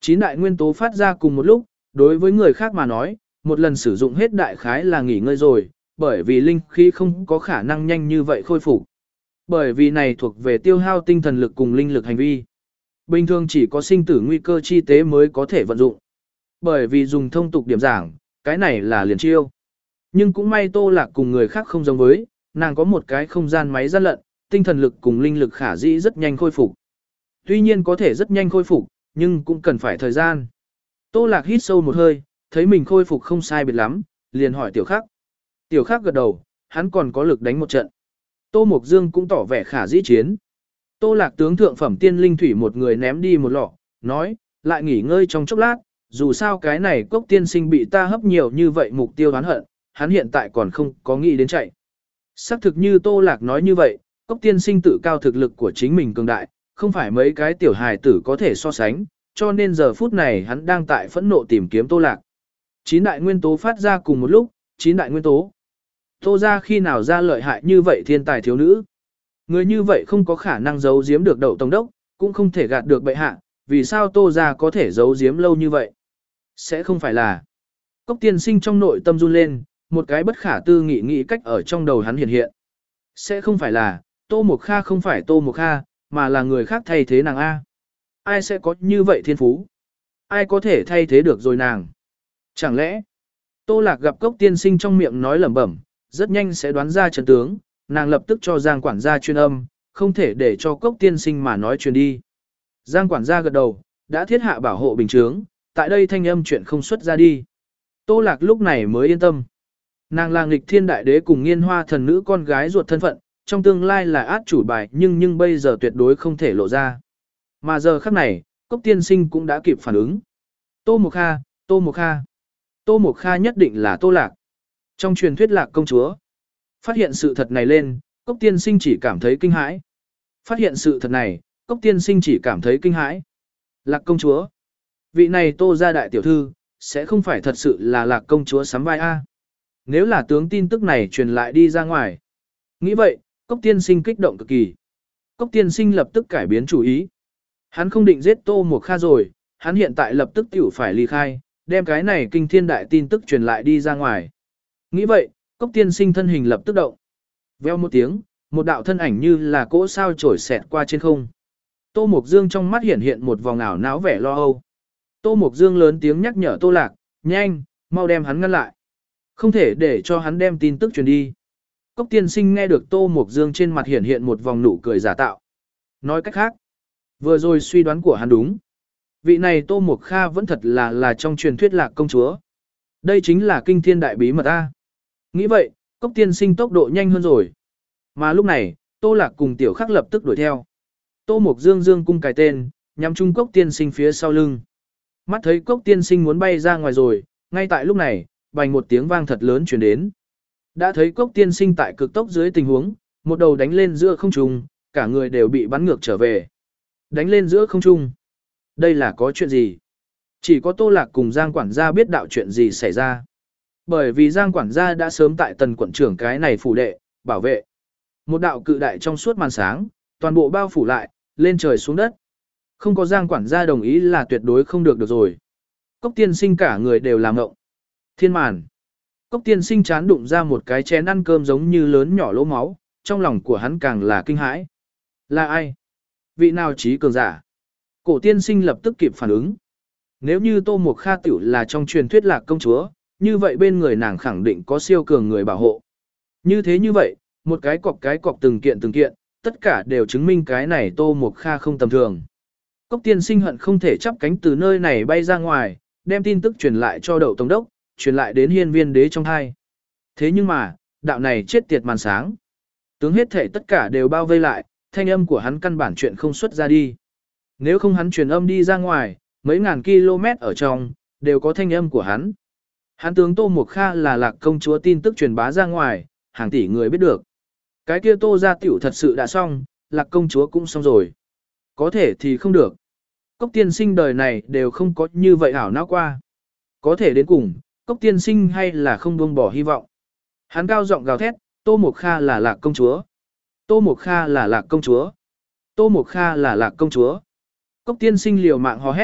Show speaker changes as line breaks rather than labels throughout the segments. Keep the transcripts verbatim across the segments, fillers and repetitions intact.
Chín đại nguyên tố phát ra cùng một lúc, đối với người khác mà nói, một lần sử dụng hết đại khái là nghỉ ngơi rồi, bởi vì linh khí không có khả năng nhanh như vậy khôi phục. Bởi vì này thuộc về tiêu hao tinh thần lực cùng linh lực hành vi. Bình thường chỉ có sinh tử nguy cơ chi tế mới có thể vận dụng. Bởi vì dùng thông tục điểm giảng, cái này là liền chiêu. Nhưng cũng may Tô Lạc cùng người khác không giống với, nàng có một cái không gian máy gian lận, tinh thần lực cùng linh lực khả dĩ rất nhanh khôi phục. Tuy nhiên có thể rất nhanh khôi phục, nhưng cũng cần phải thời gian. Tô Lạc hít sâu một hơi, thấy mình khôi phục không sai biệt lắm, liền hỏi Tiểu Khắc. Tiểu Khắc gật đầu, hắn còn có lực đánh một trận. Tô Mộc Dương cũng tỏ vẻ khả dĩ chiến. Tô Lạc tướng thượng phẩm tiên linh thủy một người ném đi một lọ, nói, lại nghỉ ngơi trong chốc lát, dù sao cái này cốc tiên sinh bị ta hấp nhiều như vậy mục tiêu oán hận, hắn hiện tại còn không có nghĩ đến chạy. Xác thực như Tô Lạc nói như vậy, cốc tiên sinh tự cao thực lực của chính mình cường đại, không phải mấy cái tiểu hài tử có thể so sánh, cho nên giờ phút này hắn đang tại phẫn nộ tìm kiếm Tô Lạc. Chín đại nguyên tố phát ra cùng một lúc, chín đại nguyên tố. Tô ra khi nào ra lợi hại như vậy thiên tài thiếu nữ. Người như vậy không có khả năng giấu giếm được Đậu Tổng đốc, cũng không thể gạt được bệ hạ, vì sao Tô ra có thể giấu giếm lâu như vậy? Sẽ không phải là. Cốc tiên sinh trong nội tâm run lên, một cái bất khả tư nghị nghĩ cách ở trong đầu hắn hiện hiện. Sẽ không phải là, Tô Mộc Kha không phải Tô Mộc Kha, mà là người khác thay thế nàng A. Ai sẽ có như vậy thiên phú? Ai có thể thay thế được rồi nàng? Chẳng lẽ, Tô Lạc gặp Cốc tiên sinh trong miệng nói lẩm bẩm, rất nhanh sẽ đoán ra trận tướng, nàng lập tức cho Giang quản gia chuyên âm, không thể để cho Cốc tiên sinh mà nói truyền đi. Giang quản gia gật đầu, đã thiết hạ bảo hộ bình chướng, tại đây thanh âm chuyện không xuất ra đi. Tô Lạc lúc này mới yên tâm. Nàng là nghịch thiên đại đế cùng nghiên hoa thần nữ con gái ruột thân phận, trong tương lai là át chủ bài nhưng nhưng bây giờ tuyệt đối không thể lộ ra. Mà giờ khắc này, Cốc tiên sinh cũng đã kịp phản ứng. Tô Mộc Kha, Tô Mộc Kha. Tô Mộc Kha nhất định là Tô Lạc. Trong truyền thuyết Lạc công chúa. Phát hiện sự thật này lên, Cốc tiên sinh chỉ cảm thấy kinh hãi. Phát hiện sự thật này, Cốc tiên sinh chỉ cảm thấy kinh hãi. Lạc công chúa. Vị này Tô gia đại tiểu thư, sẽ không phải thật sự là Lạc công chúa sắm vai A. Nếu là tướng tin tức này truyền lại đi ra ngoài. Nghĩ vậy, Cốc tiên sinh kích động cực kỳ. Cốc tiên sinh lập tức cải biến chủ ý. Hắn không định giết Tô Mộc Kha rồi, hắn hiện tại lập tức tiểu phải ly khai, đem cái này kinh thiên đại tin tức truyền lại đi ra ngoài. Nghĩ vậy, Cốc tiên sinh thân hình lập tức động. Veo một tiếng, một đạo thân ảnh như là cỗ sao trổi xẹt qua trên không. Tô Mộc Dương trong mắt hiện hiện một vòng ảo não vẻ lo âu. Tô Mộc Dương lớn tiếng nhắc nhở Tô Lạc, nhanh, mau đem hắn ngăn lại. Không thể để cho hắn đem tin tức truyền đi. Cốc tiên sinh nghe được Tô Mộc Dương trên mặt hiện hiện một vòng nụ cười giả tạo. Nói cách khác, vừa rồi suy đoán của hắn đúng. Vị này Tô Mộc Kha vẫn thật là là trong truyền thuyết Lạc công chúa. Đây chính là kinh thiên đại bí mật A. Nghĩ vậy, Cốc tiên sinh tốc độ nhanh hơn rồi. Mà lúc này, Tô Lạc cùng Tiểu Khắc lập tức đuổi theo. Tô Mộc Dương dương cung cài tên, nhắm chung Cốc tiên sinh phía sau lưng. Mắt thấy Cốc tiên sinh muốn bay ra ngoài rồi, ngay tại lúc này, bành một tiếng vang thật lớn truyền đến. Đã thấy Cốc tiên sinh tại cực tốc dưới tình huống, một đầu đánh lên giữa không trung, cả người đều bị bắn ngược trở về. Đánh lên giữa không trung. Đây là có chuyện gì? Chỉ có Tô Lạc cùng Giang quản gia biết đạo chuyện gì xảy ra. Bởi vì Giang quản gia đã sớm tại tần quận trưởng cái này phủ đệ, bảo vệ. Một đạo cự đại trong suốt màn sáng, toàn bộ bao phủ lại, lên trời xuống đất. Không có Giang quản gia đồng ý là tuyệt đối không được được rồi. Cốc tiên sinh cả người đều làm ngộng. Thiên màn. Cốc tiên sinh chán đụng ra một cái chén ăn cơm giống như lớn nhỏ lỗ máu, trong lòng của hắn càng là kinh hãi. Là ai? Vị nào trí cường giả? Cổ tiên sinh lập tức kịp phản ứng. Nếu như Tô Mộc Kha tiểu là trong truyền thuyết Lạc công chúa, như vậy bên người nàng khẳng định có siêu cường người bảo hộ. Như thế như vậy, một cái cọc cái cọc từng kiện từng kiện, tất cả đều chứng minh cái này Tô Mộc Kha không tầm thường. Cốc tiên sinh hận không thể chắp cánh từ nơi này bay ra ngoài, đem tin tức truyền lại cho Đậu Tổng đốc, truyền lại đến hiên viên đế trong hai. Thế nhưng mà, đạo này chết tiệt màn sáng. Tướng hết thể tất cả đều bao vây lại, thanh âm của hắn căn bản chuyện không xuất ra đi. Nếu không hắn truyền âm đi ra ngoài, mấy ngàn km ở trong, đều có thanh âm của hắn. Hắn tướng Tô Mộc Kha là Lạc công chúa tin tức truyền bá ra ngoài, hàng tỷ người biết được. Cái kia Tô gia tiểu thật sự đã xong, Lạc công chúa cũng xong rồi. Có thể thì không được. Cốc tiên sinh đời này đều không có như vậy ảo não qua. Có thể đến cùng, Cốc tiên sinh hay là không buông bỏ hy vọng. Hắn cao giọng gào thét, Tô Mộc Kha là Lạc công chúa. Tô Mộc Kha là Lạc công chúa. Tô Mộc Kha là Lạc công chúa. Cốc tiên sinh liều mạng hò hét,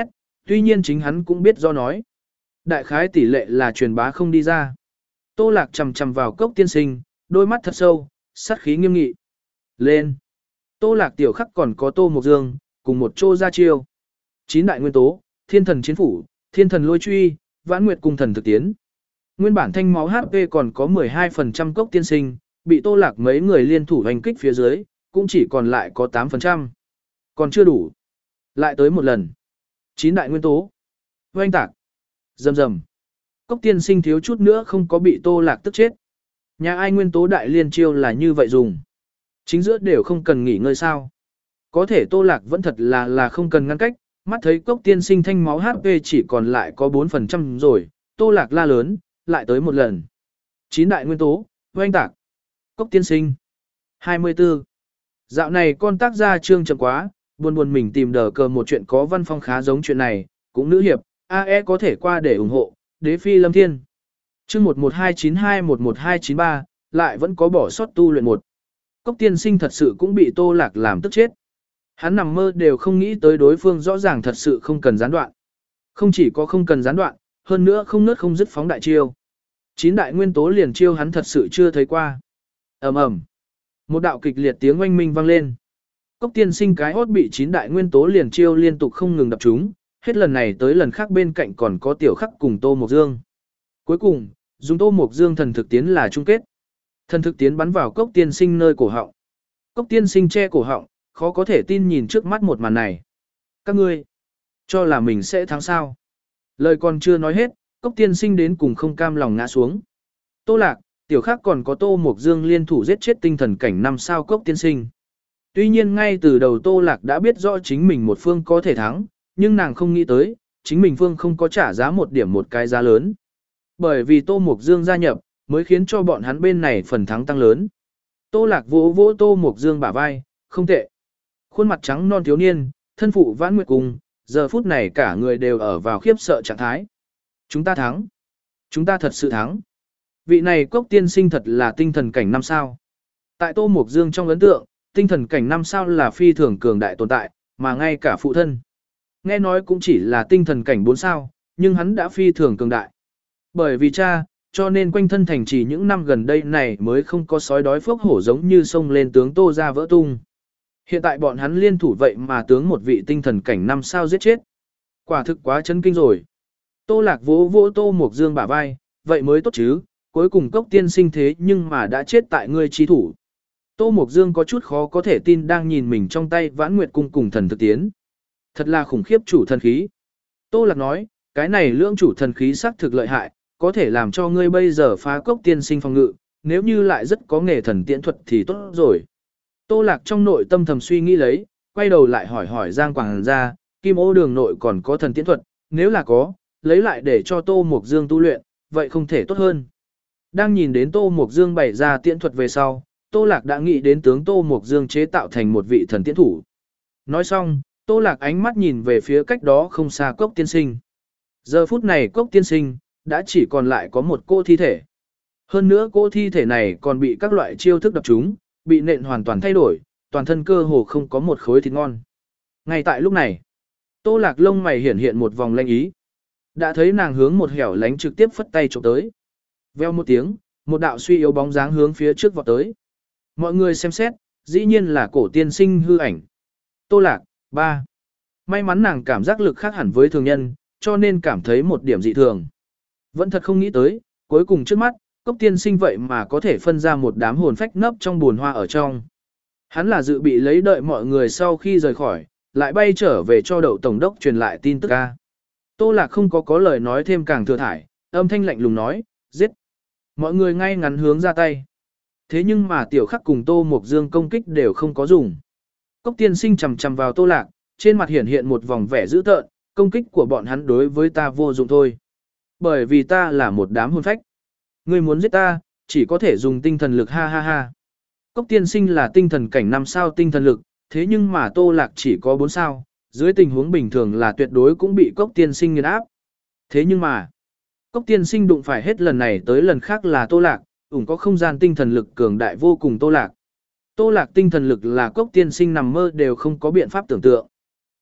Tuy nhiên chính hắn cũng biết do nói. Đại khái tỷ lệ là truyền bá không đi ra. Tô Lạc chầm chầm vào Cốc Tiên Sinh, đôi mắt thật sâu, sát khí nghiêm nghị. Lên. Tô Lạc tiểu khắc còn có Tô Mộc Dương, cùng một chỗ ra chiêu. Chín đại nguyên tố, thiên thần chiến phủ, thiên thần lôi truy, vãn nguyệt cung thần thực tiến. Nguyên bản thanh máu hát pê còn có mười hai phần trăm Cốc Tiên Sinh, bị Tô Lạc mấy người liên thủ hành kích phía dưới, cũng chỉ còn lại có tám phần trăm. Còn chưa đủ. Lại tới một lần. Chín đại nguyên tố. Oanh tạc. Rầm rầm. Cốc Tiên Sinh thiếu chút nữa không có bị Tô Lạc tức chết. Nhà ai nguyên tố đại liên chiêu là như vậy dùng. Chính giữa đều không cần nghỉ ngơi sao. Có thể Tô Lạc vẫn thật là là không cần ngăn cách, mắt thấy Cốc Tiên Sinh thanh máu hát pê chỉ còn lại có bốn phần trăm rồi, Tô Lạc la lớn, lại tới một lần. Chín đại nguyên tố, oanh tạc. Cốc Tiên Sinh. hai mươi tư. Dạo này con tác gia trương chậm quá, buồn buồn mình tìm đờ cờ một chuyện có văn phong khá giống chuyện này, cũng nữ hiệp, a e có thể qua để ủng hộ, đế phi lâm thiên. Chương một một hai chín hai một một hai chín ba, lại vẫn có bỏ sót tu luyện một. Cốc Tiên Sinh thật sự cũng bị Tô Lạc làm tức chết. Hắn nằm mơ đều không nghĩ tới đối phương rõ ràng thật sự không cần gián đoạn. Không chỉ có không cần gián đoạn, hơn nữa không nớt không dứt phóng đại chiêu. Chín đại nguyên tố liền chiêu hắn thật sự chưa thấy qua. Ầm ầm. Một đạo kịch liệt tiếng oanh minh vang lên. Cốc Tiên Sinh cái hốt bị chín đại nguyên tố liền chiêu liên tục không ngừng đập trúng, hết lần này tới lần khác bên cạnh còn có tiểu khắc cùng Tô Mộc Dương. Cuối cùng, dùng Tô Mộc Dương thần thực tiến là chung kết. Thần thực tiến bắn vào Cốc Tiên Sinh nơi cổ họng. Cốc Tiên Sinh che cổ họng, khó có thể tin nhìn trước mắt một màn này. Các ngươi, cho là mình sẽ thắng sao? Lời còn chưa nói hết, Cốc Tiên Sinh đến cùng không cam lòng ngã xuống. Tô Lạc, tiểu khắc còn có Tô Mộc Dương liên thủ giết chết tinh thần cảnh năm sao Cốc Tiên Sinh. Tuy nhiên ngay từ đầu Tô Lạc đã biết rõ chính mình một phương có thể thắng, nhưng nàng không nghĩ tới, chính mình phương không có trả giá một điểm một cái giá lớn. Bởi vì Tô Mộc Dương gia nhập, mới khiến cho bọn hắn bên này phần thắng tăng lớn. Tô Lạc vỗ vỗ Tô Mộc Dương bả vai, không tệ. Khuôn mặt trắng non thiếu niên, thân phụ vãn nguyệt cung, giờ phút này cả người đều ở vào khiếp sợ trạng thái. Chúng ta thắng. Chúng ta thật sự thắng. Vị này Cốc Tiên Sinh thật là tinh thần cảnh năm sao. Tại Tô Mộc Dương trong ấn tượng, tinh thần cảnh năm sao là phi thường cường đại tồn tại, mà ngay cả phụ thân. Nghe nói cũng chỉ là tinh thần cảnh bốn sao, nhưng hắn đã phi thường cường đại. Bởi vì cha, cho nên quanh thân thành trì những năm gần đây này mới không có sói đói phốc hổ giống như sông lên tướng Tô ra vỡ tung. Hiện tại bọn hắn liên thủ vậy mà tướng một vị tinh thần cảnh năm sao giết chết. Quả thực quá chấn kinh rồi. Tô Lạc vỗ vỗ Tô Mộc Dương bả vai, vậy mới tốt chứ, cuối cùng Cốc Tiên Sinh thế nhưng mà đã chết tại ngươi chi thủ. Tô Mộc Dương có chút khó có thể tin đang nhìn mình trong tay Vãn Nguyệt cung cùng thần thực tiến. Thật là khủng khiếp chủ thần khí. Tô Lạc nói, cái này lưỡng chủ thần khí xác thực lợi hại, có thể làm cho ngươi bây giờ phá Cốc Tiên Sinh phòng ngự, nếu như lại rất có nghề thần tiễn thuật thì tốt rồi. Tô Lạc trong nội tâm thầm suy nghĩ lấy, quay đầu lại hỏi hỏi Giang Quảng ra, Kim Ô Đường nội còn có thần tiễn thuật, nếu là có, lấy lại để cho Tô Mộc Dương tu luyện, vậy không thể tốt hơn. Đang nhìn đến Tô Mộc Dương bày ra tiễn thuật về sau, Tô Lạc đã nghĩ đến tướng Tô Mộc Dương chế tạo thành một vị thần tiễn thủ. Nói xong, Tô Lạc ánh mắt nhìn về phía cách đó không xa Cốc Tiên Sinh. Giờ phút này Cốc Tiên Sinh đã chỉ còn lại có một cô thi thể. Hơn nữa cô thi thể này còn bị các loại chiêu thức đập trúng, bị nện hoàn toàn thay đổi, toàn thân cơ hồ không có một khối thịt ngon. Ngay tại lúc này, Tô Lạc lông mày hiển hiện một vòng lanh ý. Đã thấy nàng hướng một hẻo lánh trực tiếp phất tay chụp tới. Veo một tiếng, một đạo suy yếu bóng dáng hướng phía trước vọt tới. Mọi người xem xét, dĩ nhiên là Cổ Tiên Sinh hư ảnh. Tô Lạc, ba. May mắn nàng cảm giác lực khác hẳn với thường nhân, cho nên cảm thấy một điểm dị thường. Vẫn thật không nghĩ tới, cuối cùng trước mắt, Cốc Tiên Sinh vậy mà có thể phân ra một đám hồn phách nấp trong buồn hoa ở trong. Hắn là dự bị lấy đợi mọi người sau khi rời khỏi, lại bay trở về cho đậu tổng đốc truyền lại tin tức ca. Tô Lạc không có có lời nói thêm càng thừa thải, âm thanh lạnh lùng nói, giết. Mọi người ngay ngắn hướng ra tay. Thế nhưng mà tiểu khắc cùng Tô Mộc Dương công kích đều không có dùng. Cốc Tiên Sinh chầm chầm vào Tô Lạc, trên mặt hiển hiện một vòng vẻ dữ tợn, công kích của bọn hắn đối với ta vô dụng thôi. Bởi vì ta là một đám hồn phách. Ngươi muốn giết ta, chỉ có thể dùng tinh thần lực ha ha ha. Cốc Tiên Sinh là tinh thần cảnh năm sao tinh thần lực, thế nhưng mà Tô Lạc chỉ có bốn sao, dưới tình huống bình thường là tuyệt đối cũng bị Cốc Tiên Sinh nghiền áp. Thế nhưng mà, Cốc Tiên Sinh đụng phải hết lần này tới lần khác là Tô Lạc, ủng có không gian tinh thần lực cường đại vô cùng Tô Lạc. Tô Lạc tinh thần lực là Cốc Tiên Sinh nằm mơ đều không có biện pháp tưởng tượng.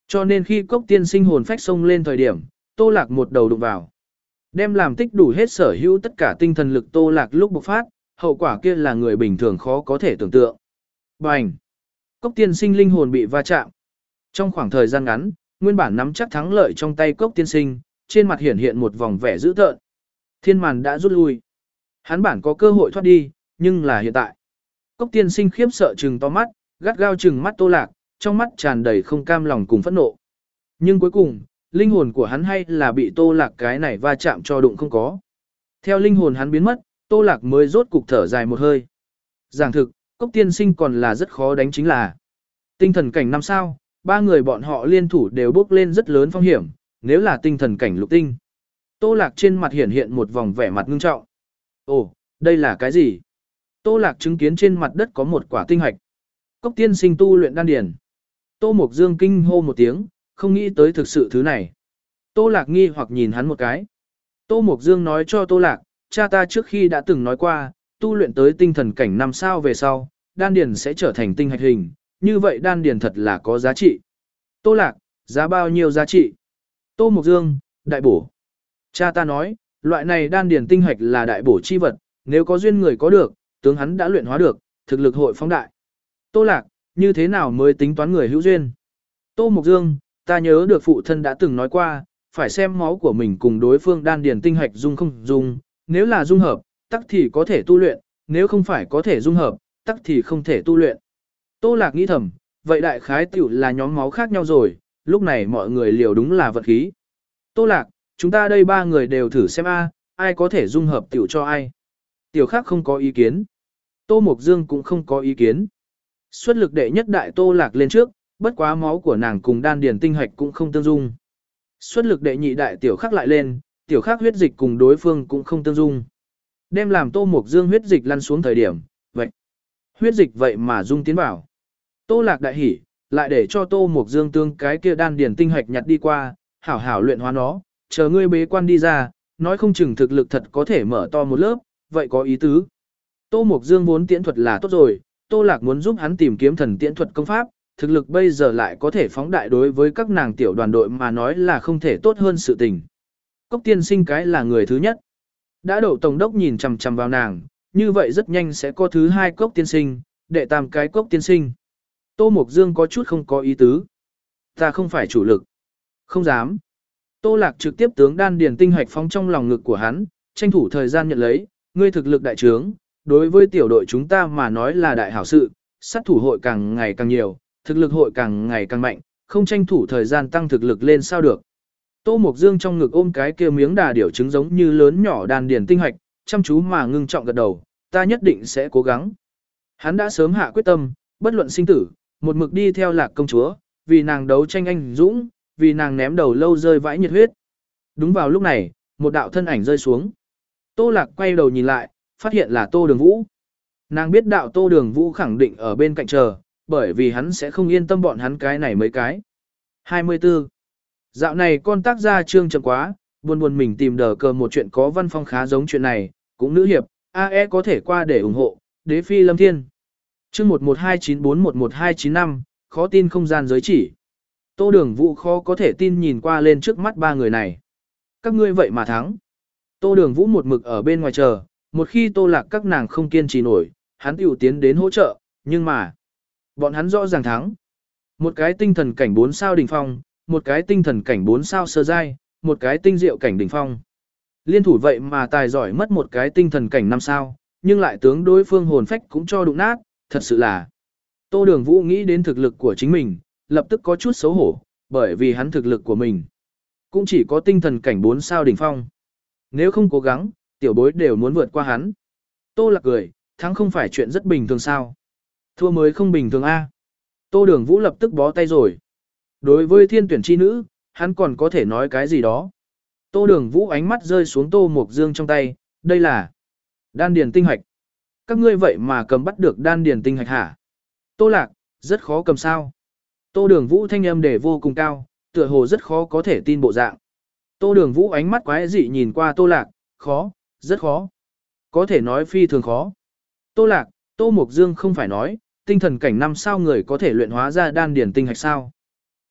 Cho nên khi cốc tiên sinh hồn phách xông lên thời điểm, Tô Lạc một đầu đụng vào. Đem làm tích đủ hết sở hữu tất cả tinh thần lực Tô Lạc lúc bộc phát, hậu quả kia là người bình thường khó có thể tưởng tượng. Bành! Cốc tiên sinh linh hồn bị va chạm. Trong khoảng thời gian ngắn, nguyên bản nắm chắc thắng lợi trong tay cốc tiên sinh, trên mặt hiển hiện một vòng vẻ dữ tợn. Thiên màn đã rút lui. Hắn bản có cơ hội thoát đi, nhưng là hiện tại. Cốc tiên sinh khiếp sợ trừng to mắt, gắt gao trừng mắt Tô Lạc, trong mắt tràn đầy không cam lòng cùng phẫn nộ. Nhưng cuối cùng, linh hồn của hắn hay là bị Tô Lạc cái này va chạm cho đụng không có. Theo linh hồn hắn biến mất, Tô Lạc mới rốt cục thở dài một hơi. Giảng thực, cốc tiên sinh còn là rất khó đánh chính là. Tinh thần cảnh năm sao, ba người bọn họ liên thủ đều bước lên rất lớn phong hiểm, nếu là tinh thần cảnh lục tinh. Tô Lạc trên mặt hiển hiện một vòng vẻ mặt ngưng trọng. Ồ, đây là cái gì? Tô Lạc chứng kiến trên mặt đất có một quả tinh hạch. Cốc tiên sinh tu luyện đan điền. Tô Mộc Dương kinh hô một tiếng, không nghĩ tới thực sự thứ này. Tô Lạc nghi hoặc nhìn hắn một cái. Tô Mộc Dương nói cho Tô Lạc, cha ta trước khi đã từng nói qua, tu luyện tới tinh thần cảnh năm sao về sau, đan điền sẽ trở thành tinh hạch hình, như vậy đan điền thật là có giá trị. Tô Lạc, giá bao nhiêu giá trị? Tô Mộc Dương, đại bổ. Cha ta nói, loại này đan điền tinh hạch là đại bổ chi vật, nếu có duyên người có được, tướng hắn đã luyện hóa được, thực lực hội phóng đại. Tô Lạc, như thế nào mới tính toán người hữu duyên? Tô Mộc Dương, ta nhớ được phụ thân đã từng nói qua, phải xem máu của mình cùng đối phương đan điền tinh hạch dung không dung, nếu là dung hợp, tắc thì có thể tu luyện, nếu không phải có thể dung hợp, tắc thì không thể tu luyện. Tô Lạc nghĩ thầm, vậy đại khái tiểu là nhóm máu khác nhau rồi, lúc này mọi người liều đúng là vật khí. Tô Lạc, chúng ta đây ba người đều thử xem a, ai có thể dung hợp tiểu cho ai. Tiểu khác không có ý kiến. Tô Mộc Dương cũng không có ý kiến. Xuất lực đệ nhất đại Tô Lạc lên trước, bất quá máu của nàng cùng đan điền tinh hạch cũng không tương dung. Xuất lực đệ nhị đại tiểu khắc lại lên, tiểu khắc huyết dịch cùng đối phương cũng không tương dung. Đem làm Tô Mộc Dương huyết dịch lăn xuống thời điểm, vậy. Huyết dịch vậy mà dung tiến vào. Tô Lạc đại hỉ, lại để cho Tô Mộc Dương tương cái kia đan điền tinh hạch nhặt đi qua, hảo hảo luyện hóa nó, chờ ngươi bế quan đi ra, nói không chừng thực lực thật có thể mở to một lớp, vậy có ý tứ. Tô Mộc Dương vốn tiễn thuật là tốt rồi, Tô Lạc muốn giúp hắn tìm kiếm thần tiễn thuật công pháp, thực lực bây giờ lại có thể phóng đại đối với các nàng tiểu đoàn đội mà nói là không thể tốt hơn sự tình. Cốc tiên sinh cái là người thứ nhất. Đã đậu tổng đốc nhìn chằm chằm vào nàng, như vậy rất nhanh sẽ có thứ hai cốc tiên sinh, đệ tam cái cốc tiên sinh. Tô Mộc Dương có chút không có ý tứ. Ta không phải chủ lực. Không dám. Tô Lạc trực tiếp tướng đan điền tinh hạch phóng trong lòng ngực của hắn, tranh thủ thời gian nhận lấy, ngươi thực lực đại trướng, đối với tiểu đội chúng ta mà nói là đại hảo sự, sát thủ hội càng ngày càng nhiều, thực lực hội càng ngày càng mạnh, không tranh thủ thời gian tăng thực lực lên sao được. Tô Mộc Dương trong ngực ôm cái kia miếng đà điểu trứng giống như lớn nhỏ đan điền tinh hạch, chăm chú mà ngưng trọng gật đầu, ta nhất định sẽ cố gắng. Hắn đã sớm hạ quyết tâm, bất luận sinh tử, một mực đi theo Lạc công chúa, vì nàng đấu tranh anh dũng, vì nàng ném đầu lâu rơi vãi nhiệt huyết. Đúng vào lúc này, một đạo thân ảnh rơi xuống. Tô Lạc quay đầu nhìn lại, phát hiện là Tô Đường Vũ. Nàng biết đạo Tô Đường Vũ khẳng định ở bên cạnh chờ, bởi vì hắn sẽ không yên tâm bọn hắn cái này mấy cái. hai mươi tư. Dạo này con tác gia trương chậm quá, buồn buồn mình tìm đờ cờ một chuyện có văn phong khá giống chuyện này, cũng nữ hiệp, a e có thể qua để ủng hộ, đế phi lâm thiên. Chương một một hai chín bốn một một hai chín năm, khó tin không gian giới chỉ. Tô Đường Vũ khó có thể tin nhìn qua lên trước mắt ba người này. Các ngươi vậy mà thắng. Tô Đường Vũ một mực ở bên ngoài chờ, một khi Tô Lạc các nàng không kiên trì nổi, hắn tiểu tiến đến hỗ trợ, nhưng mà bọn hắn rõ ràng thắng. Một cái tinh thần cảnh bốn sao đỉnh phong, một cái tinh thần cảnh bốn sao sơ giai, một cái tinh diệu cảnh đỉnh phong. Liên thủ vậy mà tài giỏi mất một cái tinh thần cảnh năm sao, nhưng lại tướng đối phương hồn phách cũng cho đụng nát, thật sự là. Tô Đường Vũ nghĩ đến thực lực của chính mình, lập tức có chút xấu hổ, bởi vì hắn thực lực của mình cũng chỉ có tinh thần cảnh bốn sao đỉnh phong. Nếu không cố gắng, tiểu bối đều muốn vượt qua hắn. Tô Lạc cười, thắng không phải chuyện rất bình thường sao? Thua mới không bình thường a. Tô Đường Vũ lập tức bó tay rồi. Đối với thiên tuyển chi nữ, hắn còn có thể nói cái gì đó. Tô Đường Vũ ánh mắt rơi xuống Tô Mộc Dương trong tay, đây là đan điền tinh hạch. Các ngươi vậy mà cầm bắt được đan điền tinh hạch hả? Tô Lạc, rất khó cầm sao? Tô Đường Vũ thanh âm để vô cùng cao, tựa hồ rất khó có thể tin bộ dạng. Tô Đường Vũ ánh mắt quái dị nhìn qua Tô Lạc, khó, rất khó. Có thể nói phi thường khó. Tô Lạc, Tô Mộc Dương không phải nói, tinh thần cảnh năm sao người có thể luyện hóa ra đan điền tinh hạch sao?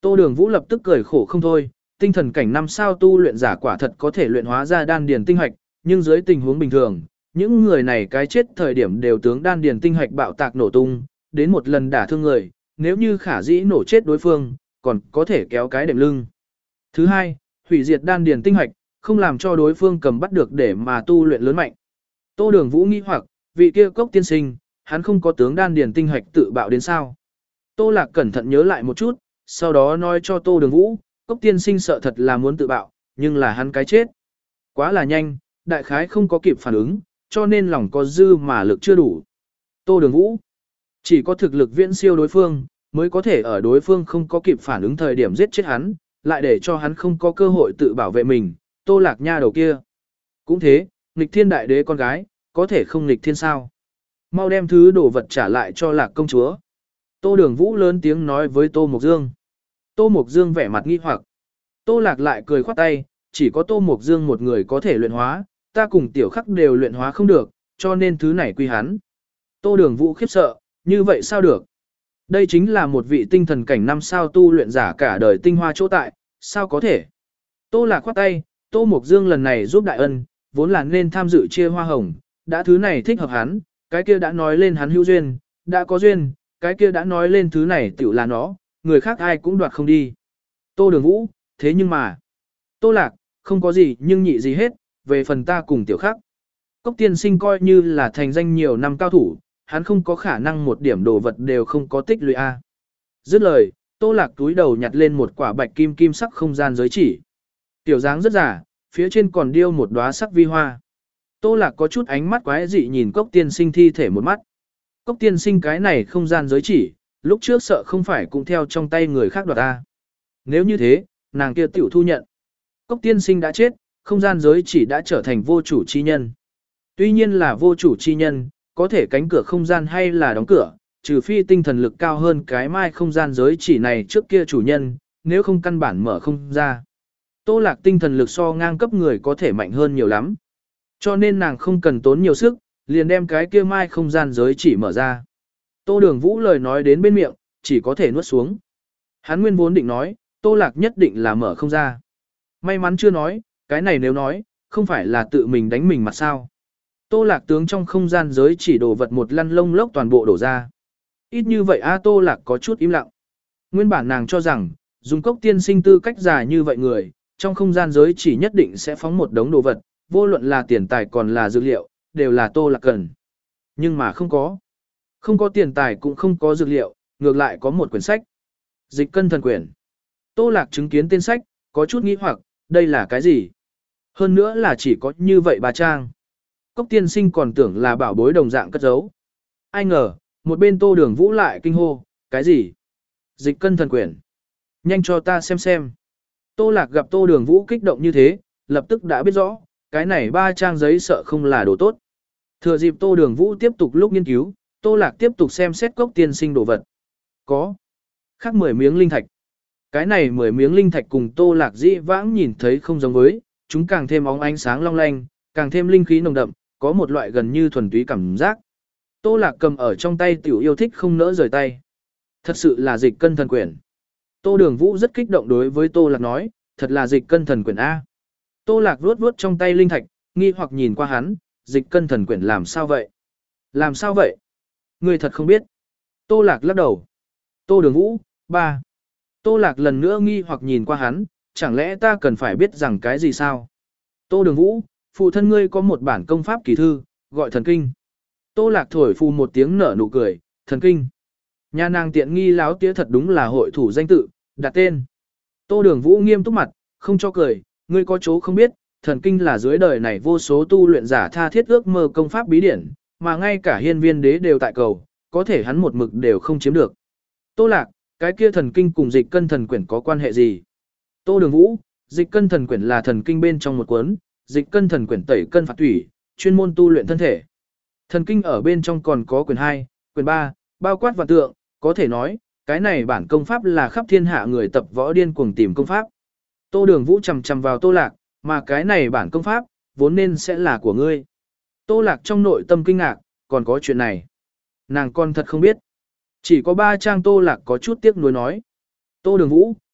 Tô Đường Vũ lập tức cười khổ không thôi, tinh thần cảnh năm sao tu luyện giả quả thật có thể luyện hóa ra đan điền tinh hạch, nhưng dưới tình huống bình thường, những người này cái chết thời điểm đều tướng đan điền tinh hạch bạo tạc nổ tung, đến một lần đả thương người, nếu như khả dĩ nổ chết đối phương, còn có thể kéo cái đệm lưng. Thứ hai, hủy diệt đan điền tinh hạch, không làm cho đối phương cầm bắt được để mà tu luyện lớn mạnh. Tô Đường Vũ nghi hoặc, vị kia Cốc tiên sinh, hắn không có tướng đan điền tinh hạch tự bạo đến sao? Tô Lạc cẩn thận nhớ lại một chút, sau đó nói cho Tô Đường Vũ, Cốc tiên sinh sợ thật là muốn tự bạo, nhưng là hắn cái chết. Quá là nhanh, đại khái không có kịp phản ứng, cho nên lòng có dư mà lực chưa đủ. Tô Đường Vũ, chỉ có thực lực viễn siêu đối phương, mới có thể ở đối phương không có kịp phản ứng thời điểm giết chết hắn, lại để cho hắn không có cơ hội tự bảo vệ mình, Tô Lạc nha đầu kia. Cũng thế, nghịch thiên đại đế con gái, có thể không nghịch thiên sao. Mau đem thứ đồ vật trả lại cho Lạc công chúa. Tô Đường Vũ lớn tiếng nói với Tô Mộc Dương. Tô Mộc Dương vẻ mặt nghi hoặc. Tô Lạc lại cười khoát tay, chỉ có Tô Mộc Dương một người có thể luyện hóa, ta cùng tiểu khắc đều luyện hóa không được, cho nên thứ này quy hắn. Tô Đường Vũ khiếp sợ, như vậy sao được? Đây chính là một vị tinh thần cảnh năm sao tu luyện giả cả đời tinh hoa chỗ tại, sao có thể? Tô Lạc khoát tay, Tô Mộc Dương lần này giúp đại ân, vốn là nên tham dự chia hoa hồng, đã thứ này thích hợp hắn, cái kia đã nói lên hắn hữu duyên, đã có duyên, cái kia đã nói lên thứ này tiểu là nó, người khác ai cũng đoạt không đi. Tô Đường Vũ, thế nhưng mà, Tô Lạc, không có gì nhưng nhị gì hết, về phần ta cùng tiểu khắc. Cốc tiên sinh coi như là thành danh nhiều năm cao thủ, hắn không có khả năng một điểm đồ vật đều không có tích lũy a. Dứt lời, Tô Lạc túi đầu nhặt lên một quả bạch kim kim sắc không gian giới chỉ. Tiểu dáng rất giả, phía trên còn điêu một đóa sắc vi hoa. Tô Lạc có chút ánh mắt quái dị nhìn Cốc tiên sinh thi thể một mắt. Cốc tiên sinh cái này không gian giới chỉ, lúc trước sợ không phải cũng theo trong tay người khác đoạt ta. Nếu như thế, nàng kia tiểu thu nhận. Cốc tiên sinh đã chết, không gian giới chỉ đã trở thành vô chủ chi nhân. Tuy nhiên là vô chủ chi nhân, có thể cánh cửa không gian hay là đóng cửa, trừ phi tinh thần lực cao hơn cái mai không gian giới chỉ này trước kia chủ nhân, nếu không căn bản mở không ra. Tô Lạc tinh thần lực so ngang cấp người có thể mạnh hơn nhiều lắm. Cho nên nàng không cần tốn nhiều sức, liền đem cái kia mai không gian giới chỉ mở ra. Tô Đường Vũ lời nói đến bên miệng, chỉ có thể nuốt xuống. Hắn nguyên vốn định nói, Tô Lạc nhất định là mở không ra. May mắn chưa nói, cái này nếu nói, không phải là tự mình đánh mình mà sao. Tô Lạc tướng trong không gian giới chỉ đồ vật một lăn lông lốc toàn bộ đổ ra. Ít như vậy a Tô Lạc có chút im lặng. Nguyên bản nàng cho rằng, dùng Cốc tiên sinh tư cách dài như vậy người, trong không gian giới chỉ nhất định sẽ phóng một đống đồ vật, vô luận là tiền tài còn là dược liệu, đều là Tô Lạc cần. Nhưng mà không có. Không có tiền tài cũng không có dược liệu, ngược lại có một quyển sách. Dịch cân thần quyển. Tô Lạc chứng kiến tên sách, có chút nghi hoặc, đây là cái gì? Hơn nữa là chỉ có như vậy bà trang. Cốc tiên sinh còn tưởng là bảo bối đồng dạng cất giấu. Ai ngờ, một bên Tô Đường Vũ lại kinh hô, cái gì? Dịch cân thần quyển. Nhanh cho ta xem xem. Tô Lạc gặp Tô Đường Vũ kích động như thế, lập tức đã biết rõ, cái này ba trang giấy sợ không là đồ tốt. Thừa dịp Tô Đường Vũ tiếp tục lúc nghiên cứu, Tô Lạc tiếp tục xem xét Cốc tiên sinh đồ vật. Có. Khác mười miếng linh thạch. Cái này mười miếng linh thạch cùng Tô Lạc dĩ vãng nhìn thấy không giống với, chúng càng thêm óng ánh sáng long lanh, càng thêm linh khí nồng đậm, có một loại gần như thuần túy cảm giác. Tô Lạc cầm ở trong tay tiểu yêu thích không nỡ rời tay. Thật sự là dịch cân thần quyển. Tô Đường Vũ rất kích động đối với Tô Lạc nói, thật là dịch cân thần quyển A. Tô Lạc vuốt vuốt trong tay linh thạch, nghi hoặc nhìn qua hắn, dịch cân thần quyển làm sao vậy? Làm sao vậy? Người thật không biết. Tô Lạc lắc đầu. Tô Đường Vũ, ba. Tô Lạc lần nữa nghi hoặc nhìn qua hắn, chẳng lẽ ta cần phải biết rằng cái gì sao? Tô Đường Vũ, phụ thân ngươi có một bản công pháp kỳ thư, gọi thần kinh. Tô Lạc thổi phù một tiếng nở nụ cười, thần kinh. Nhà nàng tiện nghi láo tía thật đúng là hội thủ danh tự, đặt tên. Tô Đường Vũ nghiêm túc mặt, không cho cười, ngươi có chỗ không biết, thần kinh là dưới đời này vô số tu luyện giả tha thiết ước mơ công pháp bí điển, mà ngay cả hiên viên đế đều tại cầu, có thể hắn một mực đều không chiếm được. Tô Lạc, cái kia thần kinh cùng dịch cân thần quyển có quan hệ gì? Tô Đường Vũ, dịch cân thần quyển là thần kinh bên trong một cuốn, dịch cân thần quyển tẩy cân phạt thủy, chuyên môn tu luyện thân thể. Thần kinh ở bên trong còn có quyển hai, quyển ba, bao quát và tượng, có thể nói, cái này bản công pháp là khắp thiên hạ người tập võ điên cuồng tìm công pháp. Tô Đường Vũ chầm chầm vào Tô Lạc, mà cái này bản công pháp, vốn nên sẽ là của ngươi. Tô Lạc trong nội tâm kinh ngạc, còn có chuyện này. Nàng con thật không biết. Chỉ có ba trang Tô Lạc có chút tiếc nuối nói. Tô Đường Vũ,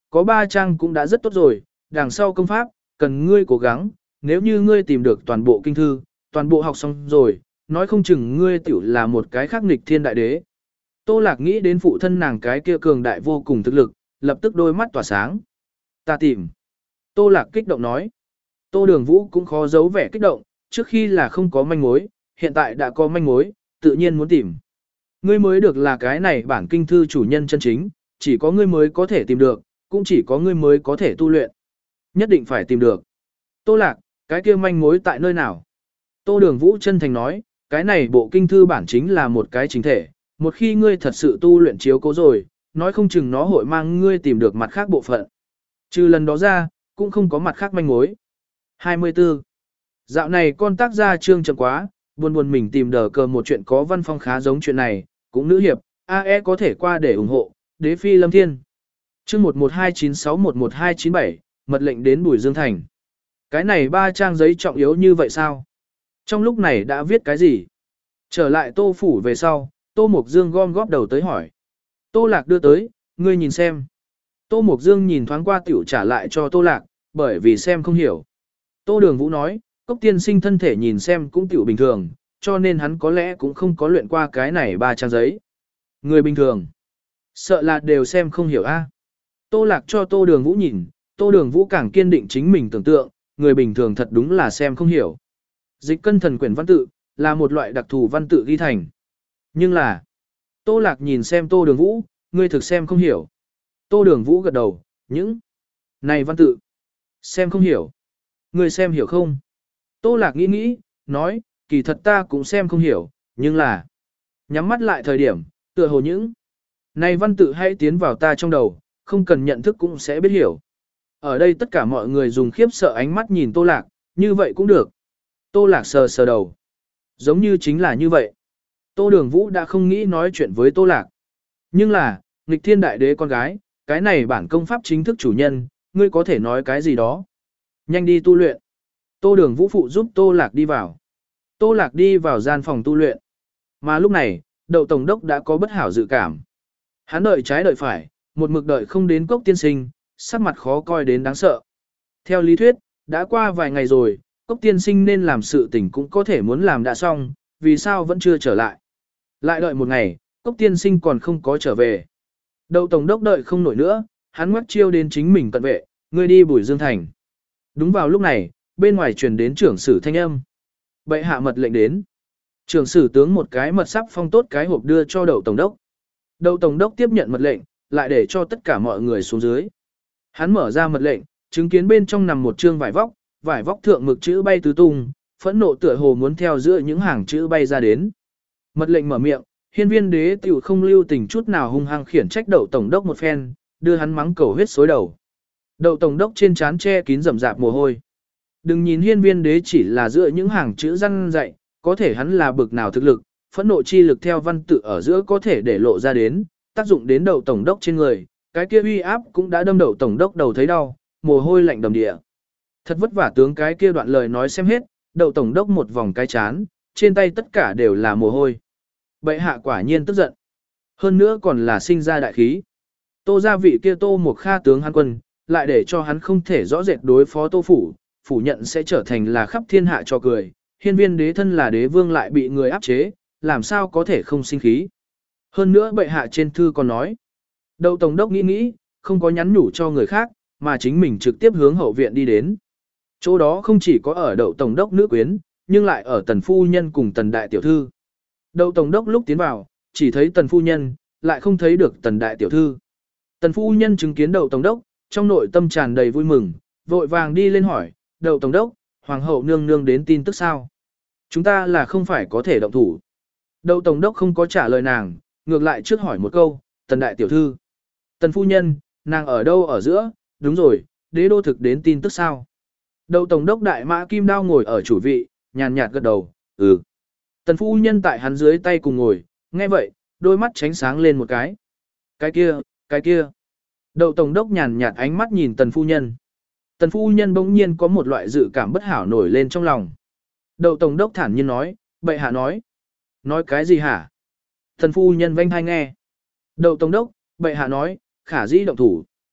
có ba trang cũng đã rất tốt rồi, đằng sau công pháp, cần ngươi cố gắng, nếu như ngươi tìm được toàn bộ kinh thư, toàn bộ học xong rồi, nói không chừng ngươi tiểu là một cái khắc nghịch thiên đại đế. Tô Lạc nghĩ đến phụ thân nàng cái kia cường đại vô cùng thực lực, lập tức đôi mắt tỏa sáng. Ta tìm. Tô Lạc kích động nói. Tô Đường Vũ cũng khó giấu vẻ kích động, trước khi là không có manh mối, hiện tại đã có manh mối, tự nhiên muốn tìm. Ngươi mới được là cái này bản kinh thư chủ nhân chân chính, chỉ có ngươi mới có thể tìm được, cũng chỉ có ngươi mới có thể tu luyện. Nhất định phải tìm được. Tô Lạc, cái kia manh mối tại nơi nào? Tô Đường Vũ chân thành nói, cái này bộ kinh thư bản chính là một cái chính thể, một khi ngươi thật sự tu luyện chiếu cố rồi, nói không chừng nó hội mang ngươi tìm được mặt khác bộ phận. Trừ lần đó ra, cũng không có mặt khác manh mối. hai mươi tư. Dạo này con tác gia trương chậm quá, buồn buồn mình tìm đờ cờ một chuyện có văn phong khá giống chuyện này, cũng nữ hiệp, a e có thể qua để ủng hộ, đế phi lâm thiên. Chương một một hai chín sáu một một hai chín bảy, mật lệnh đến Bùi Dương Thành. Cái này ba trang giấy trọng yếu như vậy sao? Trong lúc này đã viết cái gì? Trở lại Tô phủ về sau, Tô Mộc Dương gom góp đầu tới hỏi. Tô Lạc đưa tới, ngươi nhìn xem. Tô Mộc Dương nhìn thoáng qua tiểu trả lại cho Tô Lạc, bởi vì xem không hiểu. Tô Đường Vũ nói, Cốc tiên sinh thân thể nhìn xem cũng tiểu bình thường, cho nên hắn có lẽ cũng không có luyện qua cái này ba trang giấy. Người bình thường, sợ là đều xem không hiểu a. Tô Lạc cho Tô Đường Vũ nhìn, Tô Đường Vũ càng kiên định chính mình tưởng tượng, người bình thường thật đúng là xem không hiểu. Dịch cân thần quyển văn tự, là một loại đặc thù văn tự ghi thành. Nhưng là, Tô Lạc nhìn xem Tô Đường Vũ, ngươi thực xem không hiểu. Tô Đường Vũ gật đầu, những này văn tự, xem không hiểu. Ngươi xem hiểu không? Tô Lạc nghĩ nghĩ, nói, kỳ thật ta cũng xem không hiểu, nhưng là, nhắm mắt lại thời điểm, tựa hồ những này văn tự hãy tiến vào ta trong đầu, không cần nhận thức cũng sẽ biết hiểu. Ở đây tất cả mọi người dùng khiếp sợ ánh mắt nhìn Tô Lạc, như vậy cũng được. Tô Lạc sờ sờ đầu. Giống như chính là như vậy. Tô Đường Vũ đã không nghĩ nói chuyện với Tô Lạc. Nhưng là, nghịch thiên đại đế con gái, cái này bản công pháp chính thức chủ nhân, ngươi có thể nói cái gì đó. Nhanh đi tu luyện. Tô Đường Vũ phụ giúp Tô Lạc đi vào. Tô Lạc đi vào gian phòng tu luyện. Mà lúc này, Đậu Tổng đốc đã có bất hảo dự cảm. Hắn đợi trái đợi phải, một mực đợi không đến Cốc tiên sinh, sắc mặt khó coi đến đáng sợ. Theo lý thuyết, đã qua vài ngày rồi, Cốc tiên sinh nên làm sự tình cũng có thể muốn làm đã xong, vì sao vẫn chưa trở lại. Lại đợi một ngày, Cốc tiên sinh còn không có trở về. Đậu Tổng đốc đợi không nổi nữa, hắn ngoắc chiêu đến chính mình cận vệ, ngươi đi Bùi Dương Thành. Đúng vào lúc này, bên ngoài truyền đến trưởng sử thanh âm. Bệ hạ mật lệnh đến. Trưởng sử tướng một cái mật sắp phong tốt cái hộp đưa cho Đậu Tổng đốc. Đậu Tổng đốc tiếp nhận mật lệnh, lại để cho tất cả mọi người xuống dưới. Hắn mở ra mật lệnh, chứng kiến bên trong nằm một trương vải vóc, vải vóc thượng mực chữ bay tứ tung, phẫn nộ tựa hồ muốn theo giữa những hàng chữ bay ra đến. Mật lệnh mở miệng, hiên viên đế tiểu không lưu tình chút nào hung hăng khiển trách Đậu Tổng đốc một phen, đưa hắn mắng cầu huyết xối đầu. Đậu Tổng đốc trên trán che kín rậm rạp mồ hôi. Đừng nhìn hiên viên đế chỉ là giữa những hàng chữ răn dạy, có thể hắn là bực nào thực lực, phẫn nộ chi lực theo văn tự ở giữa có thể để lộ ra đến, tác dụng đến Đậu Tổng đốc trên người, cái kia uy áp cũng đã đâm Đậu Tổng đốc đầu thấy đau, mồ hôi lạnh đầm địa. Thật vất vả tướng cái kia đoạn lời nói xem hết, Đậu Tổng đốc một vòng cái chán, trên tay tất cả đều là mồ hôi. Bệ hạ quả nhiên tức giận. Hơn nữa còn là sinh ra đại khí. Tô gia vị kia Tô một kha tướng hắn quân, lại để cho hắn không thể rõ rệt đối phó Tô phủ, phủ nhận sẽ trở thành là khắp thiên hạ cho cười. Hiên viên đế thân là đế vương lại bị người áp chế, làm sao có thể không sinh khí. Hơn nữa bệ hạ trên thư còn nói. Đậu Tổng đốc nghĩ nghĩ, không có nhắn nhủ cho người khác, mà chính mình trực tiếp hướng hậu viện đi đến. Chỗ đó không chỉ có ở Đậu Tổng đốc nữ quyến, nhưng lại ở Tần phu nhân cùng Tần đại tiểu thư. Đậu Tổng đốc lúc tiến vào, chỉ thấy Tần phu nhân, lại không thấy được Tần đại tiểu thư. Tần phu nhân chứng kiến Đậu Tổng đốc, trong nội tâm tràn đầy vui mừng, vội vàng đi lên hỏi, Đậu Tổng đốc, hoàng hậu nương nương đến tin tức sao? Chúng ta là không phải có thể động thủ. Đậu Tổng đốc không có trả lời nàng, ngược lại trước hỏi một câu, Tần đại tiểu thư. Tần phu nhân, nàng ở đâu ở giữa? Đúng rồi, đế đô thực đến tin tức sao? Đậu Tổng đốc đại mã kim đao ngồi ở chủ vị, nhàn nhạt gật đầu, ừ. Tần phu nhân tại hắn dưới tay cùng ngồi, nghe vậy, đôi mắt tránh sáng lên một cái. Cái kia, cái kia. Đậu Tổng đốc nhàn nhạt ánh mắt nhìn tần phu nhân. Tần phu nhân bỗng nhiên có một loại dự cảm bất hảo nổi lên trong lòng. Đậu Tổng đốc thản nhiên nói, bệ hạ nói. Nói cái gì hả? Tần phu nhân vênh hai nghe. Đậu Tổng đốc, bệ hạ nói, khả dĩ động thủ.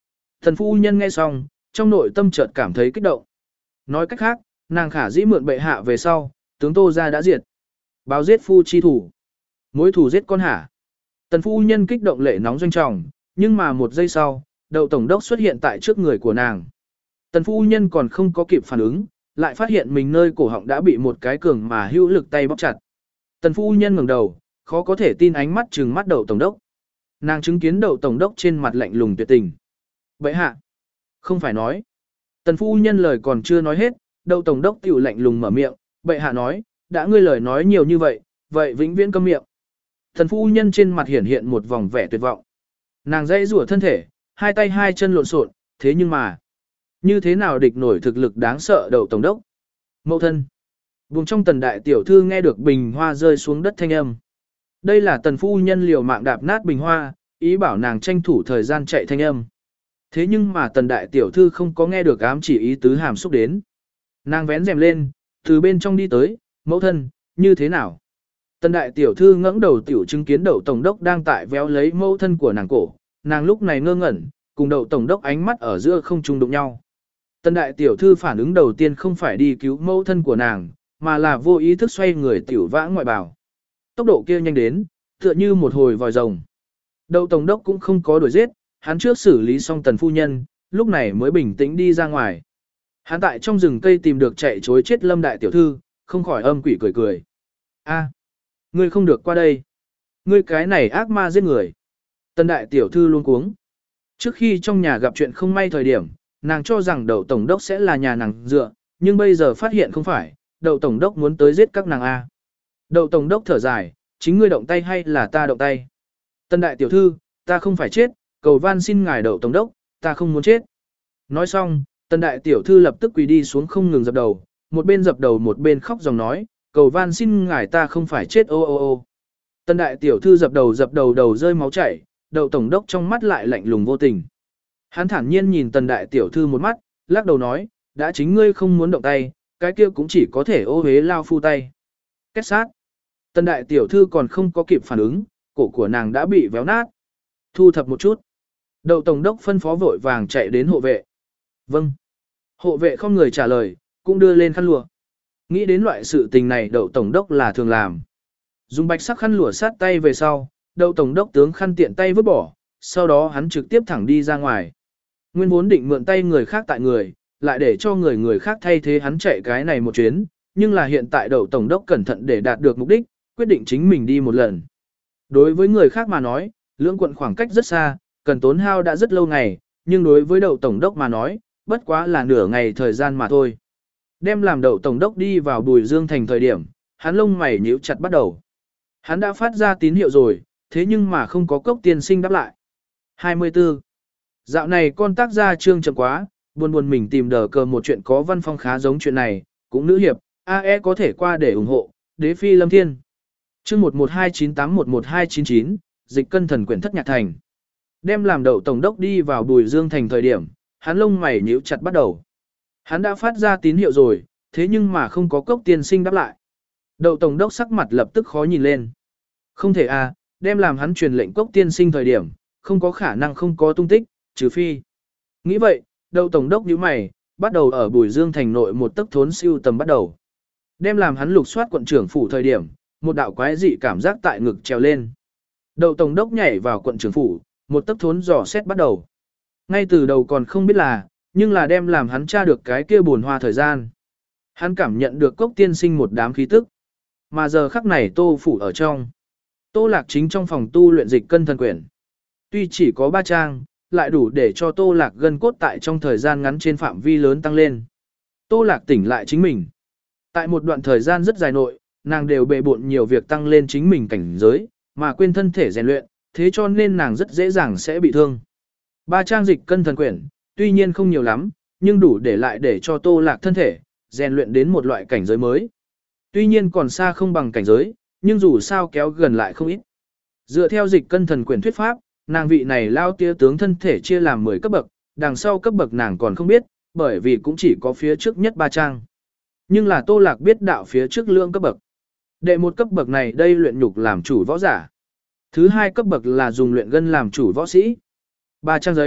Thần phu nhân nghe xong, trong nội tâm chợt cảm thấy kích động. Nói cách khác, nàng khả dĩ mượn bệ hạ về sau, tướng Tô gia đã diệt. Báo giết phu chi thủ. Mối thủ giết con hả? Tần phu nhân kích động lệ nóng doanh trọng, nhưng mà một giây sau, đậu tổng đốc xuất hiện tại trước người của nàng. Tần phu nhân còn không có kịp phản ứng, lại phát hiện mình nơi cổ họng đã bị một cái cường mà hữu lực tay bóp chặt. Tần phu nhân ngẩng đầu, khó có thể tin ánh mắt trừng mắt đậu tổng đốc. Nàng chứng kiến đậu tổng đốc trên mặt lạnh lùng tuyệt tình. Bệ hạ, không phải nói. Tần phu nhân lời còn chưa nói hết, đậu tổng đốc tiểu lạnh lùng mở miệng, bệ hạ nói, đã ngươi lời nói nhiều như vậy, vậy vĩnh viễn câm miệng. Tần phu nhân trên mặt hiển hiện một vòng vẻ tuyệt vọng. Nàng dãy rủa thân thể, hai tay hai chân lộn xộn, thế nhưng mà, như thế nào địch nổi thực lực đáng sợ đậu tổng đốc? Mậu thân. Vùng trong tần đại tiểu thư nghe được bình hoa rơi xuống đất thanh âm. Đây là tần phu nhân liều mạng đạp nát bình hoa, ý bảo nàng tranh thủ thời gian chạy thanh âm. Thế nhưng mà tần đại tiểu thư không có nghe được ám chỉ ý tứ hàm xúc đến. Nàng vén rèm lên, từ bên trong đi tới, mẫu thân, như thế nào? Tần đại tiểu thư ngẩng đầu tiểu chứng kiến đậu tổng đốc đang tại véo lấy mẫu thân của nàng cổ. Nàng lúc này ngơ ngẩn, cùng đậu tổng đốc ánh mắt ở giữa không trung đụng nhau. Tần đại tiểu thư phản ứng đầu tiên không phải đi cứu mẫu thân của nàng, mà là vô ý thức xoay người tiểu vã ngoại bào. Tốc độ kia nhanh đến, tựa như một hồi vòi rồng. Đậu tổng đốc cũng không có đuổi giết, hắn trước xử lý xong tần phu nhân, lúc này mới bình tĩnh đi ra ngoài. Hắn tại trong rừng cây tìm được chạy chối chết lâm đại tiểu thư, không khỏi âm quỷ cười cười. A, ngươi không được qua đây. Ngươi cái này ác ma giết người. Tần đại tiểu thư luôn cuống. Trước khi trong nhà gặp chuyện không may thời điểm, nàng cho rằng đậu tổng đốc sẽ là nhà nàng dựa, nhưng bây giờ phát hiện không phải, đậu tổng đốc muốn tới giết các nàng A. Đậu tổng đốc thở dài, chính ngươi động tay hay là ta động tay? Tần đại tiểu thư, ta không phải chết, cầu van xin ngài đậu tổng đốc, ta không muốn chết. Nói xong, tần đại tiểu thư lập tức quỳ đi xuống không ngừng dập đầu, một bên dập đầu một bên khóc dòng nói, cầu van xin ngài ta không phải chết ô ô ô. Tần đại tiểu thư dập đầu dập đầu đầu rơi máu chảy, đậu tổng đốc trong mắt lại lạnh lùng vô tình. Hắn thản nhiên nhìn tần đại tiểu thư một mắt, lắc đầu nói, đã chính ngươi không muốn động tay, cái kia cũng chỉ có thể ô hế lao phu tay. Kết sát. Tần đại tiểu thư còn không có kịp phản ứng, cổ của nàng đã bị véo nát. Thu thập một chút. Đậu tổng đốc phân phó vội vàng chạy đến hộ vệ. Vâng. Hộ vệ không người trả lời, cũng đưa lên khăn lụa. Nghĩ đến loại sự tình này đậu tổng đốc là thường làm. Dùng bạch sắc khăn lụa sát tay về sau, đậu tổng đốc tướng khăn tiện tay vứt bỏ, sau đó hắn trực tiếp thẳng đi ra ngoài. Nguyên vốn định mượn tay người khác tại người, lại để cho người người khác thay thế hắn chạy cái này một chuyến, nhưng là hiện tại đậu tổng đốc cẩn thận để đạt được mục đích, quyết định chính mình đi một lần. Đối với người khác mà nói, lưỡng quận khoảng cách rất xa, cần tốn hao đã rất lâu ngày, nhưng đối với đậu tổng đốc mà nói, bất quá là nửa ngày thời gian mà thôi. Đem làm đậu tổng đốc đi vào Bùi Dương thành thời điểm, hắn lông mày nhíu chặt bắt đầu. Hắn đã phát ra tín hiệu rồi, thế nhưng mà không có cốc tiên sinh đáp lại. hai mươi tư. Dạo này con tác gia trương chậm quá, buồn buồn mình tìm đờ cờ một chuyện có văn phong khá giống chuyện này, cũng nữ hiệp, a e có thể qua để ủng hộ, đế phi lâm thiên. Chương một một hai chín tám một một hai chín chín, dịch cân thần quyển thất nhạc thành. Đem làm đậu tổng đốc đi vào Bùi Dương thành thời điểm, hắn lông mày nhíu chặt bắt đầu. Hắn đã phát ra tín hiệu rồi, thế nhưng mà không có cốc tiên sinh đáp lại. Đậu tổng đốc sắc mặt lập tức khó nhìn lên. Không thể à, đem làm hắn truyền lệnh cốc tiên sinh thời điểm, không có khả năng không có tung tích, trừ phi. Nghĩ vậy, đậu tổng đốc nhíu mày, bắt đầu ở Bùi Dương thành nội một tấc thốn siêu tầm bắt đầu. Đem làm hắn lục soát quận trưởng phủ thời điểm, một đạo quái dị cảm giác tại ngực trèo lên. Đậu tổng đốc nhảy vào quận trưởng phủ, một tấc thốn dò xét bắt đầu. Ngay từ đầu còn không biết là, nhưng là đem làm hắn tra được cái kia buồn hoa thời gian. Hắn cảm nhận được cốc tiên sinh một đám khí tức. Mà giờ khắc này Tô phủ ở trong. Tô Lạc chính trong phòng tu luyện dịch cân thần quyển. Tuy chỉ có ba trang, lại đủ để cho Tô Lạc gân cốt tại trong thời gian ngắn trên phạm vi lớn tăng lên. Tô Lạc tỉnh lại chính mình. Tại một đoạn thời gian rất dài nội, nàng đều bề bộn nhiều việc tăng lên chính mình cảnh giới, mà quên thân thể rèn luyện, thế cho nên nàng rất dễ dàng sẽ bị thương. Ba trang dịch cân thần quyển, tuy nhiên không nhiều lắm, nhưng đủ để lại để cho Tô Lạc thân thể, rèn luyện đến một loại cảnh giới mới. Tuy nhiên còn xa không bằng cảnh giới, nhưng dù sao kéo gần lại không ít. Dựa theo dịch cân thần quyển thuyết pháp, nàng vị này lao tia tướng thân thể chia làm mười cấp bậc, đằng sau cấp bậc nàng còn không biết, bởi vì cũng chỉ có phía trước nhất ba trang. Nhưng là Tô Lạc biết đạo phía trước lượng cấp bậc. Đệ một cấp bậc này đây luyện nhục làm chủ võ giả. Thứ hai cấp bậc là dùng luyện gân làm chủ võ sĩ. Ba trang giấy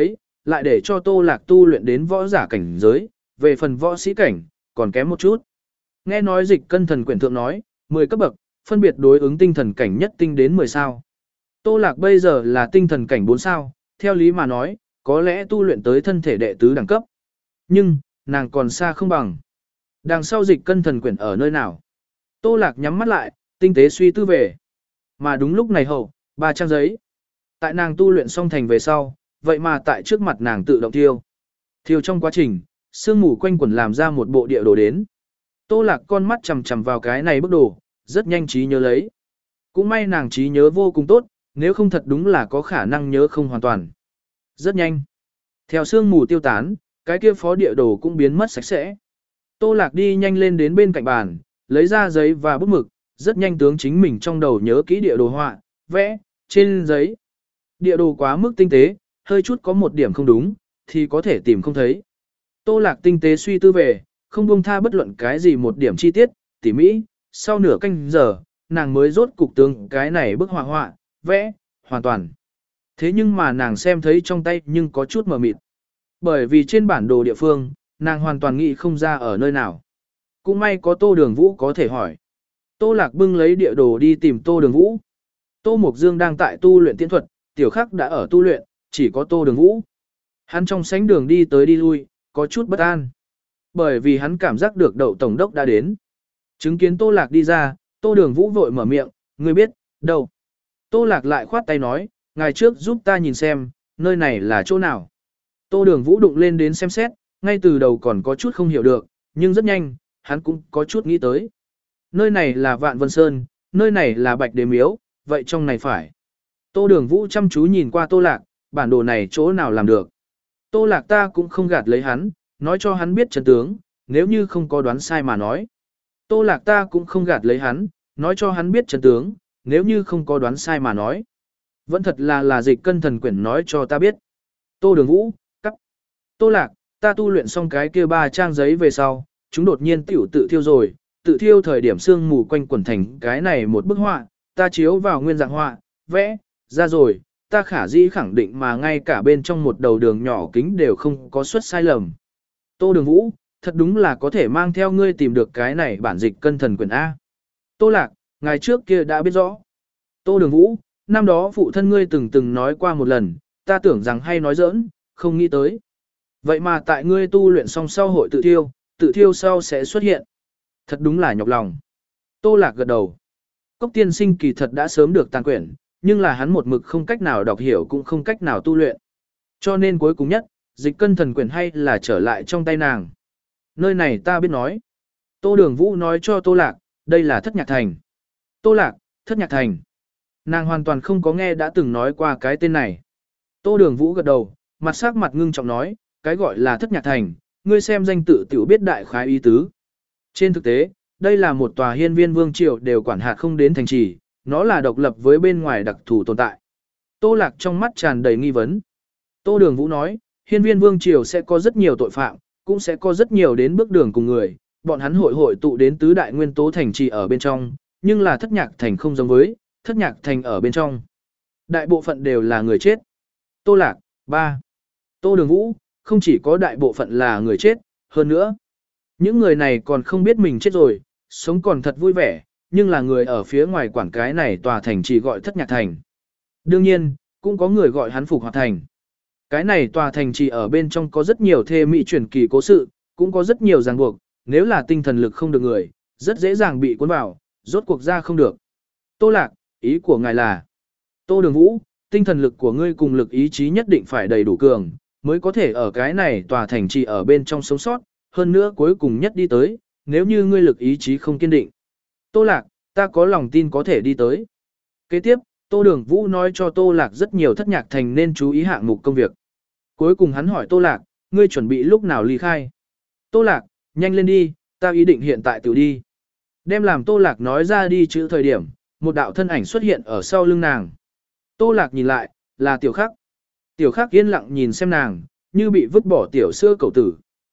lại để cho Tô Lạc tu luyện đến võ giả cảnh giới, về phần võ sĩ cảnh, còn kém một chút. Nghe nói dịch cân thần quyển thượng nói, mười cấp bậc, phân biệt đối ứng tinh thần cảnh nhất tinh đến mười sao. Tô Lạc bây giờ là tinh thần cảnh bốn sao, theo lý mà nói, có lẽ tu luyện tới thân thể đệ tứ đẳng cấp. Nhưng, nàng còn xa không bằng. Đằng sau dịch cân thần quyển ở nơi nào? Tô Lạc nhắm mắt lại, tinh tế suy tư về. Mà đúng lúc này hậu, ba trang giấy. Tại nàng tu luyện xong thành về sau, vậy mà tại trước mặt nàng tự động thiêu. Thiêu trong quá trình, sương mù quanh quẩn làm ra một bộ địa đồ đến. Tô Lạc con mắt chằm chằm vào cái này bức đồ, rất nhanh trí nhớ lấy. Cũng may nàng trí nhớ vô cùng tốt, nếu không thật đúng là có khả năng nhớ không hoàn toàn. Rất nhanh. Theo sương mù tiêu tán, cái kia phó địa đồ cũng biến mất sạch sẽ. Tô Lạc đi nhanh lên đến bên cạnh bàn, lấy ra giấy và bút mực, rất nhanh tướng chính mình trong đầu nhớ kỹ địa đồ họa, vẽ, trên giấy. Địa đồ quá mức tinh tế, hơi chút có một điểm không đúng, thì có thể tìm không thấy. Tô Lạc tinh tế suy tư về, không buông tha bất luận cái gì một điểm chi tiết, tỉ mỹ, sau nửa canh giờ, nàng mới rốt cục tướng cái này bức họa họa, vẽ, hoàn toàn. Thế nhưng mà nàng xem thấy trong tay nhưng có chút mờ mịt. Bởi vì trên bản đồ địa phương, nàng hoàn toàn nghĩ không ra ở nơi nào. Cũng may có Tô Đường Vũ có thể hỏi. Tô Lạc bưng lấy địa đồ đi tìm Tô Đường Vũ. Tô Mộc Dương đang tại tu luyện tiễn thuật, Tiểu Khắc đã ở tu luyện, chỉ có Tô Đường Vũ. Hắn trong sánh đường đi tới đi lui, có chút bất an. Bởi vì hắn cảm giác được Đậu tổng đốc đã đến. Chứng kiến Tô Lạc đi ra, Tô Đường Vũ vội mở miệng, ngươi biết, đâu. Tô Lạc lại khoát tay nói, ngày trước giúp ta nhìn xem, nơi này là chỗ nào. Tô Đường Vũ đụng lên đến xem xét, ngay từ đầu còn có chút không hiểu được, nhưng rất nhanh, hắn cũng có chút nghĩ tới. Nơi này là Vạn Vân Sơn, nơi này là Bạch Đế Miếu, vậy trong này phải. Tô Đường Vũ chăm chú nhìn qua Tô Lạc, bản đồ này chỗ nào làm được. Tô Lạc ta cũng không gạt lấy hắn, nói cho hắn biết chân tướng, nếu như không có đoán sai mà nói. Tô Lạc ta cũng không gạt lấy hắn, nói cho hắn biết chân tướng, nếu như không có đoán sai mà nói. Vẫn thật là là dịch cân thần quyển nói cho ta biết. Tô Đường Vũ, cắt. Tô Lạc, ta tu luyện xong cái kia ba trang giấy về sau, chúng đột nhiên tiểu tự thiêu rồi, tự thiêu thời điểm sương mù quanh quẩn thành cái này một bức họa, ta chiếu vào nguyên dạng họa, vẽ, ra rồi, ta khả dĩ khẳng định mà ngay cả bên trong một đầu đường nhỏ kính đều không có xuất sai lầm. Tô Đường Vũ, thật đúng là có thể mang theo ngươi tìm được cái này bản dịch cân thần quyển A. Tô Lạc, ngày trước kia đã biết rõ. Tô Đường Vũ, năm đó phụ thân ngươi từng từng nói qua một lần, ta tưởng rằng hay nói giỡn, không nghĩ tới. Vậy mà tại ngươi tu luyện xong sau hội tự thiêu, tự thiêu sau sẽ xuất hiện. Thật đúng là nhọc lòng. Tô Lạc gật đầu. Cốc tiên sinh kỳ thật đã sớm được tàn quyển, nhưng là hắn một mực không cách nào đọc hiểu cũng không cách nào tu luyện. Cho nên cuối cùng nhất, dịch cân thần quyển hay là trở lại trong tay nàng. Nơi này ta biết nói. Tô Đường Vũ nói cho Tô Lạc, đây là Thất Nhạc Thành. Tô Lạc, Thất Nhạc Thành. Nàng hoàn toàn không có nghe đã từng nói qua cái tên này. Tô Đường Vũ gật đầu, mặt sắc mặt ngưng trọng nói, cái gọi là Thất Nhạc Thành, ngươi xem danh tự tiểu biết đại khái ý tứ. Trên thực tế, đây là một tòa hiên viên vương triều đều quản hạt không đến thành trì, nó là độc lập với bên ngoài đặc thù tồn tại. Tô Lạc trong mắt tràn đầy nghi vấn. Tô Đường Vũ nói, hiên viên vương triều sẽ có rất nhiều tội phạm, cũng sẽ có rất nhiều đến bước đường cùng người, bọn hắn hội hội tụ đến tứ đại nguyên tố thành trì ở bên trong, nhưng là Thất Nhạc Thành không giống với, Thất Nhạc Thành ở bên trong. Đại bộ phận đều là người chết. Tô Lạc, ba. Tô Đường Vũ, không chỉ có đại bộ phận là người chết, hơn nữa. Những người này còn không biết mình chết rồi, sống còn thật vui vẻ, nhưng là người ở phía ngoài quản cái này tòa thành chỉ gọi Thất Nhạc Thành. Đương nhiên, cũng có người gọi hắn Phục Hoạt Thành. Cái này tòa thành chỉ ở bên trong có rất nhiều thê mỹ truyền kỳ cố sự, cũng có rất nhiều ràng buộc, nếu là tinh thần lực không được người, rất dễ dàng bị cuốn vào, rốt cuộc ra không được. Tô Lạc, ý của ngài là, Tô Đường Vũ, tinh thần lực của ngươi cùng lực ý chí nhất định phải đầy đủ cường, mới có thể ở cái này tòa thành trì ở bên trong sống sót, hơn nữa cuối cùng nhất đi tới, nếu như ngươi lực ý chí không kiên định. Tô Lạc, ta có lòng tin có thể đi tới. Kế tiếp, Tô Đường Vũ nói cho Tô Lạc rất nhiều Thất Nhạc Thành nên chú ý hạng mục công việc. Cuối cùng hắn hỏi Tô Lạc, ngươi chuẩn bị lúc nào ly khai? Tô Lạc, nhanh lên đi, ta ý định hiện tại tự đi. Đem làm Tô Lạc nói ra đi chữ thời điểm, một đạo thân ảnh xuất hiện ở sau lưng nàng. Tô Lạc nhìn lại, là Tiểu Khắc. Tiểu Khắc yên lặng nhìn xem nàng, như bị vứt bỏ tiểu sữa cậu tử.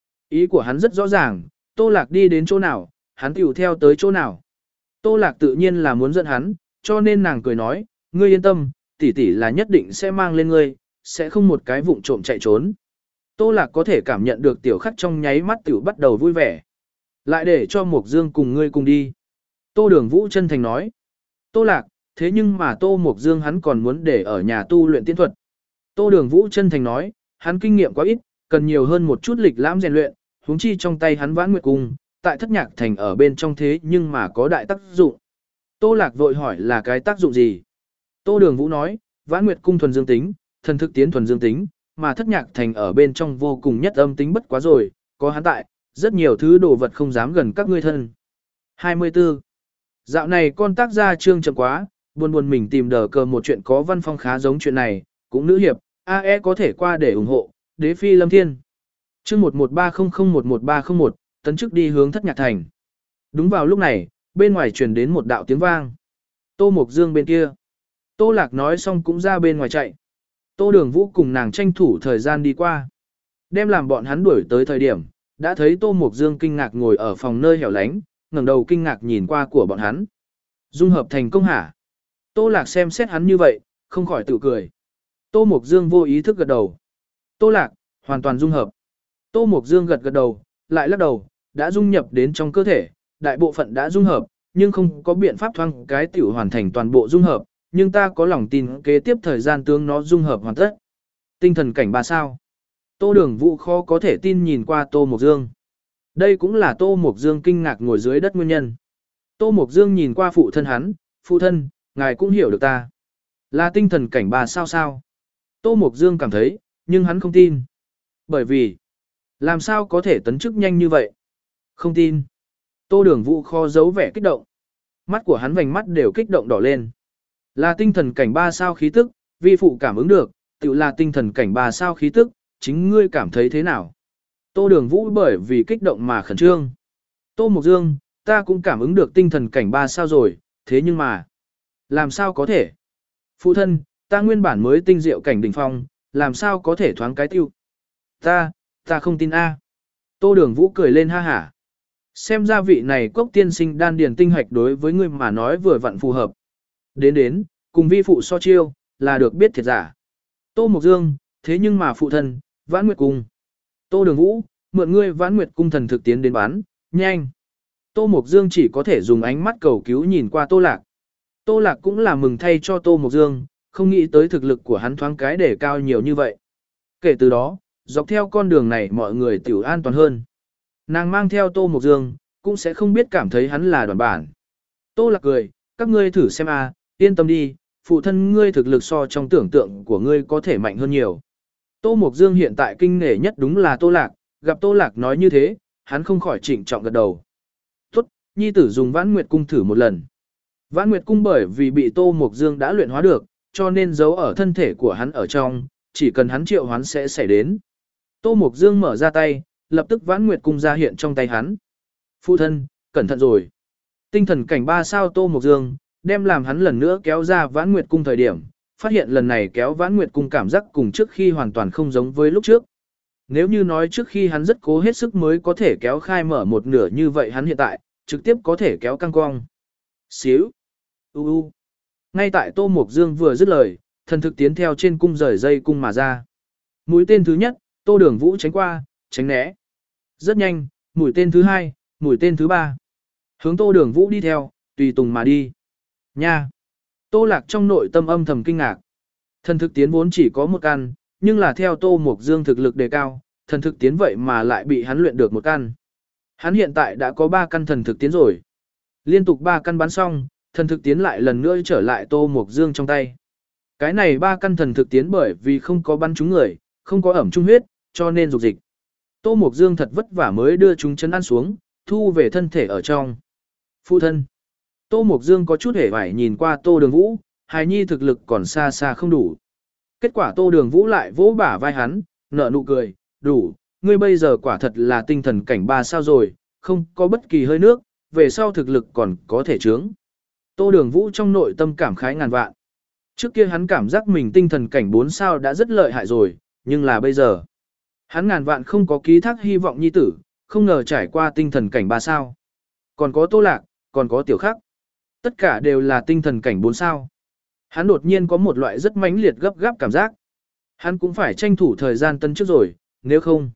Ý của hắn rất rõ ràng, Tô Lạc đi đến chỗ nào, hắn tiểu theo tới chỗ nào. Tô Lạc tự nhiên là muốn dẫn hắn, cho nên nàng cười nói, ngươi yên tâm, tỷ tỷ là nhất định sẽ mang lên ngươi, sẽ không một cái vụng trộm chạy trốn. Tô Lạc có thể cảm nhận được Tiểu Khắc trong nháy mắt tiểu bắt đầu vui vẻ. Lại để cho Mộc Dương cùng ngươi cùng đi. Tô Đường Vũ chân thành nói. Tô Lạc, thế nhưng mà Tô Mộc Dương hắn còn muốn để ở nhà tu luyện tiên thuật. Tô Đường Vũ chân thành nói, hắn kinh nghiệm quá ít, cần nhiều hơn một chút lịch lãm rèn luyện, huống chi trong tay hắn Vãn Nguyệt Cung, tại Thất Nhạc Thành ở bên trong thế nhưng mà có đại tác dụng. Tô Lạc vội hỏi là cái tác dụng gì? Tô Đường Vũ nói, Vãn Nguyệt Cung thuần dương tính, thần thức tiến thuần dương tính, mà Thất Nhạc Thành ở bên trong vô cùng nhất âm tính bất quá rồi, có hắn tại, rất nhiều thứ đồ vật không dám gần các ngươi thân. hai mươi tư. Dạo này con tác gia trương chậm quá, buồn buồn mình tìm đờ cờ một chuyện có văn phong khá giống chuyện này, cũng nữ hiệp, a e có thể qua để ủng hộ, đế phi lâm thiên. Chương một một ba không không một một ba không một, tấn chức đi hướng Thất Nhạc Thành. Đúng vào lúc này, bên ngoài truyền đến một đạo tiếng vang. Tô Mộc Dương bên kia. Tô Lạc nói xong cũng ra bên ngoài chạy. Tô Đường Vũ cùng nàng tranh thủ thời gian đi qua. Đem làm bọn hắn đuổi tới thời điểm, đã thấy Tô Mộc Dương kinh ngạc ngồi ở phòng nơi hẻo lánh, ngẩng đầu kinh ngạc nhìn qua của bọn hắn. Dung hợp thành công hả? Tô Lạc xem xét hắn như vậy, không khỏi tự cười. Tô Mộc Dương vô ý thức gật đầu. Tô Lạc, hoàn toàn dung hợp. Tô Mộc Dương gật gật đầu, lại lắc đầu, đã dung nhập đến trong cơ thể, đại bộ phận đã dung hợp, nhưng không có biện pháp thoáng cái tiểu hoàn thành toàn bộ dung hợp, nhưng ta có lòng tin kế tiếp thời gian tướng nó dung hợp hoàn tất. Tinh thần cảnh ba sao. Tô Đường Vũ khó có thể tin nhìn qua Tô Mộc Dương. Đây cũng là Tô Mộc Dương kinh ngạc ngồi dưới đất nguyên nhân. Tô Mộc Dương nhìn qua phụ thân hắn, phụ thân, ngài cũng hiểu được ta. Là tinh thần cảnh ba sao sao. Tô Mộc Dương cảm thấy, nhưng hắn không tin. Bởi vì, làm sao có thể tấn chức nhanh như vậy? Không tin. Tô Đường Vũ khó giấu vẻ kích động. Mắt của hắn vành mắt đều kích động đỏ lên. Là tinh thần cảnh ba sao khí tức, vi phụ cảm ứng được, tự là tinh thần cảnh ba sao khí tức, chính ngươi cảm thấy thế nào? Tô Đường Vũ bởi vì kích động mà khẩn trương. Tô Mộc Dương, ta cũng cảm ứng được tinh thần cảnh ba sao rồi, thế nhưng mà, làm sao có thể? Phụ thân, ta nguyên bản mới tinh diệu cảnh đỉnh phong, làm sao có thể thoáng cái tiêu? Ta, ta không tin a. Tô Đường Vũ cười lên ha hả. Xem ra vị này Cốc tiên sinh đan điền tinh hạch đối với ngươi mà nói vừa vặn phù hợp. Đến đến, cùng vi phụ so chiêu, là được biết thiệt giả. Tô Mộc Dương, thế nhưng mà phụ thân, Vãn Nguyệt Cung. Tô Đường Vũ, mượn ngươi Vãn Nguyệt Cung thần thực tiến đến bán, nhanh. Tô Mộc Dương chỉ có thể dùng ánh mắt cầu cứu nhìn qua Tô Lạc. Tô Lạc cũng là mừng thay cho Tô Mộc Dương, không nghĩ tới thực lực của hắn thoáng cái để cao nhiều như vậy. Kể từ đó, dọc theo con đường này mọi người tiểu an toàn hơn. Nàng mang theo Tô Mộc Dương, cũng sẽ không biết cảm thấy hắn là đoàn bản. Tô Lạc cười, các ngươi thử xem a, yên tâm đi, phụ thân ngươi thực lực so trong tưởng tượng của ngươi có thể mạnh hơn nhiều. Tô Mộc Dương hiện tại kinh nể nhất đúng là Tô Lạc, gặp Tô Lạc nói như thế, hắn không khỏi trịnh trọng gật đầu. Tốt, nhi tử dùng Vãn Nguyệt Cung thử một lần. Vãn Nguyệt Cung bởi vì bị Tô Mộc Dương đã luyện hóa được, cho nên giấu ở thân thể của hắn ở trong, chỉ cần hắn triệu hoán sẽ xảy đến. Tô Mộc Dương mở ra tay, lập tức Vãn Nguyệt Cung ra hiện trong tay hắn. Phụ thân, cẩn thận rồi. Tinh thần cảnh ba sao Tô Mộc Dương, đem làm hắn lần nữa kéo ra Vãn Nguyệt Cung thời điểm, phát hiện lần này kéo Vãn Nguyệt Cung cảm giác cùng trước khi hoàn toàn không giống với lúc trước. Nếu như nói trước khi hắn rất cố hết sức mới có thể kéo khai mở một nửa như vậy hắn hiện tại, trực tiếp có thể kéo căng cong. Xíu. U u. Ngay tại Tô Mộc Dương vừa dứt lời, thần thực tiến theo trên cung rời dây cung mà ra. Mũi tên thứ nhất, Tô Đường Vũ tránh qua, tránh né. Rất nhanh, mũi tên thứ hai, mũi tên thứ ba. Hướng Tô Đường Vũ đi theo, tùy tùng mà đi. Nha! Tô Lạc trong nội tâm âm thầm kinh ngạc. Thần thực tiến vốn chỉ có một căn, nhưng là theo Tô Mộc Dương thực lực đề cao, thần thực tiến vậy mà lại bị hắn luyện được một căn. Hắn hiện tại đã có ba căn thần thực tiến rồi. Liên tục ba căn bắn xong, thần thực tiến lại lần nữa trở lại Tô Mộc Dương trong tay. Cái này ba căn thần thực tiến bởi vì không có bắn trúng người, không có ẩm trung huyết, cho nên dục dịch. Tô Mộc Dương thật vất vả mới đưa chúng chân ăn xuống, thu về thân thể ở trong. Phụ thân. Tô Mộc Dương có chút hề vải nhìn qua Tô Đường Vũ, hài nhi thực lực còn xa xa không đủ. Kết quả Tô Đường Vũ lại vỗ bả vai hắn, nở nụ cười, đủ, ngươi bây giờ quả thật là tinh thần cảnh ba sao rồi, không có bất kỳ hơi nước, về sau thực lực còn có thể trướng. Tô Đường Vũ trong nội tâm cảm khái ngàn vạn. Trước kia hắn cảm giác mình tinh thần cảnh bốn sao đã rất lợi hại rồi, nhưng là bây giờ, hắn ngàn vạn không có ký thác hy vọng nhi tử, không ngờ trải qua tinh thần cảnh ba sao. Còn có Tô Lạc, còn có Tiểu Khắc. Tất cả đều là tinh thần cảnh bốn sao. Hắn đột nhiên có một loại rất mãnh liệt gấp gáp cảm giác. Hắn cũng phải tranh thủ thời gian tân trước rồi, nếu không,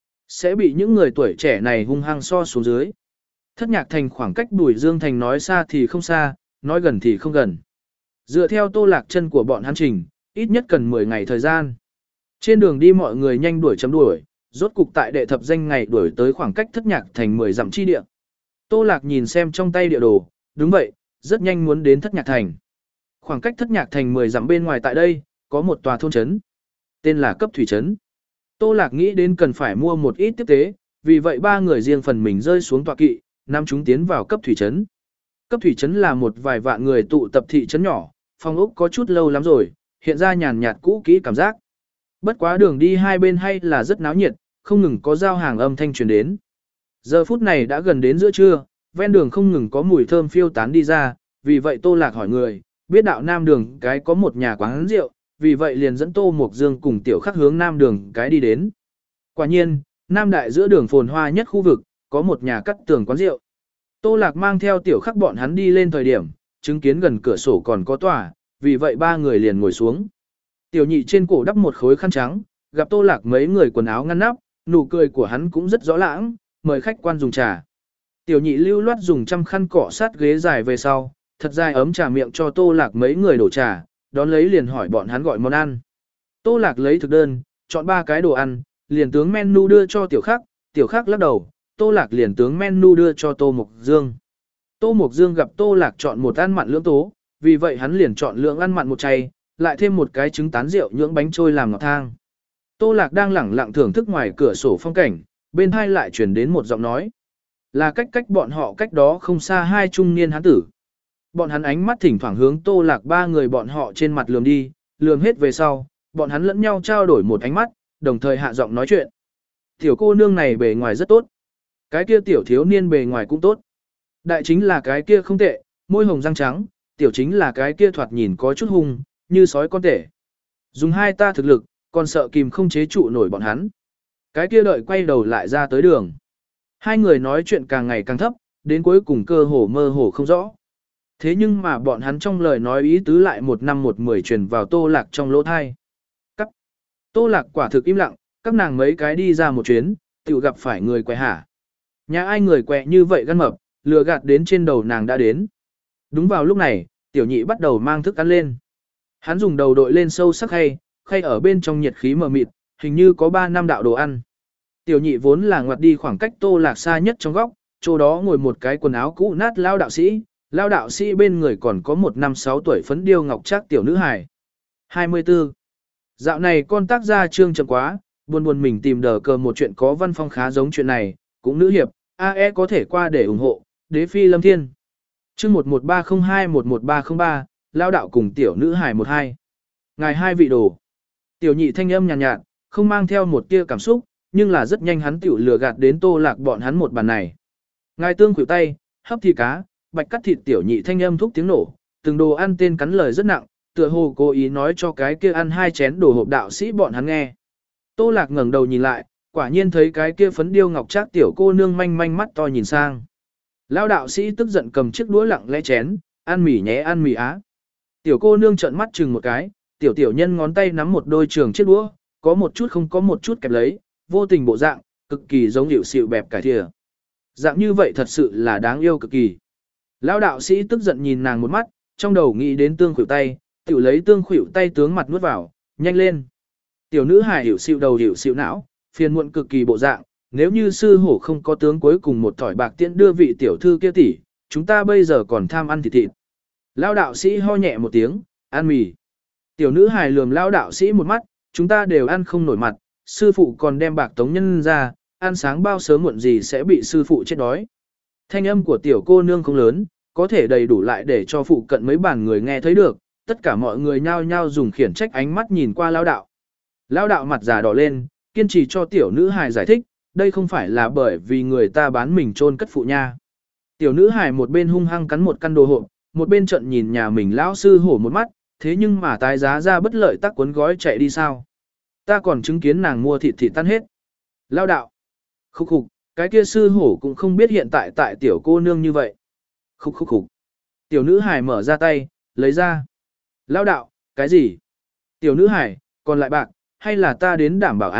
sẽ bị những người tuổi trẻ này hung hăng so xuống dưới. Thất Nhạc Thành khoảng cách Bùi Dương Thành nói xa thì không xa, nói gần thì không gần. Dựa theo Tô Lạc chân của bọn hắn trình, ít nhất cần mười ngày thời gian. Trên đường đi mọi người nhanh đuổi chấm đuổi, rốt cục tại đệ thập danh ngày đuổi tới khoảng cách Thất Nhạc Thành mười dặm chi địa. Tô Lạc nhìn xem trong tay địa đồ, đúng vậy, rất nhanh muốn đến Thất Nhạc Thành. Khoảng cách Thất Nhạc Thành mười dặm bên ngoài tại đây, có một tòa thôn trấn, tên là Cấp Thủy Trấn. Tô Lạc nghĩ đến cần phải mua một ít tiếp tế, vì vậy ba người riêng phần mình rơi xuống tọa kỵ, năm chúng tiến vào Cấp Thủy Trấn. Cấp Thủy Trấn là một vài vạn người tụ tập thị trấn nhỏ, phong ốc có chút lâu lắm rồi, hiện ra nhàn nhạt cũ kỹ cảm giác. Bất quá đường đi hai bên hay là rất náo nhiệt, không ngừng có giao hàng âm thanh truyền đến. Giờ phút này đã gần đến giữa trưa, ven đường không ngừng có mùi thơm phiêu tán đi ra, vì vậy Tô Lạc hỏi người, biết đạo Nam Đường cái có một nhà quán rượu, vì vậy liền dẫn Tô Mộc Dương cùng Tiểu Khắc hướng Nam Đường cái đi đến. Quả nhiên, Nam Đại giữa đường phồn hoa nhất khu vực, có một nhà cắt tường quán rượu. Tô Lạc mang theo Tiểu Khắc bọn hắn đi lên thời điểm, chứng kiến gần cửa sổ còn có tòa, vì vậy ba người liền ngồi xuống. Tiểu Nhị trên cổ đắp một khối khăn trắng, gặp Tô Lạc mấy người quần áo ngăn nắp, nụ cười của hắn cũng rất rõ lãng, mời khách quan dùng trà. Tiểu Nhị lưu loát dùng trăm khăn cọ sát ghế dài về sau, thật dài ấm trà miệng cho Tô Lạc mấy người đổ trà, đón lấy liền hỏi bọn hắn gọi món ăn. Tô Lạc lấy thực đơn, chọn ba cái đồ ăn, liền tướng menu đưa cho Tiểu Khắc, Tiểu Khắc lắc đầu, Tô Lạc liền tướng menu đưa cho Tô Mộc Dương. Tô Mộc Dương gặp Tô Lạc chọn một ăn mặn lưỡng tố, vì vậy hắn liền chọn lượng ăn mặn một chay, lại thêm một cái trứng tán rượu nhưỡng bánh trôi làm ngọt thang. Tô Lạc đang lẳng lặng thưởng thức ngoài cửa sổ phong cảnh, bên hai lại truyền đến một giọng nói. Là cách cách bọn họ cách đó không xa hai trung niên hán tử. Bọn hắn ánh mắt thỉnh thoảng hướng Tô Lạc ba người bọn họ trên mặt lườm đi, lườm hết về sau, bọn hắn lẫn nhau trao đổi một ánh mắt, đồng thời hạ giọng nói chuyện. Tiểu cô nương này bề ngoài rất tốt. Cái kia tiểu thiếu niên bề ngoài cũng tốt. Đại chính là cái kia không tệ, môi hồng răng trắng, tiểu chính là cái kia thoạt nhìn có chút hung, như sói con tể. Dùng hai ta thực lực, còn sợ kìm không chế trụ nổi bọn hắn. Cái kia đợi quay đầu lại ra tới đường. Hai người nói chuyện càng ngày càng thấp, đến cuối cùng cơ hồ mơ hồ không rõ. Thế nhưng mà bọn hắn trong lời nói ý tứ lại một năm một mười truyền vào Tô Lạc trong lỗ thai. Cắt. Tô Lạc quả thực im lặng, các nàng mấy cái đi ra một chuyến, tự gặp phải người quẹ hả. Nhà ai người quẹ như vậy gan mập, lừa gạt đến trên đầu nàng đã đến. Đúng vào lúc này, Tiểu Nhị bắt đầu mang thức ăn lên. Hắn dùng đầu đội lên sâu sắc khay, khay ở bên trong nhiệt khí mờ mịt, hình như có ba năm đạo đồ ăn. Tiểu Nhị vốn là ngoặt đi khoảng cách Tô Lạc xa nhất trong góc, chỗ đó ngồi một cái quần áo cũ nát lao đạo sĩ, lao đạo sĩ bên người còn có một năm sáu tuổi phấn điêu ngọc trác tiểu nữ hài. hai mươi tư. Dạo này con tác gia trương chậm quá, buồn buồn mình tìm đờ cờ một chuyện có văn phong khá giống chuyện này, cũng nữ hiệp, a e có thể qua để ủng hộ, đế phi lâm thiên. Chương một một ba không hai một một ba không ba, lao đạo cùng tiểu nữ hài một hai. Ngài hai vị đồ. Tiểu Nhị thanh âm nhàn nhạt, nhạt, không mang theo một tia cảm xúc, nhưng là rất nhanh hắn tiểu lừa gạt đến Tô Lạc bọn hắn một bàn này. Ngài tương khuỷu tay, hấp thịt cá, bạch cắt thịt. Tiểu Nhị thanh âm thúc tiếng nổ, từng đồ ăn tên cắn lời rất nặng, tựa hồ cố ý nói cho cái kia ăn hai chén đồ hộp đạo sĩ bọn hắn nghe. Tô Lạc ngẩng đầu nhìn lại, quả nhiên thấy cái kia phấn điêu ngọc trác tiểu cô nương manh manh mắt to nhìn sang. Lão đạo sĩ tức giận cầm chiếc đũa lặng lẽ chén, ăn mì nhé ăn mì á. Tiểu cô nương trợn mắt chừng một cái, tiểu tiểu nhân ngón tay nắm một đôi trường chiếc đũa, có một chút không có một chút kẹp lấy, vô tình bộ dạng, cực kỳ giống hiệu xịu bẹp cải thìa. Dạng như vậy thật sự là đáng yêu cực kỳ. Lão đạo sĩ tức giận nhìn nàng một mắt, trong đầu nghĩ đến tương khuỷu tay, tiểu lấy tương khuỷu tay tướng mặt nuốt vào, nhanh lên. Tiểu nữ hài hiệu xịu đầu hiệu xịu não, phiền muộn cực kỳ bộ dạng, nếu như sư hổ không có tướng cuối cùng một thỏi bạc tiễn đưa vị tiểu thư kia tỷ, chúng ta bây giờ còn tham ăn thịt thịt. Lão đạo sĩ ho nhẹ một tiếng, ăn mì. Tiểu nữ hài lườm lão đạo sĩ một mắt, chúng ta đều ăn không nổi mặt, sư phụ còn đem bạc tống nhân ra, ăn sáng bao sớm muộn gì sẽ bị sư phụ chết đói. Thanh âm của tiểu cô nương không lớn, có thể đầy đủ lại để cho phụ cận mấy bàn người nghe thấy được, tất cả mọi người nhao nhao dùng khiển trách ánh mắt nhìn qua lão đạo. Lão đạo mặt già đỏ lên, kiên trì cho tiểu nữ hài giải thích, đây không phải là bởi vì người ta bán mình chôn cất phụ nha. Tiểu nữ hài một bên hung hăng cắn một căn đồ hộp, một bên trận nhìn nhà mình lão sư hổ một mắt, thế nhưng mà tái giá ra bất lợi tắc cuốn gói chạy đi sao. Ta còn chứng kiến nàng mua thịt thịt tan hết. Lão đạo. Khúc khục, cái kia sư hổ cũng không biết hiện tại tại tiểu cô nương như vậy. Khúc khúc khục. Tiểu nữ hài mở ra tay, lấy ra. Lão đạo, cái gì? Tiểu nữ hài, còn lại bạc, hay là ta đến đảm bảo a?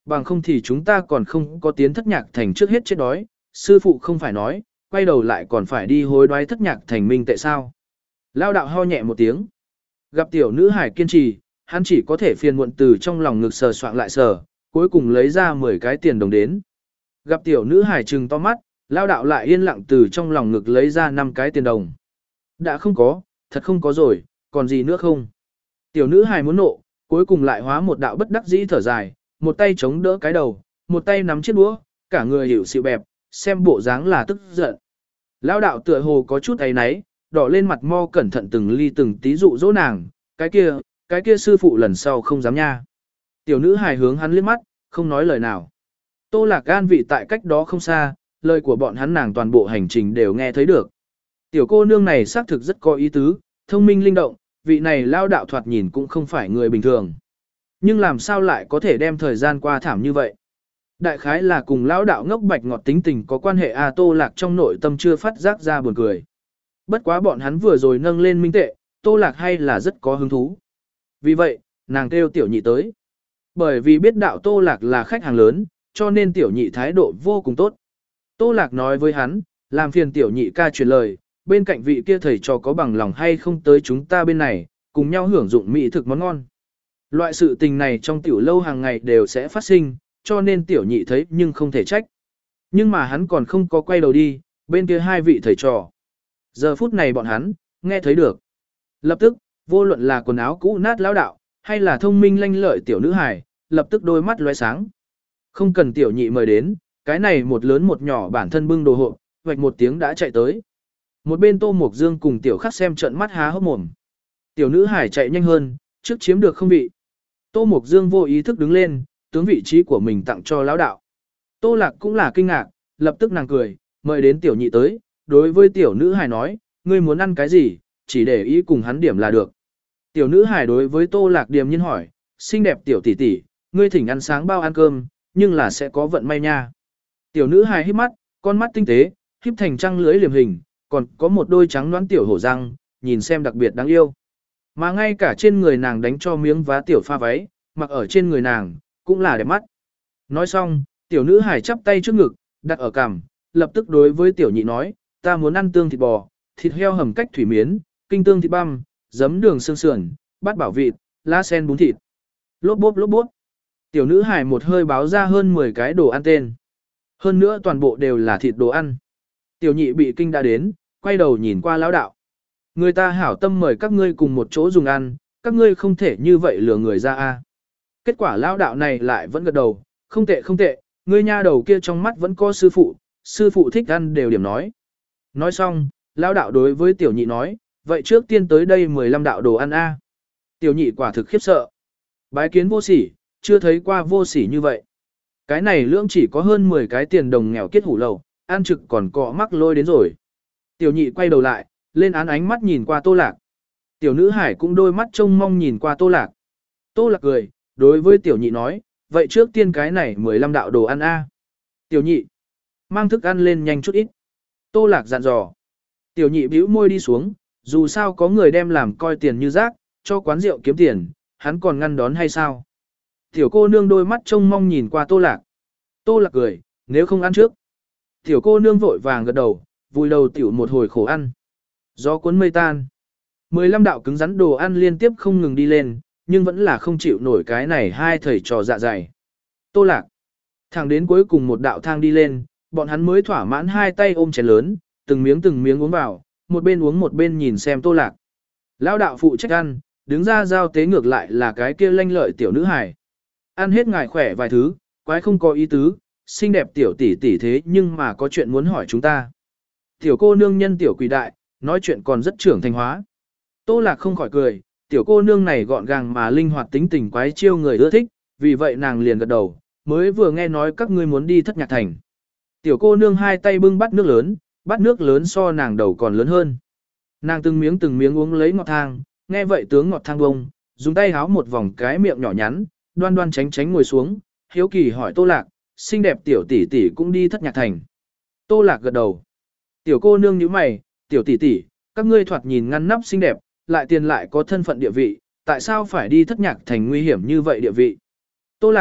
Bằng không thì chúng ta còn không có tiến thất nhạc thành trước hết chết đói, sư phụ không phải nói, quay đầu lại còn phải đi hối đoái thất nhạc thành minh tệ sao. Lao đạo ho nhẹ một tiếng. Gặp tiểu nữ hải kiên trì, hắn chỉ có thể phiền muộn từ trong lòng ngực sờ soạn lại sờ, cuối cùng lấy ra mười cái tiền đồng đến. Gặp tiểu nữ hải trừng to mắt, lao đạo lại yên lặng từ trong lòng ngực lấy ra năm cái tiền đồng. Đã không có, thật không có rồi, còn gì nữa không? Tiểu nữ hải muốn nộ, cuối cùng lại hóa một đạo bất đắc dĩ thở dài, một tay chống đỡ cái đầu, một tay nắm chiếc đũa, cả người hiểu xịu bẹp, xem bộ dáng là tức giận. Lao đạo tựa hồ có chút ấy náy, đỏ lên mặt mo cẩn thận từng ly từng tí dụ dỗ nàng, cái kia, cái kia sư phụ lần sau không dám nha. Tiểu nữ hài hướng hắn liếc mắt, không nói lời nào. Tô Lạc an vị tại cách đó không xa, lời của bọn hắn nàng toàn bộ hành trình đều nghe thấy được. Tiểu cô nương này xác thực rất có ý tứ, thông minh linh động, vị này lao đạo thoạt nhìn cũng không phải người bình thường. Nhưng làm sao lại có thể đem thời gian qua thảm như vậy? Đại khái là cùng lão đạo ngốc bạch ngọt tính tình có quan hệ a. Tô Lạc trong nội tâm chưa phát giác ra buồn cười. Bất quá bọn hắn vừa rồi nâng lên minh tệ, Tô Lạc hay là rất có hứng thú. Vì vậy, nàng kêu tiểu nhị tới. Bởi vì biết đạo Tô Lạc là khách hàng lớn, cho nên tiểu nhị thái độ vô cùng tốt. Tô Lạc nói với hắn, làm phiền tiểu nhị ca truyền lời, bên cạnh vị kia thầy trò có bằng lòng hay không tới chúng ta bên này, cùng nhau hưởng dụng mỹ thực món ngon. Loại sự tình này trong tiểu lâu hàng ngày đều sẽ phát sinh, cho nên tiểu nhị thấy nhưng không thể trách. Nhưng mà hắn còn không có quay đầu đi, bên kia hai vị thầy trò. Giờ phút này bọn hắn, nghe thấy được. Lập tức, vô luận là quần áo cũ nát lão đạo, hay là thông minh lanh lợi tiểu nữ hài, lập tức đôi mắt lóe sáng. Không cần tiểu nhị mời đến, cái này một lớn một nhỏ bản thân bưng đồ hộp, vạch một tiếng đã chạy tới. Một bên Tô Mộc Dương cùng tiểu khắc xem trận mắt há hốc mồm. Tiểu nữ hải chạy nhanh hơn, trước chiếm được không vị. Tô Mộc Dương vô ý thức đứng lên, tướng vị trí của mình tặng cho lão đạo. Tô Lạc cũng là kinh ngạc, lập tức nàng cười, mời đến tiểu nhị tới, đối với tiểu nữ hải nói, ngươi muốn ăn cái gì, chỉ để ý cùng hắn điểm là được. Tiểu nữ hải đối với Tô Lạc điềm nhiên hỏi, xinh đẹp tiểu tỷ tỷ, ngươi thỉnh ăn sáng bao ăn cơm, nhưng là sẽ có vận may nha. Tiểu nữ hải híp mắt, con mắt tinh tế, híp thành trăng lưới liềm hình, còn có một đôi trắng nõn tiểu hổ răng, nhìn xem đặc biệt đáng yêu. Mà ngay cả trên người nàng đánh cho miếng vá tiểu pha váy, mặc ở trên người nàng, cũng là đẹp mắt. Nói xong, tiểu nữ hải chắp tay trước ngực, đặt ở cằm, lập tức đối với tiểu nhị nói, ta muốn ăn tương thịt bò, thịt heo hầm cách thủy miến, kinh tương thịt băm, giấm đường xương sườn, bát bảo vịt, lá sen bún thịt. Lốp bốp lốp bốp. Tiểu nữ hải một hơi báo ra hơn mười cái đồ ăn tên. Hơn nữa toàn bộ đều là thịt đồ ăn. Tiểu nhị bị kinh đã đến, quay đầu nhìn qua lão đạo. Người ta hảo tâm mời các ngươi cùng một chỗ dùng ăn, các ngươi không thể như vậy lừa người ra a. Kết quả lão đạo này lại vẫn gật đầu, không tệ không tệ, ngươi nha đầu kia trong mắt vẫn có sư phụ, sư phụ thích ăn đều điểm nói. Nói xong, lão đạo đối với tiểu nhị nói, vậy trước tiên tới đây mười lăm đạo đồ ăn a. Tiểu nhị quả thực khiếp sợ. Bái kiến vô sỉ, chưa thấy qua vô sỉ như vậy. Cái này lưỡng chỉ có hơn mười cái tiền đồng nghèo kết hủ lầu, ăn trực còn cọ mắc lôi đến rồi. Tiểu nhị quay đầu lại, lên án ánh mắt nhìn qua Tô Lạc. Tiểu nữ hải cũng đôi mắt trông mong nhìn qua Tô Lạc. Tô Lạc cười, đối với tiểu nhị nói, vậy trước tiên cái này mười lăm đạo đồ ăn a. Tiểu nhị, mang thức ăn lên nhanh chút ít. Tô Lạc dặn dò. Tiểu nhị bĩu môi đi xuống, dù sao có người đem làm coi tiền như rác, cho quán rượu kiếm tiền, hắn còn ngăn đón hay sao? Tiểu cô nương đôi mắt trông mong nhìn qua Tô Lạc. Tô Lạc cười, nếu không ăn trước. Tiểu cô nương vội vàng gật đầu, vùi đầu tiểu một hồi khổ ăn. Gió cuốn mây tan. mười lăm đạo cứng rắn đồ ăn liên tiếp không ngừng đi lên, nhưng vẫn là không chịu nổi cái này hai thầy trò dạ dày. Tô Lạc. Thẳng đến cuối cùng một đạo thang đi lên, bọn hắn mới thỏa mãn hai tay ôm chén lớn, từng miếng từng miếng uống vào, một bên uống một bên nhìn xem Tô Lạc. Lão đạo phụ trách ăn, đứng ra giao tế ngược lại là cái kia lanh lợi tiểu nữ hài. Ăn hết ngài khỏe vài thứ, quái không có ý tứ, xinh đẹp tiểu tỷ tỷ thế nhưng mà có chuyện muốn hỏi chúng ta. Tiểu cô nương nhân tiểu quỷ đại, nói chuyện còn rất trưởng thành hóa. Tô Lạc không khỏi cười, tiểu cô nương này gọn gàng mà linh hoạt tính tình quái chiêu người ưa thích, vì vậy nàng liền gật đầu, mới vừa nghe nói các ngươi muốn đi thất nhạc thành. Tiểu cô nương hai tay bưng bát nước lớn, bát nước lớn so nàng đầu còn lớn hơn. Nàng từng miếng từng miếng uống lấy ngọt thang, nghe vậy tướng ngọt thang bông, dùng tay háo một vòng cái miệng nhỏ nhắn, đoan đoan tránh tránh ngồi xuống, hiếu kỳ hỏi Tô Lạc, xinh đẹp tiểu tỷ tỷ cũng đi thất nhạc thành. Tô Lạc gật đầu. Tiểu cô nương nhíu mày, tiểu tỷ tỷ, các ngươi thoạt nhìn ngăn nắp xinh đẹp, lại tiền lại có thân phận địa vị, tại sao phải đi thất nhạc thành nguy hiểm như vậy địa vị? Tô Lạc,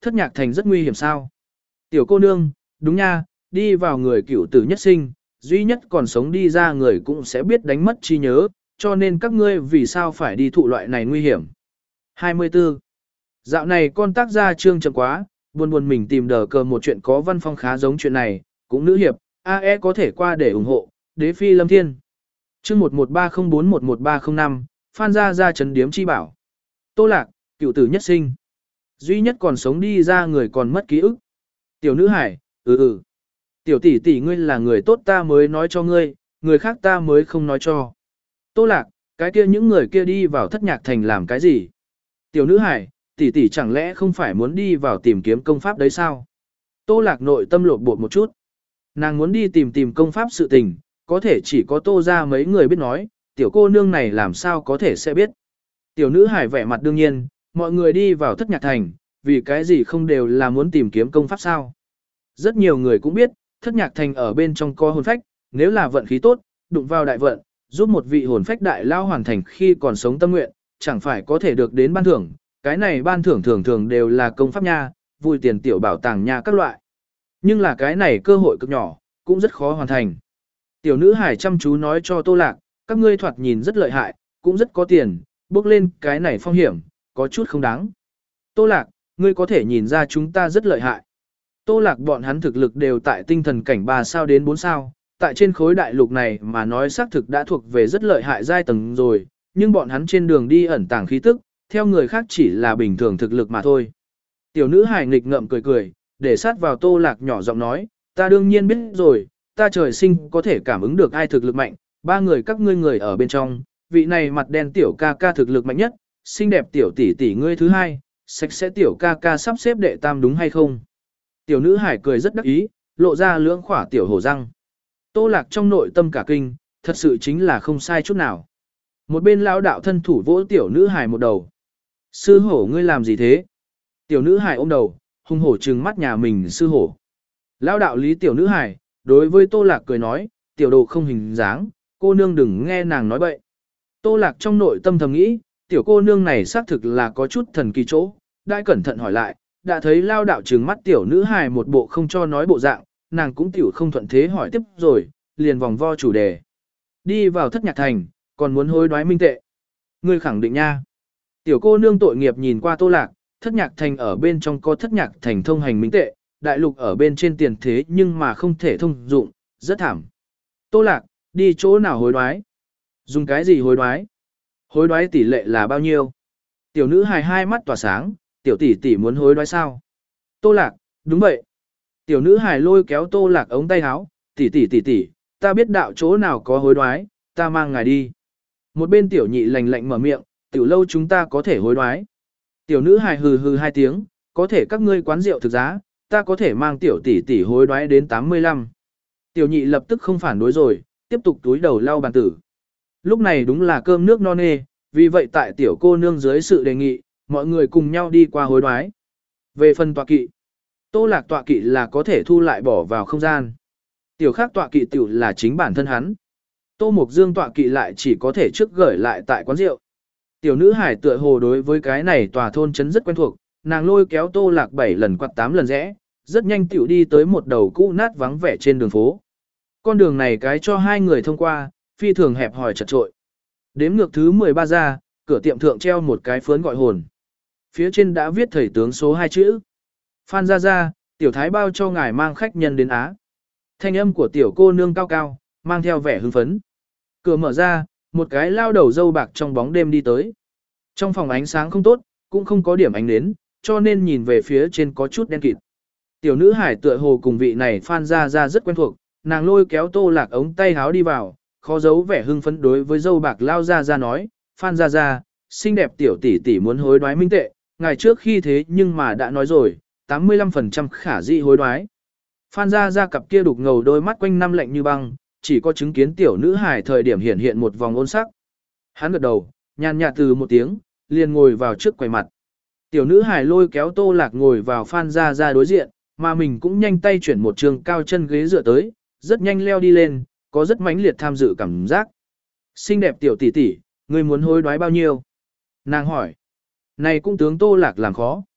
Thất nhạc thành rất nguy hiểm sao? Tiểu cô nương, đúng nha, đi vào người cửu tử nhất sinh, duy nhất còn sống đi ra người cũng sẽ biết đánh mất trí nhớ, cho nên các ngươi vì sao phải đi thụ loại này nguy hiểm. hai mươi tư. Dạo này con tác gia trương chậm quá, buồn buồn mình tìm đờ cờ một chuyện có văn phong khá giống chuyện này, cũng nữ hiệp, a e có thể qua để ủng hộ, đế phi lâm thiên. Chương một một ba không bốn một một ba không năm, Phan Gia Gia trấn điếm chi bảo. Tô Lạc, cựu tử nhất sinh. Duy nhất còn sống đi ra người còn mất ký ức. Tiểu nữ hải, ừ ừ. Tiểu tỷ tỷ ngươi là người tốt ta mới nói cho ngươi, người khác ta mới không nói cho. Tô Lạc, cái kia những người kia đi vào thất nhạc thành làm cái gì? Tiểu nữ hải, tỷ tỷ chẳng lẽ không phải muốn đi vào tìm kiếm công pháp đấy sao? Tô Lạc nội tâm lột bột một chút. Nàng muốn đi tìm tìm công pháp sự tình, có thể chỉ có Tô ra mấy người biết nói, tiểu cô nương này làm sao có thể sẽ biết. Tiểu nữ hải vẻ mặt đương nhiên, mọi người đi vào thất nhạc thành, vì cái gì không đều là muốn tìm kiếm công pháp sao? Rất nhiều người cũng biết, thất nhạc thành ở bên trong có hồn phách, nếu là vận khí tốt, đụng vào đại vận, giúp một vị hồn phách đại lao hoàn thành khi còn sống tâm nguyện, chẳng phải có thể được đến ban thưởng, cái này ban thưởng thường thường đều là công pháp nha, vui tiền tiểu bảo tàng nha các loại. Nhưng là cái này cơ hội cực nhỏ, cũng rất khó hoàn thành. Tiểu nữ hải chăm chú nói cho Tô Lạc, các ngươi thoạt nhìn rất lợi hại, cũng rất có tiền, bước lên cái này phong hiểm, có chút không đáng. Tô Lạc, ngươi có thể nhìn ra chúng ta rất lợi hại. Tô Lạc bọn hắn thực lực đều tại tinh thần cảnh ba sao đến bốn sao, tại trên khối đại lục này mà nói xác thực đã thuộc về rất lợi hại giai tầng rồi, nhưng bọn hắn trên đường đi ẩn tàng khí tức, theo người khác chỉ là bình thường thực lực mà thôi. Tiểu nữ hải nghịch ngợm cười cười, để sát vào Tô Lạc nhỏ giọng nói, ta đương nhiên biết rồi, ta trời sinh có thể cảm ứng được ai thực lực mạnh, ba người các ngươi người ở bên trong, vị này mặt đen tiểu ca ca thực lực mạnh nhất, xinh đẹp tiểu tỷ tỷ ngươi thứ hai, sạch sẽ tiểu ca ca sắp xếp đệ tam đúng hay không? Tiểu nữ hải cười rất đắc ý, lộ ra lưỡng khỏa tiểu hổ răng. Tô Lạc trong nội tâm cả kinh, thật sự chính là không sai chút nào. Một bên lão đạo thân thủ vỗ tiểu nữ hải một đầu. Sư hổ ngươi làm gì thế? Tiểu nữ hải ôm đầu, hung hổ trừng mắt nhà mình sư hổ. Lão đạo lý tiểu nữ hải, đối với Tô Lạc cười nói, tiểu đồ không hình dáng, cô nương đừng nghe nàng nói bậy. Tô Lạc trong nội tâm thầm nghĩ, tiểu cô nương này xác thực là có chút thần kỳ chỗ, đại cẩn thận hỏi lại, đã thấy lao đạo trừng mắt tiểu nữ hài một bộ không cho nói bộ dạng, nàng cũng tiểu không thuận thế hỏi tiếp rồi, liền vòng vo chủ đề. Đi vào thất nhạc thành, còn muốn hối đoái minh tệ. Ngươi khẳng định nha. Tiểu cô nương tội nghiệp nhìn qua Tô Lạc, thất nhạc thành ở bên trong có thất nhạc thành thông hành minh tệ, đại lục ở bên trên tiền thế nhưng mà không thể thông dụng, rất thảm. Tô Lạc, đi chỗ nào hối đoái? Dùng cái gì hối đoái? Hối đoái tỷ lệ là bao nhiêu? Tiểu nữ hài hai mắt tỏa sáng, tiểu tỷ tỷ muốn hối đoái sao? Tô Lạc, đúng vậy. Tiểu nữ hài lôi kéo Tô Lạc ống tay áo, tỷ tỷ tỷ tỷ, ta biết đạo chỗ nào có hối đoái, ta mang ngài đi. Một bên tiểu nhị lạnh lạnh mở miệng, tiểu lâu chúng ta có thể hối đoái. Tiểu nữ hài hừ hừ hai tiếng, có thể các ngươi quán rượu thực giá, ta có thể mang tiểu tỷ tỷ hối đoái đến tám mươi lăm. Tiểu nhị lập tức không phản đối rồi, tiếp tục túi đầu lau bàn tử. Lúc này đúng là cơm nước no nê, vì vậy tại tiểu cô nương dưới sự đề nghị, mọi người cùng nhau đi qua hối đoái. Về phần tọa kỵ, Tô Lạc tọa kỵ là có thể thu lại bỏ vào không gian. Tiểu khác tọa kỵ tiểu là chính bản thân hắn. Tô Mục Dương tọa kỵ lại chỉ có thể trước gửi lại tại quán rượu. Tiểu nữ hải tựa hồ đối với cái này tòa thôn trấn rất quen thuộc, nàng lôi kéo Tô Lạc bảy lần quạt tám lần rẽ, rất nhanh tiểu đi tới một đầu cũ nát vắng vẻ trên đường phố. Con đường này cái cho hai người thông qua, phi thường hẹp hòi chật trội. Đếm ngược thứ mười ba ra, cửa tiệm thượng treo một cái phướn gọi hồn. Phía trên đã viết thầy tướng số hai chữ. Phan Gia Gia, tiểu thái bao cho ngài mang khách nhân đến Á. Thanh âm của tiểu cô nương cao cao, mang theo vẻ hưng phấn. Cửa mở ra, một cái lao đầu dâu bạc trong bóng đêm đi tới. Trong phòng ánh sáng không tốt, cũng không có điểm ánh nến, cho nên nhìn về phía trên có chút đen kịt. Tiểu nữ hải tựa hồ cùng vị này Phan Gia Gia rất quen thuộc, nàng lôi kéo Tô Lạc ống tay háo đi vào, khó giấu vẻ hưng phấn đối với dâu bạc lao Gia Gia nói, Phan Gia Gia, xinh đẹp tiểu tỷ tỷ muốn hối đoái minh tệ, ngày trước khi thế nhưng mà đã nói rồi, tám mươi lăm phần trăm khả dĩ hối đoái. Phan Gia Gia cặp kia đục ngầu đôi mắt quanh năm lạnh như băng, chỉ có chứng kiến tiểu nữ hài thời điểm hiện hiện một vòng ôn sắc. Hắn gật đầu, nhàn nhạt từ một tiếng, liền ngồi vào trước quầy mặt. Tiểu nữ hài lôi kéo Tô Lạc ngồi vào Phan Gia Gia đối diện, mà mình cũng nhanh tay chuyển một trường cao chân ghế dựa tới, rất nhanh leo đi lên, có rất mãnh liệt tham dự cảm giác. Xinh đẹp tiểu tỷ tỷ, ngươi muốn hối đoái bao nhiêu? Nàng hỏi. Này cũng tướng Tô Lạc làm khó.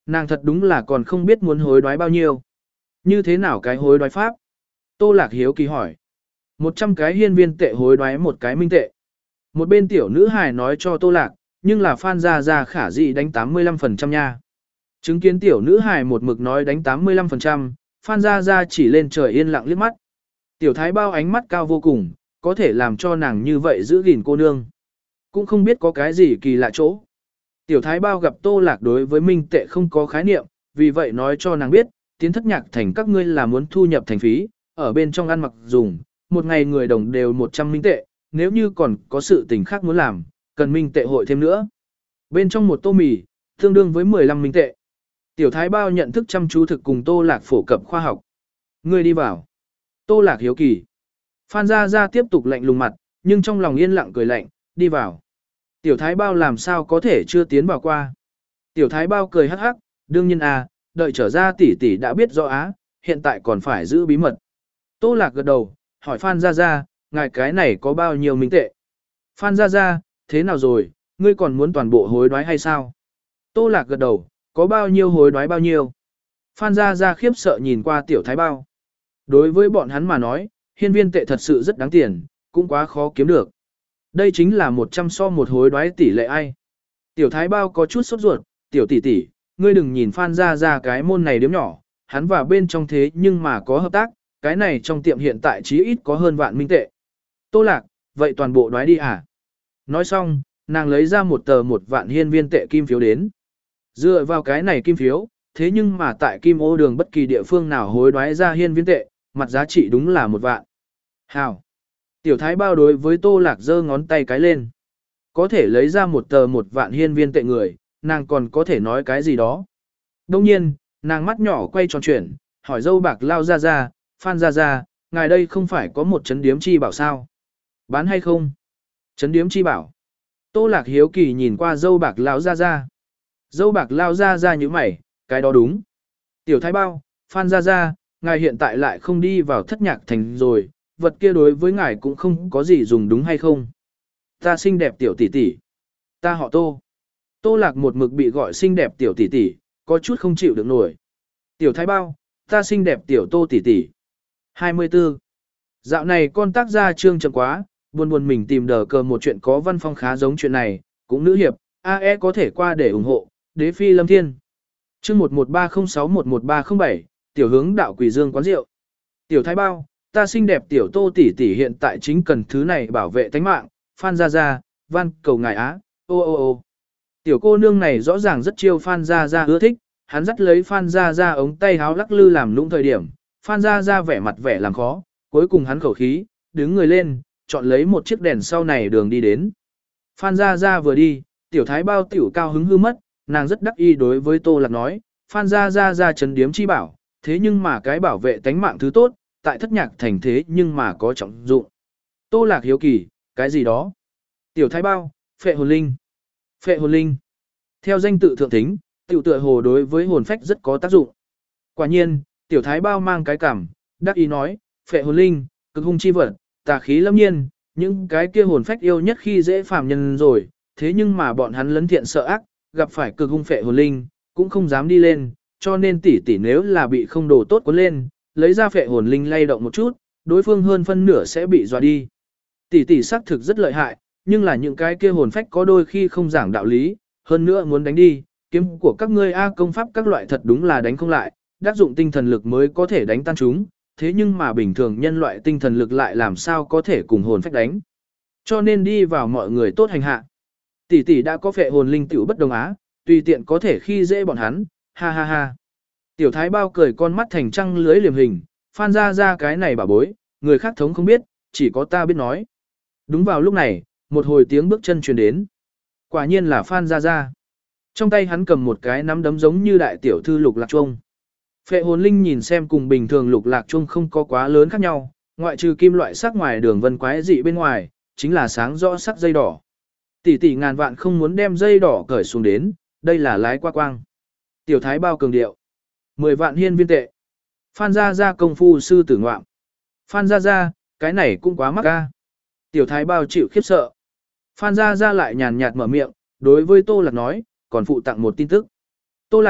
Nàng thật đúng là còn không biết muốn hối đoái bao nhiêu. Như thế nào cái hối đoái pháp? Tô Lạc hiếu kỳ hỏi. một trăm cái hiên viên tệ hối đoái một cái minh tệ. Một bên tiểu nữ hài nói cho Tô Lạc, nhưng là Phan Gia Gia khả dị đánh tám mươi lăm phần trăm nha. Chứng kiến tiểu nữ hài một mực nói đánh tám mươi lăm phần trăm, Phan Gia Gia chỉ lên trời yên lặng liếc mắt. Tiểu thái bao ánh mắt cao vô cùng, có thể làm cho nàng như vậy giữ gìn cô nương. Cũng không biết có cái gì kỳ lạ chỗ. Tiểu thái bao gặp Tô Lạc đối với minh tệ không có khái niệm, vì vậy nói cho nàng biết, tiến thất nhạc thành các ngươi là muốn thu nhập thành phí, ở bên trong ăn mặc dùng, một ngày người đồng đều một trăm minh tệ, nếu như còn có sự tình khác muốn làm, cần minh tệ hội thêm nữa. Bên trong một tô mì, tương đương với mười lăm minh tệ. Tiểu thái bao nhận thức chăm chú thực cùng Tô Lạc phổ cập khoa học. Ngươi đi vào. Tô Lạc hiếu kỳ. Phan Gia Gia tiếp tục lạnh lùng mặt, nhưng trong lòng yên lặng cười lạnh, đi vào. Tiểu thái bao làm sao có thể chưa tiến vào qua. Tiểu thái bao cười hắc hắc, đương nhiên à, đợi trở ra tỷ tỷ đã biết rõ á, hiện tại còn phải giữ bí mật. Tô Lạc gật đầu, hỏi Phan Gia Gia, ngài cái này có bao nhiêu minh tệ? Phan Gia Gia, thế nào rồi, ngươi còn muốn toàn bộ hối đoái hay sao? Tô Lạc gật đầu, có bao nhiêu hối đoái bao nhiêu? Phan Gia Gia khiếp sợ nhìn qua tiểu thái bao. Đối với bọn hắn mà nói, hiên viên tệ thật sự rất đáng tiền, cũng quá khó kiếm được. Đây chính là một trăm so một hối đoái tỷ lệ ai. Tiểu thái bao có chút sốt ruột, tiểu tỷ tỷ, ngươi đừng nhìn Phan Gia Gia cái môn này điếm nhỏ, hắn vào bên trong thế nhưng mà có hợp tác, cái này trong tiệm hiện tại chí ít có hơn vạn minh tệ. Tô Lạc, vậy toàn bộ đoái đi à? Nói xong, nàng lấy ra một tờ một vạn hiên viên tệ kim phiếu đến. Dựa vào cái này kim phiếu, thế nhưng mà tại kim ô đường bất kỳ địa phương nào hối đoái ra hiên viên tệ, mặt giá trị đúng là một vạn. Hào. Tiểu thái bao đối với Tô Lạc giơ ngón tay cái lên. Có thể lấy ra một tờ một vạn hiên viên tệ người, nàng còn có thể nói cái gì đó. Đông nhiên, nàng mắt nhỏ quay tròn chuyển, hỏi dâu bạc lao ra ra, Phan ra ra, ngài đây không phải có một chấn điếm chi bảo sao? Bán hay không? Chấn điếm chi bảo. Tô Lạc hiếu kỳ nhìn qua dâu bạc lao ra ra. Dâu bạc lao ra ra như mày, cái đó đúng. Tiểu thái bao, Phan ra ra, ngài hiện tại lại không đi vào thất nhạc thành rồi, vật kia đối với ngài cũng không có gì dùng đúng hay không? Ta xinh đẹp tiểu tỷ tỷ. Ta họ Tô. Tô Lạc một mực bị gọi xinh đẹp tiểu tỷ tỷ, có chút không chịu được nổi. Tiểu thái bao, ta xinh đẹp tiểu Tô tỷ tỷ. hai mươi tư. Dạo này con tác gia trương chậm quá, buồn buồn mình tìm đờ cờ một chuyện có văn phong khá giống chuyện này, cũng nữ hiệp, a e có thể qua để ủng hộ, đế phi lâm thiên. Chương một một ba không sáu một một ba không bảy, tiểu hướng đạo quỷ dương quán rượu. Tiểu thái bao, ta xinh đẹp tiểu Tô tỷ tỷ hiện tại chính cần thứ này bảo vệ tánh mạng, Phan Gia Gia, van cầu ngài á, ô ô ô. Tiểu cô nương này rõ ràng rất chiêu Phan Gia Gia ưa thích, hắn dắt lấy Phan Gia Gia ống tay háo lắc lư làm lũng thời điểm, Phan Gia Gia vẻ mặt vẻ làm khó, cuối cùng hắn khẩu khí, đứng người lên, chọn lấy một chiếc đèn sau này đường đi đến. Phan Gia Gia vừa đi, tiểu thái bao tiểu cao hứng hư mất, nàng rất đắc ý đối với Tô Lạc nói, Phan Gia Gia ra trấn điếm chi bảo, thế nhưng mà cái bảo vệ tánh mạng thứ tốt, tại thất nhạc thành thế nhưng mà có trọng dụng. Tô Lạc hiếu kỳ, cái gì đó? Tiểu thái bao, phệ hồn linh. Phệ hồn linh. Theo danh tự thượng tính, tiểu tựa hồ đối với hồn phách rất có tác dụng. Quả nhiên, tiểu thái bao mang cái cảm, đắc ý nói, phệ hồn linh, cực hung chi vật, tà khí lâm nhiên, những cái kia hồn phách yêu nhất khi dễ phàm nhân rồi, thế nhưng mà bọn hắn lấn thiện sợ ác, gặp phải cực hung phệ hồn linh, cũng không dám đi lên, cho nên tỷ tỷ nếu là bị không đồ tốt cuốn lên, lấy ra phệ hồn linh lay động một chút, đối phương hơn phân nửa sẽ bị dọa đi. Tỷ tỷ xác thực rất lợi hại, nhưng là những cái kia hồn phách có đôi khi không giảng đạo lý, hơn nữa muốn đánh đi, kiếm của các ngươi a công pháp các loại thật đúng là đánh không lại, đắc dụng tinh thần lực mới có thể đánh tan chúng, thế nhưng mà bình thường nhân loại tinh thần lực lại làm sao có thể cùng hồn phách đánh. Cho nên đi vào mọi người tốt hành hạ. Tỷ tỷ đã có phệ hồn linh tiểu bất đồng á, tùy tiện có thể khi dễ bọn hắn, ha ha ha. Tiểu thái bao cười con mắt thành trăng lưới liềm hình, Phan Gia Gia cái này bà bối, người khác thống không biết, chỉ có ta biết nói. Đúng vào lúc này, một hồi tiếng bước chân truyền đến. Quả nhiên là Phan Gia Gia. Trong tay hắn cầm một cái nắm đấm giống như đại tiểu thư lục lạc chuông. Phệ hồn linh nhìn xem cùng bình thường lục lạc chuông không có quá lớn khác nhau, ngoại trừ kim loại sắc ngoài đường vân quái dị bên ngoài, chính là sáng rõ sắc dây đỏ. Tỷ tỷ ngàn vạn không muốn đem dây đỏ cởi xuống đến, đây là lái qua quang. Tiểu thái bao cường điệu. Mười vạn hiên viên tệ. Phan Gia Gia công phu sư tử ngoạm. Phan Gia Gia, cái này cũng quá mắc ca. Tiểu thái bao chịu khiếp sợ. Phan Gia Gia lại nhàn nhạt mở miệng, đối với Tô Lạc nói, còn phụ tặng một tin tức. Tô Lạc,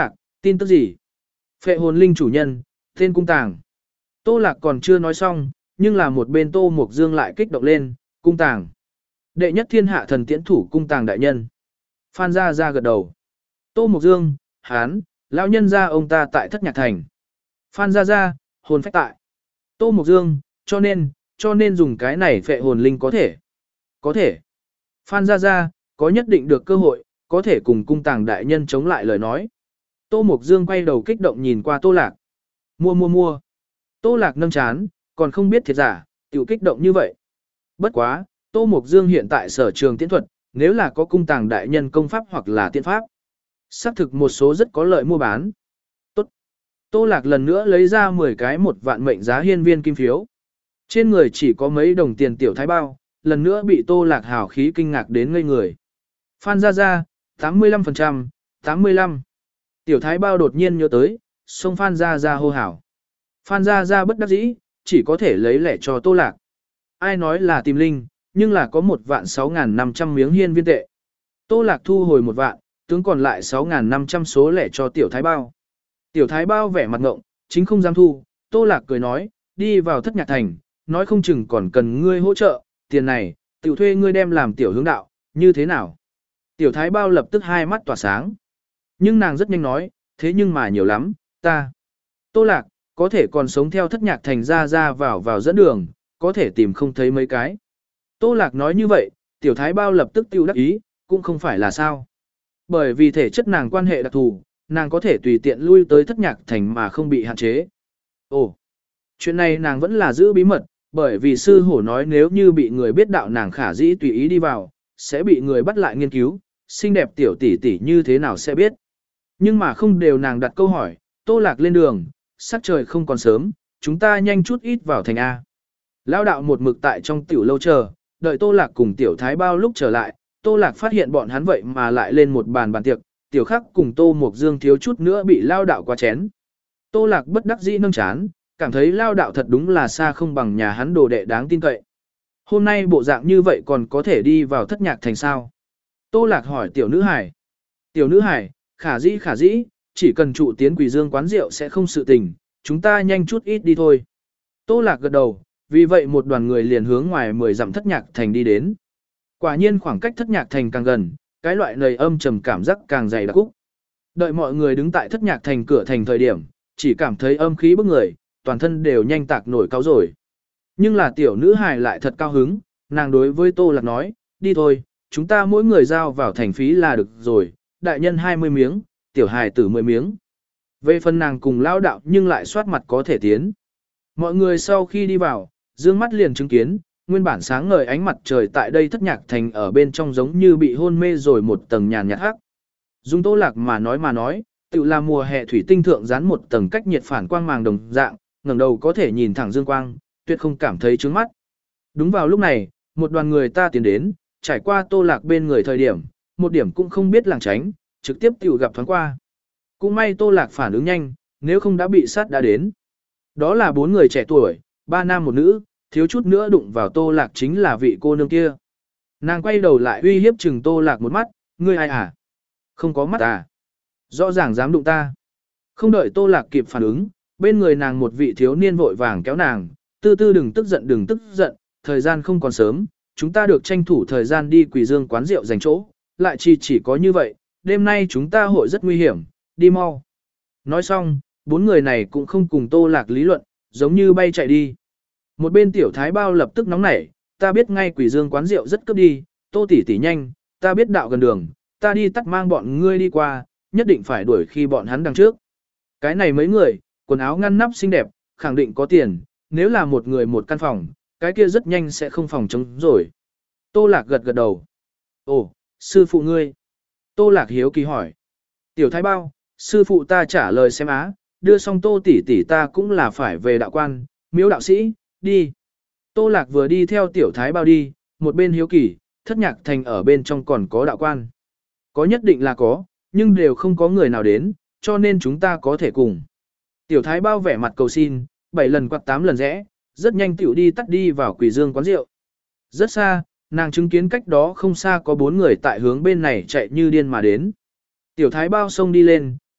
Tin tức gì? Phệ hồn linh chủ nhân, tên cung tàng. Tô Lạc còn chưa nói xong, nhưng là một bên Tô Mục Dương lại kích động lên, cung tàng. Đệ nhất thiên hạ thần tiễn thủ cung tàng đại nhân. Phan Gia Gia gật đầu. Tô Mục Dương, hán, lão nhân gia ông ta tại Thất Nhạc Thành. Phan Gia Gia, hồn phách tại. Tô Mục Dương, cho nên, cho nên dùng cái này phệ hồn linh có thể. Có thể. Phan Gia Gia, có nhất định được cơ hội, có thể cùng cung tàng đại nhân chống lại lời nói. Tô Mục Dương quay đầu kích động nhìn qua Tô Lạc. Mua mua mua. Tô Lạc nâng chán, còn không biết thiệt giả, tiểu kích động như vậy. Bất quá, Tô Mục Dương hiện tại sở trường tiễn thuật, nếu là có cung tàng đại nhân công pháp hoặc là tiễn pháp. Xác thực một số rất có lợi mua bán. Tốt. Tô Lạc lần nữa lấy ra mười cái một vạn mệnh giá hiên viên kim phiếu. Trên người chỉ có mấy đồng tiền tiểu thái bao, lần nữa bị Tô Lạc hào khí kinh ngạc đến ngây người. Phan Gia Gia, tám mươi lăm phần trăm, tám mươi lăm. Tiểu thái bao đột nhiên nhớ tới, xông Phan Gia Gia hô hào. Phan Gia Gia bất đắc dĩ, chỉ có thể lấy lẻ cho Tô Lạc. Ai nói là tìm linh, nhưng là có một vạn sáu ngàn năm trăm miếng hiên viên tệ. Tô Lạc thu hồi một vạn, tướng còn lại sáu ngàn năm trăm số lẻ cho tiểu thái bao. Tiểu thái bao vẻ mặt ngộng, chính không dám thu, Tô Lạc cười nói, đi vào Thất Nhạc Thành, nói không chừng còn cần ngươi hỗ trợ, tiền này, tiểu thuê ngươi đem làm tiểu hướng đạo, như thế nào? Tiểu thái bao lập tức hai mắt tỏa sáng. Nhưng nàng rất nhanh nói, thế nhưng mà nhiều lắm, ta. Tô Lạc, có thể còn sống theo Thất Nhạc Thành ra ra vào vào dẫn đường, có thể tìm không thấy mấy cái. Tô Lạc nói như vậy, tiểu thái bao lập tức tiêu đắc ý, cũng không phải là sao. Bởi vì thể chất nàng quan hệ đặc thù, nàng có thể tùy tiện lui tới Thất Nhạc Thành mà không bị hạn chế. Ồ, chuyện này nàng vẫn là giữ bí mật, bởi vì sư hổ nói nếu như bị người biết đạo nàng khả dĩ tùy ý đi vào, sẽ bị người bắt lại nghiên cứu, xinh đẹp tiểu tỷ tỷ như thế nào sẽ biết. Nhưng mà không đều nàng đặt câu hỏi, Tô Lạc lên đường, sắc trời không còn sớm, chúng ta nhanh chút ít vào thành A. Lao đạo một mực tại trong tiểu lâu chờ, đợi Tô Lạc cùng tiểu thái bao lúc trở lại, Tô Lạc phát hiện bọn hắn vậy mà lại lên một bàn bàn tiệc, tiểu khắc cùng Tô Mục Dương thiếu chút nữa bị lao đạo qua chén. Tô Lạc bất đắc dĩ nâng chán, cảm thấy lao đạo thật đúng là xa không bằng nhà hắn đồ đệ đáng tin cậy. Hôm nay bộ dạng như vậy còn có thể đi vào Thất Nhạc Thành sao? Tô Lạc hỏi tiểu nữ hải. Tiểu nữ hải, khả dĩ khả dĩ, chỉ cần trụ tiến Quỷ Dương quán rượu sẽ không sự tình, chúng ta nhanh chút ít đi thôi. Tô Lạc gật đầu, vì vậy một đoàn người liền hướng ngoài mười dặm Thất Nhạc Thành đi đến. Quả nhiên khoảng cách Thất Nhạc Thành càng gần, cái loại nầy âm trầm cảm giác càng dày đặc. Đợi mọi người đứng tại Thất Nhạc Thành cửa thành thời điểm, chỉ cảm thấy âm khí bức người, toàn thân đều nhanh tạc nổi cáo rồi. Nhưng là tiểu nữ hài lại thật cao hứng, nàng đối với Tô Lạc nói, đi thôi, chúng ta mỗi người giao vào thành phí là được rồi, đại nhân hai mươi miếng, tiểu hài tử mười miếng. Về phần nàng cùng lao đạo nhưng lại soát mặt có thể tiến. Mọi người sau khi đi vào, dương mắt liền chứng kiến, nguyên bản sáng ngời ánh mặt trời tại đây Thất Nhạc Thành ở bên trong giống như bị hôn mê rồi một tầng nhàn nhạt hắc. Dùng Tô Lạc mà nói mà nói, tự là mùa hè thủy tinh thượng dán một tầng cách nhiệt phản quang màng đồng dạng, ngẩng đầu có thể nhìn thẳng dương quang, tuyệt không cảm thấy chướng mắt. Đúng vào lúc này, một đoàn người ta tiến đến, trải qua Tô Lạc bên người thời điểm, một điểm cũng không biết lảng tránh, trực tiếp tiểu gặp thoáng qua. Cũng may Tô Lạc phản ứng nhanh, nếu không đã bị sát đã đến. Đó là bốn người trẻ tuổi, ba nam một nữ, thiếu chút nữa đụng vào Tô Lạc chính là vị cô nương kia. Nàng quay đầu lại uy hiếp chừng Tô Lạc một mắt, ngươi ai à? Không có mắt à? Rõ ràng dám đụng ta. Không đợi Tô Lạc kịp phản ứng, bên người nàng một vị thiếu niên vội vàng kéo nàng, tư tư đừng tức giận đừng tức giận, thời gian không còn sớm, chúng ta được tranh thủ thời gian đi Quỷ Dương quán rượu dành chỗ, lại chỉ chỉ có như vậy, đêm nay chúng ta hội rất nguy hiểm, đi mau. Nói xong, bốn người này cũng không cùng Tô Lạc lý luận, giống như bay chạy đi. Một bên tiểu thái bao lập tức nóng nảy, ta biết ngay Quỷ Dương quán rượu rất cấp đi, Tô tỷ tỷ nhanh, ta biết đạo gần đường, ta đi tắt mang bọn ngươi đi qua, nhất định phải đuổi khi bọn hắn đằng trước. Cái này mấy người, quần áo ngăn nắp xinh đẹp, khẳng định có tiền, nếu là một người một căn phòng, cái kia rất nhanh sẽ không phòng trống rồi. Tô Lạc gật gật đầu. Ồ, sư phụ ngươi. Tô Lạc hiếu kỳ hỏi. Tiểu thái bao, sư phụ ta trả lời xem á, đưa xong Tô tỷ tỷ ta cũng là phải về đạo quan, miếu đạo sĩ, đi. Tô Lạc vừa đi theo tiểu thái bao đi, một bên hiếu kỳ, Thất Nhạc Thành ở bên trong còn có đạo quan. Có nhất định là có, nhưng đều không có người nào đến, cho nên chúng ta có thể cùng. Tiểu thái bao vẻ mặt cầu xin, bảy lần quạt tám lần rẽ, rất nhanh tiểu đi tắt đi vào Quỷ Dương quán rượu. Rất xa, nàng chứng kiến cách đó không xa có bốn người tại hướng bên này chạy như điên mà đến. Tiểu thái bao xông đi lên,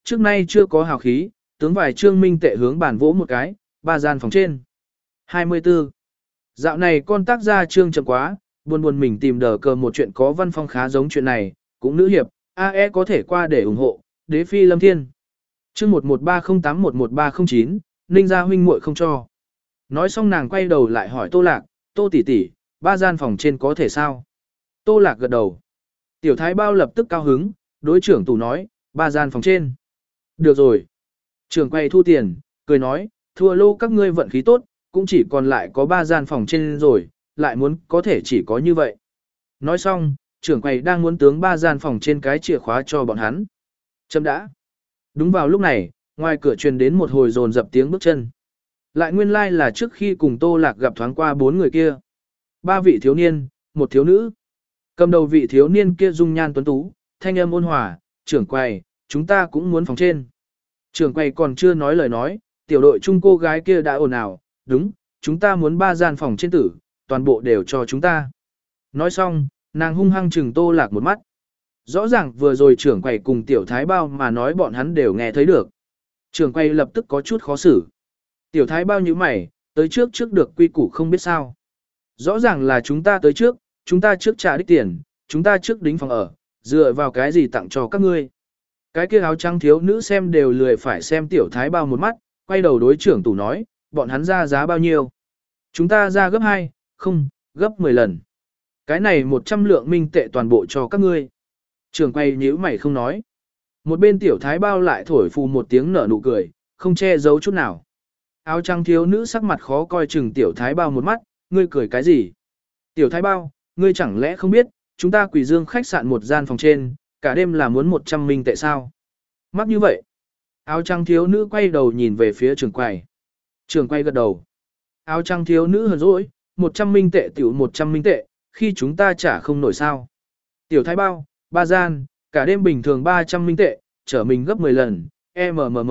trước nay chưa có hào khí, tướng vài trương minh tệ hướng bàn vỗ một cái, ba gian phòng trên. hai mươi tư. Dạo này con tác gia trương chậm quá, buồn buồn mình tìm đờ cờ một chuyện có văn phong khá giống chuyện này, cũng nữ hiệp, a e có thể qua để ủng hộ, đế phi lâm thiên. Chương một một ba không tám một một ba không chín, Ninh gia huynh muội không cho. Nói xong nàng quay đầu lại hỏi Tô Lạc, Tô tỷ tỷ, ba gian phòng trên có thể sao? Tô Lạc gật đầu. Tiểu Thái Bao lập tức cao hứng, đối trưởng tủ nói, ba gian phòng trên. Được rồi. Trưởng quay thu tiền, cười nói, thua lô các ngươi vận khí tốt, cũng chỉ còn lại có ba gian phòng trên rồi, lại muốn có thể chỉ có như vậy. Nói xong, trưởng quầy đang muốn tướng ba gian phòng trên cái chìa khóa cho bọn hắn. Chấm đã. Đúng vào lúc này, ngoài cửa truyền đến một hồi dồn dập tiếng bước chân. Lại nguyên lai like là trước khi cùng Tô Lạc gặp thoáng qua bốn người kia. Ba vị thiếu niên, một thiếu nữ. Cầm đầu vị thiếu niên kia dung nhan tuấn tú, thanh âm ôn hòa, trưởng quầy, chúng ta cũng muốn phòng trên. Trưởng quầy còn chưa nói lời nói, tiểu đội chung cô gái kia đã ồn ào, đúng, chúng ta muốn ba gian phòng trên tử, toàn bộ đều cho chúng ta. Nói xong, nàng hung hăng trừng Tô Lạc một mắt. Rõ ràng vừa rồi trưởng quầy cùng tiểu Thái Bao mà nói bọn hắn đều nghe thấy được. Trưởng quầy lập tức có chút khó xử. Tiểu Thái Bao như mày, tới trước trước được quy củ không biết sao. Rõ ràng là chúng ta tới trước, chúng ta trước trả đích tiền, chúng ta trước đính phòng ở, dựa vào cái gì tặng cho các ngươi. Cái kia áo trắng thiếu nữ xem đều lười phải xem tiểu Thái Bao một mắt, quay đầu đối trưởng tủ nói, bọn hắn ra giá bao nhiêu. Chúng ta ra gấp hai, không, gấp mười lần. Cái này một trăm lượng minh tệ toàn bộ cho các ngươi. Trưởng quay nhíu mày không nói. Một bên tiểu Thái Bao lại thổi phù một tiếng nở nụ cười, không che giấu chút nào. Áo trắng thiếu nữ sắc mặt khó coi chừng tiểu Thái Bao một mắt, ngươi cười cái gì? Tiểu Thái Bao, ngươi chẳng lẽ không biết, chúng ta Quỷ Dương khách sạn một gian phòng trên, cả đêm là muốn một trăm minh tệ sao? Mắc như vậy. Áo trắng thiếu nữ quay đầu nhìn về phía trưởng quầy. Trưởng quầy gật đầu. Áo trắng thiếu nữ hờn dỗi, một trăm minh tệ tiểu một trăm minh tệ, khi chúng ta trả không nổi sao. Tiểu Thái Bao, ba gian, cả đêm bình thường ba trăm minh tệ, trở mình gấp mười lần, mmm.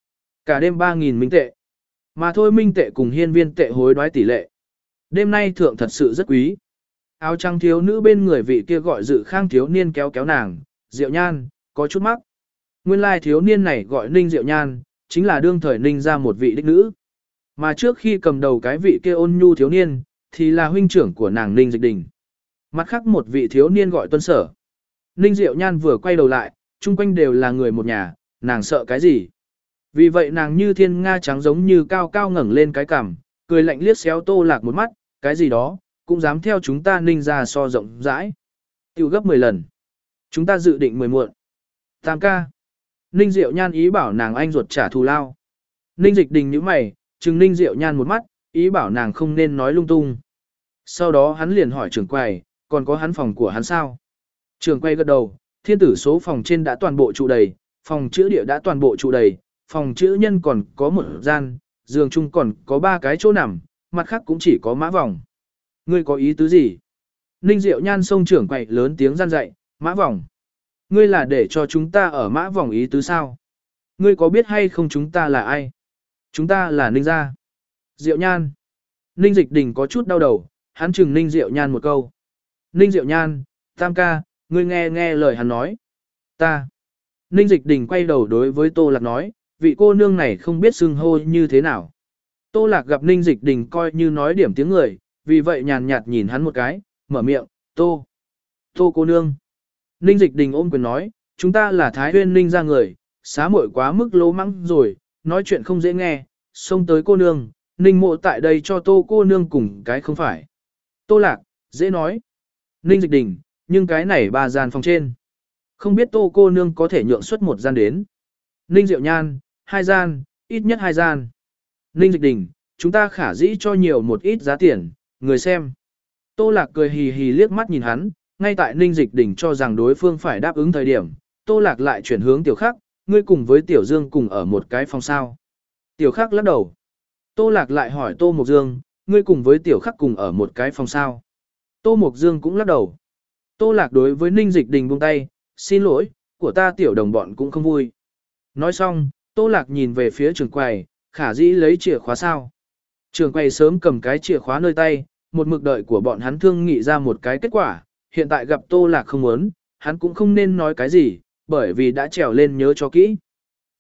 Cả đêm ba nghìn minh tệ. Mà thôi minh tệ cùng hiên viên tệ hối đoái tỷ lệ. Đêm nay thượng thật sự rất quý. Áo trắng thiếu nữ bên người vị kia gọi Dự Khang thiếu niên kéo kéo nàng, Diệu Nhan, có chút mắc. Nguyên lai thiếu niên này gọi Ninh Diệu Nhan, chính là đương thời Ninh ra một vị đích nữ. Mà trước khi cầm đầu cái vị kia ôn nhu thiếu niên, thì là huynh trưởng của nàng Ninh Dịch Đình. Mặt khác một vị thiếu niên gọi Tuân Sở. Ninh Diệu Nhan vừa quay đầu lại, chung quanh đều là người một nhà, nàng sợ cái gì. Vì vậy nàng như thiên nga trắng giống như cao cao ngẩng lên cái cằm, cười lạnh liếc xéo Tô Lạc một mắt, cái gì đó, cũng dám theo chúng ta Ninh ra so rộng rãi. Tiêu gấp mười lần. Chúng ta dự định mười muộn. Tam ca. Ninh Diệu Nhan ý bảo nàng anh ruột trả thù lao. Ninh Dịch Đình nhíu mày, chừng Ninh Diệu Nhan một mắt, ý bảo nàng không nên nói lung tung. Sau đó hắn liền hỏi trưởng quầy, còn có hắn phòng của hắn sao? Trưởng quầy gật đầu, thiên tử số phòng trên đã toàn bộ trụ đầy, phòng chữ địa đã toàn bộ trụ đầy, phòng chữ nhân còn có một gian, giường chung còn có ba cái chỗ nằm, mặt khác cũng chỉ có mã vòng. Ngươi có ý tứ gì? Ninh Diệu Nhan xông trưởng quầy lớn tiếng gian dạy, mã vòng. Ngươi là để cho chúng ta ở mã vòng ý tứ sao? Ngươi có biết hay không chúng ta là ai? Chúng ta là Ninh gia. Diệu Nhan. Ninh Dịch Đình có chút đau đầu, hắn chừng Ninh Diệu Nhan một câu. Ninh Diệu Nhan, Tam ca, ngươi nghe nghe lời hắn nói. Ta. Ninh Dịch Đình quay đầu đối với Tô Lạc nói, vị cô nương này không biết xưng hô như thế nào. Tô Lạc gặp Ninh Dịch Đình coi như nói điểm tiếng người, vì vậy nhàn nhạt nhìn hắn một cái, mở miệng, Tô. Tô cô nương. Ninh Dịch Đình ôm quyền nói, chúng ta là Thái Huyên Ninh ra người, xá muội quá mức lố mắng rồi, nói chuyện không dễ nghe, xông tới cô nương, Ninh mộ tại đây cho Tô cô nương cùng cái không phải. Tô Lạc, dễ nói. Ninh Dịch Đình, nhưng cái này ba gian phòng trên. Không biết Tô cô nương có thể nhượng suất một gian đến. Ninh Diệu Nhan, hai gian, ít nhất hai gian. Ninh Dịch Đình, chúng ta khả dĩ cho nhiều một ít giá tiền, người xem. Tô Lạc cười hì hì liếc mắt nhìn hắn, ngay tại Ninh Dịch Đình cho rằng đối phương phải đáp ứng thời điểm, Tô Lạc lại chuyển hướng Tiểu Khắc, ngươi cùng với Tiểu Dương cùng ở một cái phòng sao. Tiểu Khắc lắc đầu. Tô Lạc lại hỏi Tô Mộc Dương, ngươi cùng với Tiểu Khắc cùng ở một cái phòng sao. Tô Mộc Dương cũng lắc đầu. Tô Lạc đối với Ninh Dịch Đình buông tay, xin lỗi, của ta tiểu đồng bọn cũng không vui. Nói xong, Tô Lạc nhìn về phía trường quầy, khả dĩ lấy chìa khóa sao. Trường quầy sớm cầm cái chìa khóa nơi tay, một mực đợi của bọn hắn thương nghị ra một cái kết quả, hiện tại gặp Tô Lạc không muốn, hắn cũng không nên nói cái gì, bởi vì đã trèo lên nhớ cho kỹ.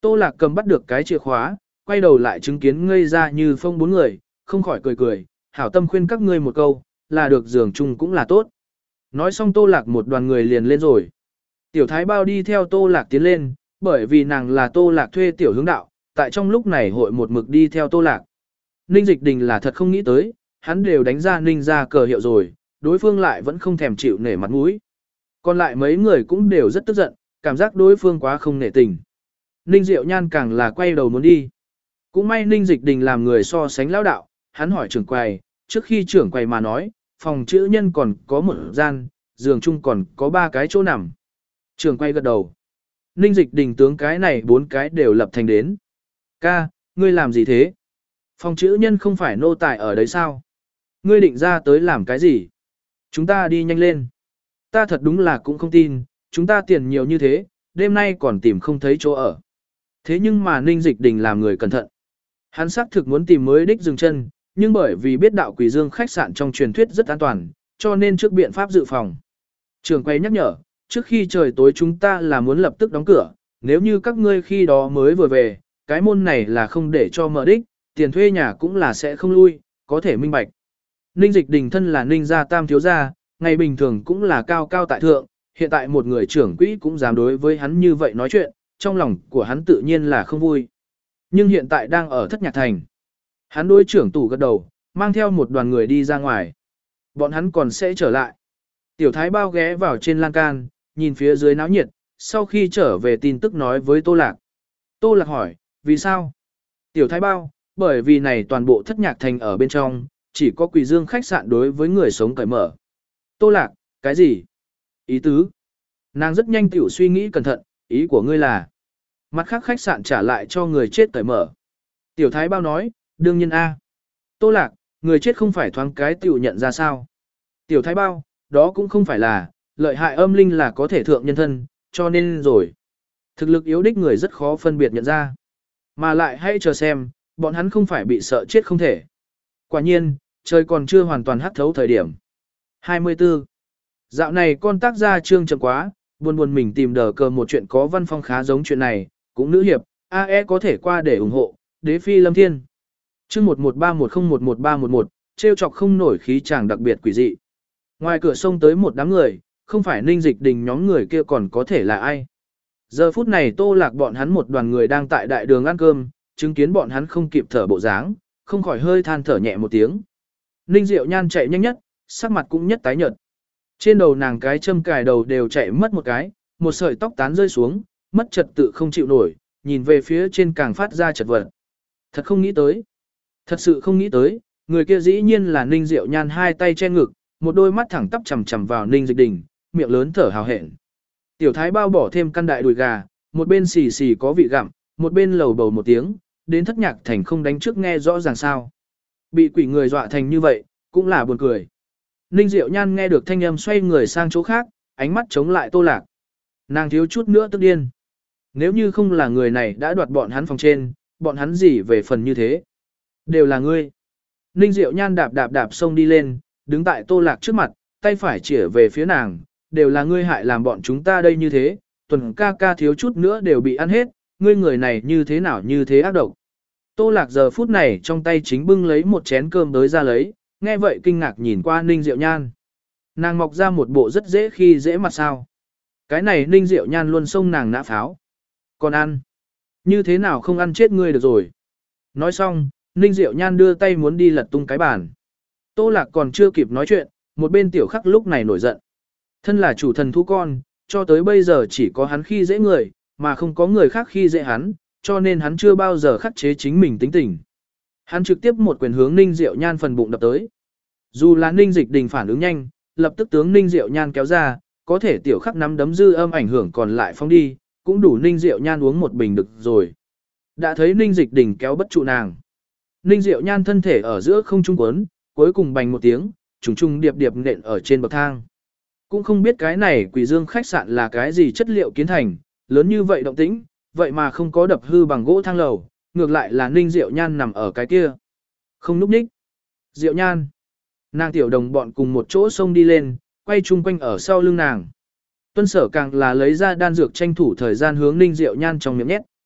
Tô Lạc cầm bắt được cái chìa khóa, quay đầu lại chứng kiến ngây ra như phong bốn người, không khỏi cười cười, hảo tâm khuyên các ngươi một câu, là được giường chung cũng là tốt. Nói xong Tô Lạc một đoàn người liền lên rồi. Tiểu Thái Bao đi theo Tô Lạc tiến lên, bởi vì nàng là Tô Lạc thuê tiểu hướng đạo, tại trong lúc này hội một mực đi theo Tô Lạc. Ninh Dịch Đình là thật không nghĩ tới, hắn đều đánh ra Ninh ra cờ hiệu rồi, đối phương lại vẫn không thèm chịu nể mặt mũi. Còn lại mấy người cũng đều rất tức giận, cảm giác đối phương quá không nể tình. Ninh Diệu Nhan càng là quay đầu muốn đi. Cũng may Ninh Dịch Đình làm người so sánh lão đạo, hắn hỏi trưởng quầy, trước khi trưởng quầy mà nói, phòng chữ nhân còn có một gian, giường chung còn có ba cái chỗ nằm. Trưởng quầy gật đầu. Ninh Dịch Đình tướng cái này bốn cái đều lập thành đến. Ca, ngươi làm gì thế? Phòng chữ nhân không phải nô tài ở đấy sao? Ngươi định ra tới làm cái gì? Chúng ta đi nhanh lên. Ta thật đúng là cũng không tin, chúng ta tiền nhiều như thế, đêm nay còn tìm không thấy chỗ ở. Thế nhưng mà Ninh Dịch Đình làm người cẩn thận. Hắn xác thực muốn tìm mới đích dừng chân, nhưng bởi vì biết đạo Quỷ Dương khách sạn trong truyền thuyết rất an toàn, cho nên trước biện pháp dự phòng. Trường quay nhắc nhở, trước khi trời tối chúng ta là muốn lập tức đóng cửa, nếu như các ngươi khi đó mới vừa về, cái môn này là không để cho mở đích, tiền thuê nhà cũng là sẽ không lui, có thể minh bạch. Ninh Dịch Đình thân là Ninh gia tam thiếu gia, ngày bình thường cũng là cao cao tại thượng, hiện tại một người trưởng quỹ cũng dám đối với hắn như vậy nói chuyện, trong lòng của hắn tự nhiên là không vui. Nhưng hiện tại đang ở Thất Nhạc Thành. Hắn đối trưởng tủ gật đầu, mang theo một đoàn người đi ra ngoài. Bọn hắn còn sẽ trở lại. Tiểu Thái Bao ghé vào trên lan can, nhìn phía dưới náo nhiệt, sau khi trở về tin tức nói với Tô Lạc. Tô Lạc hỏi, vì sao? Tiểu Thái Bao, bởi vì này toàn bộ Thất Nhạc Thành ở bên trong, chỉ có Quỷ Dương khách sạn đối với người sống cởi mở. Tô Lạc, cái gì? Ý tứ? Nàng rất nhanh tiểu suy nghĩ cẩn thận, ý của ngươi là mặt khác khách sạn trả lại cho người chết cởi mở. Tiểu Thái Bao nói, đương nhiên A. Tô Lạc, người chết không phải thoáng cái tiểu nhận ra sao? Tiểu Thái Bao, đó cũng không phải là, lợi hại âm linh là có thể thượng nhân thân, cho nên rồi. Thực lực yếu đích người rất khó phân biệt nhận ra. Mà lại hãy chờ xem, bọn hắn không phải bị sợ chết không thể. Quả nhiên, trời còn chưa hoàn toàn hắt thấu thời điểm. hai mươi tư. Dạo này con tác gia trương chậm quá, buồn buồn mình tìm đờ cờ một chuyện có văn phong khá giống chuyện này, cũng nữ hiệp, a e có thể qua để ủng hộ, đế phi lâm thiên. Chương một một ba một không một một ba một một, trêu chọc không nổi khí chàng đặc biệt quỷ dị. Ngoài cửa sông tới một đám người, không phải Ninh Dịch Đình nhóm người kia còn có thể là ai. Giờ phút này Tô Lạc bọn hắn một đoàn người đang tại đại đường ăn cơm, chứng kiến bọn hắn không kịp thở bộ dáng, không khỏi hơi than thở nhẹ một tiếng. Ninh Diệu Nhan chạy nhanh nhất, sắc mặt cũng nhất tái nhợt. Trên đầu nàng cái châm cài đầu đều chạy mất một cái, một sợi tóc tán rơi xuống, mất trật tự không chịu nổi, nhìn về phía trên càng phát ra chật vật. Thật không nghĩ tới. Thật sự không nghĩ tới, người kia dĩ nhiên là Ninh Diệu Nhan hai tay che ngực, một đôi mắt thẳng tắp chằm chằm vào Ninh Dịch Đình, miệng lớn thở hào hẹn. Tiểu Thái Bao bỏ thêm căn đại đùi gà, một bên xì xì có vị gặm, một bên lầu bầu một tiếng, đến Thất Nhạc Thành không đánh trước nghe rõ ràng sao. Bị quỷ người dọa thành như vậy, cũng là buồn cười. Ninh Diệu Nhan nghe được thanh âm xoay người sang chỗ khác, ánh mắt chống lại Tô Lạc. Nàng thiếu chút nữa tức điên. Nếu như không là người này đã đoạt bọn hắn phòng trên, bọn hắn gì về phần như thế? Đều là ngươi. Ninh Diệu Nhan đạp đạp đạp xông đi lên, đứng tại Tô Lạc trước mặt, tay phải chĩa về phía nàng, đều là ngươi hại làm bọn chúng ta đây như thế, Tuần ca ca thiếu chút nữa đều bị ăn hết, ngươi người này như thế nào như thế ác độc. Tô Lạc giờ phút này trong tay chính bưng lấy một chén cơm tới ra lấy, nghe vậy kinh ngạc nhìn qua Ninh Diệu Nhan. Nàng mọc ra một bộ rất dễ khi dễ mặt sao. Cái này Ninh Diệu Nhan luôn xông nàng nã pháo. Còn ăn. Như thế nào không ăn chết ngươi được rồi. Nói xong, Ninh Diệu Nhan đưa tay muốn đi lật tung cái bàn. Tô Lạc còn chưa kịp nói chuyện, một bên tiểu khắc lúc này nổi giận. Thân là chủ thần thú con, cho tới bây giờ chỉ có hắn khi dễ người, mà không có người khác khi dễ hắn, cho nên hắn chưa bao giờ khắc chế chính mình tính tình. Hắn trực tiếp một quyền hướng Ninh Diệu Nhan phần bụng đập tới. Dù là Ninh Dịch Đình phản ứng nhanh, lập tức tướng Ninh Diệu Nhan kéo ra, có thể tiểu khắc nắm đấm dư âm ảnh hưởng còn lại phóng đi, cũng đủ Ninh Diệu Nhan uống một bình được rồi. Đã thấy Ninh Dịch Đình kéo bất trụ nàng. Ninh Diệu Nhan thân thể ở giữa không trung quấn, cuối cùng bành một tiếng, trùng trùng điệp điệp nện ở trên bậc thang. Cũng không biết cái này Quỷ Dương khách sạn là cái gì chất liệu kiến thành, lớn như vậy động tĩnh, vậy mà không có đập hư bằng gỗ thang lầu, ngược lại là Ninh Diệu Nhan nằm ở cái kia. Không núp ních. Diệu Nhan. Nàng tiểu đồng bọn cùng một chỗ xông đi lên, quay chung quanh ở sau lưng nàng. Tuân Sở càng là lấy ra đan dược tranh thủ thời gian hướng Ninh Diệu Nhan trong miệng nhét.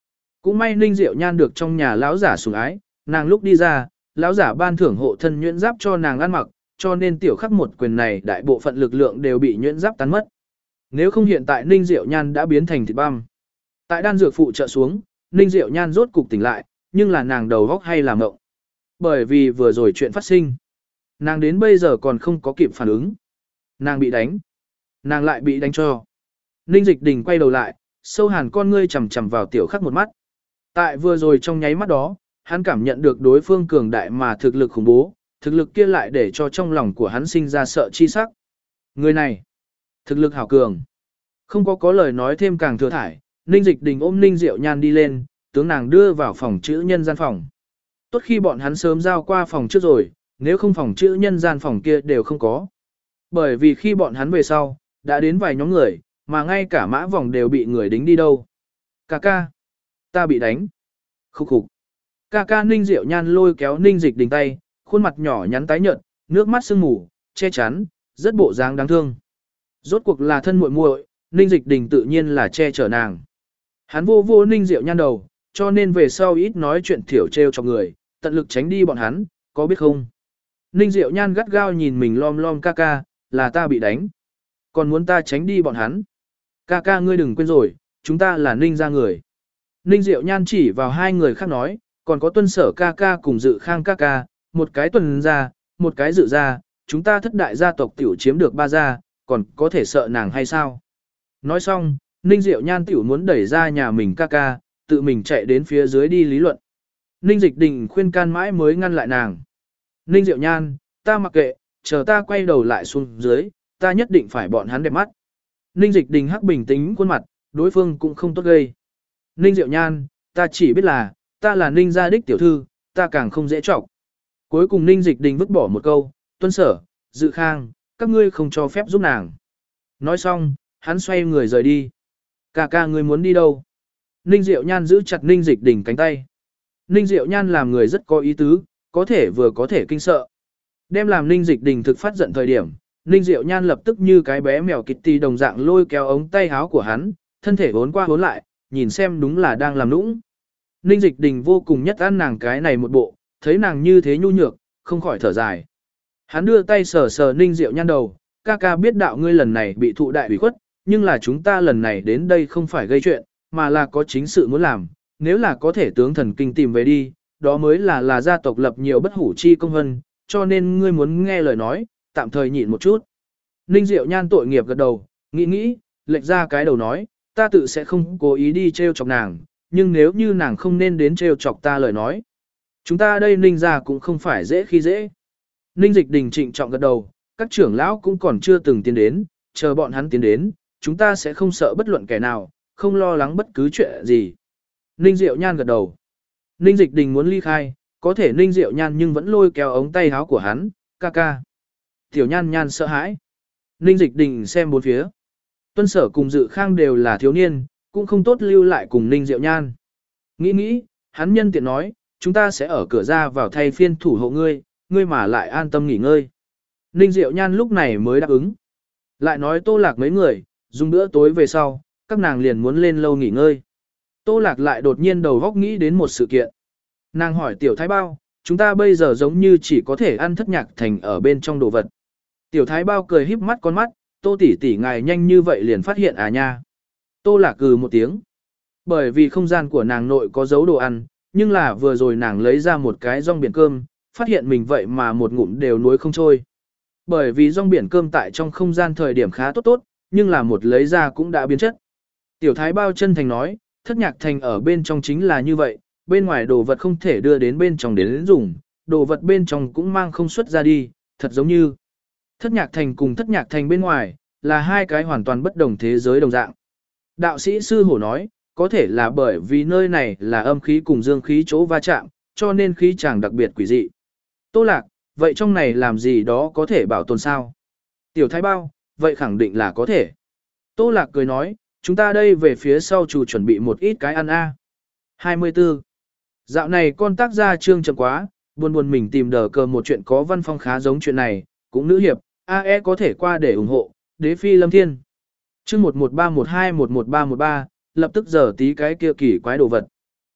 Cũng may Ninh Diệu Nhan được trong nhà lão giả sủng ái, nàng lúc đi ra, lão giả ban thưởng hộ thân nhuyễn giáp cho nàng ăn mặc, cho nên tiểu khắc một quyền này đại bộ phận lực lượng đều bị nhuyễn giáp tán mất. Nếu không hiện tại Ninh Diệu Nhan đã biến thành thịt băm. Tại đan dược phụ trợ xuống, Ninh Diệu Nhan rốt cục tỉnh lại, nhưng là nàng đầu góc hay làm mộng. Bởi vì vừa rồi chuyện phát sinh, nàng đến bây giờ còn không có kịp phản ứng. Nàng bị đánh. Nàng lại bị đánh cho. Ninh Dịch Đình quay đầu lại, sâu hàn con ngươi chằm chằm vào tiểu khắc một mắt. Tại vừa rồi trong nháy mắt đó, hắn cảm nhận được đối phương cường đại mà thực lực khủng bố, thực lực kia lại để cho trong lòng của hắn sinh ra sợ chi sắc. Người này, thực lực hảo cường. Không có có lời nói thêm càng thừa thải, Ninh Dịch Đình ôm Ninh Diệu Nhan đi lên, tướng nàng đưa vào phòng chữ nhân gian phòng. Tốt khi bọn hắn sớm giao qua phòng trước rồi, nếu không phòng chữ nhân gian phòng kia đều không có. Bởi vì khi bọn hắn về sau, đã đến vài nhóm người, mà ngay cả mã vòng đều bị người đính đi đâu. Ca ca, ta bị đánh. Khúc khục. Ca ca Ninh Diệu Nhan lôi kéo Ninh Dịch Đình tay, khuôn mặt nhỏ nhắn tái nhợt, nước mắt sương mù, che chắn, rất bộ dáng đáng thương. Rốt cuộc là thân muội muội, Ninh Dịch Đình tự nhiên là che chở nàng. Hắn vô vô Ninh Diệu Nhan đầu, cho nên về sau ít nói chuyện thiểu trêu cho người, tận lực tránh đi bọn hắn, có biết không? Ninh Diệu Nhan gắt gao nhìn mình lom lom ca ca, là ta bị đánh. Còn muốn ta tránh đi bọn hắn. Ca ca ngươi đừng quên rồi, chúng ta là Ninh gia người. Ninh Diệu Nhan chỉ vào hai người khác nói, còn có Tuân Sở ca ca cùng Dự Khang ca ca, một cái Tuần gia, một cái Dự gia, chúng ta thất đại gia tộc tiểu chiếm được ba gia, còn có thể sợ nàng hay sao? Nói xong, Ninh Diệu Nhan tiểu muốn đẩy ra nhà mình ca ca, tự mình chạy đến phía dưới đi lý luận. Ninh Dịch Đình khuyên can mãi mới ngăn lại nàng. Ninh Diệu Nhan, ta mặc kệ, chờ ta quay đầu lại xuống dưới, ta nhất định phải bọn hắn đẹp mắt. Ninh Dịch Đình hắc bình tĩnh khuôn mặt, đối phương cũng không tốt gây. Ninh Diệu Nhan, ta chỉ biết là, ta là Ninh gia đích tiểu thư, ta càng không dễ trọng. Cuối cùng Ninh Dịch Đình vứt bỏ một câu, Tuân Sở, Dự Khang, các ngươi không cho phép giúp nàng. Nói xong, hắn xoay người rời đi. Ca ca ngươi muốn đi đâu? Ninh Diệu Nhan giữ chặt Ninh Dịch Đình cánh tay. Ninh Diệu Nhan làm người rất có ý tứ, có thể vừa có thể kinh sợ. Đem làm Ninh Dịch Đình thực phát giận thời điểm, Ninh Diệu Nhan lập tức như cái bé mèo Kitty đồng dạng lôi kéo ống tay áo của hắn, thân thể vốn qua vốn lại, nhìn xem đúng là đang làm nũng. Ninh Dịch Đình vô cùng nhất ăn nàng cái này một bộ, thấy nàng như thế nhu nhược, không khỏi thở dài. Hắn đưa tay sờ sờ Ninh Diệu Nhan đầu, ca ca biết đạo ngươi lần này bị thụ đại ủy khuất, nhưng là chúng ta lần này đến đây không phải gây chuyện, mà là có chính sự muốn làm, nếu là có thể tướng thần kinh tìm về đi, đó mới là là gia tộc lập nhiều bất hủ chi công hân, cho nên ngươi muốn nghe lời nói, tạm thời nhịn một chút. Ninh Diệu Nhan tội nghiệp gật đầu, nghĩ nghĩ, lệch ra cái đầu nói, ta tự sẽ không cố ý đi trêu chọc nàng, nhưng nếu như nàng không nên đến trêu chọc ta lời nói. Chúng ta đây Ninh gia cũng không phải dễ khi dễ. Ninh Dịch Đình trịnh trọng gật đầu, các trưởng lão cũng còn chưa từng tiến đến, chờ bọn hắn tiến đến, chúng ta sẽ không sợ bất luận kẻ nào, không lo lắng bất cứ chuyện gì. Ninh Diệu Nhan gật đầu. Ninh Dịch Đình muốn ly khai, có thể Ninh Diệu Nhan nhưng vẫn lôi kéo ống tay áo của hắn, ca ca. Tiểu Nhan Nhan sợ hãi. Ninh Dịch Đình xem bốn phía. Tuân Sở cùng Dự Khang đều là thiếu niên, cũng không tốt lưu lại cùng Ninh Diệu Nhan. Nghĩ nghĩ, hắn nhân tiện nói, chúng ta sẽ ở cửa ra vào thay phiên thủ hộ ngươi, ngươi mà lại an tâm nghỉ ngơi. Ninh Diệu Nhan lúc này mới đáp ứng. Lại nói Tô Lạc mấy người, dùng bữa tối về sau, các nàng liền muốn lên lâu nghỉ ngơi. Tô Lạc lại đột nhiên đầu góc nghĩ đến một sự kiện. Nàng hỏi Tiểu Thái Bao, chúng ta bây giờ giống như chỉ có thể ăn thất nhạc thành ở bên trong đồ vật. Tiểu Thái Bao cười híp mắt con mắt, Tô tỷ tỷ ngài nhanh như vậy liền phát hiện à nha. Tô Lạc cừ một tiếng. Bởi vì không gian của nàng nội có dấu đồ ăn, nhưng là vừa rồi nàng lấy ra một cái rong biển cơm, phát hiện mình vậy mà một ngụm đều nuối không trôi. Bởi vì rong biển cơm tại trong không gian thời điểm khá tốt tốt, nhưng là một lấy ra cũng đã biến chất. Tiểu Thái Bao chân thành nói, thất nhạc thành ở bên trong chính là như vậy, bên ngoài đồ vật không thể đưa đến bên trong đến dùng, đồ vật bên trong cũng mang không xuất ra đi, thật giống như thất nhạc thành cùng thất nhạc thành bên ngoài, là hai cái hoàn toàn bất đồng thế giới đồng dạng. Đạo sĩ Sư Hổ nói, có thể là bởi vì nơi này là âm khí cùng dương khí chỗ va chạm, cho nên khí chàng đặc biệt quỷ dị. Tô Lạc, vậy trong này làm gì đó có thể bảo tồn sao? Tiểu Thái Bao, vậy khẳng định là có thể. Tô Lạc cười nói, chúng ta đây về phía sau chủ chuẩn bị một ít cái ăn a. hai mươi tư. Dạo này con tác gia trương chậm quá, buồn buồn mình tìm đờ cờ một chuyện có văn phong khá giống chuyện này, cũng nữ hiệp, a e có thể qua để ủng hộ, đế phi lâm thiên. Chương một một ba một hai một một ba một ba, lập tức giờ tí cái kia kỳ quái đồ vật.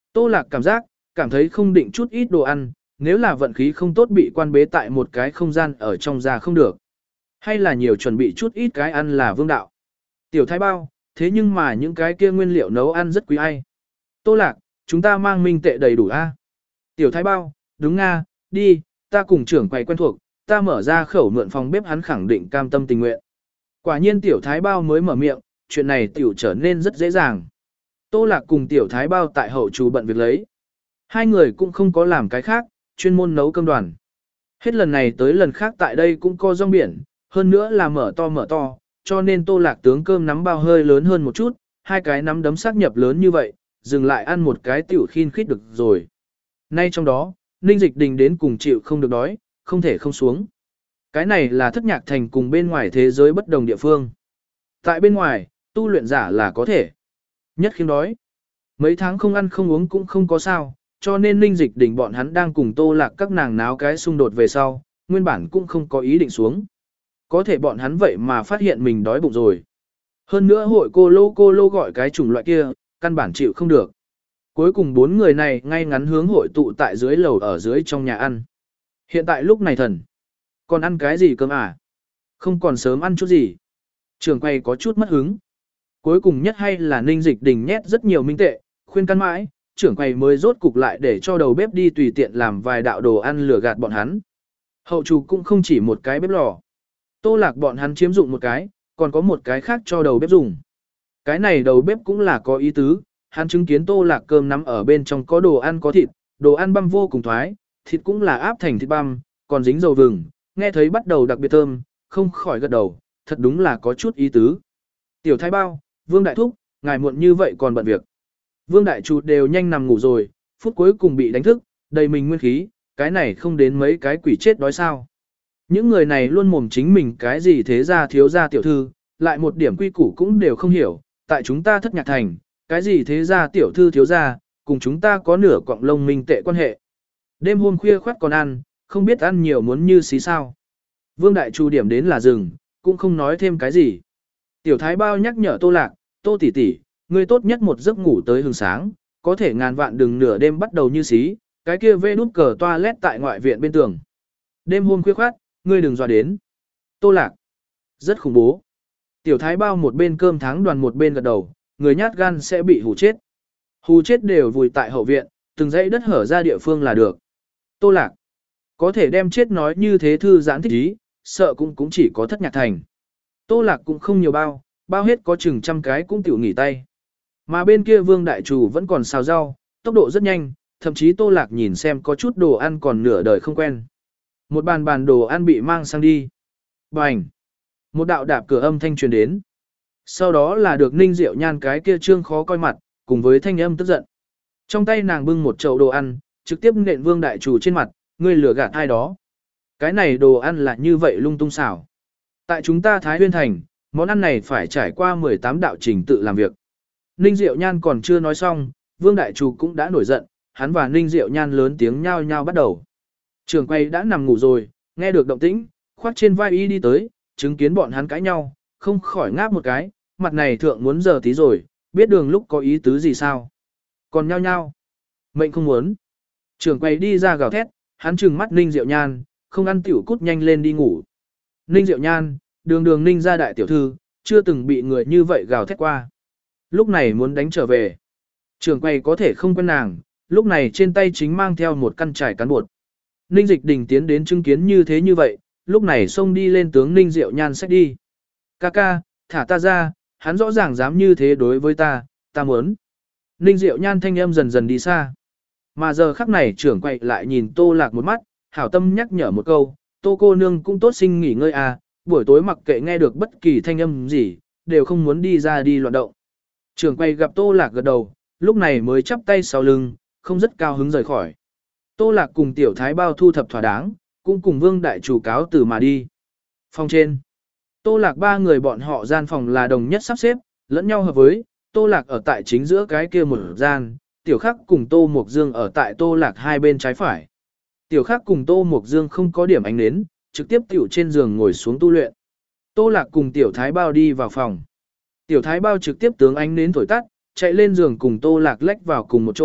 Tô Lạc cảm giác, cảm thấy không định chút ít đồ ăn, nếu là vận khí không tốt bị quan bế tại một cái không gian ở trong ra không được. Hay là nhiều chuẩn bị chút ít cái ăn là vương đạo. Tiểu thái bao, thế nhưng mà những cái kia nguyên liệu nấu ăn rất quý ai. Tô Lạc, chúng ta mang minh tệ đầy đủ a. Tiểu thái bao, đúng nga, đi, ta cùng trưởng quầy quen thuộc, ta mở ra khẩu mượn phòng bếp hắn khẳng định cam tâm tình nguyện. Quả nhiên tiểu thái bao mới mở miệng, chuyện này tiểu trở nên rất dễ dàng. Tô Lạc cùng tiểu thái bao tại hậu chú bận việc lấy. Hai người cũng không có làm cái khác, chuyên môn nấu cơm đoàn. Hết lần này tới lần khác tại đây cũng có rong biển, hơn nữa là mở to mở to, cho nên Tô Lạc tướng cơm nắm bao hơi lớn hơn một chút, hai cái nắm đấm xác nhập lớn như vậy, dừng lại ăn một cái tiểu khin khít được rồi. Nay trong đó, Ninh Dịch Đình đến cùng chịu không được đói, không thể không xuống. Cái này là thất nhạc thành cùng bên ngoài thế giới bất đồng địa phương. Tại bên ngoài, tu luyện giả là có thể. Nhất khiếm đói. Mấy tháng không ăn không uống cũng không có sao, cho nên Ninh Dịch Đình bọn hắn đang cùng Tô Lạc các nàng náo cái xung đột về sau, nguyên bản cũng không có ý định xuống. Có thể bọn hắn vậy mà phát hiện mình đói bụng rồi. Hơn nữa hội cô lô cô lô gọi cái chủng loại kia, căn bản chịu không được. Cuối cùng bốn người này ngay ngắn hướng hội tụ tại dưới lầu ở dưới trong nhà ăn. Hiện tại lúc này thần. Còn ăn cái gì cơm à? Không còn sớm ăn chút gì. Trường quay có chút mất hứng. Cuối cùng nhất hay là Ninh Dịch Đình nhét rất nhiều minh tệ, khuyên căn mãi, trưởng quầy mới rốt cục lại để cho đầu bếp đi tùy tiện làm vài đạo đồ ăn lừa gạt bọn hắn. Hậu chủ cũng không chỉ một cái bếp lò. Tô Lạc bọn hắn chiếm dụng một cái, còn có một cái khác cho đầu bếp dùng. Cái này đầu bếp cũng là có ý tứ, hắn chứng kiến Tô Lạc cơm nắm ở bên trong có đồ ăn có thịt, đồ ăn băm vô cùng thoái, thịt cũng là áp thành thịt băm, còn dính dầu vừng, nghe thấy bắt đầu đặc biệt thơm, không khỏi gật đầu, thật đúng là có chút ý tứ. Tiểu thái bao, Vương Đại Thúc, ngài muộn như vậy còn bận việc. Vương Đại Chủ đều nhanh nằm ngủ rồi, phút cuối cùng bị đánh thức, đầy mình nguyên khí, cái này không đến mấy cái quỷ chết đói sao. Những người này luôn mồm chính mình cái gì thế ra thiếu ra tiểu thư, lại một điểm quy củ cũng đều không hiểu, tại chúng ta thất nhạc thành, cái gì thế ra tiểu thư thiếu ra, cùng chúng ta có nửa quọng lông minh tệ quan hệ. Đêm hôm khuya khoắt còn ăn, không biết ăn nhiều muốn như xí sao. Vương Đại Chủ điểm đến là rừng, cũng không nói thêm cái gì. Tiểu thái bao nhắc nhở Tô Lạc, Tô tỷ tỷ, ngươi tốt nhất một giấc ngủ tới hừng sáng, có thể ngàn vạn đừng nửa đêm bắt đầu như xí, cái kia vê đút cờ toilet tại ngoại viện bên tường. Đêm hôm khuya khoát, ngươi đừng dọa đến. Tô Lạc, rất khủng bố. Tiểu thái bao một bên cơm tháng đoàn một bên gật đầu, người nhát gan sẽ bị hù chết. Hù chết đều vùi tại hậu viện, từng dãy đất hở ra địa phương là được. Tô Lạc, có thể đem chết nói như thế thư giãn thích ý, sợ cũng cũng chỉ có thất nhạc thành. Tô Lạc cũng không nhiều bao, bao hết có chừng trăm cái cũng tiểu nghỉ tay. Mà bên kia Vương Đại Chủ vẫn còn xào rau, tốc độ rất nhanh, thậm chí Tô Lạc nhìn xem có chút đồ ăn còn nửa đời không quen. Một bàn bàn đồ ăn bị mang sang đi. Bành! Một đạo đạp cửa âm thanh truyền đến. Sau đó là được Ninh Diệu Nhan cái kia trương khó coi mặt, cùng với thanh âm tức giận. Trong tay nàng bưng một chậu đồ ăn, trực tiếp nện Vương Đại Chủ trên mặt, ngươi lừa gạt ai đó. Cái này đồ ăn là như vậy lung tung xảo. Tại chúng ta Thái Huyên Thành, món ăn này phải trải qua mười tám đạo trình tự làm việc. Ninh Diệu Nhan còn chưa nói xong, Vương Đại Chủ cũng đã nổi giận, hắn và Ninh Diệu Nhan lớn tiếng nhao nhao bắt đầu. Trường quay đã nằm ngủ rồi, nghe được động tĩnh, khoác trên vai y đi tới, chứng kiến bọn hắn cãi nhau, không khỏi ngáp một cái, mặt này thượng muốn giờ tí rồi, biết đường lúc có ý tứ gì sao. Còn nhao nhao, mệnh không muốn. Trường quay đi ra gào thét, hắn trừng mắt Ninh Diệu Nhan, không ăn tiểu cút nhanh lên đi ngủ. Ninh Diệu Nhan, đường đường Ninh gia đại tiểu thư, chưa từng bị người như vậy gào thét qua. Lúc này muốn đánh trở về. Trường quay có thể không quen nàng, lúc này trên tay chính mang theo một căn trải cán bột. Ninh Dịch Đình tiến đến chứng kiến như thế như vậy, lúc này xông đi lên tướng Ninh Diệu Nhan xách đi. Ca ca, thả ta ra, hắn rõ ràng dám như thế đối với ta, ta muốn. Ninh Diệu Nhan thanh âm dần dần đi xa. Mà giờ khắc này trưởng quay lại nhìn Tô Lạc một mắt, hảo tâm nhắc nhở một câu, Tô cô nương cũng tốt sinh nghỉ ngơi à, buổi tối mặc kệ nghe được bất kỳ thanh âm gì, đều không muốn đi ra đi loạn động. Trưởng quay gặp Tô Lạc gật đầu, lúc này mới chắp tay sau lưng, không rất cao hứng rời khỏi. Tô Lạc cùng tiểu thái bao thu thập thỏa đáng, cũng cùng Vương Đại Chủ cáo từ mà đi. Phòng trên, Tô Lạc ba người bọn họ gian phòng là đồng nhất sắp xếp, lẫn nhau hợp với, Tô Lạc ở tại chính giữa cái kia một gian, tiểu khắc cùng Tô Mộc Dương ở tại Tô Lạc hai bên trái phải. Tiểu khắc cùng Tô Mộc Dương không có điểm ánh nến, trực tiếp tiểu trên giường ngồi xuống tu luyện. Tô Lạc cùng tiểu thái bao đi vào phòng. Tiểu thái bao trực tiếp tướng ánh nến thổi tắt, chạy lên giường cùng Tô Lạc lách vào cùng một chỗ,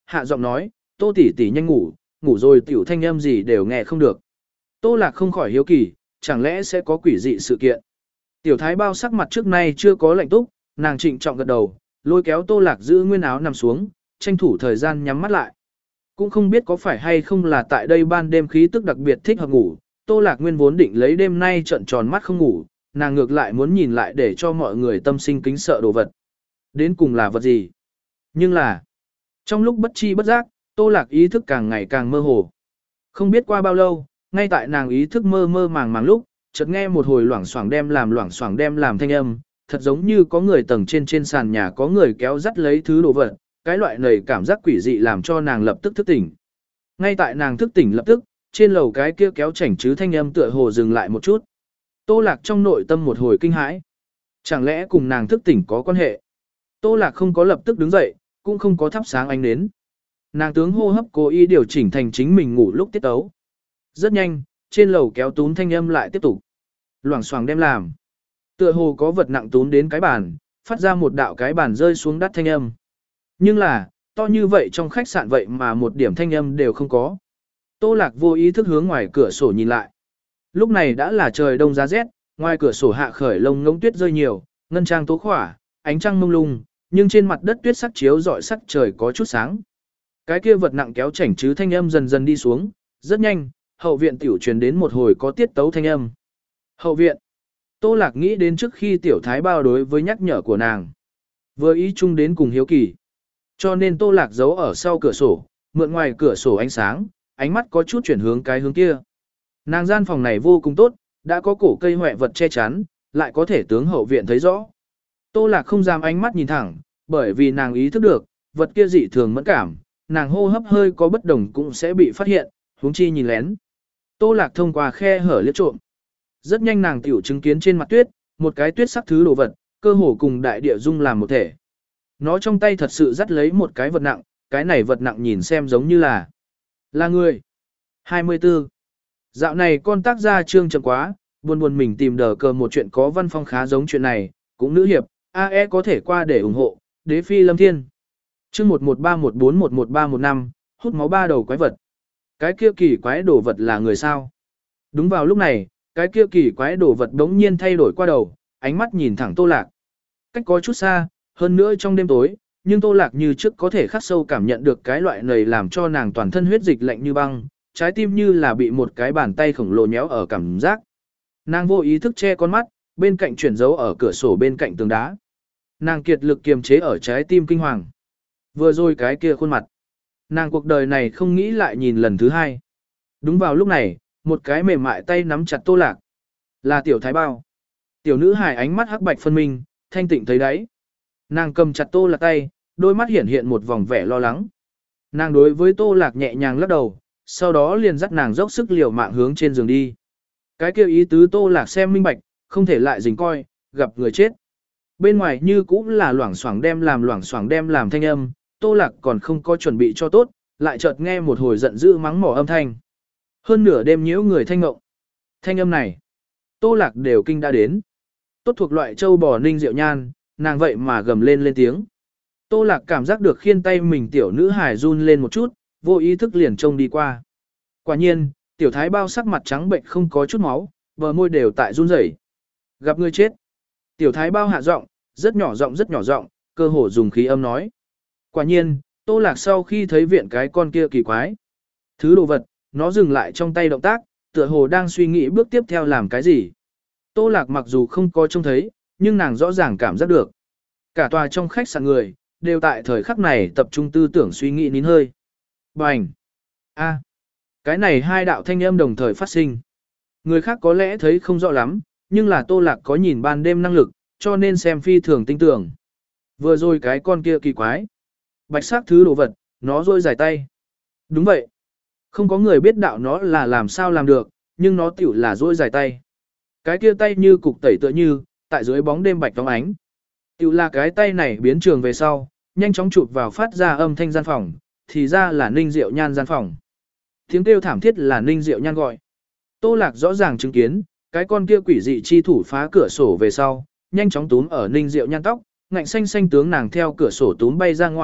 hạ giọng nói, Tô tỷ tỷ nhanh ngủ, ngủ rồi tiểu thanh âm gì đều nghe không được. Tô Lạc không khỏi hiếu kỳ, chẳng lẽ sẽ có quỷ dị sự kiện. Tiểu Thái Bao sắc mặt trước nay chưa có lạnh túc, nàng trịnh trọng gật đầu, lôi kéo Tô Lạc giữ nguyên áo nằm xuống, tranh thủ thời gian nhắm mắt lại. Cũng không biết có phải hay không là tại đây ban đêm khí tức đặc biệt thích hợp ngủ, Tô Lạc Nguyên vốn định lấy đêm nay trận tròn mắt không ngủ, nàng ngược lại muốn nhìn lại để cho mọi người tâm sinh kính sợ đồ vật. Đến cùng là vật gì? Nhưng là, trong lúc bất chi bất giác, Tô Lạc ý thức càng ngày càng mơ hồ. Không biết qua bao lâu, ngay tại nàng ý thức mơ mơ màng màng lúc, chợt nghe một hồi loảng xoảng đem làm loảng xoảng đem làm thanh âm, thật giống như có người tầng trên trên sàn nhà có người kéo dắt lấy thứ đồ vật, cái loại này cảm giác quỷ dị làm cho nàng lập tức thức tỉnh. Ngay tại nàng thức tỉnh lập tức, trên lầu cái kia kéo chảnh chứ thanh âm tựa hồ dừng lại một chút. Tô Lạc trong nội tâm một hồi kinh hãi. Chẳng lẽ cùng nàng thức tỉnh có quan hệ? Tô Lạc không có lập tức đứng dậy, cũng không có thắp sáng ánh nến. Nàng tướng hô hấp cố ý điều chỉnh thành chính mình ngủ lúc tiết tấu. Rất nhanh, trên lầu kéo tún thanh âm lại tiếp tục. Loảng xoảng đem làm. Tựa hồ có vật nặng tún đến cái bàn, phát ra một đạo cái bàn rơi xuống đất thanh âm. Nhưng là, to như vậy trong khách sạn vậy mà một điểm thanh âm đều không có. Tô Lạc vô ý thức hướng ngoài cửa sổ nhìn lại. Lúc này đã là trời đông giá rét, ngoài cửa sổ hạ khởi lông ngỗng tuyết rơi nhiều, ngân trang tố khỏa, ánh trăng mông lung, nhưng trên mặt đất tuyết sắc chiếu rọi sắc trời có chút sáng. Cái kia vật nặng kéo chảnh chứ thanh âm dần dần đi xuống, rất nhanh, hậu viện tiểu truyền đến một hồi có tiết tấu thanh âm. Hậu viện. Tô Lạc nghĩ đến trước khi tiểu thái bao đối với nhắc nhở của nàng. Vừa ý chung đến cùng hiếu kỳ. Cho nên Tô Lạc giấu ở sau cửa sổ, mượn ngoài cửa sổ ánh sáng, ánh mắt có chút chuyển hướng cái hướng kia. Nàng gian phòng này vô cùng tốt, đã có cổ cây hoẹ vật che chắn, lại có thể tướng hậu viện thấy rõ. Tô Lạc không dám ánh mắt nhìn thẳng, bởi vì nàng ý thức được, vật kia dị thường mẫn cảm, nàng hô hấp hơi có bất đồng cũng sẽ bị phát hiện, huống chi nhìn lén. Tô Lạc thông qua khe hở liếc trộm. Rất nhanh nàng tiểu chứng kiến trên mặt tuyết, một cái tuyết sắc thứ đồ vật, cơ hồ cùng đại địa dung làm một thể. Nó trong tay thật sự dắt lấy một cái vật nặng, cái này vật nặng nhìn xem giống như là là người. hai mươi tư. Dạo này con tác gia trương chậm quá, buồn buồn mình tìm đờ cờ một chuyện có văn phong khá giống chuyện này, cũng nữ hiệp, a e có thể qua để ủng hộ, đế phi lâm thiên. Chương một một ba một bốn một một ba một năm, hút máu ba đầu quái vật. Cái kia kỳ quái đồ vật là người sao? Đúng vào lúc này, cái kia kỳ quái đồ vật đống nhiên thay đổi qua đầu, ánh mắt nhìn thẳng Tô Lạc. Cách có chút xa, hơn nữa trong đêm tối, nhưng Tô Lạc như trước có thể khắc sâu cảm nhận được cái loại này làm cho nàng toàn thân huyết dịch lạnh như băng, trái tim như là bị một cái bàn tay khổng lồ nhéo ở cảm giác. Nàng vô ý thức che con mắt, bên cạnh chuyển dấu ở cửa sổ bên cạnh tường đá. Nàng kiệt lực kiềm chế ở trái tim kinh hoàng. Vừa rồi cái kia khuôn mặt. Nàng cuộc đời này không nghĩ lại nhìn lần thứ hai. Đúng vào lúc này, một cái mềm mại tay nắm chặt Tô Lạc. Là tiểu thái bao. Tiểu nữ hài ánh mắt hắc bạch phân minh, thanh tịnh thấy đáy. Nàng cầm chặt Tô Lạc tay, đôi mắt hiển hiện một vòng vẻ lo lắng. Nàng đối với Tô Lạc nhẹ nhàng lắc đầu, sau đó liền dắt nàng dốc sức liều mạng hướng trên giường đi. Cái kêu ý tứ Tô Lạc xem minh bạch, không thể lại dình coi, gặp người chết. Bên ngoài như cũng là loảng xoảng đem làm loảng xoảng đem làm thanh âm, Tô Lạc còn không có chuẩn bị cho tốt, lại chợt nghe một hồi giận dữ mắng mỏ âm thanh. Hơn nửa đêm nhiễu người thanh ngộng. Thanh âm này, Tô Lạc đều kinh đã đến. Tốt thuộc loại châu bò ninh rượu nhan, nàng vậy mà gầm lên lên tiếng. Tô Lạc cảm giác được khiên tay mình tiểu nữ hài run lên một chút, vô ý thức liền trông đi qua. Quả nhiên, tiểu thái bao sắc mặt trắng bệnh không có chút máu, bờ môi đều tại run rẩy. Gặp người chết. Tiểu thái bao hạ giọng, rất nhỏ giọng rất nhỏ giọng, cơ hồ dùng khí âm nói. Quả nhiên, Tô Lạc sau khi thấy viện cái con kia kỳ quái. Thứ đồ vật, nó dừng lại trong tay động tác, tựa hồ đang suy nghĩ bước tiếp theo làm cái gì. Tô Lạc mặc dù không có trông thấy, nhưng nàng rõ ràng cảm giác được. Cả tòa trong khách sạn người, đều tại thời khắc này tập trung tư tưởng suy nghĩ nín hơi. Bành! A! Cái này hai đạo thanh âm đồng thời phát sinh. Người khác có lẽ thấy không rõ lắm, nhưng là Tô Lạc có nhìn ban đêm năng lực, cho nên xem phi thường tinh tưởng. Vừa rồi cái con kia kỳ quái. Bạch sắc thứ đồ vật, nó rôi dài tay. Đúng vậy. Không có người biết đạo nó là làm sao làm được, nhưng nó tiểu là rôi dài tay. Cái kia tay như cục tẩy tựa như, tại dưới bóng đêm bạch phóng ánh. Tiểu là cái tay này biến trường về sau, nhanh chóng chụp vào phát ra âm thanh gian phòng, thì ra là Ninh Diệu Nhan gian phòng. Tiếng kêu thảm thiết là Ninh Diệu Nhan gọi. Tô Lạc rõ ràng chứng kiến, cái con kia quỷ dị chi thủ phá cửa sổ về sau, nhanh chóng túm ở Ninh Diệu Nhan tóc, ngạnh xanh xanh tướng nàng theo cửa sổ túm bay ra ngoài,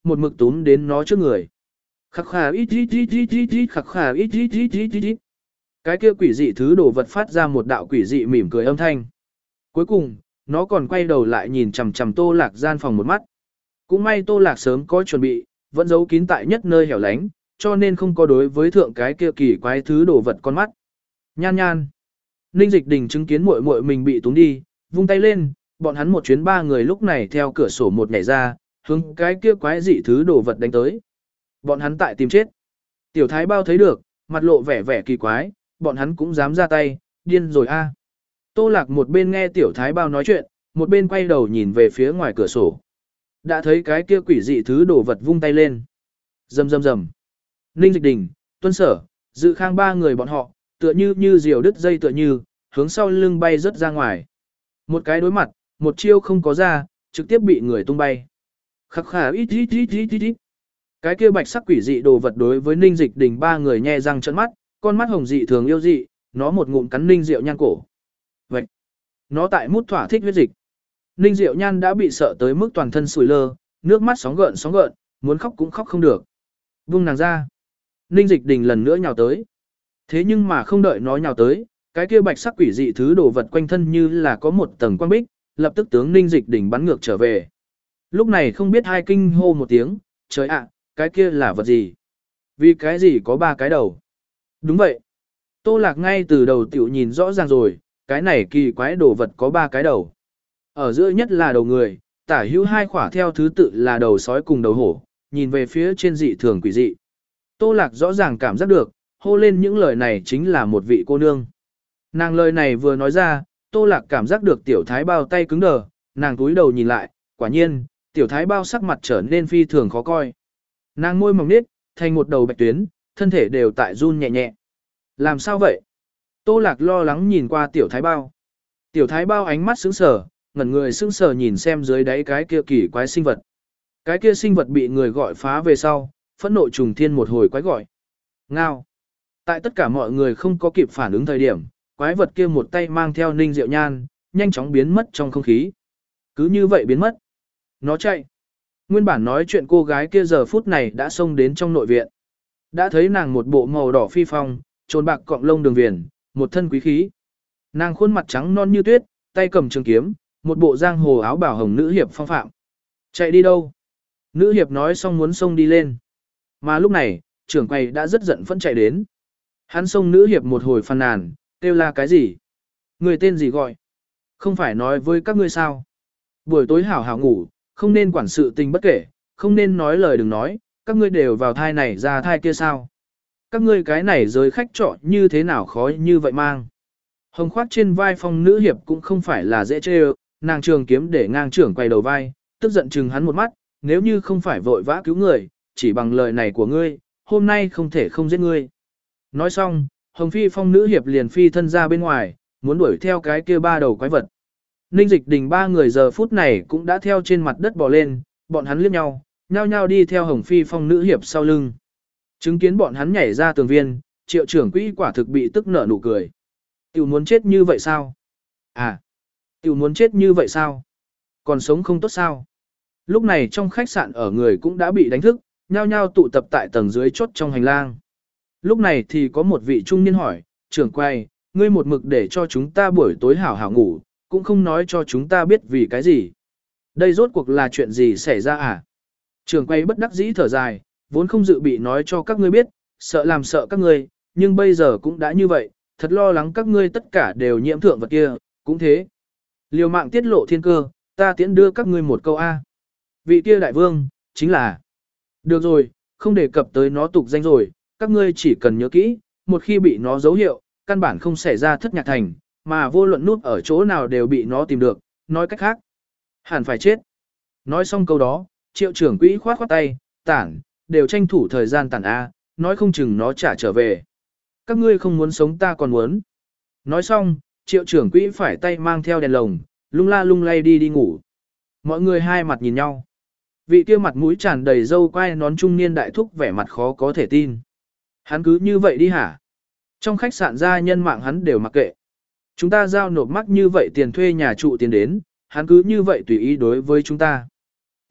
một mực túm đến nó trước người. Khắc khà ít ít ít ít ít ít khắc khà ít ít ít ít ít ít. Cái kia quỷ dị thứ đồ vật phát ra một đạo quỷ dị mỉm cười âm thanh. Cuối cùng, nó còn quay đầu lại nhìn chằm chằm Tô Lạc gian phòng một mắt. Cũng may Tô Lạc sớm có chuẩn bị, vẫn giấu kín tại nhất nơi hẻo lánh, cho nên không có đối với thượng cái kia kỳ quái thứ đồ vật con mắt. Nhan nhan. Ninh Dịch Đình chứng kiến muội muội mình bị túng đi, vung tay lên, bọn hắn một chuyến ba người lúc này theo cửa sổ một nhảy ra, hướng cái kia quái dị thứ đồ vật đánh tới. Bọn hắn tại tìm chết. Tiểu Thái Bao thấy được, mặt lộ vẻ vẻ kỳ quái, bọn hắn cũng dám ra tay, điên rồi a. Tô Lạc một bên nghe Tiểu Thái Bao nói chuyện, một bên quay đầu nhìn về phía ngoài cửa sổ. Đã thấy cái kia quỷ dị thứ đồ vật vung tay lên. Rầm rầm rầm. Ninh Dịch Đình, Tuân Sở, Dự Khang ba người bọn họ, tựa như như diều đứt dây tựa như, hướng sau lưng bay rất ra ngoài. Một cái đối mặt, một chiêu không có ra, trực tiếp bị người tung bay. Khắc khà ít ít ít ít ít ít. Cái kia bạch sắc quỷ dị đồ vật đối với Ninh Dịch Đình ba người nhe răng trợn mắt, con mắt hồng dị thường yêu dị, nó một ngụm cắn Ninh Diệu Nhan cổ. Vậy, nó tại mút thỏa thích huyết dịch. Ninh Diệu Nhan đã bị sợ tới mức toàn thân sủi lơ, nước mắt sóng gợn sóng gợn, muốn khóc cũng khóc không được. Buông nàng ra. Ninh Dịch Đình lần nữa nhào tới. Thế nhưng mà không đợi nó nhào tới, cái kia bạch sắc quỷ dị thứ đồ vật quanh thân như là có một tầng quang bích, lập tức tướng Ninh Dịch Đình bắn ngược trở về. Lúc này không biết hai kinh hô một tiếng, trời ạ, cái kia là vật gì? Vì cái gì có ba cái đầu? Đúng vậy. Tô Lạc ngay từ đầu tiểu nhìn rõ ràng rồi, cái này kỳ quái đồ vật có ba cái đầu. Ở giữa nhất là đầu người, tả hữu hai khỏa theo thứ tự là đầu sói cùng đầu hổ, nhìn về phía trên dị thường quỷ dị. Tô Lạc rõ ràng cảm giác được, hô lên những lời này chính là một vị cô nương. Nàng lời này vừa nói ra, Tô Lạc cảm giác được Tiểu Thái Bao tay cứng đờ, nàng túi đầu nhìn lại, quả nhiên, Tiểu Thái Bao sắc mặt trở nên phi thường khó coi. Nàng môi mỏng nết, thành một đầu bạch tuyến, thân thể đều tại run nhẹ nhẹ. Làm sao vậy? Tô Lạc lo lắng nhìn qua Tiểu Thái Bao. Tiểu Thái Bao ánh mắt sững sờ, ngẩn người sững sờ nhìn xem dưới đáy cái kia kỳ quái sinh vật. Cái kia sinh vật bị người gọi phá về sau, phẫn nộ trùng thiên một hồi quái gọi. Ngao. Tại tất cả mọi người không có kịp phản ứng thời điểm, quái vật kia một tay mang theo Ninh Diệu Nhan, nhanh chóng biến mất trong không khí. Cứ như vậy biến mất. Nó chạy. Nguyên bản nói chuyện cô gái kia giờ phút này đã xông đến trong nội viện. Đã thấy nàng một bộ màu đỏ phi phong, trồn bạc cọng lông đường viền, một thân quý khí. Nàng khuôn mặt trắng non như tuyết, tay cầm trường kiếm, một bộ giang hồ áo bảo hồng nữ hiệp phong phạm. Chạy đi đâu? Nữ hiệp nói xong muốn xông đi lên. Mà lúc này, trưởng quầy đã rất giận phẫn chạy đến. Hắn xông nữ hiệp một hồi phàn nàn, kêu là cái gì? Người tên gì gọi? Không phải nói với các ngươi sao? Buổi tối hảo hảo ngủ, không nên quản sự tình bất kể, không nên nói lời đừng nói, các ngươi đều vào thai này ra thai kia sao? Các ngươi cái này giới khách trọ như thế nào khó như vậy mang? Hồng khoác trên vai phong nữ hiệp cũng không phải là dễ chê ơ, nàng trường kiếm để ngang trưởng quay đầu vai, tức giận chừng hắn một mắt, nếu như không phải vội vã cứu người, chỉ bằng lời này của ngươi, hôm nay không thể không giết ngươi. Nói xong, Hồng Phi phong nữ hiệp liền phi thân ra bên ngoài, muốn đuổi theo cái kia ba đầu quái vật. Ninh Dịch Đình ba người giờ phút này cũng đã theo trên mặt đất bò lên, bọn hắn liếc nhau, nhao nhao đi theo Hồng Phi phong nữ hiệp sau lưng. Chứng kiến bọn hắn nhảy ra tường viên, Triệu trưởng quỹ quả thực bị tức nở nụ cười. Tiểu muốn chết như vậy sao? À, tiểu muốn chết như vậy sao? Còn sống không tốt sao? Lúc này trong khách sạn ở người cũng đã bị đánh thức, nhao nhao tụ tập tại tầng dưới chốt trong hành lang. Lúc này thì có một vị trung niên hỏi, trưởng quay, ngươi một mực để cho chúng ta buổi tối hảo hảo ngủ, cũng không nói cho chúng ta biết vì cái gì. Đây rốt cuộc là chuyện gì xảy ra à? Trưởng quay bất đắc dĩ thở dài, vốn không dự bị nói cho các ngươi biết, sợ làm sợ các ngươi, nhưng bây giờ cũng đã như vậy, thật lo lắng các ngươi tất cả đều nhiễm thượng vật kia, cũng thế. Liều mạng tiết lộ thiên cơ, ta tiễn đưa các ngươi một câu A. Vị kia đại vương, chính là... Được rồi, không đề cập tới nó tục danh rồi, các ngươi chỉ cần nhớ kỹ, một khi bị nó dấu hiệu, căn bản không xảy ra thất nhạc thành, mà vô luận nút ở chỗ nào đều bị nó tìm được, nói cách khác. Hẳn phải chết. Nói xong câu đó, triệu trưởng quỹ khoát khoát tay, tản, đều tranh thủ thời gian tản A, nói không chừng nó trả trở về. Các ngươi không muốn sống ta còn muốn. Nói xong, triệu trưởng quỹ phải tay mang theo đèn lồng, lung la lung lay đi đi ngủ. Mọi người hai mặt nhìn nhau. Vị kia mặt mũi tràn đầy râu quai nón trung niên đại thúc vẻ mặt khó có thể tin. Hắn cứ như vậy đi hả? Trong khách sạn gia nhân mạng hắn đều mặc kệ. Chúng ta giao nộp mắc như vậy tiền thuê nhà trụ tiền đến, hắn cứ như vậy tùy ý đối với chúng ta.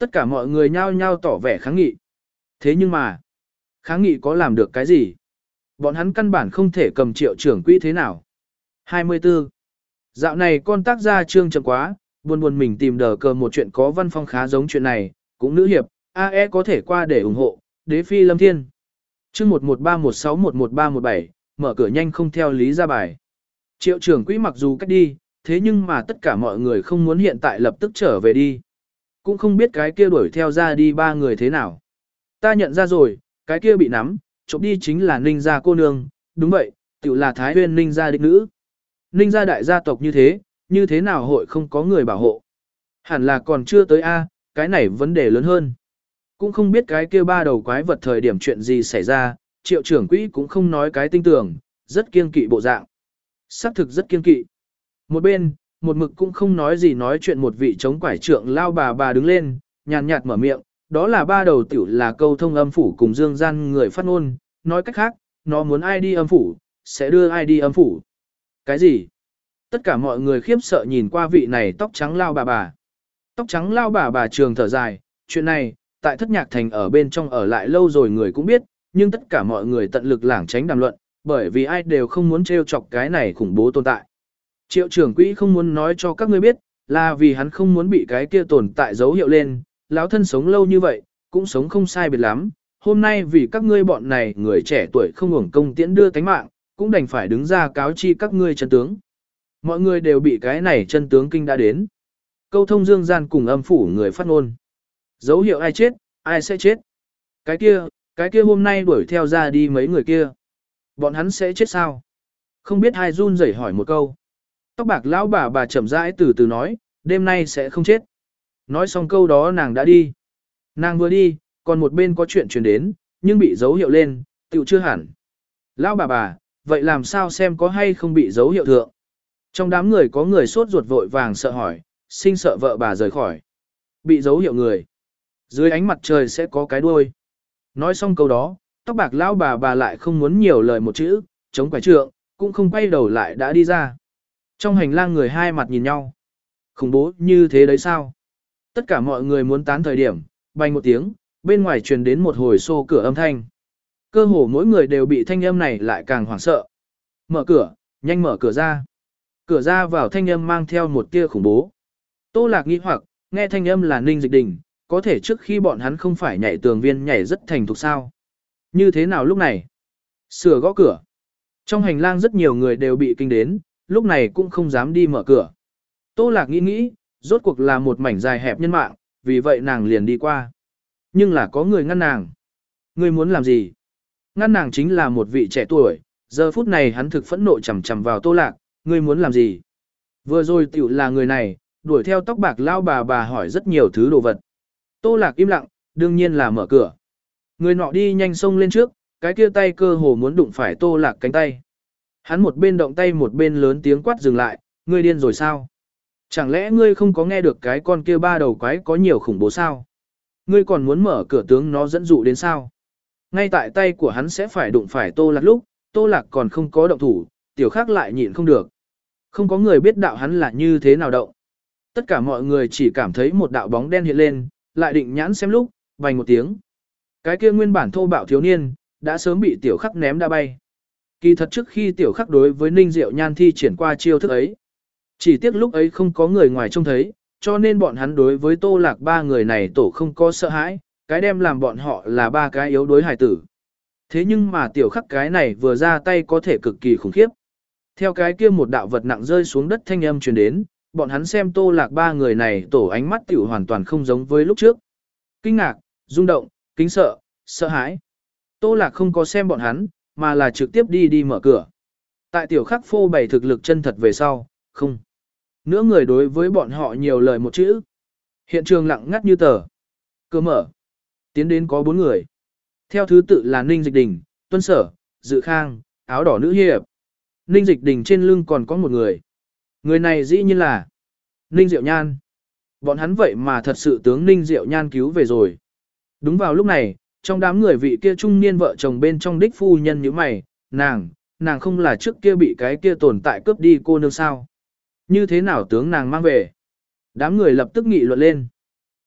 Tất cả mọi người nhao nhao tỏ vẻ kháng nghị. Thế nhưng mà, kháng nghị có làm được cái gì? Bọn hắn căn bản không thể cầm Triệu trưởng quỹ thế nào. hai mươi tư. Dạo này con tác gia trương chậm quá, buồn buồn mình tìm đờ cờ một chuyện có văn phong khá giống chuyện này, cũng nữ hiệp, a e có thể qua để ủng hộ, đế phi lâm thiên. Chương một một ba một sáu một một ba một bảy, mở cửa nhanh không theo lý ra bài. Triệu trưởng quỹ mặc dù cách đi, thế nhưng mà tất cả mọi người không muốn hiện tại lập tức trở về đi. Cũng không biết cái kia đuổi theo ra đi ba người thế nào. Ta nhận ra rồi, cái kia bị nắm, trộm đi chính là Ninh gia cô nương, đúng vậy, tự là Thái Huyên Ninh gia đích nữ. Ninh gia đại gia tộc như thế, như thế nào hội không có người bảo hộ. Hẳn là còn chưa tới A, cái này vấn đề lớn hơn. Cũng không biết cái kia ba đầu quái vật thời điểm chuyện gì xảy ra, triệu trưởng quỹ cũng không nói cái tinh tưởng, rất kiêng kỵ bộ dạng. Xác thực rất kiêng kỵ. Một bên, một mực cũng không nói gì nói chuyện một vị chống quải trượng lao bà bà đứng lên, nhàn nhạt mở miệng, đó là ba đầu tiểu là câu thông âm phủ cùng dương gian người phát ngôn, nói cách khác, nó muốn ai đi âm phủ, sẽ đưa ai đi âm phủ. Cái gì? Tất cả mọi người khiếp sợ nhìn qua vị này tóc trắng lao bà bà. Tóc trắng lao bà bà trường thở dài, chuyện này, tại thất nhạc thành ở bên trong ở lại lâu rồi người cũng biết, nhưng tất cả mọi người tận lực lảng tránh đàm luận, bởi vì ai đều không muốn trêu chọc cái này khủng bố tồn tại. Triệu trưởng quỹ không muốn nói cho các ngươi biết, là vì hắn không muốn bị cái kia tồn tại dấu hiệu lên, lão thân sống lâu như vậy, cũng sống không sai biệt lắm, hôm nay vì các ngươi bọn này người trẻ tuổi không hưởng công tiễn đưa tánh mạng, cũng đành phải đứng ra cáo chi các ngươi chân tướng. Mọi người đều bị cái này chân tướng kinh đã đến. Câu thông dương gian cùng âm phủ người phát ngôn. Dấu hiệu ai chết, ai sẽ chết. Cái kia, cái kia hôm nay đuổi theo ra đi mấy người kia. Bọn hắn sẽ chết sao? Không biết ai run rẩy hỏi một câu. Tóc bạc lão bà bà chậm rãi từ từ nói, đêm nay sẽ không chết. Nói xong câu đó nàng đã đi. Nàng vừa đi, còn một bên có chuyện truyền đến, nhưng bị dấu hiệu lên, tựu chưa hẳn. Lão bà bà, vậy làm sao xem có hay không bị dấu hiệu thượng? Trong đám người có người sốt ruột vội vàng sợ hỏi, sinh sợ vợ bà rời khỏi. Bị dấu hiệu người. Dưới ánh mặt trời sẽ có cái đuôi. Nói xong câu đó, tóc bạc lão bà bà lại không muốn nhiều lời một chữ, chống quải trượng, cũng không quay đầu lại đã đi ra. Trong hành lang người hai mặt nhìn nhau. Khủng bố như thế đấy sao? Tất cả mọi người muốn tán thời điểm, bành một tiếng, bên ngoài truyền đến một hồi xô cửa âm thanh. Cơ hồ mỗi người đều bị thanh âm này lại càng hoảng sợ. Mở cửa, nhanh mở cửa ra. Cửa ra vào thanh âm mang theo một tia khủng bố. Tô Lạc nghi hoặc, nghe thanh âm là Ninh Dịch Đình, có thể trước khi bọn hắn không phải nhảy tường viên nhảy rất thành thục sao. Như thế nào lúc này? Sửa gõ cửa. Trong hành lang rất nhiều người đều bị kinh đến, lúc này cũng không dám đi mở cửa. Tô Lạc nghĩ nghĩ, rốt cuộc là một mảnh dài hẹp nhân mạng, vì vậy nàng liền đi qua. Nhưng là có người ngăn nàng. Ngươi muốn làm gì? Ngăn nàng chính là một vị trẻ tuổi, giờ phút này hắn thực phẫn nộ chầm chầm vào Tô Lạc, ngươi muốn làm gì? Vừa rồi tiểu là người này, đuổi theo tóc bạc lao bà bà hỏi rất nhiều thứ đồ vật. Tô Lạc im lặng, đương nhiên là mở cửa. Người nọ đi nhanh xông lên trước, cái kia tay cơ hồ muốn đụng phải Tô Lạc cánh tay. Hắn một bên động tay một bên lớn tiếng quát dừng lại, ngươi điên rồi sao? Chẳng lẽ ngươi không có nghe được cái con kia ba đầu quái có nhiều khủng bố sao? Ngươi còn muốn mở cửa tướng nó dẫn dụ đến sao? Ngay tại tay của hắn sẽ phải đụng phải Tô Lạc lúc, Tô Lạc còn không có động thủ, tiểu khác lại nhịn không được. Không có người biết đạo hắn là như thế nào động. Tất cả mọi người chỉ cảm thấy một đạo bóng đen hiện lên, lại định nhãn xem lúc, vành một tiếng. Cái kia nguyên bản thô bạo thiếu niên, đã sớm bị tiểu khắc ném đã bay. Kỳ thật trước khi tiểu khắc đối với Ninh Diệu Nhan thi triển qua chiêu thức ấy. Chỉ tiếc lúc ấy không có người ngoài trông thấy, cho nên bọn hắn đối với Tô Lạc ba người này tổ không có sợ hãi, cái đem làm bọn họ là ba cái yếu đối hài tử. Thế nhưng mà tiểu khắc cái này vừa ra tay có thể cực kỳ khủng khiếp. Theo cái kia một đạo vật nặng rơi xuống đất thanh âm truyền đến, bọn hắn xem Tô Lạc ba người này tổ ánh mắt tiểu hoàn toàn không giống với lúc trước. Kinh ngạc, rung động, kính sợ, sợ hãi. Tô Lạc không có xem bọn hắn, mà là trực tiếp đi đi mở cửa. Tại tiểu khắc phô bày thực lực chân thật về sau, không. Nữa người đối với bọn họ nhiều lời một chữ. Hiện trường lặng ngắt như tờ. Cửa mở. Tiến đến có bốn người. Theo thứ tự là Ninh Dịch Đình, Tuân Sở, Dự Khang, áo đỏ nữ hiệp. Ninh Dịch Đình trên lưng còn có một người. Người này dĩ nhiên là Ninh Diệu Nhan. Bọn hắn vậy mà thật sự tướng Ninh Diệu Nhan cứu về rồi. Đúng vào lúc này, trong đám người vị kia trung niên vợ chồng bên trong đích phu nhân như mày, nàng, nàng không là trước kia bị cái kia tồn tại cướp đi cô nương sao. Như thế nào tướng nàng mang về? Đám người lập tức nghị luận lên.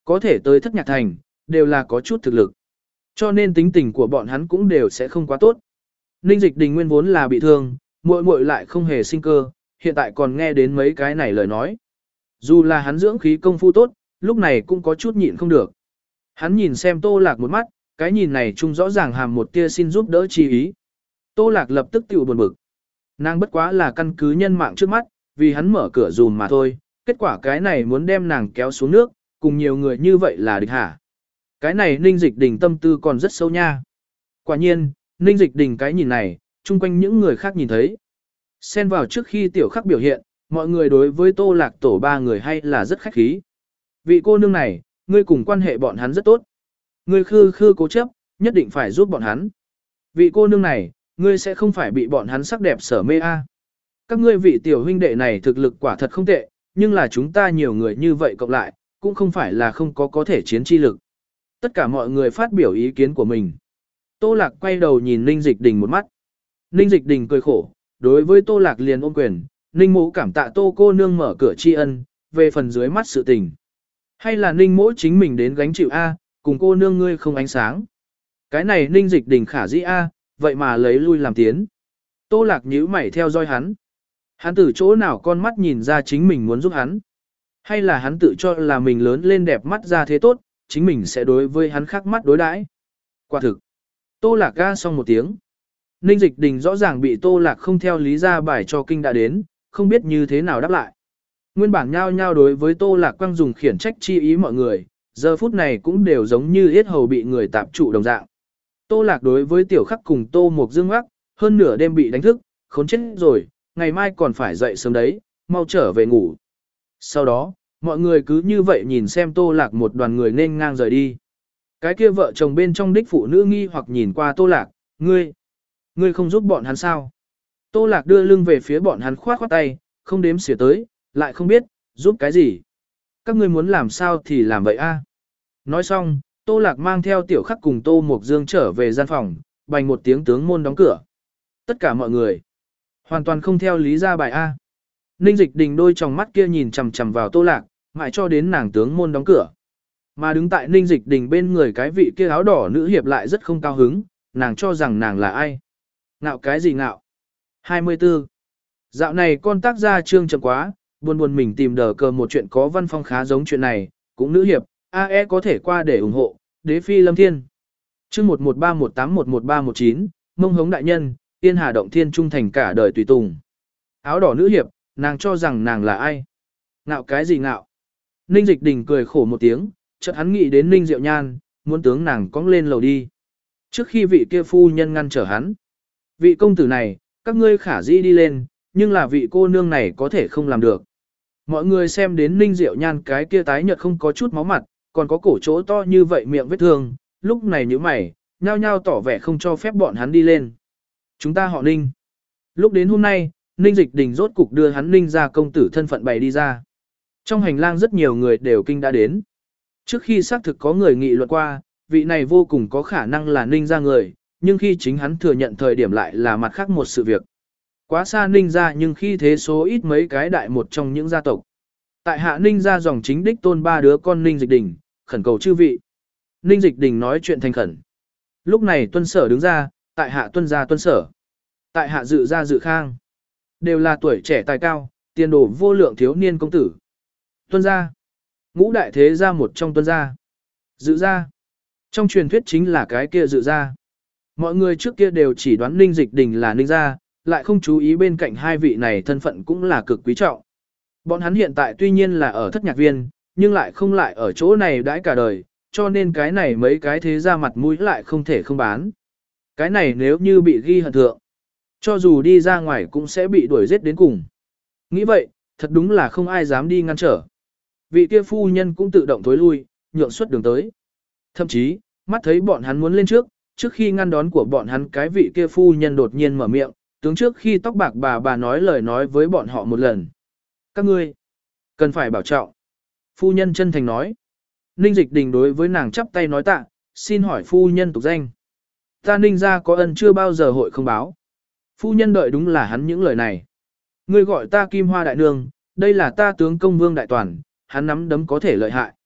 Có thể tới thất nhạc thành, đều là có chút thực lực. Cho nên tính tình của bọn hắn cũng đều sẽ không quá tốt. Ninh Dịch Đình nguyên vốn là bị thương, muội muội lại không hề sinh cơ, hiện tại còn nghe đến mấy cái này lời nói. Dù là hắn dưỡng khí công phu tốt, lúc này cũng có chút nhịn không được. Hắn nhìn xem Tô Lạc một mắt, cái nhìn này chung rõ ràng hàm một tia xin giúp đỡ chi ý. Tô Lạc lập tức tiểu buồn bực. Nàng bất quá là căn cứ nhân mạng trước mắt, vì hắn mở cửa dùm mà thôi, kết quả cái này muốn đem nàng kéo xuống nước, cùng nhiều người như vậy là địch hả. Cái này Ninh Dịch Đình tâm tư còn rất sâu nha. Quả nhiên, Ninh Dịch Đình cái nhìn này, chung quanh những người khác nhìn thấy. Xen vào trước khi tiểu khắc biểu hiện, mọi người đối với Tô Lạc tổ ba người hay là rất khách khí. Vị cô nương này, ngươi cùng quan hệ bọn hắn rất tốt. Ngươi khư khư cố chấp, nhất định phải giúp bọn hắn. Vị cô nương này, ngươi sẽ không phải bị bọn hắn sắc đẹp sở mê a. Các ngươi vị tiểu huynh đệ này thực lực quả thật không tệ, nhưng là chúng ta nhiều người như vậy cộng lại, cũng không phải là không có có thể chiến chi lực. Tất cả mọi người phát biểu ý kiến của mình. Tô Lạc quay đầu nhìn Ninh Dịch Đình một mắt. Ninh Dịch Đình cười khổ, đối với Tô Lạc liền ôm quyền, Ninh mỗ cảm tạ Tô cô nương mở cửa tri ân, về phần dưới mắt sự tình. Hay là Ninh mỗ chính mình đến gánh chịu A, cùng cô nương ngươi không ánh sáng. Cái này Ninh Dịch Đình khả dĩ A, vậy mà lấy lui làm tiến. Tô Lạc nhíu mày theo dõi hắn. Hắn từ chỗ nào con mắt nhìn ra chính mình muốn giúp hắn. Hay là hắn tự cho là mình lớn lên đẹp mắt ra thế tốt, chính mình sẽ đối với hắn khác mắt đối đãi. Quả thực. Tô Lạc ga xong một tiếng. Ninh Dịch Đình rõ ràng bị Tô Lạc không theo lý ra bài cho kinh đã đến, không biết như thế nào đáp lại. Nguyên bản nhao nhao đối với Tô Lạc quang dùng khiển trách chi ý mọi người, giờ phút này cũng đều giống như yết hầu bị người tạp trụ đồng dạng. Tô Lạc đối với tiểu khắc cùng Tô Mục Dương Ngoác, hơn nửa đêm bị đánh thức, khốn chết rồi, ngày mai còn phải dậy sớm đấy, mau trở về ngủ. Sau đó, mọi người cứ như vậy nhìn xem Tô Lạc một đoàn người nên ngang rời đi. Cái kia vợ chồng bên trong đích phụ nữ nghi hoặc nhìn qua Tô Lạc, ngươi, ngươi không giúp bọn hắn sao? Tô Lạc đưa lưng về phía bọn hắn khoát khoát tay, không đếm xỉa tới, lại không biết, giúp cái gì. Các ngươi muốn làm sao thì làm vậy a. Nói xong, Tô Lạc mang theo tiểu khắc cùng Tô Mục Dương trở về gian phòng, bành một tiếng tướng môn đóng cửa. Tất cả mọi người, hoàn toàn không theo lý ra bài A. Ninh Dịch Đình đôi tròng mắt kia nhìn chằm chằm vào Tô Lạc, mãi cho đến nàng tướng môn đóng cửa. Mà đứng tại Ninh Dịch Đình bên người cái vị kia áo đỏ nữ hiệp lại rất không cao hứng, nàng cho rằng nàng là ai. Ngạo cái gì ngạo? hai mươi tư. Dạo này con tác gia trương chậm quá, buồn buồn mình tìm đờ cờ một chuyện có văn phong khá giống chuyện này, cũng nữ hiệp, a e có thể qua để ủng hộ, đế phi lâm thiên. Chương một một ba một tám một một ba một chín, mông hống đại nhân, tiên hà động thiên trung thành cả đời tùy tùng. Áo đỏ nữ hiệp, nàng cho rằng nàng là ai? Ngạo cái gì ngạo? Ninh Dịch Đình cười khổ một tiếng, chợt hắn nghĩ đến Ninh Diệu Nhan, muốn tướng nàng cong lên lầu đi. Trước khi vị kia phu nhân ngăn trở hắn. Vị công tử này, các ngươi khả dĩ đi lên, nhưng là vị cô nương này có thể không làm được. Mọi người xem đến Ninh Diệu Nhan cái kia tái nhợt không có chút máu mặt, còn có cổ chỗ to như vậy miệng vết thương, lúc này như mày, nhao nhao tỏ vẻ không cho phép bọn hắn đi lên. Chúng ta họ Ninh. Lúc đến hôm nay, Ninh Dịch Đình rốt cục đưa hắn Ninh ra công tử thân phận bày đi ra. Trong hành lang rất nhiều người đều kinh đã đến. Trước khi xác thực có người nghị luận qua, vị này vô cùng có khả năng là Ninh ra người, nhưng khi chính hắn thừa nhận thời điểm lại là mặt khác một sự việc. Quá xa Ninh ra nhưng khi thế số ít mấy cái đại một trong những gia tộc. Tại hạ Ninh ra dòng chính đích tôn ba đứa con Ninh Dịch Đình, khẩn cầu chư vị. Ninh Dịch Đình nói chuyện thành khẩn. Lúc này tuân sở đứng ra, tại hạ tuân gia tuân sở. Tại hạ dự gia dự khang. Đều là tuổi trẻ tài cao, tiền đồ vô lượng thiếu niên công tử. Tuân gia. Ngũ đại thế gia một trong tuân gia. Dự gia. Trong truyền thuyết chính là cái kia dự gia. Mọi người trước kia đều chỉ đoán Ninh Dịch Đình là Ninh gia, lại không chú ý bên cạnh hai vị này thân phận cũng là cực quý trọng. Bọn hắn hiện tại tuy nhiên là ở thất nhạc viên, nhưng lại không lại ở chỗ này đãi cả đời, cho nên cái này mấy cái thế gia mặt mũi lại không thể không bán. Cái này nếu như bị ghi hận thượng, cho dù đi ra ngoài cũng sẽ bị đuổi giết đến cùng. Nghĩ vậy, thật đúng là không ai dám đi ngăn trở. Vị kia phu nhân cũng tự động thối lui, nhượng xuất đường tới. Thậm chí, mắt thấy bọn hắn muốn lên trước, trước khi ngăn đón của bọn hắn cái vị kia phu nhân đột nhiên mở miệng, tướng trước khi tóc bạc bà bà nói lời nói với bọn họ một lần. Các ngươi, cần phải bảo trọng. Phu nhân chân thành nói. Ninh Dịch Đình đối với nàng chắp tay nói tạ, xin hỏi phu nhân tục danh. Ta Ninh ra có ân chưa bao giờ hội không báo. Phu nhân đợi đúng là hắn những lời này. Ngươi gọi ta Kim Hoa Đại Nương, đây là ta tướng công Vương Đại Toàn, hắn nắm đấm có thể lợi hại.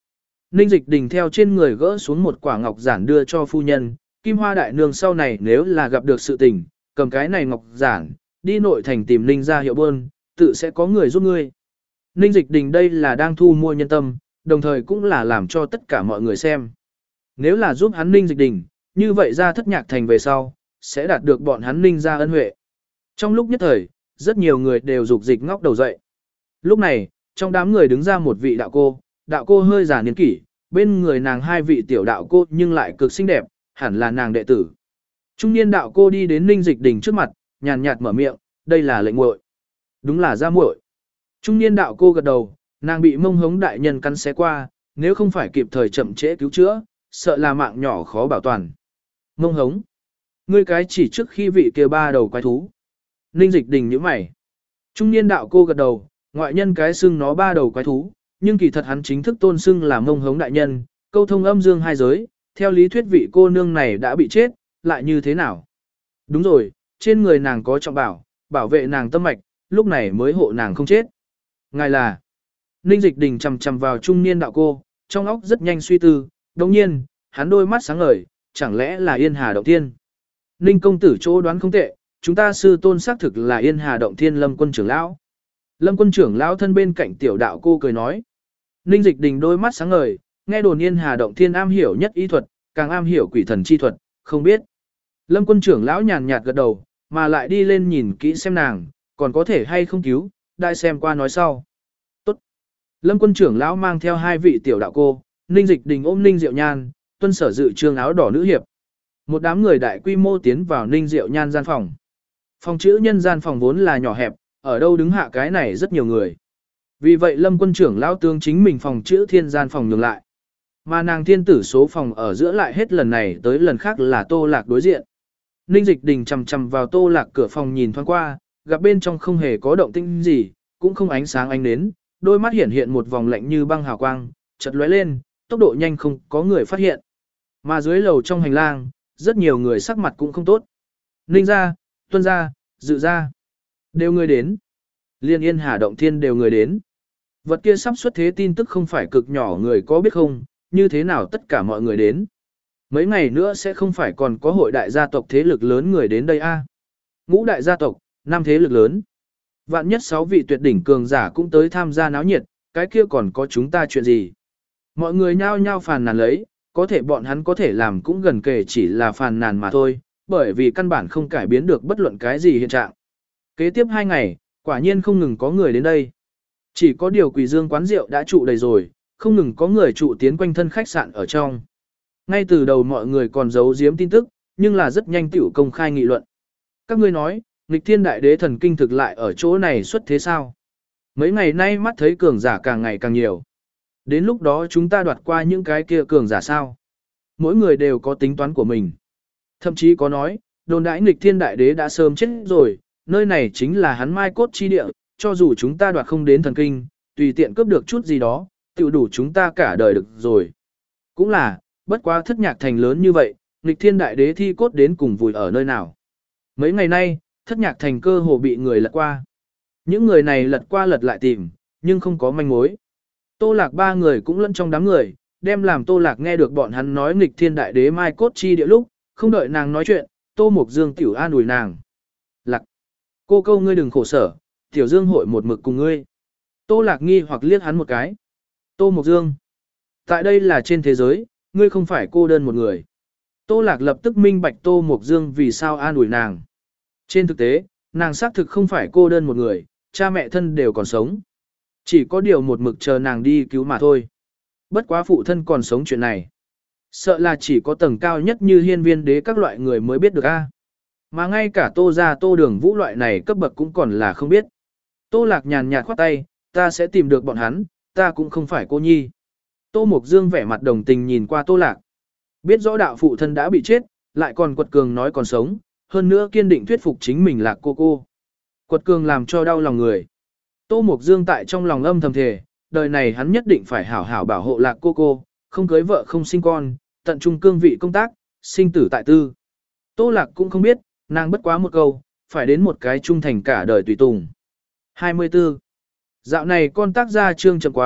Ninh Dịch Đình theo trên người gỡ xuống một quả ngọc giản đưa cho phu nhân, Kim Hoa đại nương sau này nếu là gặp được sự tình, cầm cái này ngọc giản, đi nội thành tìm Ninh gia hiệu buôn, tự sẽ có người giúp ngươi. Ninh Dịch Đình đây là đang thu mua nhân tâm, đồng thời cũng là làm cho tất cả mọi người xem. Nếu là giúp hắn Ninh Dịch Đình, như vậy ra thất nhạc thành về sau, sẽ đạt được bọn hắn Ninh gia ân huệ. Trong lúc nhất thời, rất nhiều người đều rục dịch ngóc đầu dậy. Lúc này, trong đám người đứng ra một vị đạo cô, đạo cô hơi già niên kỷ, bên người nàng hai vị tiểu đạo cô nhưng lại cực xinh đẹp, hẳn là nàng đệ tử. Trung niên đạo cô đi đến Ninh Dịch Đình trước mặt, nhàn nhạt mở miệng, đây là lệnh muội. Đúng là gia muội. Trung niên đạo cô gật đầu, nàng bị mông hống đại nhân cắn xé qua, nếu không phải kịp thời chậm trễ cứu chữa, sợ là mạng nhỏ khó bảo toàn. Mông hống. Ngươi cái chỉ trước khi vị kia ba đầu quái thú. Ninh Dịch Đình nhíu mày. Trung niên đạo cô gật đầu, ngoại nhân cái xưng nó ba đầu quái thú, nhưng kỳ thật hắn chính thức tôn xưng là mông hống đại nhân, câu thông âm dương hai giới, theo lý thuyết vị cô nương này đã bị chết, lại như thế nào? Đúng rồi, trên người nàng có trọng bảo, bảo vệ nàng tâm mạch, lúc này mới hộ nàng không chết. Ngài là Ninh Dịch Đình chằm chằm vào trung niên đạo cô, trong óc rất nhanh suy tư, đồng nhiên, hắn đôi mắt sáng ngời, chẳng lẽ là Yên Hà Động Thiên? Ninh công tử chỗ đoán không tệ, chúng ta sư tôn xác thực là Yên Hà Động Thiên Lâm quân trưởng lão. Lâm quân trưởng lão thân bên cạnh tiểu đạo cô cười nói. Ninh Dịch Đình đôi mắt sáng ngời, nghe đồn Yên Hà Động Thiên am hiểu nhất y thuật, càng am hiểu quỷ thần chi thuật, không biết. Lâm quân trưởng lão nhàn nhạt gật đầu, mà lại đi lên nhìn kỹ xem nàng, còn có thể hay không cứu, đại xem qua nói sau. Tốt. Lâm quân trưởng lão mang theo hai vị tiểu đạo cô, Ninh Dịch Đình ôm Ninh Diệu Nhan, tuân sở dự trương áo đỏ nữ hiệp. Một đám người đại quy mô tiến vào Ninh Diệu Nhan gian phòng. Phòng chữ nhân gian phòng vốn là nhỏ hẹp, ở đâu đứng hạ cái này rất nhiều người. Vì vậy Lâm quân trưởng lão tướng chính mình phòng chữ thiên gian phòng nhường lại. Mà nàng thiên tử số phòng ở giữa lại hết lần này tới lần khác là Tô Lạc đối diện. Ninh Dịch Đình chằm chằm vào Tô Lạc cửa phòng nhìn thoáng qua, gặp bên trong không hề có động tĩnh gì, cũng không ánh sáng ánh nến, đôi mắt hiện hiện một vòng lạnh như băng hào quang, chợt lóe lên, tốc độ nhanh không có người phát hiện. Mà dưới lầu trong hành lang, rất nhiều người sắc mặt cũng không tốt. Ninh gia, Tuân gia, Dự gia, đều người đến. Liên Yên Hà Động Thiên đều người đến. Vật kia sắp xuất thế tin tức không phải cực nhỏ người có biết không, như thế nào tất cả mọi người đến. Mấy ngày nữa sẽ không phải còn có hội đại gia tộc thế lực lớn người đến đây a? À? Ngũ đại gia tộc, năm thế lực lớn. Vạn nhất sáu vị tuyệt đỉnh cường giả cũng tới tham gia náo nhiệt, cái kia còn có chúng ta chuyện gì? Mọi người nhao nhao phàn nàn lấy, có thể bọn hắn có thể làm cũng gần kể chỉ là phàn nàn mà thôi, bởi vì căn bản không cải biến được bất luận cái gì hiện trạng. Kế tiếp hai ngày, quả nhiên không ngừng có người đến đây. Chỉ có điều Quỳ Dương quán rượu đã trụ đầy rồi, không ngừng có người trụ tiến quanh thân khách sạn ở trong. Ngay từ đầu mọi người còn giấu giếm tin tức, nhưng là rất nhanh tiểu công khai nghị luận. Các ngươi nói, nghịch thiên đại đế thần kinh thực lại ở chỗ này xuất thế sao? Mấy ngày nay mắt thấy cường giả càng ngày càng nhiều. Đến lúc đó chúng ta đoạt qua những cái kia cường giả sao? Mỗi người đều có tính toán của mình. Thậm chí có nói, đồn đãi nghịch thiên đại đế đã sớm chết rồi, nơi này chính là hắn mai cốt chi địa, cho dù chúng ta đoạt không đến thần kinh, tùy tiện cướp được chút gì đó, tự đủ chúng ta cả đời được rồi. Cũng là, bất quá thất nhạc thành lớn như vậy, nghịch thiên đại đế thi cốt đến cùng vùi ở nơi nào. Mấy ngày nay, thất nhạc thành cơ hồ bị người lật qua. Những người này lật qua lật lại tìm, nhưng không có manh mối. Tô Lạc ba người cũng lẫn trong đám người, đem làm Tô Lạc nghe được bọn hắn nói nghịch thiên đại đế mai cốt chi địa lúc, không đợi nàng nói chuyện, Tô Mục Dương tiểu an ủi nàng. Lạc, cô câu ngươi đừng khổ sở, tiểu Dương hội một mực cùng ngươi. Tô Lạc nghi hoặc liếc hắn một cái. Tô Mục Dương, tại đây là trên thế giới, ngươi không phải cô đơn một người. Tô Lạc lập tức minh bạch Tô Mục Dương vì sao an ủi nàng. Trên thực tế, nàng xác thực không phải cô đơn một người, cha mẹ thân đều còn sống. Chỉ có điều một mực chờ nàng đi cứu mà thôi. Bất quá phụ thân còn sống chuyện này. Sợ là chỉ có tầng cao nhất như hiên viên đế các loại người mới biết được a. Mà ngay cả Tô gia Tô Đường Vũ loại này cấp bậc cũng còn là không biết. Tô Lạc nhàn nhạt khoát tay, ta sẽ tìm được bọn hắn, ta cũng không phải cô nhi. Tô Mục Dương vẻ mặt đồng tình nhìn qua Tô Lạc. Biết rõ đạo phụ thân đã bị chết, lại còn quật cường nói còn sống, hơn nữa kiên định thuyết phục chính mình là cô cô. Quật cường làm cho đau lòng người. Tô Mục Dương tại trong lòng âm thầm thề, đời này hắn nhất định phải hảo hảo bảo hộ Lạc cô cô, không cưới vợ không sinh con, tận trung cương vị công tác, sinh tử tại tư. Tô Lạc cũng không biết, nàng bất quá một câu, phải đến một cái trung thành cả đời tùy tùng. hai mươi tư. Dạo này con tác gia trương chậm quá,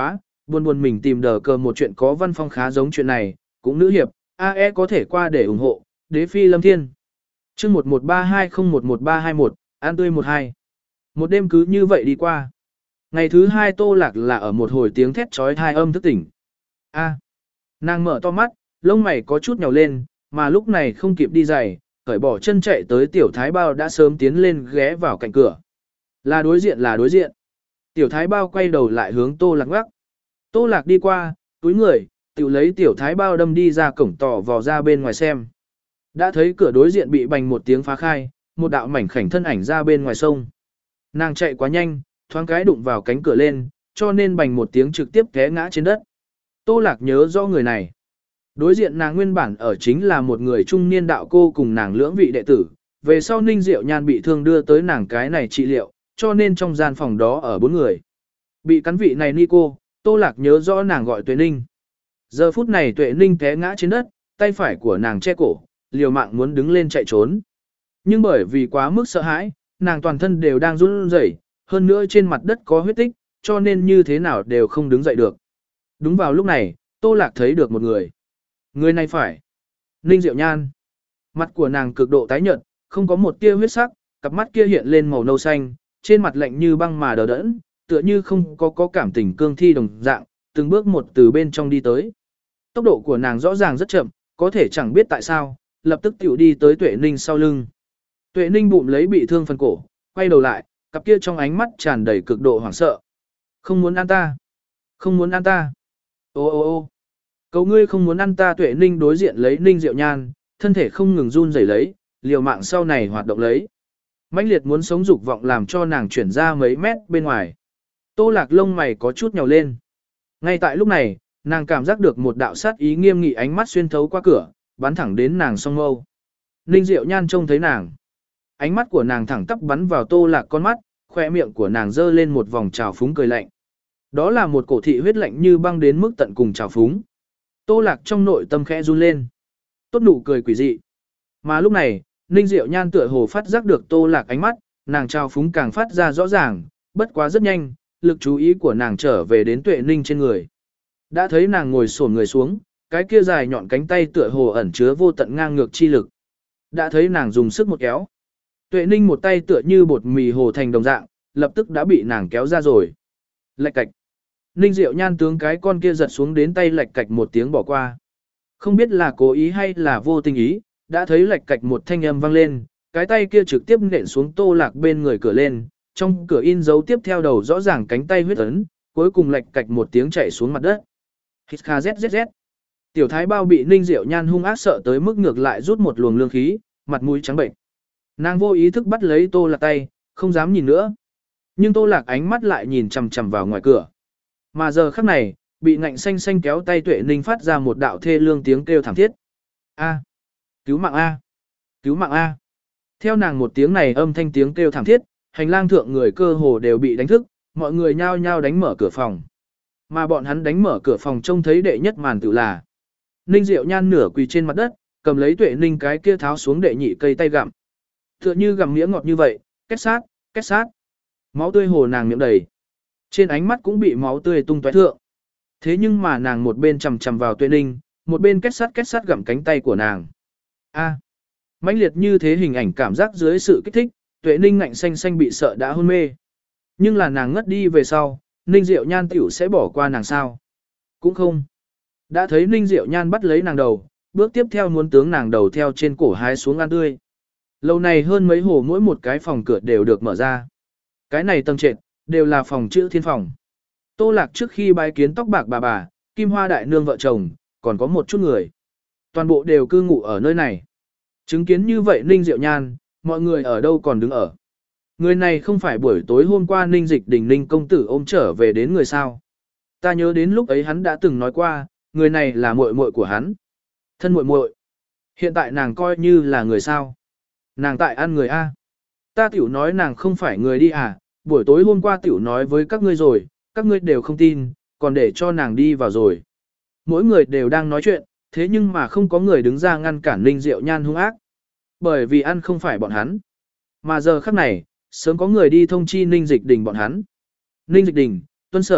buồn buồn mình tìm đờ cờ một chuyện có văn phong khá giống chuyện này, cũng nữ hiệp, a e có thể qua để ủng hộ, đế phi lâm thiên. chương một một ba hai không một một ba hai một, an tươi một hai. Một đêm cứ như vậy đi qua. Ngày thứ hai Tô Lạc là ở một hồi tiếng thét trói thai âm thức tỉnh. A. Nàng mở to mắt, lông mày có chút nhào lên, mà lúc này không kịp đi giày, cởi bỏ chân chạy tới tiểu thái bao đã sớm tiến lên ghé vào cạnh cửa. Là đối diện là đối diện. Tiểu thái bao quay đầu lại hướng Tô Lạc ngoắc. Tô Lạc đi qua, túi người, tiểu lấy tiểu thái bao đâm đi ra cổng tỏ vò ra bên ngoài xem. Đã thấy cửa đối diện bị bành một tiếng phá khai, một đạo mảnh khảnh thân ảnh ra bên ngoài sông. Nàng chạy quá nhanh, thoáng cái đụng vào cánh cửa lên, cho nên bành một tiếng trực tiếp té ngã trên đất. Tô Lạc nhớ rõ người này. Đối diện nàng nguyên bản ở chính là một người trung niên đạo cô cùng nàng lưỡng vị đệ tử, về sau Ninh Diệu Nhan bị thương đưa tới nàng cái này trị liệu, cho nên trong gian phòng đó ở bốn người. Bị cắn vị này ni cô, Tô Lạc nhớ rõ nàng gọi Tuệ Ninh. Giờ phút này Tuệ Ninh té ngã trên đất, tay phải của nàng che cổ, liều mạng muốn đứng lên chạy trốn. Nhưng bởi vì quá mức sợ hãi, nàng toàn thân đều đang run rẩy, hơn nữa trên mặt đất có huyết tích, cho nên như thế nào đều không đứng dậy được. Đúng vào lúc này, Tô Lạc thấy được một người. Người này phải Ninh Diệu Nhan. Mặt của nàng cực độ tái nhợt, không có một tia huyết sắc, cặp mắt kia hiện lên màu nâu xanh, trên mặt lạnh như băng mà đờ đẫn, tựa như không có có cảm tình cương thi đồng dạng, từng bước một từ bên trong đi tới. Tốc độ của nàng rõ ràng rất chậm, có thể chẳng biết tại sao, lập tức tiểu đi tới Tuệ Ninh sau lưng. Tuệ Ninh bụng lấy bị thương phần cổ, quay đầu lại, cặp kia trong ánh mắt tràn đầy cực độ hoảng sợ. Không muốn ăn ta, không muốn ăn ta. Ô ô ô cầu ngươi không muốn ăn ta. Tuệ Ninh đối diện lấy Ninh Diệu Nhan, thân thể không ngừng run rẩy lấy, liều mạng sau này hoạt động lấy. Mãnh liệt muốn sống dục vọng làm cho nàng chuyển ra mấy mét bên ngoài. Tô Lạc lông mày có chút nhào lên. Ngay tại lúc này, nàng cảm giác được một đạo sát ý nghiêm nghị ánh mắt xuyên thấu qua cửa, bắn thẳng đến nàng song mâu. Ninh Diệu Nhan trông thấy nàng. Ánh mắt của nàng thẳng tắp bắn vào Tô Lạc con mắt, khoe miệng của nàng dơ lên một vòng trào phúng cười lạnh. Đó là một cổ thị huyết lạnh như băng đến mức tận cùng trào phúng. Tô Lạc trong nội tâm khẽ run lên. Tốt nụ cười quỷ dị. Mà lúc này, Ninh Diệu Nhan tựa hồ phát giác được Tô Lạc ánh mắt, nàng trào phúng càng phát ra rõ ràng, bất quá rất nhanh, lực chú ý của nàng trở về đến Tuệ Ninh trên người. Đã thấy nàng ngồi xổm người xuống, cái kia dài nhọn cánh tay tựa hồ ẩn chứa vô tận ngang ngược chi lực. Đã thấy nàng dùng sức một kéo. Tuệ Ninh một tay tựa như bột mì hồ thành đồng dạng, lập tức đã bị nàng kéo ra rồi. Lạch cạch. Ninh Diệu Nhan tướng cái con kia giật xuống đến tay lạch cạch một tiếng bỏ qua. Không biết là cố ý hay là vô tình ý, đã thấy lạch cạch một thanh âm vang lên, cái tay kia trực tiếp nện xuống Tô Lạc bên người cửa lên, trong cửa in dấu tiếp theo đầu rõ ràng cánh tay huyết ấn, cuối cùng lạch cạch một tiếng chạy xuống mặt đất. Hít kha zzz. Tiểu thái bao bị Ninh Diệu Nhan hung ác sợ tới mức ngược lại rút một luồng lương khí, mặt mũi trắng bệnh. Nàng vô ý thức bắt lấy Tô Lạc tay, không dám nhìn nữa. Nhưng Tô Lạc ánh mắt lại nhìn chằm chằm vào ngoài cửa. Mà giờ khắc này, bị ngạnh xanh xanh kéo tay Tuệ Ninh phát ra một đạo thê lương tiếng kêu thảm thiết. A. Cứu mạng A. Cứu mạng A. Theo nàng một tiếng này âm thanh tiếng kêu thảm thiết, hành lang thượng người cơ hồ đều bị đánh thức, mọi người nhao nhao đánh mở cửa phòng. Mà bọn hắn đánh mở cửa phòng trông thấy đệ nhất màn tự là Ninh Diệu Nhan nửa quỳ trên mặt đất, cầm lấy Tuệ Ninh cái kia tháo xuống đệ nhị cây tay gặm. Tựa như gặm nghĩa ngọt như vậy, kết sát, kết sát. Máu tươi hồ nàng miệng đầy. Trên ánh mắt cũng bị máu tươi tung tóe thượng. Thế nhưng mà nàng một bên chầm chầm vào Tuệ Ninh, một bên kết sát kết sát gặm cánh tay của nàng. A. Mãnh liệt như thế hình ảnh cảm giác dưới sự kích thích, Tuệ Ninh ngạnh xanh xanh bị sợ đã hôn mê. Nhưng là nàng ngất đi về sau, Ninh Diệu Nhan tiểu sẽ bỏ qua nàng sao? Cũng không. Đã thấy Ninh Diệu Nhan bắt lấy nàng đầu, bước tiếp theo muốn tướng nàng đầu theo trên cổ hái xuống ăn tươi. Lâu này hơn mấy hồ mỗi một cái phòng cửa đều được mở ra. Cái này tầng trệt, đều là phòng chữ thiên phòng. Tô Lạc trước khi bái kiến tóc bạc bà bà, Kim Hoa đại nương vợ chồng, còn có một chút người. Toàn bộ đều cư ngụ ở nơi này. Chứng kiến như vậy Ninh Diệu Nhan, mọi người ở đâu còn đứng ở. Người này không phải buổi tối hôm qua Ninh Dịch Đình Ninh công tử ôm trở về đến người sao. Ta nhớ đến lúc ấy hắn đã từng nói qua, người này là muội muội của hắn. Thân muội muội. Hiện tại nàng coi như là người sao. Nàng tại ăn người A. Ta tiểu nói nàng không phải người đi à, buổi tối hôm qua tiểu nói với các ngươi rồi, các ngươi đều không tin, còn để cho nàng đi vào rồi. Mỗi người đều đang nói chuyện, thế nhưng mà không có người đứng ra ngăn cản Ninh Diệu Nhan hung ác. Bởi vì ăn không phải bọn hắn. Mà giờ khắc này, sớm có người đi thông chi Ninh Dịch Đình bọn hắn. Ninh Dịch Đình, Tuân Sở,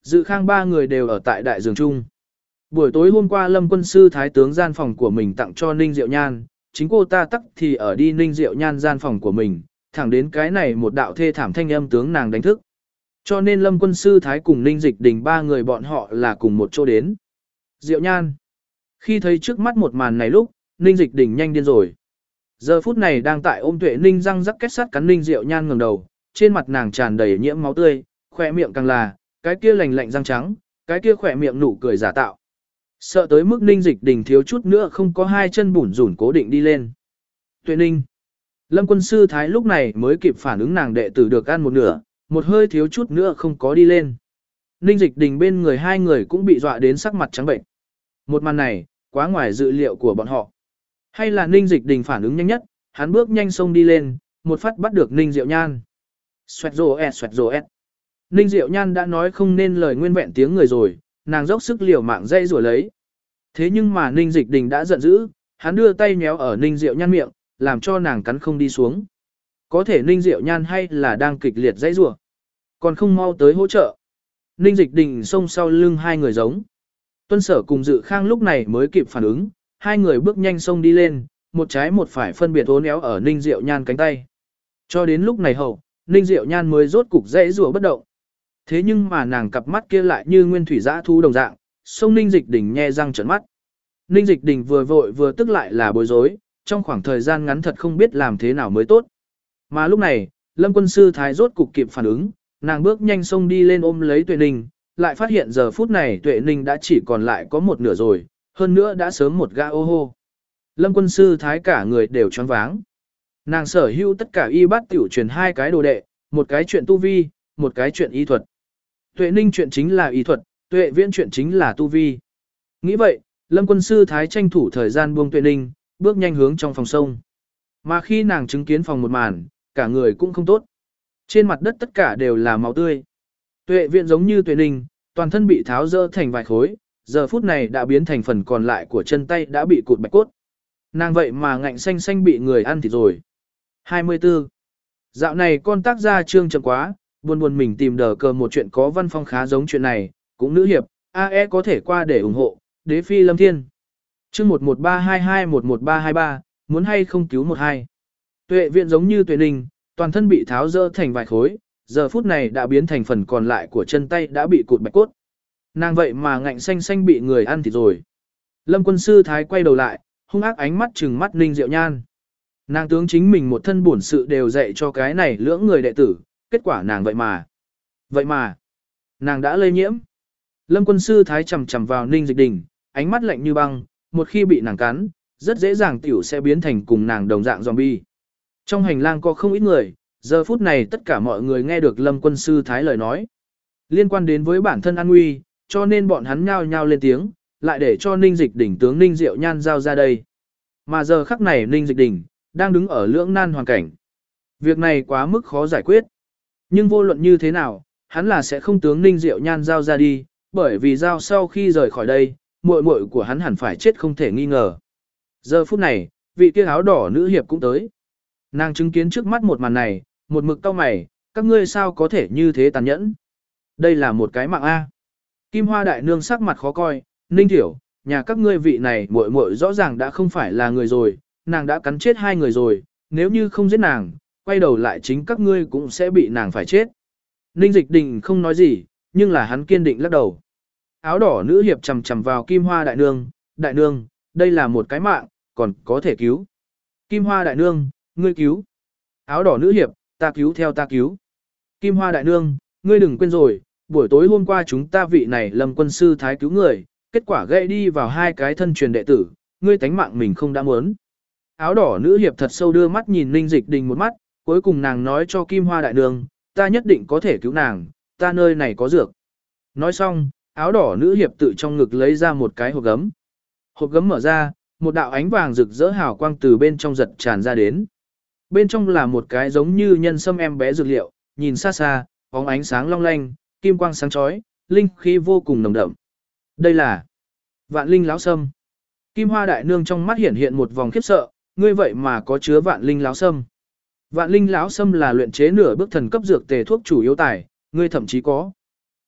Dự Khang ba người đều ở tại đại giường chung. Buổi tối hôm qua Lâm Quân sư thái tướng gian phòng của mình tặng cho Ninh Diệu Nhan, chính cô ta tắc thì ở đi Ninh Diệu Nhan gian phòng của mình, thẳng đến cái này một đạo thê thảm thanh âm tướng nàng đánh thức. Cho nên Lâm Quân sư thái cùng Ninh Dịch Đình ba người bọn họ là cùng một chỗ đến. Diệu Nhan. Khi thấy trước mắt một màn này lúc, Ninh Dịch Đình nhanh điên rồi. Giờ phút này đang tại ôm Tuệ Ninh răng rắc kết sắt cắn Ninh Diệu Nhan ngẩng đầu, trên mặt nàng tràn đầy nhiễm máu tươi, khỏe miệng càng là, cái kia lành lạnh răng trắng, cái kia khỏe miệng nụ cười giả tạo. Sợ tới mức Ninh Dịch Đình thiếu chút nữa không có hai chân bủn rủn cố định đi lên. Tuệ Ninh. Lâm Quân sư thái lúc này mới kịp phản ứng nàng đệ tử được ăn một nửa, một hơi thiếu chút nữa không có đi lên. Ninh Dịch Đình bên người hai người cũng bị dọa đến sắc mặt trắng bệnh. Một màn này, quá ngoài dự liệu của bọn họ. Hay là Ninh Dịch Đình phản ứng nhanh nhất, hắn bước nhanh xông đi lên, một phát bắt được Ninh Diệu Nhan. Xoẹt rồ ẹt xoẹt rồ ẹt. Ninh Diệu Nhan đã nói không nên lời nguyên vẹn tiếng người rồi, nàng dốc sức liều mạng dây rủa lấy. Thế nhưng mà Ninh Dịch Đình đã giận dữ, hắn đưa tay méo ở Ninh Diệu Nhan miệng, làm cho nàng cắn không đi xuống. Có thể Ninh Diệu Nhan hay là đang kịch liệt dây rủa, còn không mau tới hỗ trợ. Ninh Dịch Đình xông sau lưng hai người giống. Tuân Sở cùng Dự Khang lúc này mới kịp phản ứng, hai người bước nhanh xông đi lên, một trái một phải phân biệt uốn éo ở Ninh Diệu Nhan cánh tay. Cho đến lúc này hậu, Ninh Diệu Nhan mới rốt cục dãy rủa bất động. Thế nhưng mà nàng cặp mắt kia lại như nguyên thủy dã thu đồng dạng, xông Ninh Dịch Đình nhe răng trợn mắt. Ninh Dịch Đình vừa vội vừa tức lại là bối rối, trong khoảng thời gian ngắn thật không biết làm thế nào mới tốt. Mà lúc này, Lâm Quân sư thái rốt cục kịp phản ứng, nàng bước nhanh xông đi lên ôm lấy Tuệ Ninh, lại phát hiện giờ phút này Tuệ Ninh đã chỉ còn lại có một nửa rồi, hơn nữa đã sớm một gã ô hô. Lâm Quân sư thái cả người đều choáng váng. Nàng sở hữu tất cả y bát tiểu truyền hai cái đồ đệ, một cái chuyện tu vi, một cái chuyện y thuật. Tuệ Ninh chuyện chính là y thuật, Tuệ Viễn chuyện chính là tu vi. Nghĩ vậy, Lâm Quân sư thái tranh thủ thời gian buông Tuệ Ninh, bước nhanh hướng trong phòng sông. Mà khi nàng chứng kiến phòng một màn, cả người cũng không tốt. Trên mặt đất tất cả đều là máu tươi. Tuệ Viễn giống như Tuệ Ninh, toàn thân bị tháo rỡ thành vài khối, giờ phút này đã biến thành phần còn lại của chân tay đã bị cụt bạch cốt. Nàng vậy mà ngạnh xanh xanh bị người ăn thịt rồi. hai mươi tư. Dạo này con tác gia trương chậm quá, buồn buồn mình tìm đờ cờ một chuyện có văn phong khá giống chuyện này, cũng nữ hiệp, a e có thể qua để ủng hộ, đế phi lâm thiên. Chương một một ba hai hai một một ba hai ba, muốn hay không cứu một hai. Tuệ Viễn giống như Tuệ Ninh, toàn thân bị tháo rỡ thành vài khối, giờ phút này đã biến thành phần còn lại của chân tay đã bị cụt bạch cốt. Nàng vậy mà ngạnh xanh xanh bị người ăn thịt rồi. Lâm Quân sư thái quay đầu lại, hung ác ánh mắt trừng mắt Ninh Diệu Nhan. Nàng tướng chính mình một thân bổn sự đều dạy cho cái này lưỡng người đệ tử, kết quả nàng vậy mà. Vậy mà, nàng đã lây nhiễm. Lâm Quân sư thái chầm chầm vào Ninh Dịch Đình, ánh mắt lạnh như băng, một khi bị nàng cắn, rất dễ dàng tiểu sẽ biến thành cùng nàng đồng dạng zombie. Trong hành lang có không ít người, giờ phút này tất cả mọi người nghe được Lâm Quân sư thái lời nói. Liên quan đến với bản thân an nguy, cho nên bọn hắn nhao nhao lên tiếng, lại để cho Ninh Dịch Đình tướng Ninh Diệu Nhan giao ra đây. Mà giờ khắc này Ninh Dịch Đình đang đứng ở lưỡng nan hoàn cảnh. Việc này quá mức khó giải quyết. Nhưng vô luận như thế nào, hắn là sẽ không tướng Ninh Diệu Nhan giao ra đi, bởi vì giao sau khi rời khỏi đây, muội muội của hắn hẳn phải chết không thể nghi ngờ. Giờ phút này, vị kia áo đỏ nữ hiệp cũng tới. Nàng chứng kiến trước mắt một màn này, một mực cau mày, các ngươi sao có thể như thế tàn nhẫn? Đây là một cái mạng A. Kim Hoa đại nương sắc mặt khó coi, Ninh Thiểu, nhà các ngươi vị này muội muội rõ ràng đã không phải là người rồi, nàng đã cắn chết hai người rồi, nếu như không giết nàng, quay đầu lại chính các ngươi cũng sẽ bị nàng phải chết. Ninh Dịch Đình không nói gì, nhưng là hắn kiên định lắc đầu. Áo đỏ nữ hiệp chầm chầm vào Kim Hoa đại nương, đại nương, đây là một cái mạng, còn có thể cứu. Kim Hoa đại nương, ngươi cứu. Áo đỏ nữ hiệp, ta cứu theo ta cứu. Kim Hoa đại nương, ngươi đừng quên rồi, buổi tối hôm qua chúng ta vị này Lâm Quân sư thái cứu người, kết quả gãy đi vào hai cái thân truyền đệ tử, ngươi tánh mạng mình không đã muốn. Áo đỏ nữ hiệp thật sâu đưa mắt nhìn Ninh Dịch Đình một mắt, cuối cùng nàng nói cho Kim Hoa đại nương, ta nhất định có thể cứu nàng, ta nơi này có dược. Nói xong, áo đỏ nữ hiệp tự trong ngực lấy ra một cái hộp gấm. Hộp gấm mở ra, một đạo ánh vàng rực rỡ hào quang từ bên trong giật tràn ra đến. Bên trong là một cái giống như nhân sâm em bé dược liệu, nhìn xa xa, bóng ánh sáng long lanh, kim quang sáng chói, linh khí vô cùng nồng đậm. Đây là Vạn Linh Láo Sâm. Kim Hoa đại nương trong mắt hiện hiện một vòng khiếp sợ, ngươi vậy mà có chứa Vạn Linh Láo Sâm. Vạn Linh Láo Sâm là luyện chế nửa bước thần cấp dược tề thuốc chủ yếu tài, ngươi thậm chí có.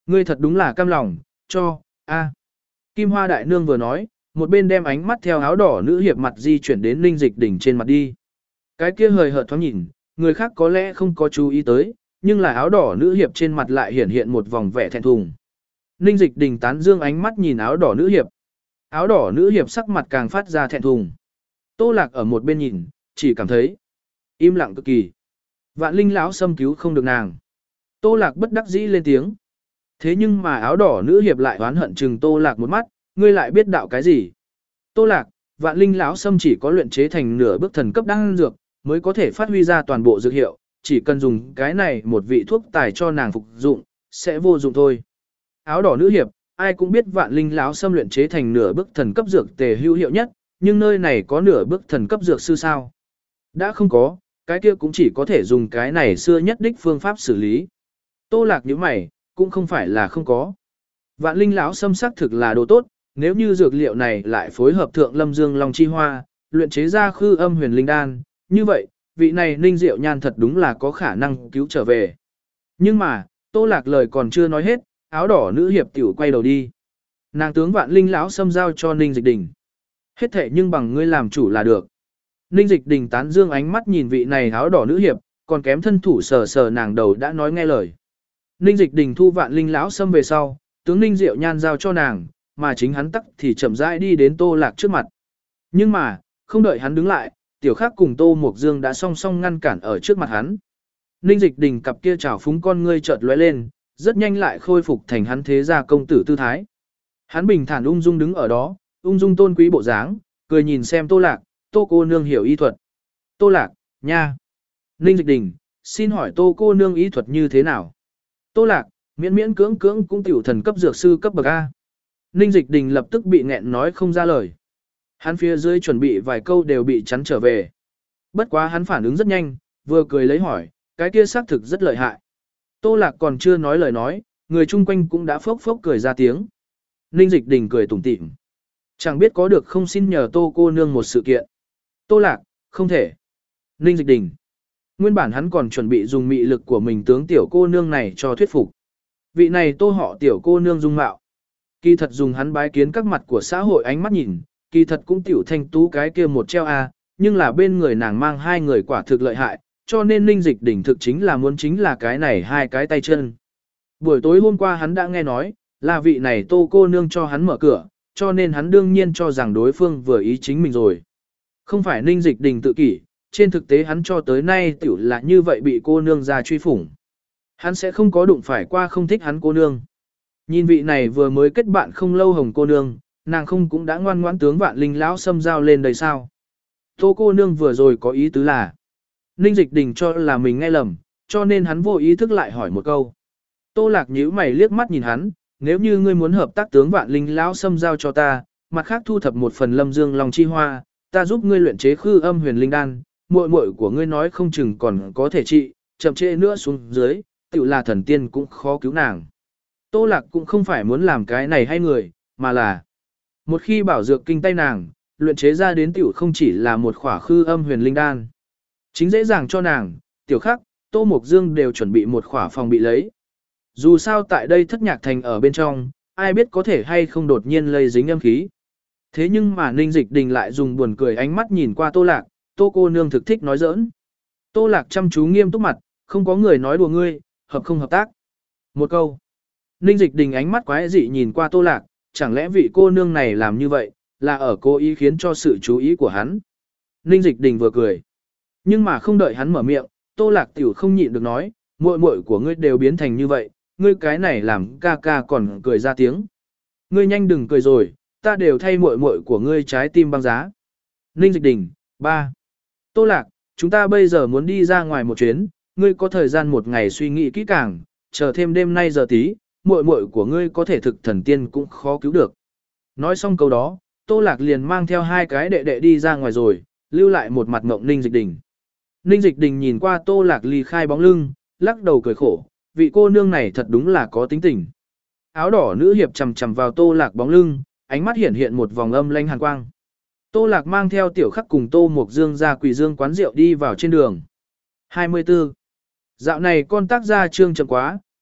Ngươi thật đúng là cam lòng, cho, a. Kim Hoa đại nương vừa nói, một bên đem ánh mắt theo áo đỏ nữ hiệp mặt di chuyển đến Ninh Dịch Đình trên mặt đi. Cái kia hời hợt thoáng nhìn, người khác có lẽ không có chú ý tới, nhưng là áo đỏ nữ hiệp trên mặt lại hiển hiện một vòng vẻ thẹn thùng. Ninh Dịch Đình tán dương ánh mắt nhìn áo đỏ nữ hiệp. Áo đỏ nữ hiệp sắc mặt càng phát ra thẹn thùng. Tô Lạc ở một bên nhìn, chỉ cảm thấy im lặng cực kỳ. Vạn Linh lão xâm cứu không được nàng. Tô Lạc bất đắc dĩ lên tiếng. Thế nhưng mà áo đỏ nữ hiệp lại oán hận chừng Tô Lạc một mắt, ngươi lại biết đạo cái gì? Tô Lạc, Vạn Linh lão xâm chỉ có luyện chế thành nửa bước thần cấp đan dược, mới có thể phát huy ra toàn bộ dược hiệu, chỉ cần dùng cái này một vị thuốc tài cho nàng phục dụng, sẽ vô dụng thôi. Áo đỏ nữ hiệp, ai cũng biết Vạn Linh lão xâm luyện chế thành nửa bước thần cấp dược tề hữu hiệu nhất, nhưng nơi này có nửa bước thần cấp dược sư sao? Đã không có, cái kia cũng chỉ có thể dùng cái này xưa nhất đích phương pháp xử lý. Tô Lạc nhíu mày, cũng không phải là không có. Vạn Linh lão xâm sắc thực là đồ tốt, nếu như dược liệu này lại phối hợp thượng Lâm Dương Long chi hoa, luyện chế ra khư âm huyền linh đan, như vậy, vị này Ninh Diệu Nhan thật đúng là có khả năng cứu trở về. Nhưng mà, Tô Lạc lời còn chưa nói hết, áo đỏ nữ hiệp tiểu quay đầu đi. Nàng tướng Vạn Linh lão xâm giao cho Ninh Dịch Đình. Hết thệ nhưng bằng ngươi làm chủ là được. Ninh Dịch Đình tán dương ánh mắt nhìn vị này áo đỏ nữ hiệp, còn kém thân thủ sờ sờ nàng đầu đã nói nghe lời. Ninh Dịch Đình thu Vạn Linh lão xâm về sau, tướng Ninh Diệu Nhan giao cho nàng, mà chính hắn tắc thì chậm rãi đi đến Tô Lạc trước mặt. Nhưng mà, không đợi hắn đứng lại, Tiểu Khắc cùng Tô Mộc Dương đã song song ngăn cản ở trước mặt hắn. Ninh Dịch Đình cặp kia trào phúng con ngươi chợt lóe lên, rất nhanh lại khôi phục thành hắn thế gia công tử tư thái. Hắn bình thản ung dung đứng ở đó, ung dung tôn quý bộ dáng, cười nhìn xem Tô Lạc, Tô cô nương hiểu y thuật. Tô Lạc, nha. Ninh Dịch Đình, xin hỏi Tô cô nương y thuật như thế nào? Tô Lạc, miễn miễn cưỡng cưỡng cũng tiểu thần cấp dược sư cấp bậc A. Ninh Dịch Đình lập tức bị nghẹn nói không ra lời. Hắn phía dưới chuẩn bị vài câu đều bị chắn trở về. Bất quá hắn phản ứng rất nhanh, vừa cười lấy hỏi, cái kia xác thực rất lợi hại. Tô Lạc còn chưa nói lời nói, người chung quanh cũng đã phốc phốc cười ra tiếng. Ninh Dịch Đình cười tủm tỉm. Chẳng biết có được không xin nhờ Tô cô nương một sự kiện. Tô Lạc, không thể. Ninh Dịch Đình. Nguyên bản hắn còn chuẩn bị dùng mị lực của mình tướng tiểu cô nương này cho thuyết phục. Vị này Tô họ tiểu cô nương dung mạo. Kỳ thật dùng hắn bái kiến các mặt của xã hội ánh mắt nhìn, kỳ thật cũng tiểu thanh tú cái kia một treo a, nhưng là bên người nàng mang hai người quả thực lợi hại, cho nên Ninh Dịch Đình thực chính là muốn chính là cái này hai cái tay chân. Buổi tối hôm qua hắn đã nghe nói, là vị này Tô cô nương cho hắn mở cửa, cho nên hắn đương nhiên cho rằng đối phương vừa ý chính mình rồi. Không phải Ninh Dịch Đình tự kỷ, trên thực tế hắn cho tới nay tiểu là như vậy bị cô nương ra truy phủng. Hắn sẽ không có đụng phải qua không thích hắn cô nương. Nhìn vị này vừa mới kết bạn không lâu hồng cô nương, nàng không cũng đã ngoan ngoãn tướng Vạn Linh lão xâm giao lên đây sao? Tô cô nương vừa rồi có ý tứ là Ninh Dịch Đình cho là mình nghe lầm, cho nên hắn vô ý thức lại hỏi một câu. Tô Lạc nhíu mày liếc mắt nhìn hắn, nếu như ngươi muốn hợp tác tướng Vạn Linh lão xâm giao cho ta, mặt khác thu thập một phần Lâm Dương Long chi hoa, ta giúp ngươi luyện chế khư âm huyền linh đan, muội muội của ngươi nói không chừng còn có thể trị, chậm trễ nữa xuống dưới, tiểu là thần tiên cũng khó cứu nàng. Tô Lạc cũng không phải muốn làm cái này hay người, mà là một khi bảo dược kinh tay nàng, luyện chế ra đến tiểu không chỉ là một khỏa khư âm huyền linh đan. Chính dễ dàng cho nàng, Tiểu Khắc, Tô Mộc Dương đều chuẩn bị một khỏa phòng bị lấy. Dù sao tại đây thất nhạc thành ở bên trong, ai biết có thể hay không đột nhiên lây dính âm khí. Thế nhưng mà Ninh Dịch Đình lại dùng buồn cười ánh mắt nhìn qua Tô Lạc, Tô cô nương thực thích nói giỡn. Tô Lạc chăm chú nghiêm túc mặt, không có người nói đùa ngươi, hợp không hợp tác. Một câu. Ninh Dịch Đình ánh mắt quái dị nhìn qua Tô Lạc, chẳng lẽ vị cô nương này làm như vậy, là ở cố ý khiến cho sự chú ý của hắn. Ninh Dịch Đình vừa cười. Nhưng mà không đợi hắn mở miệng, Tô Lạc tiểu không nhịn được nói, muội muội của ngươi đều biến thành như vậy, ngươi cái này làm ca ca còn cười ra tiếng. Ngươi nhanh đừng cười rồi, ta đều thay muội muội của ngươi trái tim băng giá. Ninh Dịch Đình, ba. Tô Lạc, chúng ta bây giờ muốn đi ra ngoài một chuyến, ngươi có thời gian một ngày suy nghĩ kỹ càng, chờ thêm đêm nay giờ tí, muội muội của ngươi có thể thực thần tiên cũng khó cứu được. Nói xong câu đó, Tô Lạc liền mang theo hai cái đệ đệ đi ra ngoài rồi, lưu lại một mặt ngộng Ninh Dịch Đình. Ninh Dịch Đình nhìn qua Tô Lạc ly khai bóng lưng, lắc đầu cười khổ, vị cô nương này thật đúng là có tính tình. Áo đỏ nữ hiệp chầm chầm vào Tô Lạc bóng lưng, ánh mắt hiện hiện một vòng âm lanh hàn quang. Tô Lạc mang theo Tiểu Khắc cùng Tô Mộc Dương ra Quỳ Dương quán rượu đi vào trên đường. hai mươi tư. Dạo này con tác gia trương chậm quá,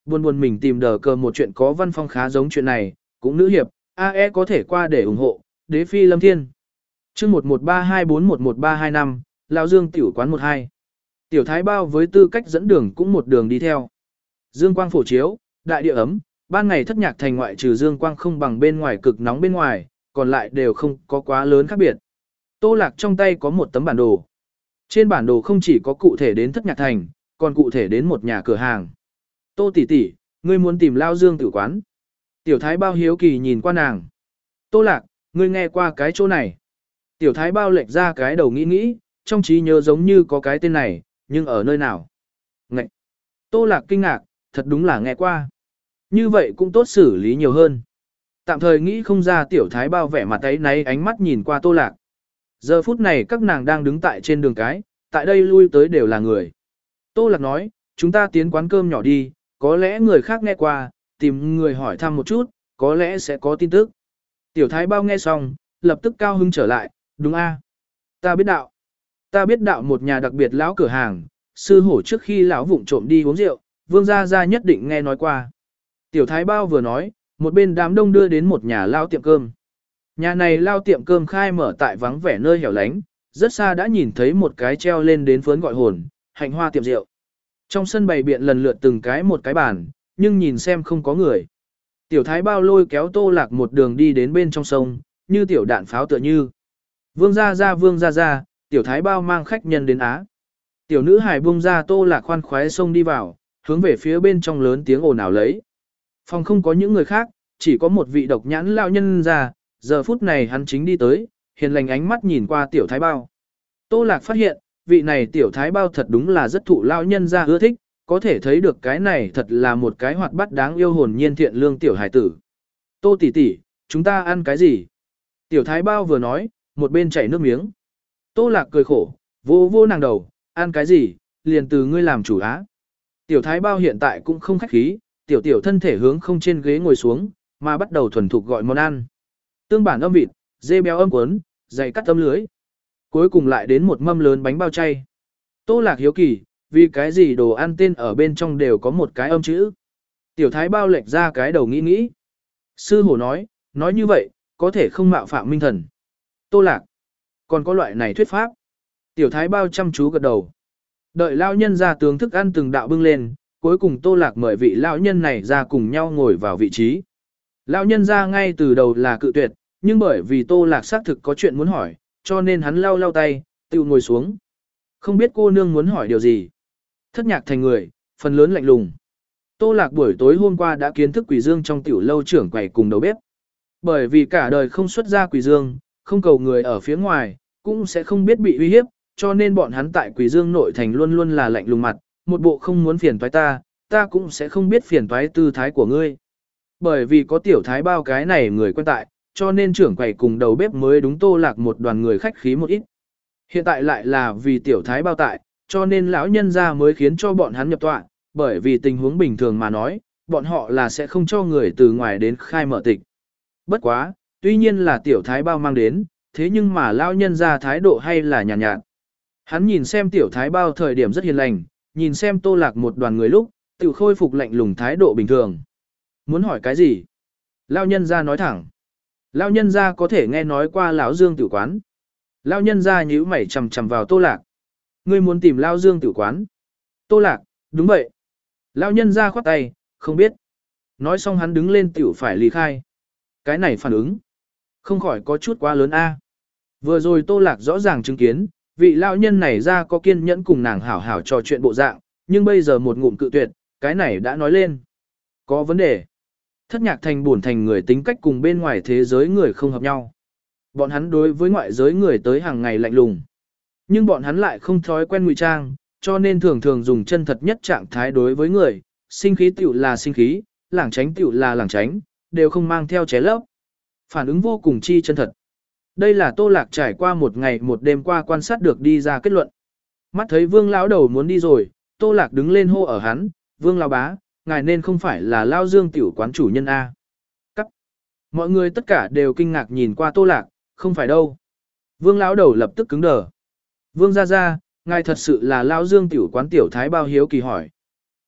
buồn buồn mình tìm đờ cờ một chuyện có văn phong khá giống chuyện này, cũng nữ hiệp, a e có thể qua để ủng hộ, đế phi lâm thiên. chương một một ba hai bốn một một ba hai năm, Lão Dương tiểu quán một hai. Tiểu Thái Bao với tư cách dẫn đường cũng một đường đi theo. Dương quang phổ chiếu, đại địa ấm, ban ngày thất nhạc thành ngoại trừ dương quang không bằng bên ngoài cực nóng bên ngoài, còn lại đều không có quá lớn khác biệt. Tô Lạc trong tay có một tấm bản đồ. Trên bản đồ không chỉ có cụ thể đến thất nhạc thành, còn cụ thể đến một nhà cửa hàng. Tô tỷ tỷ, ngươi muốn tìm Lao Dương tử quán. Tiểu Thái Bao hiếu kỳ nhìn qua nàng. Tô Lạc, ngươi nghe qua cái chỗ này. Tiểu Thái Bao lệch ra cái đầu nghĩ nghĩ, trong trí nhớ giống như có cái tên này, nhưng ở nơi nào? Ngậy! Tô Lạc kinh ngạc, thật đúng là nghe qua. Như vậy cũng tốt xử lý nhiều hơn. Tạm thời nghĩ không ra Tiểu Thái Bao vẻ mặt ấy náy ánh mắt nhìn qua Tô Lạc. Giờ phút này các nàng đang đứng tại trên đường cái, tại đây lui tới đều là người. Tô Lạc nói, chúng ta tiến quán cơm nhỏ đi, có lẽ người khác nghe qua, tìm người hỏi thăm một chút, có lẽ sẽ có tin tức. Tiểu Thái Bao nghe xong, lập tức cao hứng trở lại, đúng a, ta biết đạo. Ta biết đạo một nhà đặc biệt lão cửa hàng, sư hổ trước khi lão vụng trộm đi uống rượu, Vương gia gia nhất định nghe nói qua. Tiểu Thái Bao vừa nói, một bên đám đông đưa đến một nhà lao tiệm cơm. Nhà này lao tiệm cơm khai mở tại vắng vẻ nơi hẻo lánh, rất xa đã nhìn thấy một cái treo lên đến phướn gọi hồn, hạnh hoa tiệm rượu. Trong sân bày biện lần lượt từng cái một cái bàn, nhưng nhìn xem không có người. Tiểu Thái Bao lôi kéo Tô Lạc một đường đi đến bên trong sông, như tiểu đạn pháo tựa như. Vương gia gia vương gia gia, Tiểu Thái Bao mang khách nhân đến Á. Tiểu nữ hài buông ra Tô Lạc khoan khoái sông đi vào, hướng về phía bên trong lớn tiếng ồn ào lấy. Phòng không có những người khác, chỉ có một vị độc nhãn lão nhân ra, giờ phút này hắn chính đi tới, hiền lành ánh mắt nhìn qua Tiểu Thái Bao. Tô Lạc phát hiện, vị này Tiểu Thái Bao thật đúng là rất thụ lão nhân ra ưa thích, có thể thấy được cái này thật là một cái hoạt bát đáng yêu hồn nhiên thiện lương tiểu hài tử. Tô tỷ tỷ, chúng ta ăn cái gì? Tiểu Thái Bao vừa nói, một bên chảy nước miếng. Tô Lạc cười khổ, vô vô nàng đầu, ăn cái gì, liền từ ngươi làm chủ á. Tiểu Thái Bao hiện tại cũng không khách khí, tiểu tiểu thân thể hướng không trên ghế ngồi xuống, mà bắt đầu thuần thục gọi món ăn. Tương bản âm vịt, dê béo âm cuốn, dày cắt tấm lưới. Cuối cùng lại đến một mâm lớn bánh bao chay. Tô Lạc hiếu kỳ, vì cái gì đồ ăn tên ở bên trong đều có một cái âm chữ. Tiểu Thái Bao lệch ra cái đầu nghĩ nghĩ. Sư hổ nói, nói như vậy, có thể không mạo phạm minh thần. Tô Lạc, còn có loại này thuyết pháp. Tiểu Thái Bao chăm chú gật đầu. Đợi lão nhân ra tướng thức ăn từng đạo bưng lên, cuối cùng Tô Lạc mời vị lão nhân này ra cùng nhau ngồi vào vị trí. Lão nhân ra ngay từ đầu là cự tuyệt, nhưng bởi vì Tô Lạc xác thực có chuyện muốn hỏi, cho nên hắn lau lau tay, tự ngồi xuống. Không biết cô nương muốn hỏi điều gì. Thất nhạc thành người, phần lớn lạnh lùng. Tô Lạc buổi tối hôm qua đã kiến thức Quỷ Dương trong tiểu lâu trưởng quầy cùng đầu bếp. Bởi vì cả đời không xuất ra Quỷ Dương, không cầu người ở phía ngoài, cũng sẽ không biết bị uy hiếp, cho nên bọn hắn tại Quỷ Dương nội thành luôn luôn là lạnh lùng mặt, một bộ không muốn phiền toái ta, ta cũng sẽ không biết phiền toái tư thái của ngươi. Bởi vì có Tiểu Thái Bao cái này người quen tại, cho nên trưởng quầy cùng đầu bếp mới đúng Tô Lạc một đoàn người khách khí một ít. Hiện tại lại là vì Tiểu Thái Bao tại, cho nên lão nhân gia mới khiến cho bọn hắn nhập tọa, bởi vì tình huống bình thường mà nói, bọn họ là sẽ không cho người từ ngoài đến khai mở tịch. Bất quá, tuy nhiên là Tiểu Thái Bao mang đến, thế nhưng mà lão nhân gia thái độ hay là nhàn nhạt, nhạt. Hắn nhìn xem Tiểu Thái Bao thời điểm rất hiền lành, nhìn xem Tô Lạc một đoàn người lúc, tự khôi phục lạnh lùng thái độ bình thường. Muốn hỏi cái gì? Lão nhân gia nói thẳng. Lão nhân gia có thể nghe nói qua lão Dương tử quán. Lão nhân gia nhíu mày chằm chằm vào Tô Lạc. Ngươi muốn tìm Lão Dương tử quán? Tô Lạc, đúng vậy. Lão nhân gia khoát tay, không biết. Nói xong hắn đứng lên tiểu phải ly khai. Cái này phản ứng, không khỏi có chút quá lớn a. Vừa rồi Tô Lạc rõ ràng chứng kiến, vị lão nhân này ra có kiên nhẫn cùng nàng hảo hảo trò chuyện bộ dạng, nhưng bây giờ một ngụm cự tuyệt, cái này đã nói lên. Có vấn đề. Thất nhạc thành buồn thành người tính cách cùng bên ngoài thế giới người không hợp nhau. Bọn hắn đối với ngoại giới người tới hàng ngày lạnh lùng. Nhưng bọn hắn lại không thói quen ngụy trang, cho nên thường thường dùng chân thật nhất trạng thái đối với người, sinh khí tiểu là sinh khí, lảng tránh tiểu là lảng tránh, đều không mang theo ché lấp. Phản ứng vô cùng chi chân thật. Đây là Tô Lạc trải qua một ngày một đêm qua quan sát được đi ra kết luận. Mắt thấy Vương lão đầu muốn đi rồi, Tô Lạc đứng lên hô ở hắn, Vương lão bá, ngài nên không phải là Lao Dương tiểu quán chủ nhân A. Cắt. Mọi người tất cả đều kinh ngạc nhìn qua Tô Lạc, không phải đâu. Vương lão đầu lập tức cứng đờ. Vương gia gia, ngài thật sự là Lao Dương tiểu quán Tiểu Thái Bao hiếu kỳ hỏi.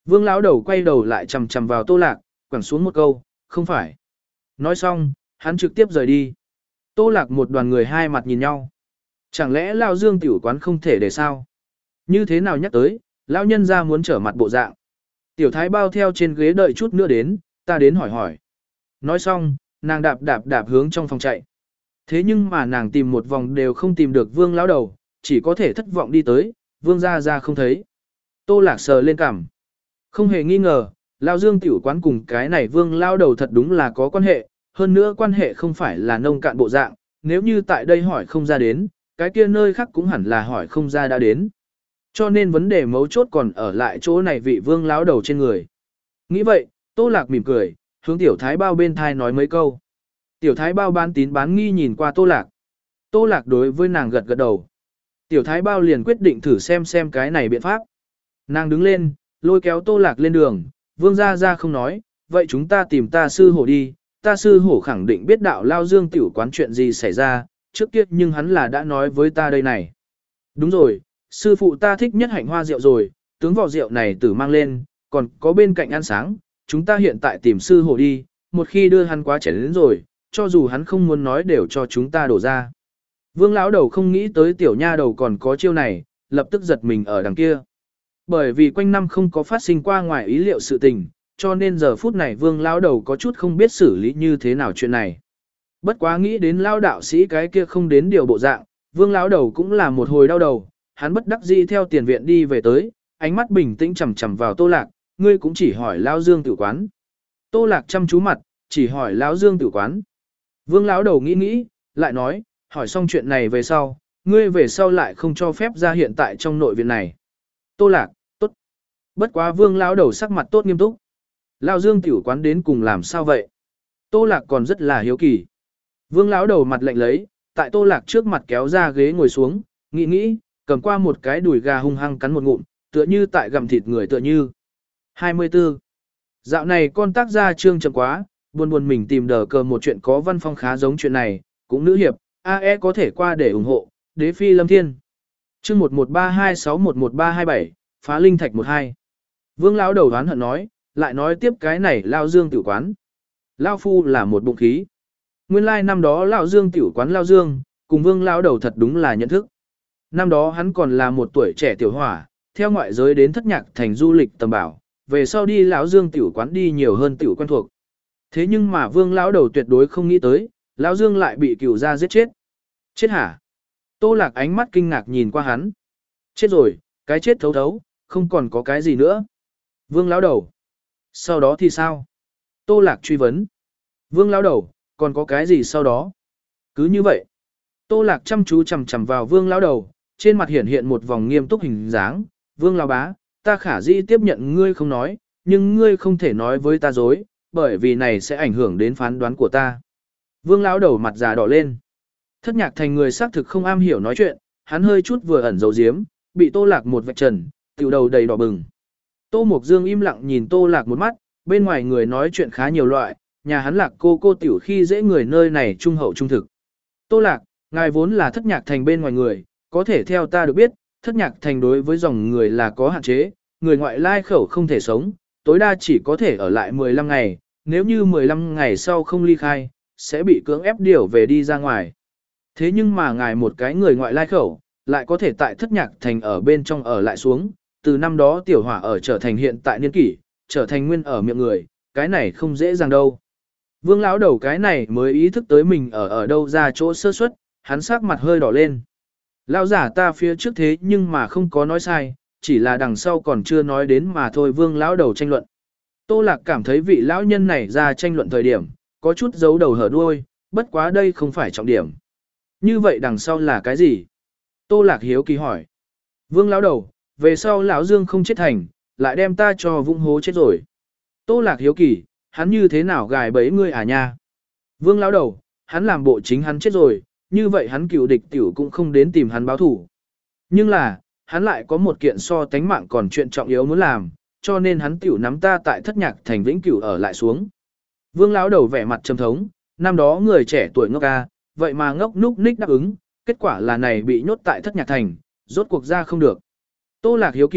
Vương lão đầu quay đầu lại chằm chằm vào Tô Lạc, quẳng xuống một câu, không phải. Nói xong, hắn trực tiếp rời đi. Tô Lạc một đoàn người hai mặt nhìn nhau. Chẳng lẽ Lão Dương tiểu quán không thể để sao? Như thế nào nhắc tới, lão nhân ra muốn trở mặt bộ dạng. Tiểu thái bao theo trên ghế đợi chút nữa đến, ta đến hỏi hỏi. Nói xong, nàng đạp đạp đạp hướng trong phòng chạy. Thế nhưng mà nàng tìm một vòng đều không tìm được Vương lão đầu, chỉ có thể thất vọng đi tới, Vương gia gia không thấy. Tô Lạc sờ lên cằm. Không hề nghi ngờ, Lão Dương tiểu quán cùng cái này Vương lão đầu thật đúng là có quan hệ, hơn nữa quan hệ không phải là nông cạn bộ dạng, nếu như tại đây hỏi không ra đến, cái kia nơi khác cũng hẳn là hỏi không ra đã đến. Cho nên vấn đề mấu chốt còn ở lại chỗ này vị Vương lão đầu trên người. Nghĩ vậy, Tô Lạc mỉm cười, hướng tiểu thái bao bên thai nói mấy câu. Tiểu thái bao bán tín bán nghi nhìn qua Tô Lạc. Tô Lạc đối với nàng gật gật đầu. Tiểu thái bao liền quyết định thử xem xem cái này biện pháp. Nàng đứng lên, lôi kéo Tô Lạc lên đường, Vương gia gia không nói, vậy chúng ta tìm ta sư hổ đi, ta sư hổ khẳng định biết đạo Lao Dương tiểu quán chuyện gì xảy ra, trước kia nhưng hắn là đã nói với ta đây này. Đúng rồi, sư phụ ta thích nhất hạnh hoa rượu rồi, tướng vỏ rượu này tử mang lên, còn có bên cạnh ăn sáng, chúng ta hiện tại tìm sư hổ đi, một khi đưa hắn quá chén đến rồi, cho dù hắn không muốn nói đều cho chúng ta đổ ra. Vương lão đầu không nghĩ tới tiểu nha đầu còn có chiêu này, lập tức giật mình ở đằng kia. Bởi vì quanh năm không có phát sinh qua ngoài ý liệu sự tình, cho nên giờ phút này vương lão đầu có chút không biết xử lý như thế nào chuyện này. Bất quá nghĩ đến lão đạo sĩ cái kia không đến điều bộ dạng, vương lão đầu cũng là một hồi đau đầu, hắn bất đắc dĩ theo tiền viện đi về tới, ánh mắt bình tĩnh chằm chằm vào Tô Lạc, ngươi cũng chỉ hỏi lão Dương tử quán. Tô Lạc chăm chú mặt, chỉ hỏi lão Dương tử quán. Vương lão đầu nghĩ nghĩ, lại nói, hỏi xong chuyện này về sau, ngươi về sau lại không cho phép ra hiện tại trong nội viện này. Tô Lạc, tốt. Bất quá Vương lão đầu sắc mặt tốt nghiêm túc. Lão Dương tiểu quán đến cùng làm sao vậy? Tô Lạc còn rất là hiếu kỳ. Vương lão đầu mặt lạnh lấy, tại Tô Lạc trước mặt kéo ra ghế ngồi xuống, nghĩ nghĩ, cầm qua một cái đùi gà hung hăng cắn một ngụm, tựa như tại gặm thịt người tựa như. hai mươi tư. Dạo này con tác gia trương chậm quá, buồn buồn mình tìm đờ cờ một chuyện có văn phong khá giống chuyện này, cũng nữ hiệp, a e có thể qua để ủng hộ, đế phi lâm thiên. Chương một một ba hai sáu một một ba hai bảy, phá linh thạch một hai. Vương lão đầu đoán hận nói, lại nói tiếp cái này Lao Dương tiểu quán. Lao phu là một bụng khí. Nguyên lai like năm đó Lão Dương tiểu quán Lao Dương, cùng Vương lão đầu thật đúng là nhận thức. Năm đó hắn còn là một tuổi trẻ tiểu hỏa, theo ngoại giới đến thất nhạc thành du lịch tầm bảo, về sau đi Lão Dương tiểu quán đi nhiều hơn tiểu quen thuộc. Thế nhưng mà Vương lão đầu tuyệt đối không nghĩ tới, Lão Dương lại bị cửu gia giết chết. Chết hả? Tô Lạc ánh mắt kinh ngạc nhìn qua hắn. Chết rồi, cái chết thấu thấu, không còn có cái gì nữa. Vương lão đầu. Sau đó thì sao? Tô Lạc truy vấn. Vương lão đầu, còn có cái gì sau đó? Cứ như vậy. Tô Lạc chăm chú chằm chằm vào Vương lão đầu, trên mặt hiện hiện một vòng nghiêm túc hình dáng. Vương lão bá, ta khả dĩ tiếp nhận ngươi không nói, nhưng ngươi không thể nói với ta dối, bởi vì này sẽ ảnh hưởng đến phán đoán của ta. Vương lão đầu mặt già đỏ lên. Thất nhạc thành người xác thực không am hiểu nói chuyện, hắn hơi chút vừa ẩn giấu giếm, bị Tô Lạc một vạch trần, tiểu đầu đầy đỏ bừng. Tô Mộc Dương im lặng nhìn Tô Lạc một mắt, bên ngoài người nói chuyện khá nhiều loại, nhà hắn Lạc cô cô tiểu khi dễ người nơi này trung hậu trung thực. Tô Lạc, ngài vốn là thất nhạc thành bên ngoài người, có thể theo ta được biết, thất nhạc thành đối với dòng người là có hạn chế, người ngoại lai khẩu không thể sống, tối đa chỉ có thể ở lại mười lăm ngày, nếu như mười lăm ngày sau không ly khai, sẽ bị cưỡng ép điều về đi ra ngoài. Thế nhưng mà ngài một cái người ngoại lai khẩu, lại có thể tại thất nhạc thành ở bên trong ở lại xuống, từ năm đó tiểu hỏa ở trở thành hiện tại niên kỷ, trở thành nguyên ở miệng người, cái này không dễ dàng đâu. Vương lão đầu cái này mới ý thức tới mình ở ở đâu ra chỗ sơ suất, hắn sắc mặt hơi đỏ lên. Lão giả ta phía trước thế nhưng mà không có nói sai, chỉ là đằng sau còn chưa nói đến mà thôi. Vương lão đầu tranh luận. Tô Lạc cảm thấy vị lão nhân này ra tranh luận thời điểm, có chút giấu đầu hở đuôi, bất quá đây không phải trọng điểm. Như vậy đằng sau là cái gì? Tô Lạc hiếu kỳ hỏi. Vương lão đầu, về sau lão Dương không chết thành, lại đem ta cho vũng hố chết rồi. Tô Lạc hiếu kỳ, hắn như thế nào gài bẫy ngươi à nha? Vương lão đầu, hắn làm bộ chính hắn chết rồi, như vậy hắn cựu địch tiểu cũng không đến tìm hắn báo thủ. Nhưng là, hắn lại có một kiện so tánh mạng còn chuyện trọng yếu muốn làm, cho nên hắn tiểu nắm ta tại thất nhạc thành vĩnh cửu ở lại xuống. Vương lão đầu vẻ mặt trầm thống, năm đó người trẻ tuổi ngốc ca, vậy mà ngốc núc ních đáp ứng, kết quả là này bị nhốt tại thất nhạc thành, rốt cuộc ra không được. Tô Lạc hiếu kỳ,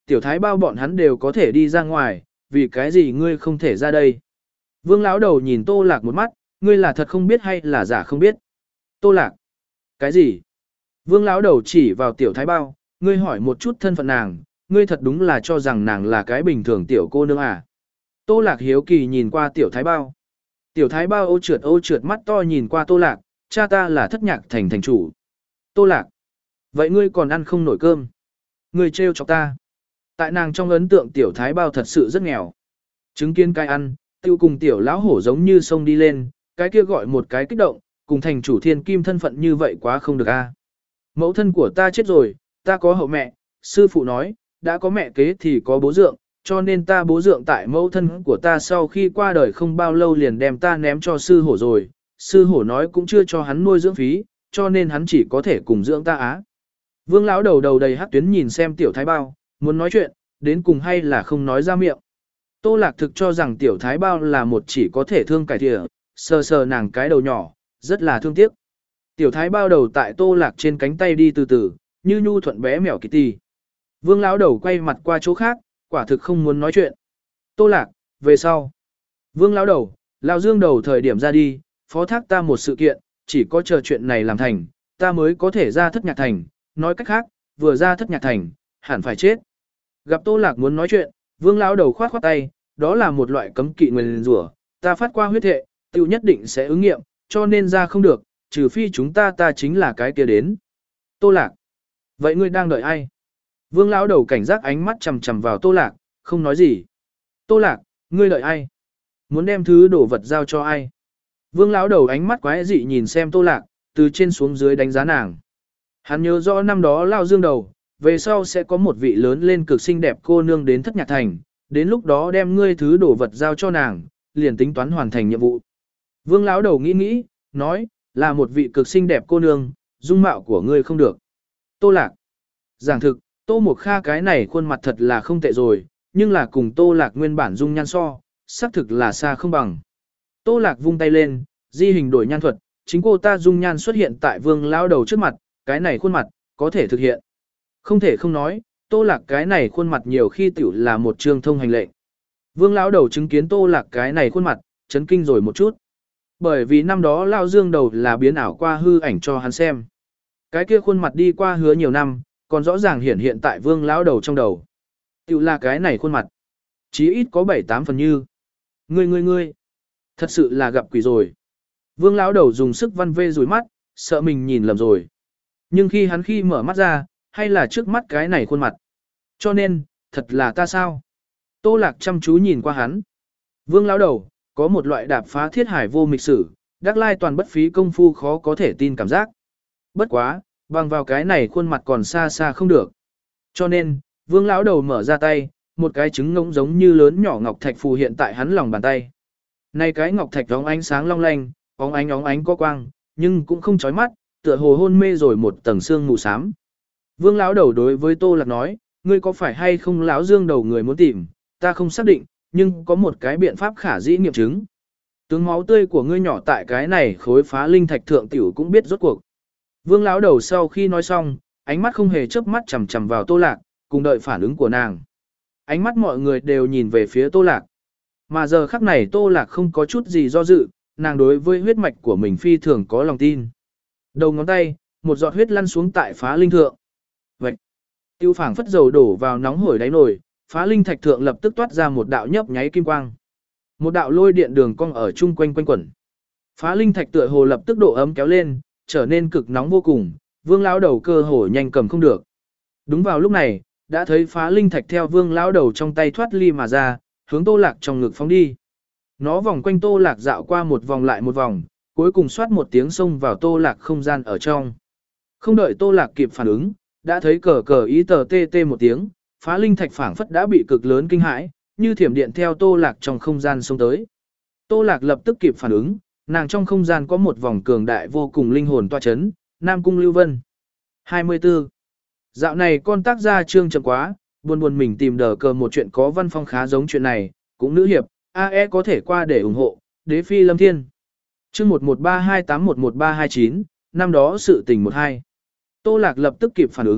tiểu thái bao bọn hắn đều có thể đi ra ngoài, vì cái gì ngươi không thể ra đây? Vương lão đầu nhìn Tô Lạc một mắt, ngươi là thật không biết hay là giả không biết? Tô Lạc, cái gì? Vương lão đầu chỉ vào tiểu thái bao, ngươi hỏi một chút thân phận nàng, ngươi thật đúng là cho rằng nàng là cái bình thường tiểu cô nương à? Tô Lạc hiếu kỳ nhìn qua tiểu thái bao. Tiểu thái bao ô trượt ô trượt mắt to nhìn qua Tô Lạc, cha ta là thất nhạc thành thành chủ. Tô Lạc, vậy ngươi còn ăn không nổi cơm? Ngươi trêu chọc ta. Tại nàng trong ấn tượng tiểu thái bao thật sự rất nghèo. Chứng kiến cái ăn, tiêu cùng tiểu lão hổ giống như sông đi lên, cái kia gọi một cái kích động, cùng thành chủ thiên kim thân phận như vậy quá không được a. Mẫu thân của ta chết rồi, ta có hậu mẹ, sư phụ nói, đã có mẹ kế thì có bố dượng, cho nên ta bố dượng tại mẫu thân của ta sau khi qua đời không bao lâu liền đem ta ném cho sư hổ rồi, sư hổ nói cũng chưa cho hắn nuôi dưỡng phí, cho nên hắn chỉ có thể cùng dưỡng ta á. Vương lão đầu đầu đầy hắc tuyến nhìn xem tiểu thái bao, muốn nói chuyện, đến cùng hay là không nói ra miệng. Tô Lạc thực cho rằng tiểu thái bao là một chỉ có thể thương cải thịa, sờ sờ nàng cái đầu nhỏ, rất là thương tiếc. Tiểu thái bao đầu tại Tô Lạc trên cánh tay đi từ từ, như nhu thuận bé mèo Kitty. Vương lão đầu quay mặt qua chỗ khác, quả thực không muốn nói chuyện. Tô Lạc, về sau. Vương lão đầu, lão Dương đầu thời điểm ra đi, phó thác ta một sự kiện, chỉ có chờ chuyện này làm thành, ta mới có thể ra thất nhạc thành, nói cách khác, vừa ra thất nhạc thành, hẳn phải chết. Gặp Tô Lạc muốn nói chuyện, Vương lão đầu khoát khoát tay, đó là một loại cấm kỵ nguyền rủa, ta phát qua huyết thệ, tiêu nhất định sẽ ứng nghiệm, cho nên ra không được, trừ phi chúng ta ta chính là cái kia đến. Tô Lạc, vậy ngươi đang đợi ai? Vương lão đầu cảnh giác ánh mắt chằm chằm vào Tô Lạc, không nói gì. Tô Lạc, ngươi đợi ai? Muốn đem thứ đổ vật giao cho ai? Vương lão đầu ánh mắt quái dị nhìn xem Tô Lạc, từ trên xuống dưới đánh giá nàng. Hắn nhớ rõ năm đó Lao Dương đầu, về sau sẽ có một vị lớn lên cực xinh đẹp cô nương đến thất nhạc thành, đến lúc đó đem ngươi thứ đổ vật giao cho nàng, liền tính toán hoàn thành nhiệm vụ. Vương lão đầu nghĩ nghĩ, nói, là một vị cực xinh đẹp cô nương, dung mạo của ngươi không được. Tô Lạc. Giảng thực, Tô Mộc Kha cái này khuôn mặt thật là không tệ rồi, nhưng là cùng Tô Lạc nguyên bản dung nhan so, xác thực là xa không bằng. Tô Lạc vung tay lên, di hình đổi nhan thuật, chính cô ta dung nhan xuất hiện tại Vương lão đầu trước mặt, cái này khuôn mặt, có thể thực hiện. Không thể không nói, Tô Lạc cái này khuôn mặt nhiều khi tiểu là một chương thông hành lệnh. Vương lão đầu chứng kiến Tô Lạc cái này khuôn mặt, chấn kinh rồi một chút. Bởi vì năm đó Lao Dương đầu là biến ảo qua hư ảnh cho hắn xem. Cái kia khuôn mặt đi qua hứa nhiều năm, còn rõ ràng hiển hiện tại Vương lão đầu trong đầu. Tiểu là cái này khuôn mặt. Chí ít có bảy tám phần như. Ngươi ngươi ngươi, thật sự là gặp quỷ rồi. Vương lão đầu dùng sức văn vê rủi mắt, sợ mình nhìn lầm rồi. Nhưng khi hắn khi mở mắt ra, hay là trước mắt cái này khuôn mặt. Cho nên, thật là ta sao? Tô Lạc chăm chú nhìn qua hắn. Vương lão đầu, có một loại đạp phá thiết hải vô mịch sử, đắc lai toàn bất phí công phu khó có thể tin cảm giác. Bất quá, bằng vào cái này khuôn mặt còn xa xa không được. Cho nên, Vương lão đầu mở ra tay, một cái trứng ngỗng giống như lớn nhỏ ngọc thạch phù hiện tại hắn lòng bàn tay. Này cái ngọc thạch óng ánh sáng long lanh, óng ánh óng ánh có quang, nhưng cũng không chói mắt, tựa hồ hôn mê rồi một tầng xương mù xám. Vương lão đầu đối với Tô Lạc nói, ngươi có phải hay không lão Dương đầu người muốn tìm, ta không xác định, nhưng có một cái biện pháp khả dĩ nghiệm chứng. Tướng máu tươi của ngươi nhỏ tại cái này khối phá linh thạch thượng tiểu cũng biết rốt cuộc. Vương lão đầu sau khi nói xong, ánh mắt không hề chớp mắt chằm chằm vào Tô Lạc, cùng đợi phản ứng của nàng. Ánh mắt mọi người đều nhìn về phía Tô Lạc. Mà giờ khắc này Tô Lạc không có chút gì do dự, nàng đối với huyết mạch của mình phi thường có lòng tin. Đầu ngón tay, một giọt huyết lăn xuống tại phá linh thượng. Vậy, tiêu phảng phất dầu đổ vào nóng hổi đáy nồi, phá linh thạch thượng lập tức toát ra một đạo nhấp nháy kim quang. Một đạo lôi điện đường cong ở chung quanh quanh quẩn. Phá linh thạch tựa hồ lập tức độ ấm kéo lên, trở nên cực nóng vô cùng, Vương lão đầu cơ hồ nhanh cầm không được. Đúng vào lúc này, đã thấy phá linh thạch theo Vương lão đầu trong tay thoát ly mà ra, hướng Tô Lạc trong ngực phóng đi. Nó vòng quanh Tô Lạc dạo qua một vòng lại một vòng, cuối cùng xoát một tiếng xông vào Tô Lạc không gian ở trong. Không đợi Tô Lạc kịp phản ứng, đã thấy cờ cờ ý tờ tê tê một tiếng, phá linh thạch phảng phất đã bị cực lớn kinh hãi, như thiểm điện theo Tô Lạc trong không gian xông tới. Tô Lạc lập tức kịp phản ứng, nàng trong không gian có một vòng cường đại vô cùng linh hồn toa chấn, Nam Cung Lưu Vân. hai mươi tư. Dạo này con tác gia trương chậm quá, buồn buồn mình tìm đờ cờ một chuyện có văn phong khá giống chuyện này, cũng nữ hiệp, a e có thể qua để ủng hộ, đế phi lâm thiên. Chương một một ba hai tám một một ba hai chín, năm đó sự tình một hai. Tô Lạc lập tức kịp phản ứng,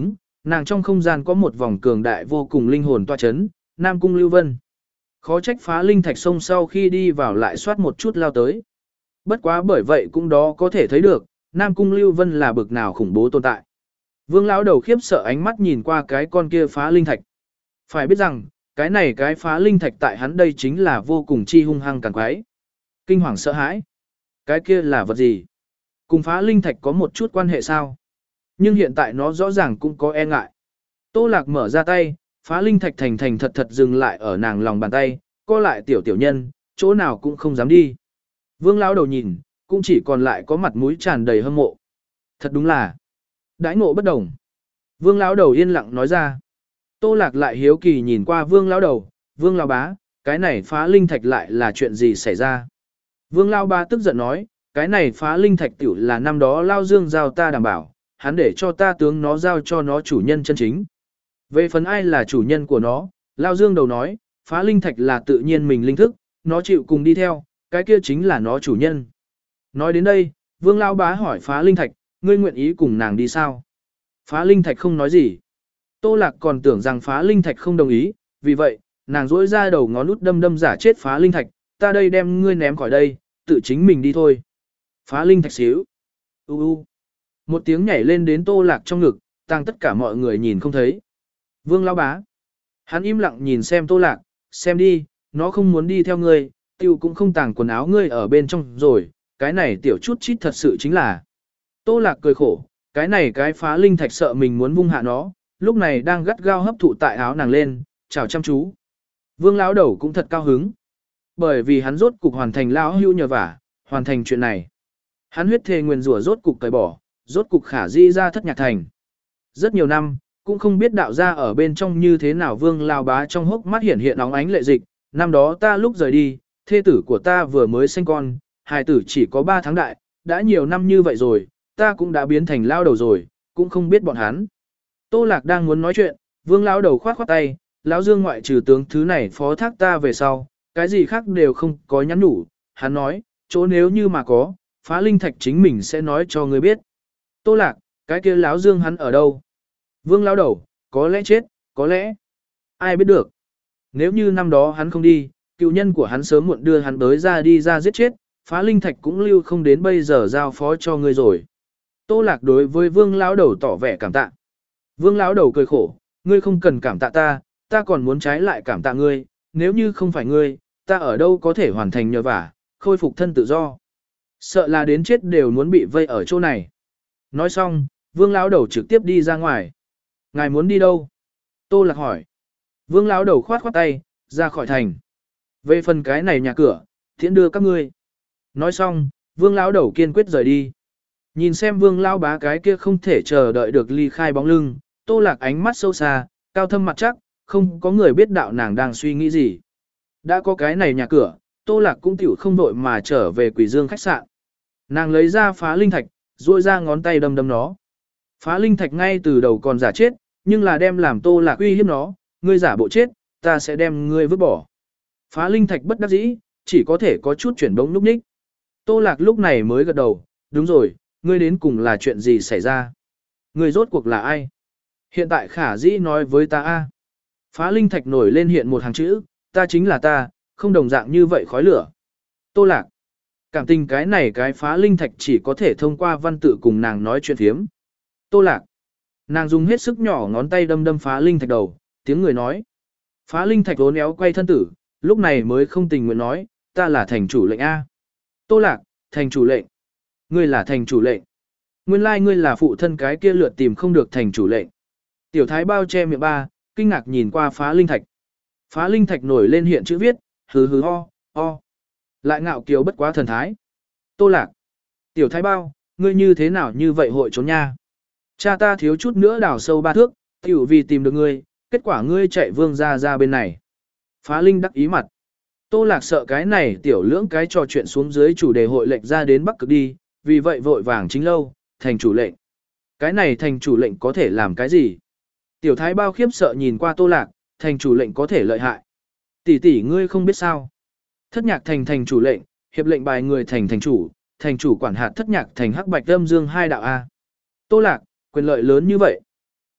Nàng trong không gian có một vòng cường đại vô cùng linh hồn tọa chấn, Nam Cung Lưu Vân. Khó trách phá linh thạch sông sau khi đi vào lại soát một chút lao tới. Bất quá bởi vậy cũng đó có thể thấy được, Nam Cung Lưu Vân là bực nào khủng bố tồn tại. Vương lão đầu khiếp sợ ánh mắt nhìn qua cái con kia phá linh thạch. Phải biết rằng, cái này cái phá linh thạch tại hắn đây chính là vô cùng chi hung hăng càng quái. Kinh hoàng sợ hãi. Cái kia là vật gì? Cùng phá linh thạch có một chút quan hệ sao? Nhưng hiện tại nó rõ ràng cũng có e ngại. Tô Lạc mở ra tay, phá linh thạch thành thành thật thật dừng lại ở nàng lòng bàn tay, co lại tiểu tiểu nhân, chỗ nào cũng không dám đi. Vương lão đầu nhìn, cũng chỉ còn lại có mặt mũi tràn đầy hâm mộ. Thật đúng là đãi ngộ bất đồng. Vương lão đầu yên lặng nói ra. Tô Lạc lại hiếu kỳ nhìn qua Vương lão đầu, Vương lão bá, cái này phá linh thạch lại là chuyện gì xảy ra? Vương lão bá tức giận nói, cái này phá linh thạch tiểu là năm đó Lao Dương giao ta đảm bảo, hắn để cho ta tướng nó giao cho nó chủ nhân chân chính. Về phần ai là chủ nhân của nó, Lao Dương đầu nói, phá linh thạch là tự nhiên mình linh thức, nó chịu cùng đi theo, cái kia chính là nó chủ nhân. Nói đến đây, Vương lão bá hỏi phá linh thạch, ngươi nguyện ý cùng nàng đi sao? Phá linh thạch không nói gì. Tô Lạc còn tưởng rằng phá linh thạch không đồng ý, vì vậy, nàng rỗi ra đầu ngón út đâm đâm giả chết phá linh thạch, ta đây đem ngươi ném khỏi đây, tự chính mình đi thôi. Phá linh thạch xíu. U u. Một tiếng nhảy lên đến Tô Lạc trong ngực, tăng tất cả mọi người nhìn không thấy. Vương lão bá. Hắn im lặng nhìn xem Tô Lạc, xem đi, nó không muốn đi theo ngươi, tiêu cũng không tàng quần áo ngươi ở bên trong rồi, cái này tiểu chút chít thật sự chính là. Tô Lạc cười khổ, cái này cái phá linh thạch sợ mình muốn vung hạ nó, lúc này đang gắt gao hấp thụ tại áo nàng lên, chào chăm chú. Vương lão đầu cũng thật cao hứng, bởi vì hắn rốt cục hoàn thành lão hưu nhờ vả, hoàn thành chuyện này. Hắn huyết thề nguyền rủa rốt cục cởi bỏ, rốt cục khả di ra thất nhạc thành. Rất nhiều năm, cũng không biết đạo ra ở bên trong như thế nào. Vương lão bá trong hốc mắt hiện hiện óng ánh lệ dịch, năm đó ta lúc rời đi, thê tử của ta vừa mới sinh con, hài tử chỉ có ba tháng đại, đã nhiều năm như vậy rồi, ta cũng đã biến thành lao đầu rồi, cũng không biết bọn hắn. Tô Lạc đang muốn nói chuyện, Vương lão đầu khoát khoát tay, lão Dương ngoại trừ tướng thứ này phó thác ta về sau, cái gì khác đều không có nhắn nhủ. Hắn nói, chỗ nếu như mà có, phá linh thạch chính mình sẽ nói cho ngươi biết. Tô Lạc, cái kia lão Dương hắn ở đâu? Vương lão đầu, có lẽ chết, có lẽ. Ai biết được. Nếu như năm đó hắn không đi, cựu nhân của hắn sớm muộn đưa hắn tới ra đi ra giết chết, phá linh thạch cũng lưu không đến bây giờ giao phó cho ngươi rồi. Tô Lạc đối với Vương lão đầu tỏ vẻ cảm tạ. Vương lão đầu cười khổ, ngươi không cần cảm tạ ta, ta còn muốn trái lại cảm tạ ngươi, nếu như không phải ngươi, ta ở đâu có thể hoàn thành nhờ vả, khôi phục thân tự do. Sợ là đến chết đều muốn bị vây ở chỗ này. Nói xong, Vương lão đầu trực tiếp đi ra ngoài. Ngài muốn đi đâu? Tô Lạc hỏi. Vương lão đầu khoát khoát tay, ra khỏi thành. Về phần cái này nhà cửa, thiện đưa các ngươi. Nói xong, Vương lão đầu kiên quyết rời đi. Nhìn xem Vương lão bá cái kia không thể chờ đợi được ly khai bóng lưng, Tô Lạc ánh mắt sâu xa, cao thâm mặt chắc, không có người biết đạo nàng đang suy nghĩ gì. Đã có cái này nhà cửa, Tô Lạc cũng tiểu không vội mà trở về Quỷ Dương khách sạn. Nàng lấy ra phá linh thạch, duỗi ra ngón tay đâm đâm nó. Phá linh thạch ngay từ đầu còn giả chết, nhưng là đem làm Tô Lạc uy hiếp nó, ngươi giả bộ chết, ta sẽ đem ngươi vứt bỏ. Phá linh thạch bất đắc dĩ, chỉ có thể có chút chuyển bóng núp ních. Tô Lạc lúc này mới gật đầu, đúng rồi, ngươi đến cùng là chuyện gì xảy ra? Ngươi rốt cuộc là ai? Hiện tại khả dĩ nói với ta a. Phá linh thạch nổi lên hiện một hàng chữ, ta chính là ta, không đồng dạng như vậy khói lửa. Tô Lạc. Cảm tình cái này cái phá linh thạch chỉ có thể thông qua văn tự cùng nàng nói chuyện phiếm. Tô Lạc. Nàng dùng hết sức nhỏ ngón tay đâm đâm phá linh thạch đầu, tiếng người nói. Phá linh thạch uốn éo quay thân tử, lúc này mới không tình nguyện nói, ta là thành chủ lệnh A. Tô Lạc, thành chủ lệnh. Ngươi là thành chủ lệnh. Nguyên lai ngươi là phụ thân cái kia lượt tìm không được thành chủ lệnh. Tiểu thái bao che miệng ba, kinh ngạc nhìn qua phá linh thạch. Phá linh thạch nổi lên hiện chữ viết, hừ hừ ho, ho. Lại ngạo kiều bất quá thần thái. Tô Lạc. Tiểu thái bao, ngươi như thế nào như vậy hội trốn nha. Cha ta thiếu chút nữa đào sâu ba thước, tiểu vì tìm được ngươi, kết quả ngươi chạy vương ra ra bên này. Phá linh đắc ý mặt. Tô Lạc sợ cái này tiểu lưỡng cái trò chuyện xuống dưới chủ đề hội lệnh ra đến Bắc Cực đi, vì vậy vội vàng chính lâu, thành chủ lệnh. Cái này thành chủ lệnh có thể làm cái gì? Tiểu thái bao khiếp sợ nhìn qua Tô Lạc, thành chủ lệnh có thể lợi hại. Tỷ tỷ ngươi không biết sao. Thất nhạc thành thành chủ lệnh, hiệp lệnh bài người thành thành chủ, thành chủ quản hạt thất nhạc thành hắc bạch âm dương hai đạo A. Tô Lạc, quyền lợi lớn như vậy.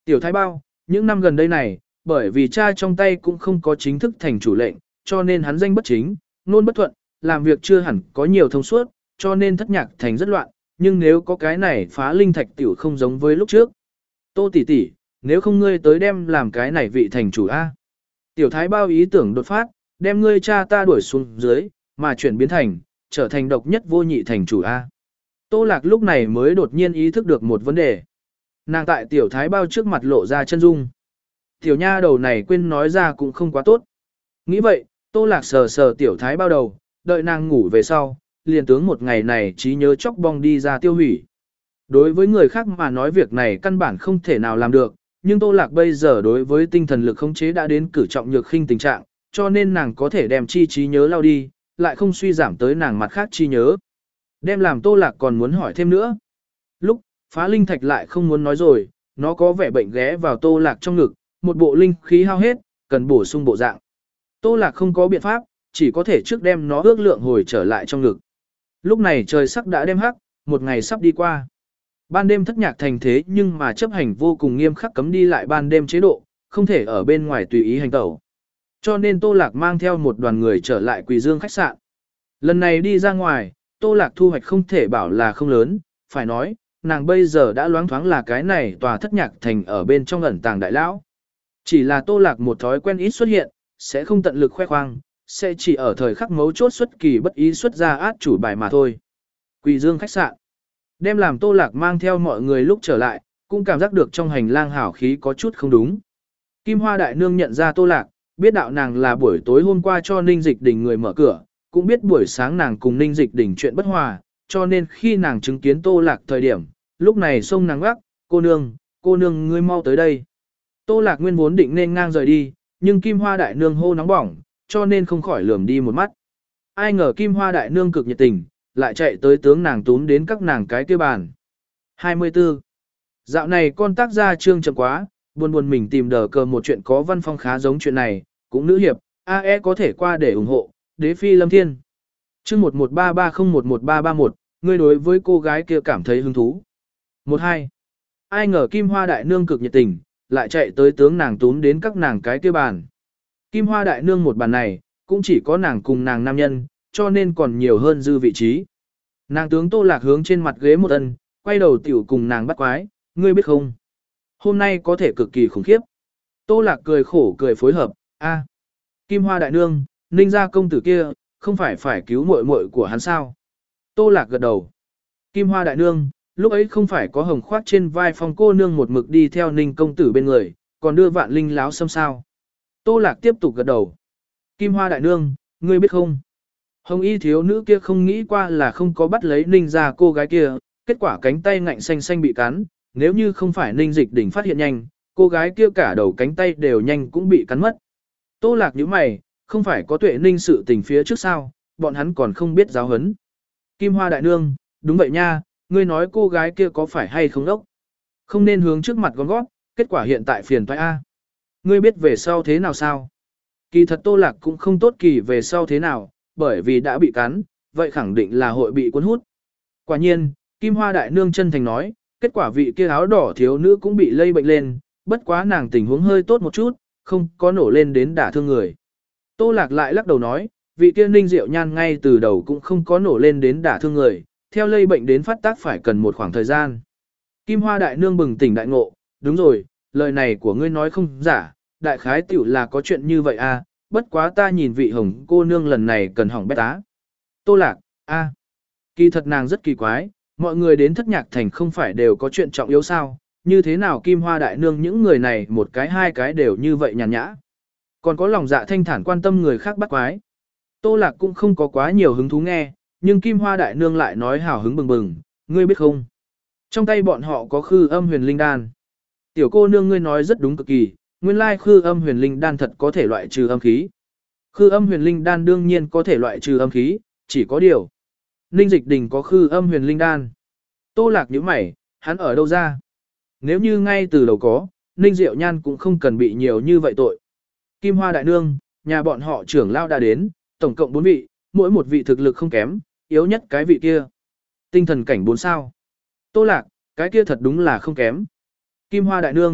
Tiểu Thái Bao, những năm gần đây này, bởi vì cha trong tay cũng không có chính thức thành chủ lệnh, cho nên hắn danh bất chính, nôn bất thuận, làm việc chưa hẳn có nhiều thông suốt, cho nên thất nhạc thành rất loạn, nhưng nếu có cái này phá linh thạch tiểu không giống với lúc trước. Tô tỷ tỷ, nếu không ngươi tới đem làm cái này vị thành chủ A. Tiểu Thái Bao ý tưởng đột phát, đem ngươi cha ta đuổi xuống dưới, mà chuyển biến thành, trở thành độc nhất vô nhị thành chủ A. Tô Lạc lúc này mới đột nhiên ý thức được một vấn đề. Nàng tại Tiểu Thái Bao trước mặt lộ ra chân dung. Tiểu nha đầu này quên nói ra cũng không quá tốt. Nghĩ vậy, Tô Lạc sờ sờ Tiểu Thái Bao đầu, đợi nàng ngủ về sau, liền tướng một ngày này trí nhớ chóc bong đi ra tiêu hủy. Đối với người khác mà nói việc này căn bản không thể nào làm được, nhưng Tô Lạc bây giờ đối với tinh thần lực khống chế đã đến cử trọng nhược khinh tình trạng, cho nên nàng có thể đem chi trí nhớ lao đi, lại không suy giảm tới nàng mặt khác chi nhớ. Đem làm Tô Lạc còn muốn hỏi thêm nữa. Lúc, phá linh thạch lại không muốn nói rồi, nó có vẻ bệnh ghé vào Tô Lạc trong ngực, một bộ linh khí hao hết, cần bổ sung bộ dạng. Tô Lạc không có biện pháp, chỉ có thể trước đem nó ước lượng hồi trở lại trong ngực. Lúc này trời sắc đã đêm hắc, một ngày sắp đi qua. Ban đêm thất nhạc thành thế nhưng mà chấp hành vô cùng nghiêm khắc cấm đi lại ban đêm chế độ, không thể ở bên ngoài tùy ý hành tẩu. Cho nên Tô Lạc mang theo một đoàn người trở lại Quỳ Dương khách sạn. Lần này đi ra ngoài, Tô Lạc thu hoạch không thể bảo là không lớn, phải nói, nàng bây giờ đã loáng thoáng là cái này tòa thất nhạc thành ở bên trong ẩn tàng đại lão. Chỉ là Tô Lạc một thói quen ít xuất hiện, sẽ không tận lực khoe khoang, sẽ chỉ ở thời khắc mấu chốt xuất kỳ bất ý xuất ra át chủ bài mà thôi. Quỳ Dương khách sạn. Đem làm Tô Lạc mang theo mọi người lúc trở lại, cũng cảm giác được trong hành lang hảo khí có chút không đúng. Kim Hoa Đại Nương nhận ra Tô Lạc, biết đạo nàng là buổi tối hôm qua cho Ninh Dịch Đình người mở cửa, cũng biết buổi sáng nàng cùng Ninh Dịch Đình chuyện bất hòa, cho nên khi nàng chứng kiến Tô Lạc thời điểm, lúc này xông nàng gác, cô nương, cô nương ngươi mau tới đây. Tô Lạc nguyên vốn định nên ngang rời đi, nhưng Kim Hoa Đại Nương hô nóng bỏng, cho nên không khỏi lườm đi một mắt. Ai ngờ Kim Hoa Đại Nương cực nhiệt tình, lại chạy tới tướng nàng túm đến các nàng cái kia bàn. hai mươi tư. Dạo này con tác gia trương chậm quá, buồn buồn mình tìm đờ cờ một chuyện có văn phong khá giống chuyện này, cũng nữ hiệp, a e có thể qua để ủng hộ, đế phi lâm thiên. Chương một một ba ba không một một ba ba một, ngươi đối với cô gái kia cảm thấy hứng thú. một hai. Ai ngờ Kim Hoa Đại Nương cực nhiệt tình, lại chạy tới tướng nàng túm đến các nàng cái kia bàn. Kim Hoa Đại Nương một bàn này, cũng chỉ có nàng cùng nàng nam nhân, cho nên còn nhiều hơn dư vị trí. Nàng tướng Tô Lạc hướng trên mặt ghế một ân, quay đầu tiểu cùng nàng bắt quái, ngươi biết không? Hôm nay có thể cực kỳ khủng khiếp. Tô Lạc cười khổ cười phối hợp, a, Kim Hoa Đại Nương, Ninh gia công tử kia, không phải phải cứu muội muội của hắn sao? Tô Lạc gật đầu. Kim Hoa Đại Nương, lúc ấy không phải có hồng khoác trên vai Phong cô nương một mực đi theo Ninh công tử bên người, còn đưa Vạn Linh láo xâm sao? Tô Lạc tiếp tục gật đầu. Kim Hoa Đại Nương, ngươi biết không? Hồng y thiếu nữ kia không nghĩ qua là không có bắt lấy Ninh gia cô gái kia, kết quả cánh tay ngạnh xanh xanh bị cắn, nếu như không phải Ninh Dịch Đình phát hiện nhanh, cô gái kia cả đầu cánh tay đều nhanh cũng bị cắn mất. Tô Lạc nhíu mày, không phải có Tuệ Ninh sự tình phía trước sao, bọn hắn còn không biết giáo huấn. Kim Hoa Đại Nương, đúng vậy nha, ngươi nói cô gái kia có phải hay không đốc? Không nên hướng trước mặt gom gót, kết quả hiện tại phiền toái a. Ngươi biết về sau thế nào sao? Kỳ thật Tô Lạc cũng không tốt kỳ về sau thế nào, bởi vì đã bị cắn, vậy khẳng định là hội bị cuốn hút. Quả nhiên, Kim Hoa Đại Nương chân thành nói, kết quả vị kia áo đỏ thiếu nữ cũng bị lây bệnh lên, bất quá nàng tình huống hơi tốt một chút, không có nổ lên đến đả thương người. Tô Lạc lại lắc đầu nói, vị kia Ninh Diệu Nhan ngay từ đầu cũng không có nổ lên đến đả thương người, theo lây bệnh đến phát tác phải cần một khoảng thời gian. Kim Hoa Đại Nương bừng tỉnh đại ngộ, đúng rồi, lời này của ngươi nói không giả, đại khái tiểu là có chuyện như vậy à, bất quá ta nhìn vị hồng cô nương lần này cần hỏng bét tá. Tô Lạc, a, kỳ thật nàng rất kỳ quái, mọi người đến thất nhạc thành không phải đều có chuyện trọng yếu sao, như thế nào Kim Hoa Đại Nương những người này một cái hai cái đều như vậy nhàn nhã. Còn có lòng dạ thanh thản quan tâm người khác bắt quái. Tô Lạc cũng không có quá nhiều hứng thú nghe, nhưng Kim Hoa Đại Nương lại nói hào hứng bừng bừng, ngươi biết không? Trong tay bọn họ có khư âm huyền linh đan. Tiểu cô nương ngươi nói rất đúng cực kỳ, nguyên lai khư âm huyền linh đan thật có thể loại trừ âm khí. Khư âm huyền linh đan đương nhiên có thể loại trừ âm khí, chỉ có điều. Ninh Dịch Đình có khư âm huyền linh đan. Tô Lạc nhíu mày, hắn ở đâu ra? Nếu như ngay từ đầu có, Ninh Diệu Nhan cũng không cần bị nhiều như vậy tội. Kim Hoa Đại Nương, nhà bọn họ trưởng lao đã đến, tổng cộng bốn vị, mỗi một vị thực lực không kém, yếu nhất cái vị kia. Tinh thần cảnh bốn sao. Tô Lạc, cái kia thật đúng là không kém. Kim Hoa Đại Nương,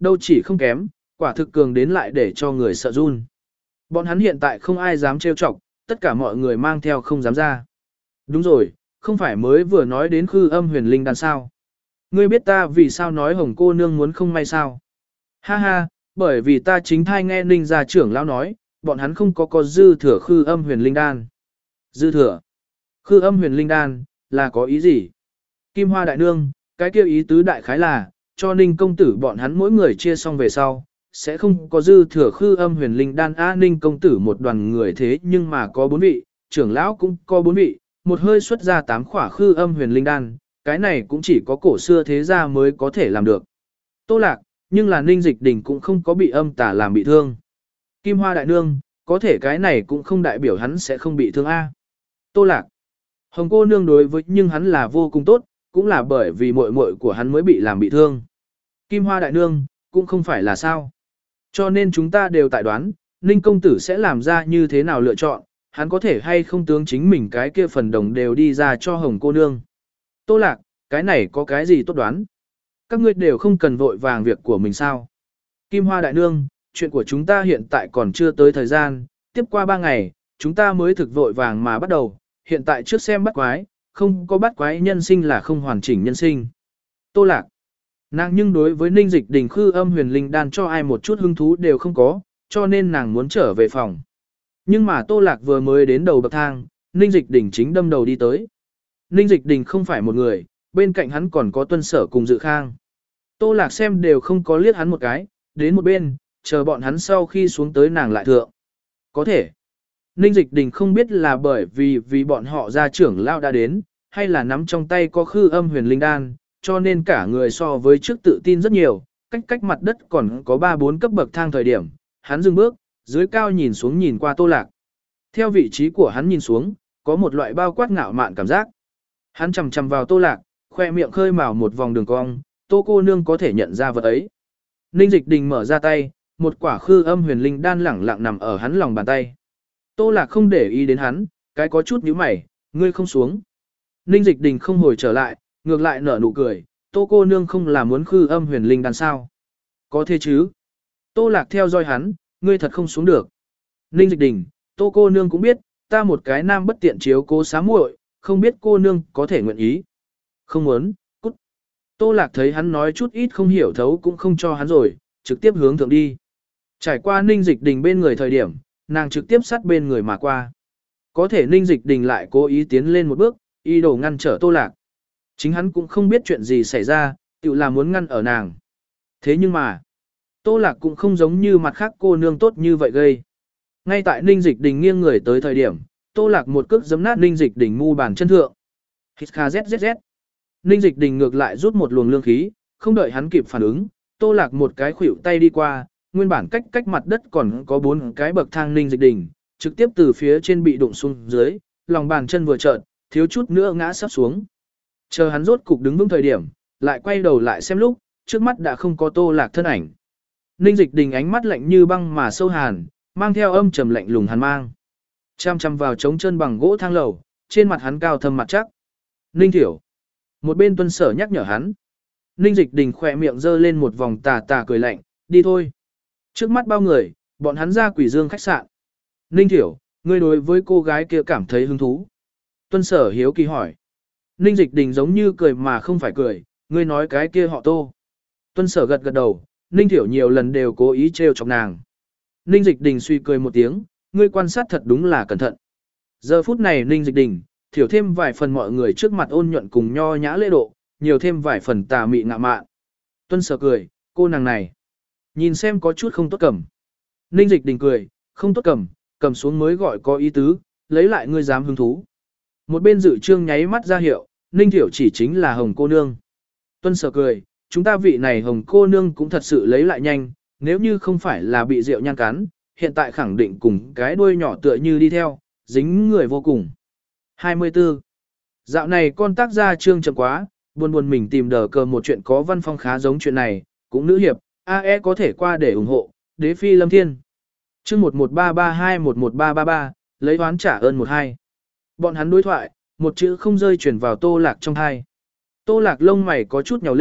đâu chỉ không kém, quả thực cường đến lại để cho người sợ run. Bọn hắn hiện tại không ai dám trêu chọc, tất cả mọi người mang theo không dám ra. Đúng rồi, không phải mới vừa nói đến khư âm huyền linh đan sao. Ngươi biết ta vì sao nói hồng cô nương muốn không may sao? Ha ha, bởi vì ta chính thai nghe ninh gia trưởng lão nói, bọn hắn không có có dư thừa khư âm huyền linh đan. Dư thừa? Khư âm huyền linh đan, là có ý gì? Kim Hoa đại nương, cái kêu ý tứ đại khái là, cho ninh công tử bọn hắn mỗi người chia xong về sau, sẽ không có dư thừa khư âm huyền linh đan. A ninh công tử một đoàn người thế nhưng mà có bốn vị, trưởng lão cũng có bốn vị, một hơi xuất ra tám khỏa khư âm huyền linh đan, cái này cũng chỉ có cổ xưa thế gia mới có thể làm được. Tô Lạc, nhưng là Ninh Dịch Đình cũng không có bị âm tà làm bị thương. Kim Hoa đại nương, có thể cái này cũng không đại biểu hắn sẽ không bị thương A. Tô Lạc, Hồng cô nương đối với nhưng hắn là vô cùng tốt, cũng là bởi vì muội muội của hắn mới bị làm bị thương. Kim Hoa đại nương, cũng không phải là sao. Cho nên chúng ta đều tại đoán, Ninh công tử sẽ làm ra như thế nào lựa chọn, hắn có thể hay không tướng chính mình cái kia phần đồng đều đi ra cho Hồng cô nương. Tô Lạc, cái này có cái gì tốt đoán? Các ngươi đều không cần vội vàng việc của mình sao? Kim Hoa đại nương, chuyện của chúng ta hiện tại còn chưa tới thời gian, tiếp qua ba ngày, chúng ta mới thực vội vàng mà bắt đầu, hiện tại trước xem bắt quái, không có bắt quái nhân sinh là không hoàn chỉnh nhân sinh. Tô Lạc, nàng nhưng đối với Ninh Dịch Đình khư âm huyền linh đan cho ai một chút hứng thú đều không có, cho nên nàng muốn trở về phòng. Nhưng mà Tô Lạc vừa mới đến đầu bậc thang, Ninh Dịch Đình chính đâm đầu đi tới. Ninh Dịch Đình không phải một người, bên cạnh hắn còn có Tuân Sở cùng Dự Khang. Tô Lạc xem đều không có liếc hắn một cái, đến một bên, chờ bọn hắn sau khi xuống tới nàng lại thượng. Có thể, Ninh Dịch Đình không biết là bởi vì vì bọn họ gia trưởng lao đã đến, hay là nắm trong tay có khư âm huyền linh đan, cho nên cả người so với trước tự tin rất nhiều, cách cách mặt đất còn có ba bốn cấp bậc thang thời điểm, hắn dừng bước, dưới cao nhìn xuống nhìn qua Tô Lạc. Theo vị trí của hắn nhìn xuống, có một loại bao quát ngạo mạn cảm giác. Hắn chầm chầm vào Tô Lạc, khoe miệng khơi mào một vòng đường cong, Tô cô nương có thể nhận ra vật ấy. Ninh Dịch Đình mở ra tay, một quả khư âm huyền linh đan lẳng lặng nằm ở hắn lòng bàn tay. Tô Lạc không để ý đến hắn, cái có chút nhíu mày, ngươi không xuống. Ninh Dịch Đình không hồi trở lại, ngược lại nở nụ cười, Tô cô nương không là muốn khư âm huyền linh đan sao? Có thế chứ? Tô Lạc theo dõi hắn, ngươi thật không xuống được. Ninh Dịch Đình, Tô cô nương cũng biết, ta một cái nam bất tiện chiếu cố xá muội, không biết cô nương có thể nguyện ý. Không muốn, cút. Tô Lạc thấy hắn nói chút ít không hiểu thấu cũng không cho hắn rồi, trực tiếp hướng thượng đi. Trải qua Ninh Dịch Đình bên người thời điểm, nàng trực tiếp sát bên người mà qua. Có thể Ninh Dịch Đình lại cố ý tiến lên một bước, ý đồ ngăn trở Tô Lạc. Chính hắn cũng không biết chuyện gì xảy ra, tự là muốn ngăn ở nàng. Thế nhưng mà, Tô Lạc cũng không giống như mặt khác cô nương tốt như vậy gây. Ngay tại Ninh Dịch Đình nghiêng người tới thời điểm, Tô Lạc một cước giấm nát Ninh Dịch Đình mu bàn chân thượng. Hít kha zzz. Ninh Dịch Đình ngược lại rút một luồng lương khí, không đợi hắn kịp phản ứng, Tô Lạc một cái khuỷu tay đi qua, nguyên bản cách cách mặt đất còn có bốn cái bậc thang Ninh Dịch Đình, trực tiếp từ phía trên bị đụng xuống dưới, lòng bàn chân vừa trợn, thiếu chút nữa ngã sắp xuống. Chờ hắn rốt cục đứng vững thời điểm, lại quay đầu lại xem lúc, trước mắt đã không có Tô Lạc thân ảnh. Ninh Dịch Đình ánh mắt lạnh như băng mà sâu hàn, mang theo âm trầm lạnh lùng hàn mang. Chăm chăm vào trống chân bằng gỗ thang lầu, trên mặt hắn cao thâm mặt chắc. Ninh Thiểu. Một bên Tuân Sở nhắc nhở hắn. Ninh Dịch Đình khỏe miệng giơ lên một vòng tà tà cười lạnh, đi thôi. Trước mắt bao người, bọn hắn ra Quỷ Dương khách sạn. Ninh Thiểu, ngươi đối với cô gái kia cảm thấy hứng thú. Tuân Sở hiếu kỳ hỏi. Ninh Dịch Đình giống như cười mà không phải cười, ngươi nói cái kia họ Tô. Tuân Sở gật gật đầu, Ninh Thiểu nhiều lần đều cố ý trêu chọc nàng. Ninh Dịch Đình suy cười một tiếng, ngươi quan sát thật đúng là cẩn thận. Giờ phút này Ninh Dịch Đình, thiểu thêm vài phần mọi người trước mặt ôn nhuận cùng nho nhã lễ độ, nhiều thêm vài phần tà mị ngạ mạn. Tuân Sở cười, cô nàng này, nhìn xem có chút không tốt cầm. Ninh Dịch Đình cười, không tốt cầm, cầm xuống mới gọi có ý tứ, lấy lại ngươi dám hứng thú. Một bên Dự Trương nháy mắt ra hiệu, Ninh Thiểu chỉ chính là Hồng cô nương. Tuân Sở cười, chúng ta vị này Hồng cô nương cũng thật sự lấy lại nhanh, nếu như không phải là bị rượu nhan cắn, hiện tại khẳng định cùng cái đuôi nhỏ tựa như đi theo, dính người vô cùng. hai mươi tư. Dạo này con tác gia Trương chậm quá, buồn buồn mình tìm đờ cờ một chuyện có văn phong khá giống chuyện này, cũng nữ hiệp, a e có thể qua để ủng hộ, đế phi lâm thiên. Chương một một ba ba hai một một ba ba ba, lấy oán trả ơn một hai. Bọn hắn đối thoại, một chữ không rơi chuyển vào Tô Lạc trong hai. Tô Lạc lông mày có chút nhào lên,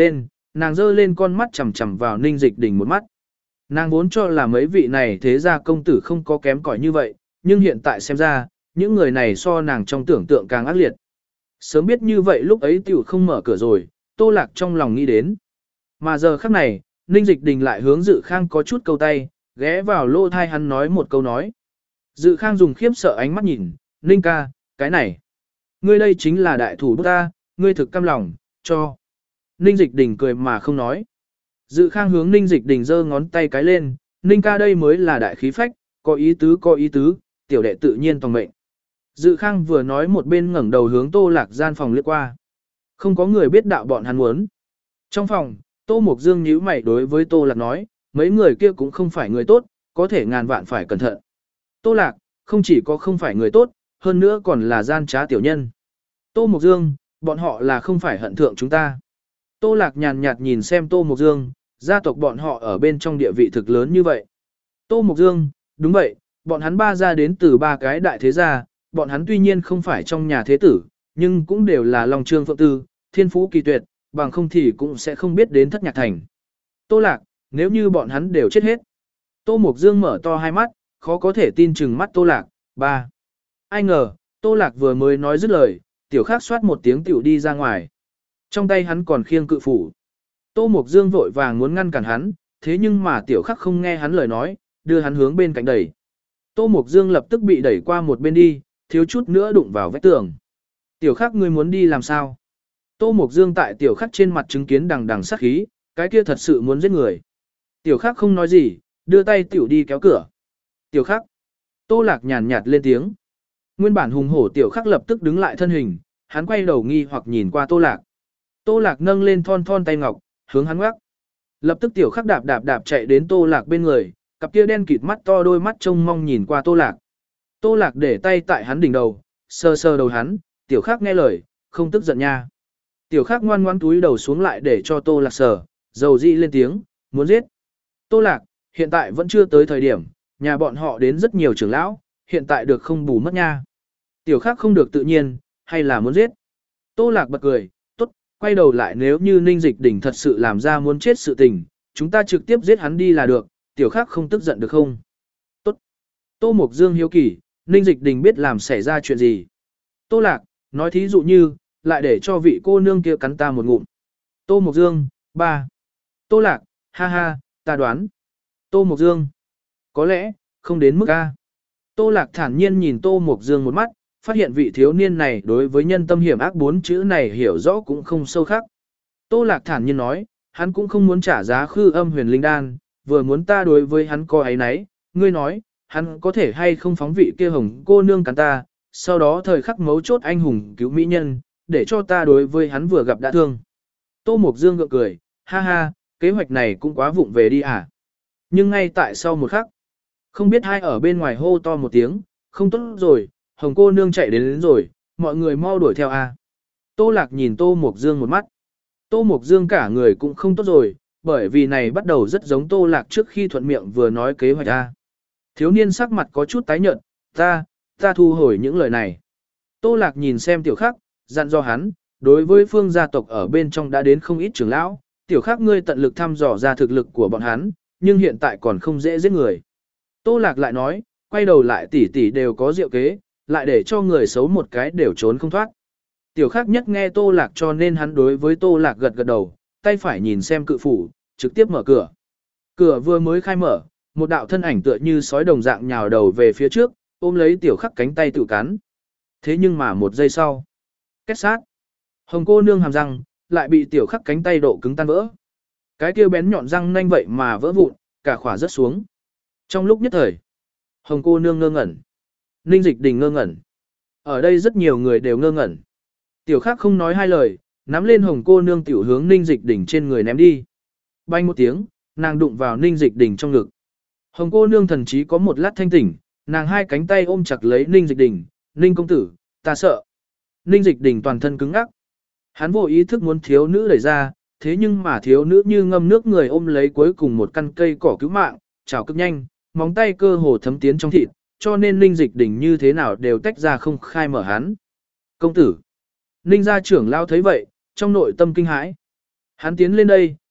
nàng giơ lên con mắt chằm chằm vào Ninh Dịch Đình một mắt. Nàng vốn cho là mấy vị này thế gia công tử không có kém cỏi như vậy, nhưng hiện tại xem ra, những người này so nàng trong tưởng tượng càng ác liệt. Sớm biết như vậy lúc ấy tiểu không mở cửa rồi, Tô Lạc trong lòng nghĩ đến. Mà giờ khắc này, Ninh Dịch Đình lại hướng Dự Khang có chút câu tay, ghé vào lô thai hắn nói một câu nói. Dự Khang dùng khiếp sợ ánh mắt nhìn, Ninh ca, cái này. Ngươi đây chính là đại thủ bút ta, ngươi thực cam lòng, cho. Ninh Dịch Đình cười mà không nói. Dự Khang hướng Ninh Dịch Đình giơ ngón tay cái lên, Ninh ca đây mới là đại khí phách, có ý tứ có ý tứ, tiểu đệ tự nhiên toàn mệnh. Dự Khang vừa nói một bên ngẩng đầu hướng Tô Lạc gian phòng liếc qua. Không có người biết đạo bọn hắn muốn. Trong phòng, Tô Mộc Dương nhíu mày đối với Tô Lạc nói, mấy người kia cũng không phải người tốt, có thể ngàn vạn phải cẩn thận. Tô Lạc, không chỉ có không phải người tốt, hơn nữa còn là gian trá tiểu nhân. Tô Mộc Dương, bọn họ là không phải hận thượng chúng ta. Tô Lạc nhàn nhạt nhìn xem Tô Mộc Dương, gia tộc bọn họ ở bên trong địa vị thực lớn như vậy. Tô Mộc Dương, đúng vậy, bọn hắn ba gia đến từ ba cái đại thế gia, bọn hắn tuy nhiên không phải trong nhà thế tử, nhưng cũng đều là Long Trương Phượng Tư, thiên phú kỳ tuyệt, bằng không thì cũng sẽ không biết đến Thất Nhạc Thành. Tô Lạc, nếu như bọn hắn đều chết hết. Tô Mộc Dương mở to hai mắt, khó có thể tin chừng mắt Tô Lạc, ba. Ai ngờ, Tô Lạc vừa mới nói dứt lời, tiểu khắc xoát một tiếng tiểu đi ra ngoài. Trong tay hắn còn khiêng cự phủ. Tô Mộc Dương vội vàng muốn ngăn cản hắn, thế nhưng mà tiểu khắc không nghe hắn lời nói, đưa hắn hướng bên cạnh đẩy. Tô Mộc Dương lập tức bị đẩy qua một bên đi, thiếu chút nữa đụng vào vách tường. Tiểu khắc ngươi muốn đi làm sao? Tô Mộc Dương tại tiểu khắc trên mặt chứng kiến đằng đằng sát khí, cái kia thật sự muốn giết người. Tiểu khắc không nói gì, đưa tay tiểu đi kéo cửa. Tiểu khắc. Tô Lạc nhàn nhạt lên tiếng. Nguyên bản hùng hổ tiểu khắc lập tức đứng lại thân hình, hắn quay đầu nghi hoặc nhìn qua Tô Lạc. Tô Lạc nâng lên thon thon tay ngọc, hướng hắn ngoắc. Lập tức tiểu khắc đạp đạp đạp chạy đến Tô Lạc bên người, cặp kia đen kịt mắt to đôi mắt trông mong nhìn qua Tô Lạc. Tô Lạc để tay tại hắn đỉnh đầu, sờ sờ đầu hắn, tiểu khắc nghe lời, không tức giận nha. Tiểu khắc ngoan ngoãn túi đầu xuống lại để cho Tô Lạc sờ, dầu dị lên tiếng, muốn giết. Tô Lạc, hiện tại vẫn chưa tới thời điểm, nhà bọn họ đến rất nhiều trưởng lão, hiện tại được không bù mất nha. Tiểu khắc không được tự nhiên, hay là muốn giết. Tô Lạc bật cười, tốt, quay đầu lại nếu như Ninh Dịch Đình thật sự làm ra muốn chết sự tình, chúng ta trực tiếp giết hắn đi là được, tiểu khắc không tức giận được không? Tốt. Tô Mộc Dương hiếu kỳ, Ninh Dịch Đình biết làm xảy ra chuyện gì. Tô Lạc, nói thí dụ như, lại để cho vị cô nương kia cắn ta một ngụm. Tô Mộc Dương, ba. Tô Lạc, ha ha, ta đoán. Tô Mộc Dương, có lẽ, không đến mức A. Tô Lạc thản nhiên nhìn Tô Mộc Dương một mắt, phát hiện vị thiếu niên này đối với nhân tâm hiểm ác bốn chữ này hiểu rõ cũng không sâu khác. Tô Lạc thản nhiên nói, hắn cũng không muốn trả giá khư âm huyền linh đan, vừa muốn ta đối với hắn có ấy nấy, ngươi nói, hắn có thể hay không phóng vị kia hồng cô nương cắn ta, sau đó thời khắc mấu chốt anh hùng cứu mỹ nhân, để cho ta đối với hắn vừa gặp đã thương. Tô Mộc Dương gượng cười, ha ha, kế hoạch này cũng quá vụng về đi à. Nhưng ngay tại sau một khắc, không biết hai ở bên ngoài hô to một tiếng, không tốt rồi, hồng cô nương chạy đến, đến rồi, mọi người mau đuổi theo a. Tô Lạc nhìn Tô Mộc Dương một mắt. Tô Mộc Dương cả người cũng không tốt rồi, bởi vì này bắt đầu rất giống Tô Lạc trước khi thuận miệng vừa nói kế hoạch a. Thiếu niên sắc mặt có chút tái nhợt, ta, ta thu hồi những lời này. Tô Lạc nhìn xem tiểu khắc, dặn dò hắn, đối với phương gia tộc ở bên trong đã đến không ít trưởng lão, tiểu khắc ngươi tận lực thăm dò ra thực lực của bọn hắn, nhưng hiện tại còn không dễ giết người. Tô Lạc lại nói, quay đầu lại tỷ tỷ đều có diệu kế, lại để cho người xấu một cái đều trốn không thoát. Tiểu khắc nhất nghe Tô Lạc cho nên hắn đối với Tô Lạc gật gật đầu, tay phải nhìn xem cự phủ, trực tiếp mở cửa. Cửa vừa mới khai mở, một đạo thân ảnh tựa như sói đồng dạng nhào đầu về phía trước, ôm lấy tiểu khắc cánh tay tự cắn. Thế nhưng mà một giây sau, kết sát. Hồng cô nương hàm răng, lại bị tiểu khắc cánh tay độ cứng tan vỡ. Cái kia bén nhọn răng nanh vậy mà vỡ vụn, cả khỏa rớt xuống. Trong lúc nhất thời, Hồng cô nương ngơ ngẩn. Ninh Dịch Đình ngơ ngẩn. Ở đây rất nhiều người đều ngơ ngẩn. Tiểu khắc không nói hai lời, nắm lên Hồng cô nương tiểu hướng Ninh Dịch Đình trên người ném đi. Bay một tiếng, nàng đụng vào Ninh Dịch Đình trong ngực. Hồng cô nương thần chí có một lát thanh tỉnh, nàng hai cánh tay ôm chặt lấy Ninh Dịch Đình, Ninh công tử, ta sợ. Ninh Dịch Đình toàn thân cứng ngắc. Hắn vô ý thức muốn thiếu nữ đẩy ra, thế nhưng mà thiếu nữ như ngâm nước người ôm lấy cuối cùng một căn cây cỏ cứu mạng, chảo cực nhanh, móng tay cơ hồ thấm tiến trong thịt, cho nên Ninh Dịch Đình như thế nào đều tách ra không khai mở hắn. Công tử. Ninh gia trưởng lao thấy vậy, trong nội tâm kinh hãi. Hắn tiến lên đây,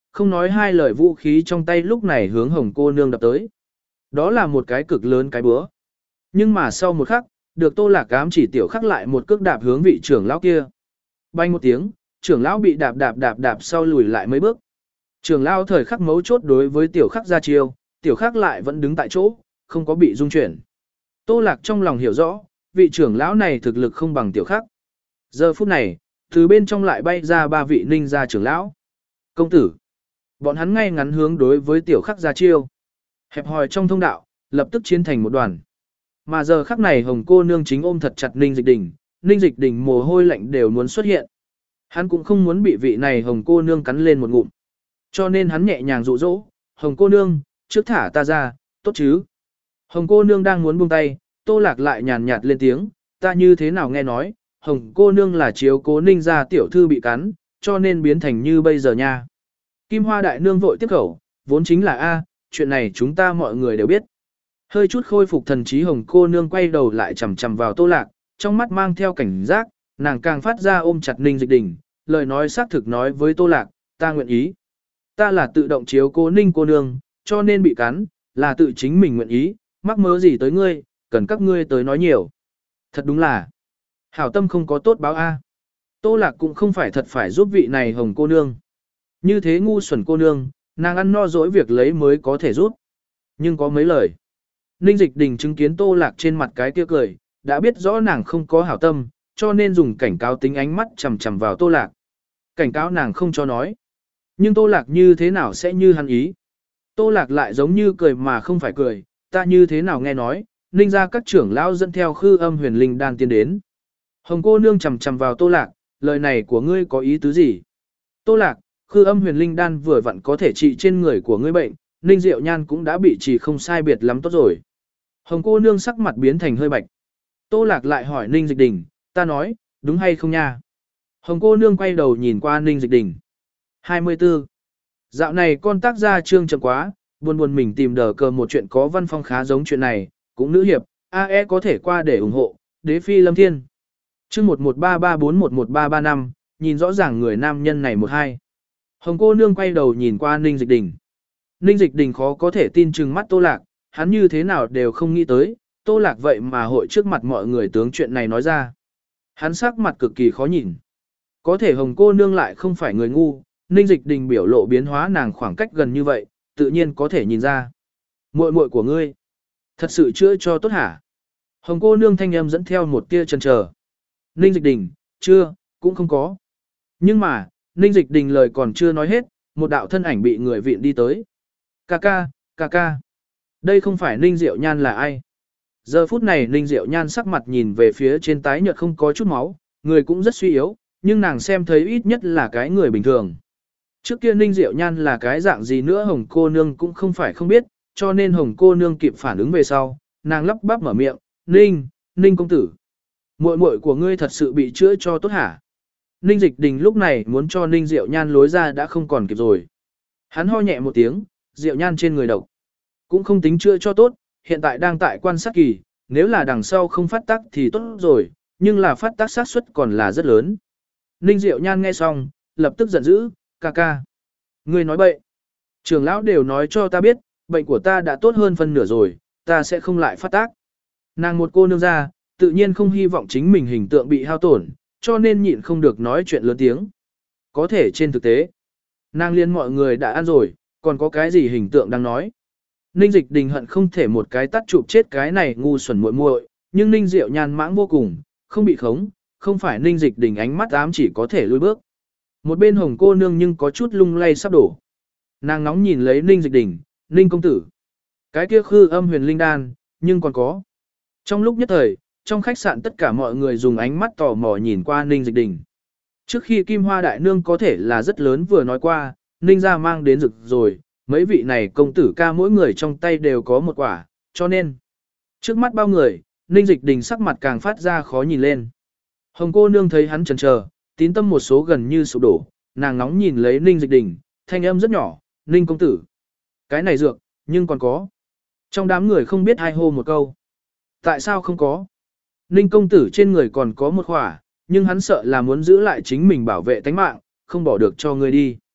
không nói hai lời vũ khí trong tay lúc này hướng hồng cô nương đập tới. Đó là một cái cực lớn cái búa. Nhưng mà sau một khắc, được Tô Lạc ám chỉ tiểu khắc lại một cước đạp hướng vị trưởng lão kia. Bang một tiếng, trưởng lão bị đạp đạp đạp đạp sau lùi lại mấy bước. Trưởng lão thời khắc mấu chốt đối với tiểu khắc ra chiêu, tiểu khắc lại vẫn đứng tại chỗ, không có bị rung chuyển. Tô Lạc trong lòng hiểu rõ, vị trưởng lão này thực lực không bằng tiểu khắc. Giờ phút này, từ bên trong lại bay ra ba vị ninh gia trưởng lão. Công tử. Bọn hắn ngay ngắn hướng đối với tiểu khắc ra chiêu. Hẹp hòi trong thông đạo, lập tức chiến thành một đoàn. Mà giờ khắc này hồng cô nương chính ôm thật chặt Ninh Dịch Đình, Ninh Dịch Đình mồ hôi lạnh đều muốn xuất hiện. Hắn cũng không muốn bị vị này hồng cô nương cắn lên một ngụm. Cho nên hắn nhẹ nhàng dụ dỗ, hồng cô nương, trước thả ta ra, tốt chứ. Hồng cô nương đang muốn buông tay, Tô Lạc lại nhàn nhạt lên tiếng, ta như thế nào nghe nói, hồng cô nương là chiếu cố Ninh gia tiểu thư bị cắn, cho nên biến thành như bây giờ nha. Kim Hoa đại nương vội tiếp khẩu, vốn chính là A, chuyện này chúng ta mọi người đều biết. Hơi chút khôi phục thần trí hồng cô nương quay đầu lại chằm chằm vào Tô Lạc, trong mắt mang theo cảnh giác, nàng càng phát ra ôm chặt Ninh Dịch Đình, lời nói xác thực nói với Tô Lạc, ta nguyện ý. Ta là tự động chiếu cố Ninh cô nương, cho nên bị cắn, là tự chính mình nguyện ý, mắc mớ gì tới ngươi, cần các ngươi tới nói nhiều. Thật đúng là, hảo tâm không có tốt báo A. Tô Lạc cũng không phải thật phải giúp vị này hồng cô nương. Như thế ngu xuẩn cô nương, nàng ăn no dỗi việc lấy mới có thể giúp. Nhưng có mấy lời. Ninh Dịch Đình chứng kiến Tô Lạc trên mặt cái kia cười, đã biết rõ nàng không có hảo tâm, cho nên dùng cảnh cáo tính ánh mắt chằm chằm vào Tô Lạc. Cảnh cáo nàng không cho nói. Nhưng Tô Lạc như thế nào sẽ như hắn ý? Tô Lạc lại giống như cười mà không phải cười, ta như thế nào nghe nói, Ninh gia các trưởng lão dẫn theo khư âm huyền linh đan tiến đến. Hồng cô nương chằm chằm vào Tô Lạc, lời này của ngươi có ý tứ gì? Tô Lạc, khư âm huyền linh đan vừa vặn có thể trị trên người của ngươi bệnh, Ninh Diệu Nhan cũng đã bị trị không sai biệt lắm tốt rồi. Hồng cô nương sắc mặt biến thành hơi bạch. Tô Lạc lại hỏi Ninh Dịch Đình, ta nói, đúng hay không nha? Hồng cô nương quay đầu nhìn qua Ninh Dịch Đình. hai mươi tư. Dạo này con tác gia trương chậm quá, buồn buồn mình tìm đờ cờ một chuyện có văn phong khá giống chuyện này, cũng nữ hiệp, a e có thể qua để ủng hộ, đế phi lâm thiên. Chương một một ba ba bốn một một ba ba năm, nhìn rõ ràng người nam nhân này một hai. Hồng cô nương quay đầu nhìn qua Ninh Dịch Đình. Ninh Dịch Đình khó có thể tin chừng mắt Tô Lạc, hắn như thế nào đều không nghĩ tới, Tô Lạc vậy mà hội trước mặt mọi người tướng chuyện này nói ra. Hắn sắc mặt cực kỳ khó nhìn. Có thể hồng cô nương lại không phải người ngu, Ninh Dịch Đình biểu lộ biến hóa nàng khoảng cách gần như vậy, tự nhiên có thể nhìn ra. Muội muội của ngươi, thật sự chữa cho tốt hả? Hồng cô nương thanh âm dẫn theo một tia chần chờ. Ninh Dịch Đình, chưa, cũng không có. Nhưng mà, Ninh Dịch Đình lời còn chưa nói hết, một đạo thân ảnh bị người viện đi tới. Ca ca, ca ca. Đây không phải Ninh Diệu Nhan là ai? Giờ phút này Ninh Diệu Nhan sắc mặt nhìn về phía trên tái nhợt không có chút máu, người cũng rất suy yếu, nhưng nàng xem thấy ít nhất là cái người bình thường. Trước kia Ninh Diệu Nhan là cái dạng gì nữa hồng cô nương cũng không phải không biết, cho nên hồng cô nương kịp phản ứng về sau, nàng lắp bắp mở miệng, Ninh, Ninh công tử. Muội muội của ngươi thật sự bị chữa cho tốt hả? Ninh Dịch Đình lúc này muốn cho Ninh Diệu Nhan lối ra đã không còn kịp rồi. Hắn ho nhẹ một tiếng, Diệu Nhan trên người độc. Cũng không tính chữa cho tốt, hiện tại đang tại quan sát kỳ, nếu là đằng sau không phát tác thì tốt rồi, nhưng là phát tác xác suất còn là rất lớn. Ninh Diệu Nhan nghe xong, lập tức giận dữ, ca ca. Ngươi nói bậy. Trưởng lão đều nói cho ta biết, bệnh của ta đã tốt hơn phân nửa rồi, ta sẽ không lại phát tác. Nàng một cô nương ra, tự nhiên không hy vọng chính mình hình tượng bị hao tổn, cho nên nhịn không được nói chuyện lớn tiếng. Có thể trên thực tế, nàng liên mọi người đã ăn rồi, còn có cái gì hình tượng đang nói. Ninh Dịch Đình hận không thể một cái tắt chụp chết cái này ngu xuẩn muội muội, nhưng Ninh Diệu Nhan mãng vô cùng, không bị khống, không phải Ninh Dịch Đình ánh mắt ám chỉ có thể lùi bước. Một bên hồng cô nương nhưng có chút lung lay sắp đổ. Nàng nóng nhìn lấy Ninh Dịch Đình, Ninh công tử. Cái kia khư âm huyền linh đan, nhưng còn có. Trong lúc nhất thời, trong khách sạn tất cả mọi người dùng ánh mắt tò mò nhìn qua Ninh Dịch Đình. Trước khi Kim Hoa Đại Nương có thể là rất lớn vừa nói qua, Ninh gia mang đến rực rồi, mấy vị này công tử ca mỗi người trong tay đều có một quả, cho nên. Trước mắt bao người, Ninh Dịch Đình sắc mặt càng phát ra khó nhìn lên. Hồng cô nương thấy hắn chần chờ, tín tâm một số gần như sụp đổ, nàng nóng nhìn lấy Ninh Dịch Đình, thanh âm rất nhỏ, Ninh công tử. Cái này dược, nhưng còn có. Trong đám người không biết ai hô một câu. Tại sao không có? Ninh công tử trên người còn có một khỏa, nhưng hắn sợ là muốn giữ lại chính mình bảo vệ tánh mạng, không bỏ được cho ngươi đi.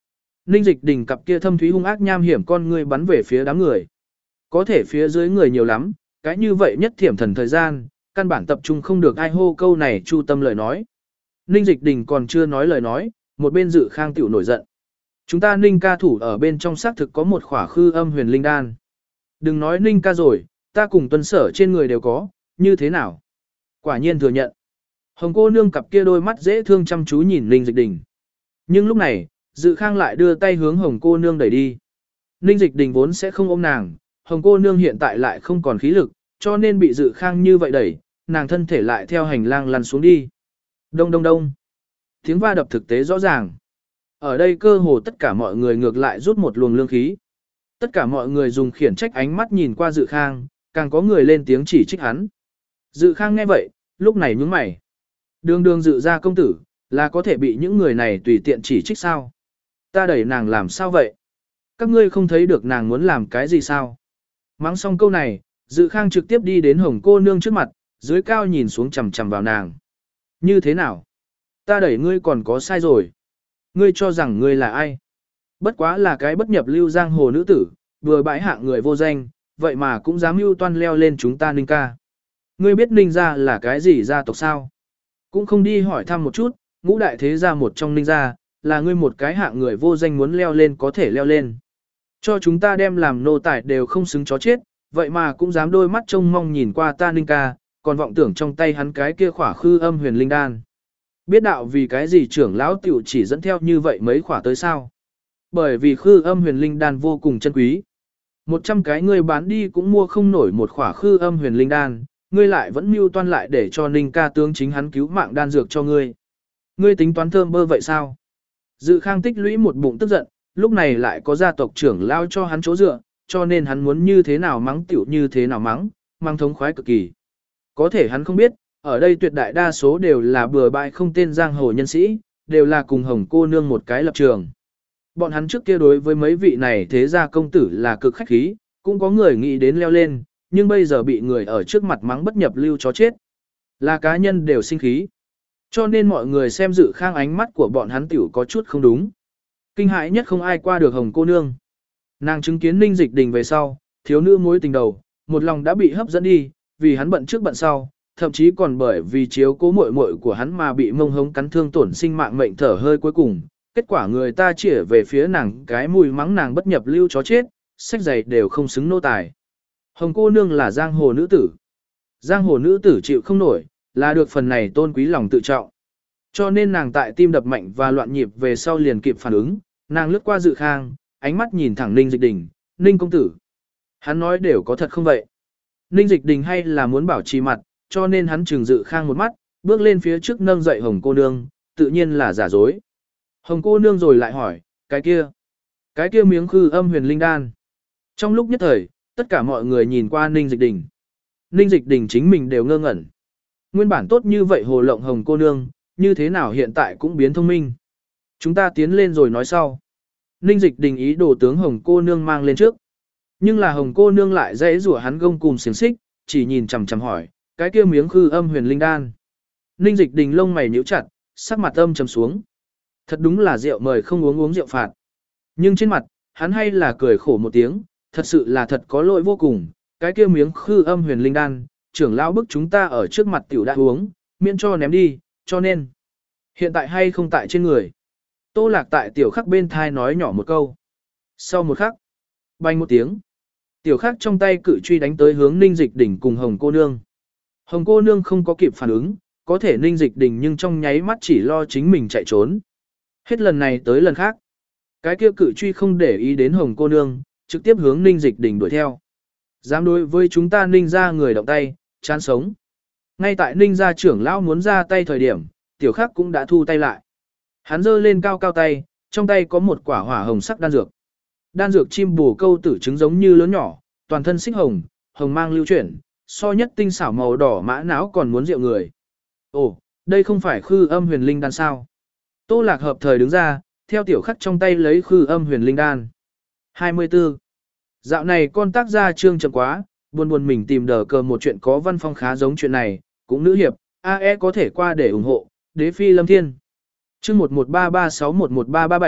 Ninh Dịch Đình cặp kia thâm thúy hung ác nham hiểm con ngươi bắn về phía đám người. Có thể phía dưới người nhiều lắm, cái như vậy nhất thiểm thần thời gian, căn bản tập trung không được ai hô câu này chu tâm lời nói. Ninh Dịch Đình còn chưa nói lời nói, một bên Dự Khang tiểu nổi giận. Chúng ta Ninh ca thủ ở bên trong xác thực có một khỏa khư âm huyền linh đan. Đừng nói Ninh ca rồi, ta cùng tuân sở trên người đều có, như thế nào? Quả nhiên thừa nhận. Hồng cô nương cặp kia đôi mắt dễ thương chăm chú nhìn Ninh Dịch Đình. Nhưng lúc này, Dự Khang lại đưa tay hướng Hồng cô nương đẩy đi. Ninh Dịch Đình vốn sẽ không ôm nàng, Hồng cô nương hiện tại lại không còn khí lực, cho nên bị Dự Khang như vậy đẩy, nàng thân thể lại theo hành lang lăn xuống đi. Đông đông đông. Tiếng va đập thực tế rõ ràng. Ở đây cơ hồ tất cả mọi người ngược lại rút một luồng lương khí. Tất cả mọi người dùng khiển trách ánh mắt nhìn qua Dự Khang, càng có người lên tiếng chỉ trích hắn. Dự Khang nghe vậy, lúc này nhướng mày. Đường đường Dự gia công tử, là có thể bị những người này tùy tiện chỉ trích sao? Ta đẩy nàng làm sao vậy? Các ngươi không thấy được nàng muốn làm cái gì sao? Mắng xong câu này, Dự Khang trực tiếp đi đến Hồng cô nương trước mặt, dưới cao nhìn xuống chằm chằm vào nàng. Như thế nào? Ta đẩy ngươi còn có sai rồi. Ngươi cho rằng ngươi là ai? Bất quá là cái bất nhập lưu giang hồ nữ tử, vừa bãi hạng người vô danh, vậy mà cũng dám mưu toan leo lên chúng ta Ninh ca. Ngươi biết Ninh gia là cái gì gia tộc sao? Cũng không đi hỏi thăm một chút, ngũ đại thế gia một trong Ninh gia, là ngươi một cái hạng người vô danh muốn leo lên có thể leo lên. Cho chúng ta đem làm nô tài đều không xứng chó chết, vậy mà cũng dám đôi mắt trông mong nhìn qua ta Ninh ca, còn vọng tưởng trong tay hắn cái kia khỏa khư âm huyền linh đan. Biết đạo vì cái gì trưởng lão tiểu chỉ dẫn theo như vậy mấy khỏa tới sao? Bởi vì khư âm huyền linh đan vô cùng chân quý. Một trăm cái ngươi bán đi cũng mua không nổi một khỏa khư âm huyền linh đan, ngươi lại vẫn mưu toan lại để cho Ninh ca tướng chính hắn cứu mạng đan dược cho ngươi. Ngươi tính toán thơm bơ vậy sao? Dự Khang tích lũy một bụng tức giận, lúc này lại có gia tộc trưởng lao cho hắn chỗ dựa, cho nên hắn muốn như thế nào mắng tiểu như thế nào mắng, mang thống khoái cực kỳ. Có thể hắn không biết, ở đây tuyệt đại đa số đều là bừa bãi không tên giang hồ nhân sĩ, đều là cùng Hồng cô nương một cái lập trường. Bọn hắn trước kia đối với mấy vị này thế gia công tử là cực khách khí, cũng có người nghĩ đến leo lên, nhưng bây giờ bị người ở trước mặt mắng bất nhập lưu chó chết. Là cá nhân đều sinh khí. Cho nên mọi người xem Dự Khang ánh mắt của bọn hắn tiểu có chút không đúng. Kinh hãi nhất không ai qua được Hồng cô nương. Nàng chứng kiến Ninh Dịch Đình về sau, thiếu nữ mối tình đầu, một lòng đã bị hấp dẫn đi, vì hắn bận trước bận sau, thậm chí còn bởi vì chiếu cố muội muội của hắn mà bị mông hống cắn thương tổn sinh mạng mệnh thở hơi cuối cùng. Kết quả người ta chĩa về phía nàng cái mùi mắng nàng bất nhập lưu chó chết, sách giày đều không xứng nô tài. Hồng cô nương là giang hồ nữ tử. Giang hồ nữ tử chịu không nổi, là được phần này tôn quý lòng tự trọng. Cho nên nàng tại tim đập mạnh và loạn nhịp về sau liền kịp phản ứng, nàng lướt qua Dự Khang, ánh mắt nhìn thẳng Ninh Dịch Đình, Ninh công tử. Hắn nói đều có thật không vậy? Ninh Dịch Đình hay là muốn bảo trì mặt, cho nên hắn trừng Dự Khang một mắt, bước lên phía trước nâng dậy Hồng cô nương, tự nhiên là giả dối. Hồng cô nương rồi lại hỏi, cái kia, cái kia miếng khư âm huyền linh đan. Trong lúc nhất thời, tất cả mọi người nhìn qua Ninh Dịch Đình. Ninh Dịch Đình chính mình đều ngơ ngẩn. Nguyên bản tốt như vậy hồ lộng Hồng cô nương, như thế nào hiện tại cũng biến thông minh. Chúng ta tiến lên rồi nói sau. Ninh Dịch Đình ý đồ tướng Hồng cô nương mang lên trước. Nhưng là Hồng cô nương lại dãy rủa hắn gông cùm xiềng xích, chỉ nhìn chằm chằm hỏi, cái kia miếng khư âm huyền linh đan. Ninh Dịch Đình lông mày nhíu chặt, sắc mặt âm trầm xuống. Thật đúng là rượu mời không uống uống rượu phạt. Nhưng trên mặt, hắn hay là cười khổ một tiếng, thật sự là thật có lỗi vô cùng, cái kia miếng khư âm huyền linh đan, trưởng lão bức chúng ta ở trước mặt tiểu đã uống, miễn cho ném đi, cho nên hiện tại hay không tại trên người. Tô Lạc tại tiểu khắc bên thai nói nhỏ một câu. Sau một khắc, bành một tiếng, tiểu khắc trong tay cự truy đánh tới hướng Ninh Dịch Đình cùng Hồng cô nương. Hồng cô nương không có kịp phản ứng, có thể Ninh Dịch Đình nhưng trong nháy mắt chỉ lo chính mình chạy trốn. Hết lần này tới lần khác, cái kia cự truy không để ý đến Hồng cô nương, trực tiếp hướng Ninh Dịch Đình đuổi theo. Dám đối với chúng ta Ninh gia người động tay, chán sống. Ngay tại Ninh gia trưởng lão muốn ra tay thời điểm, tiểu khắc cũng đã thu tay lại. Hắn giơ lên cao cao tay, trong tay có một quả hỏa hồng sắc đan dược. Đan dược chim bồ câu tử trứng giống như lớn nhỏ, toàn thân xích hồng, hồng mang lưu chuyển, so nhất tinh xảo màu đỏ mã não còn muốn rượu người. Ồ, đây không phải khư âm huyền linh đan sao? Tô Lạc hợp thời đứng ra, theo tiểu khắc trong tay lấy khư âm huyền linh đan. hai mươi tư. Dạo này con tác gia trương chậm quá, buồn buồn mình tìm đờ cờ một chuyện có văn phong khá giống chuyện này, cũng nữ hiệp, a e có thể qua để ủng hộ, đế phi lâm thiên. Chương một một ba ba sáu một một ba ba bảy,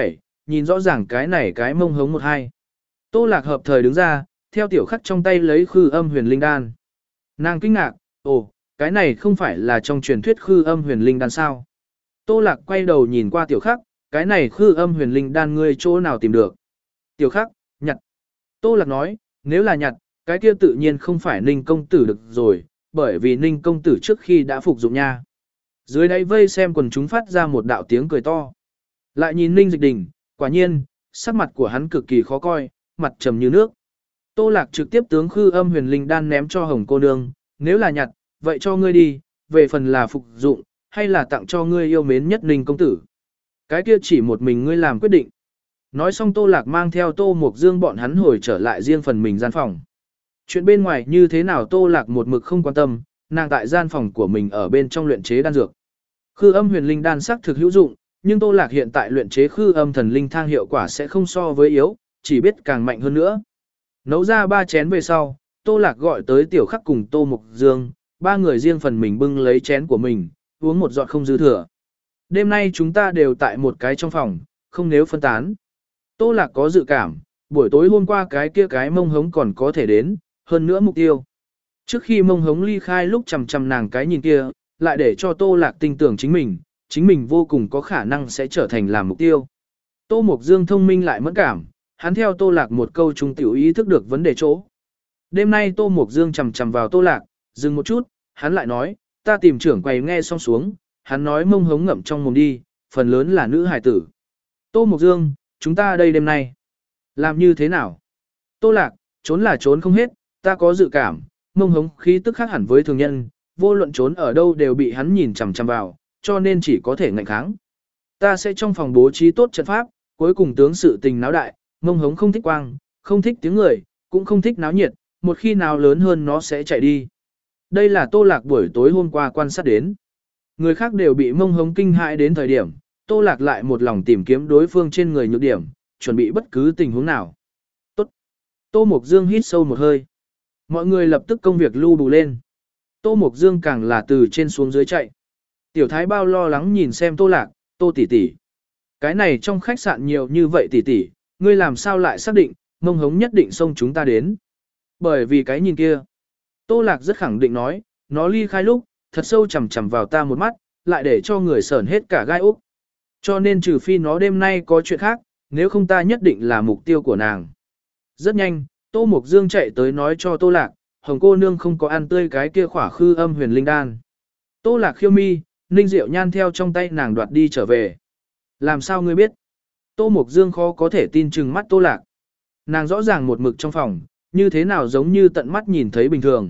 nhìn rõ ràng cái này cái mông hống một hai. Tô Lạc hợp thời đứng ra, theo tiểu khắc trong tay lấy khư âm huyền linh đan. Nàng kinh ngạc, ồ, cái này không phải là trong truyền thuyết khư âm huyền linh đan sao? Tô Lạc quay đầu nhìn qua tiểu khắc, cái này khư âm huyền linh đan ngươi chỗ nào tìm được? Tiểu khắc, nhặt. Tô Lạc nói, nếu là nhặt, cái kia tự nhiên không phải Ninh công tử được rồi, bởi vì Ninh công tử trước khi đã phục dụng nha. Dưới đáy vây xem quần chúng phát ra một đạo tiếng cười to. Lại nhìn Ninh Dịch Đình, quả nhiên, sắc mặt của hắn cực kỳ khó coi, mặt trầm như nước. Tô Lạc trực tiếp tướng khư âm huyền linh đan ném cho Hồng cô nương, nếu là nhặt, vậy cho ngươi đi, về phần là phục dụng, hay là tặng cho ngươi yêu mến nhất Ninh công tử. Cái kia chỉ một mình ngươi làm quyết định. Nói xong Tô Lạc mang theo Tô Mộc Dương bọn hắn hồi trở lại riêng phần mình gian phòng. Chuyện bên ngoài như thế nào Tô Lạc một mực không quan tâm, nàng tại gian phòng của mình ở bên trong luyện chế đan dược. Khư âm huyền linh đan sắc thực hữu dụng, nhưng Tô Lạc hiện tại luyện chế khư âm thần linh thang hiệu quả sẽ không so với yếu, chỉ biết càng mạnh hơn nữa. Nấu ra ba chén về sau, Tô Lạc gọi tới Tiểu Khắc cùng Tô Mộc Dương, ba người riêng phần mình bưng lấy chén của mình, uống một giọt không dư thừa. Đêm nay chúng ta đều tại một cái trong phòng, không nếu phân tán. Tô Lạc có dự cảm, buổi tối hôm qua cái kia cái mông hống còn có thể đến, hơn nữa mục tiêu. Trước khi mông hống ly khai lúc chầm chầm nàng cái nhìn kia, lại để cho Tô Lạc tin tưởng chính mình, chính mình vô cùng có khả năng sẽ trở thành làm mục tiêu. Tô Mộc Dương thông minh lại mẫn cảm, hắn theo Tô Lạc một câu trung tiểu ý thức được vấn đề chỗ. Đêm nay Tô Mộc Dương chầm chầm vào Tô Lạc, dừng một chút, hắn lại nói, ta tìm trưởng quầy nghe xong xuống, hắn nói mông hống ngậm trong mồm đi, phần lớn là nữ hải tử. Tô Mộc Dương, chúng ta đây đêm nay, làm như thế nào? Tô Lạc, trốn là trốn không hết, ta có dự cảm, mông hống khí tức khác hẳn với thường nhân, vô luận trốn ở đâu đều bị hắn nhìn chằm chằm vào, cho nên chỉ có thể ngạnh kháng. Ta sẽ trong phòng bố trí tốt trận pháp, cuối cùng tướng sự tình náo đại, mông hống không thích quang, không thích tiếng người, cũng không thích náo nhiệt, một khi nào lớn hơn nó sẽ chạy đi. Đây là Tô Lạc buổi tối hôm qua quan sát đến. Người khác đều bị mông hống kinh hãi đến thời điểm, Tô Lạc lại một lòng tìm kiếm đối phương trên người nhược điểm, chuẩn bị bất cứ tình huống nào. Tốt. Tô Mộc Dương hít sâu một hơi. Mọi người lập tức công việc lưu bù lên. Tô Mộc Dương càng là từ trên xuống dưới chạy. Tiểu Thái Bao lo lắng nhìn xem Tô Lạc, Tô tỷ tỷ. Cái này trong khách sạn nhiều như vậy tỷ tỷ, ngươi làm sao lại xác định, mông hống nhất định xông chúng ta đến. Bởi vì cái nhìn kia. Tô Lạc rất khẳng định nói, nó ly khai lúc, thật sâu chầm chầm vào ta một mắt, lại để cho người sởn hết cả gai úc. Cho nên trừ phi nó đêm nay có chuyện khác, nếu không ta nhất định là mục tiêu của nàng. Rất nhanh, Tô Mộc Dương chạy tới nói cho Tô Lạc, Hồng cô nương không có ăn tươi cái kia khỏa khư âm huyền linh đan. Tô Lạc khiêu mi, Ninh Diệu Nhan theo trong tay nàng đoạt đi trở về. Làm sao ngươi biết? Tô Mộc Dương khó có thể tin chừng mắt Tô Lạc. Nàng rõ ràng một mực trong phòng, như thế nào giống như tận mắt nhìn thấy bình thường.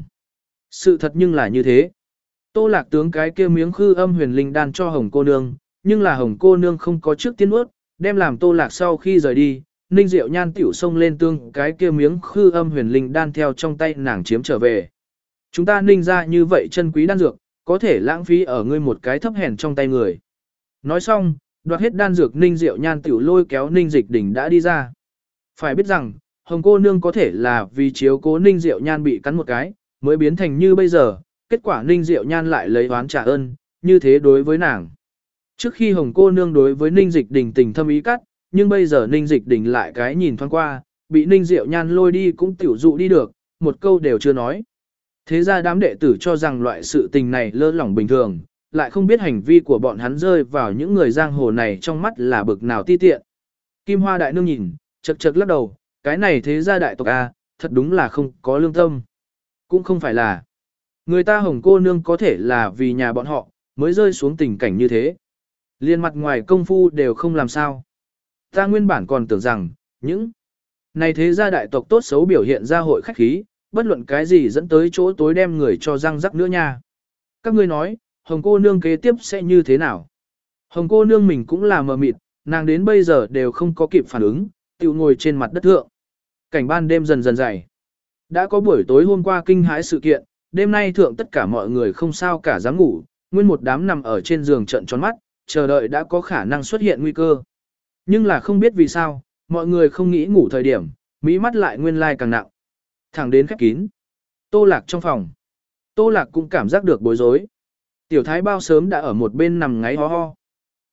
Sự thật nhưng là như thế. Tô Lạc tướng cái kia miếng khư âm huyền linh đan cho Hồng cô nương, nhưng là Hồng cô nương không có trước tiên nuốt, đem làm Tô Lạc sau khi rời đi, Ninh Diệu Nhan tiểu xông lên tương cái kia miếng khư âm huyền linh đan theo trong tay nàng chiếm trở về. Chúng ta ninh ra như vậy chân quý đan dược, có thể lãng phí ở ngươi một cái thấp hèn trong tay người. Nói xong, đoạt hết đan dược Ninh Diệu Nhan tiểu lôi kéo Ninh Dịch Đình đã đi ra. Phải biết rằng, Hồng cô nương có thể là vì chiếu cố Ninh Diệu Nhan bị cắn một cái, mới biến thành như bây giờ, kết quả Ninh Diệu Nhan lại lấy oán trả ơn, như thế đối với nàng. Trước khi Hồng cô nương đối với Ninh Dịch Đình tình thâm ý cắt, nhưng bây giờ Ninh Dịch Đình lại cái nhìn thoáng qua, bị Ninh Diệu Nhan lôi đi cũng tiểu dụ đi được, một câu đều chưa nói. Thế ra đám đệ tử cho rằng loại sự tình này lơ lỏng bình thường, lại không biết hành vi của bọn hắn rơi vào những người giang hồ này trong mắt là bực nào ti tiện. Kim Hoa đại nương nhìn, chật chật lắc đầu, cái này thế gia đại tộc A, thật đúng là không có lương tâm. Cũng không phải là. Người ta Hồng cô nương có thể là vì nhà bọn họ, mới rơi xuống tình cảnh như thế. Liên mặt ngoài công phu đều không làm sao. Ta nguyên bản còn tưởng rằng, những này thế gia đại tộc tốt xấu biểu hiện ra hội khách khí, bất luận cái gì dẫn tới chỗ tối đem người cho răng rắc nữa nha. Các ngươi nói, Hồng cô nương kế tiếp sẽ như thế nào? Hồng cô nương mình cũng là mờ mịt, nàng đến bây giờ đều không có kịp phản ứng, tiểu ngồi trên mặt đất thượng. Cảnh ban đêm dần dần dày. Đã có buổi tối hôm qua kinh hãi sự kiện, đêm nay thượng tất cả mọi người không sao cả dám ngủ, nguyên một đám nằm ở trên giường trận tròn mắt, chờ đợi đã có khả năng xuất hiện nguy cơ. Nhưng là không biết vì sao, mọi người không nghĩ ngủ thời điểm, mỹ mắt lại nguyên lai càng nặng. Thẳng đến khép kín. Tô Lạc trong phòng. Tô Lạc cũng cảm giác được bối rối. Tiểu Thái Bao sớm đã ở một bên nằm ngáy ho ho.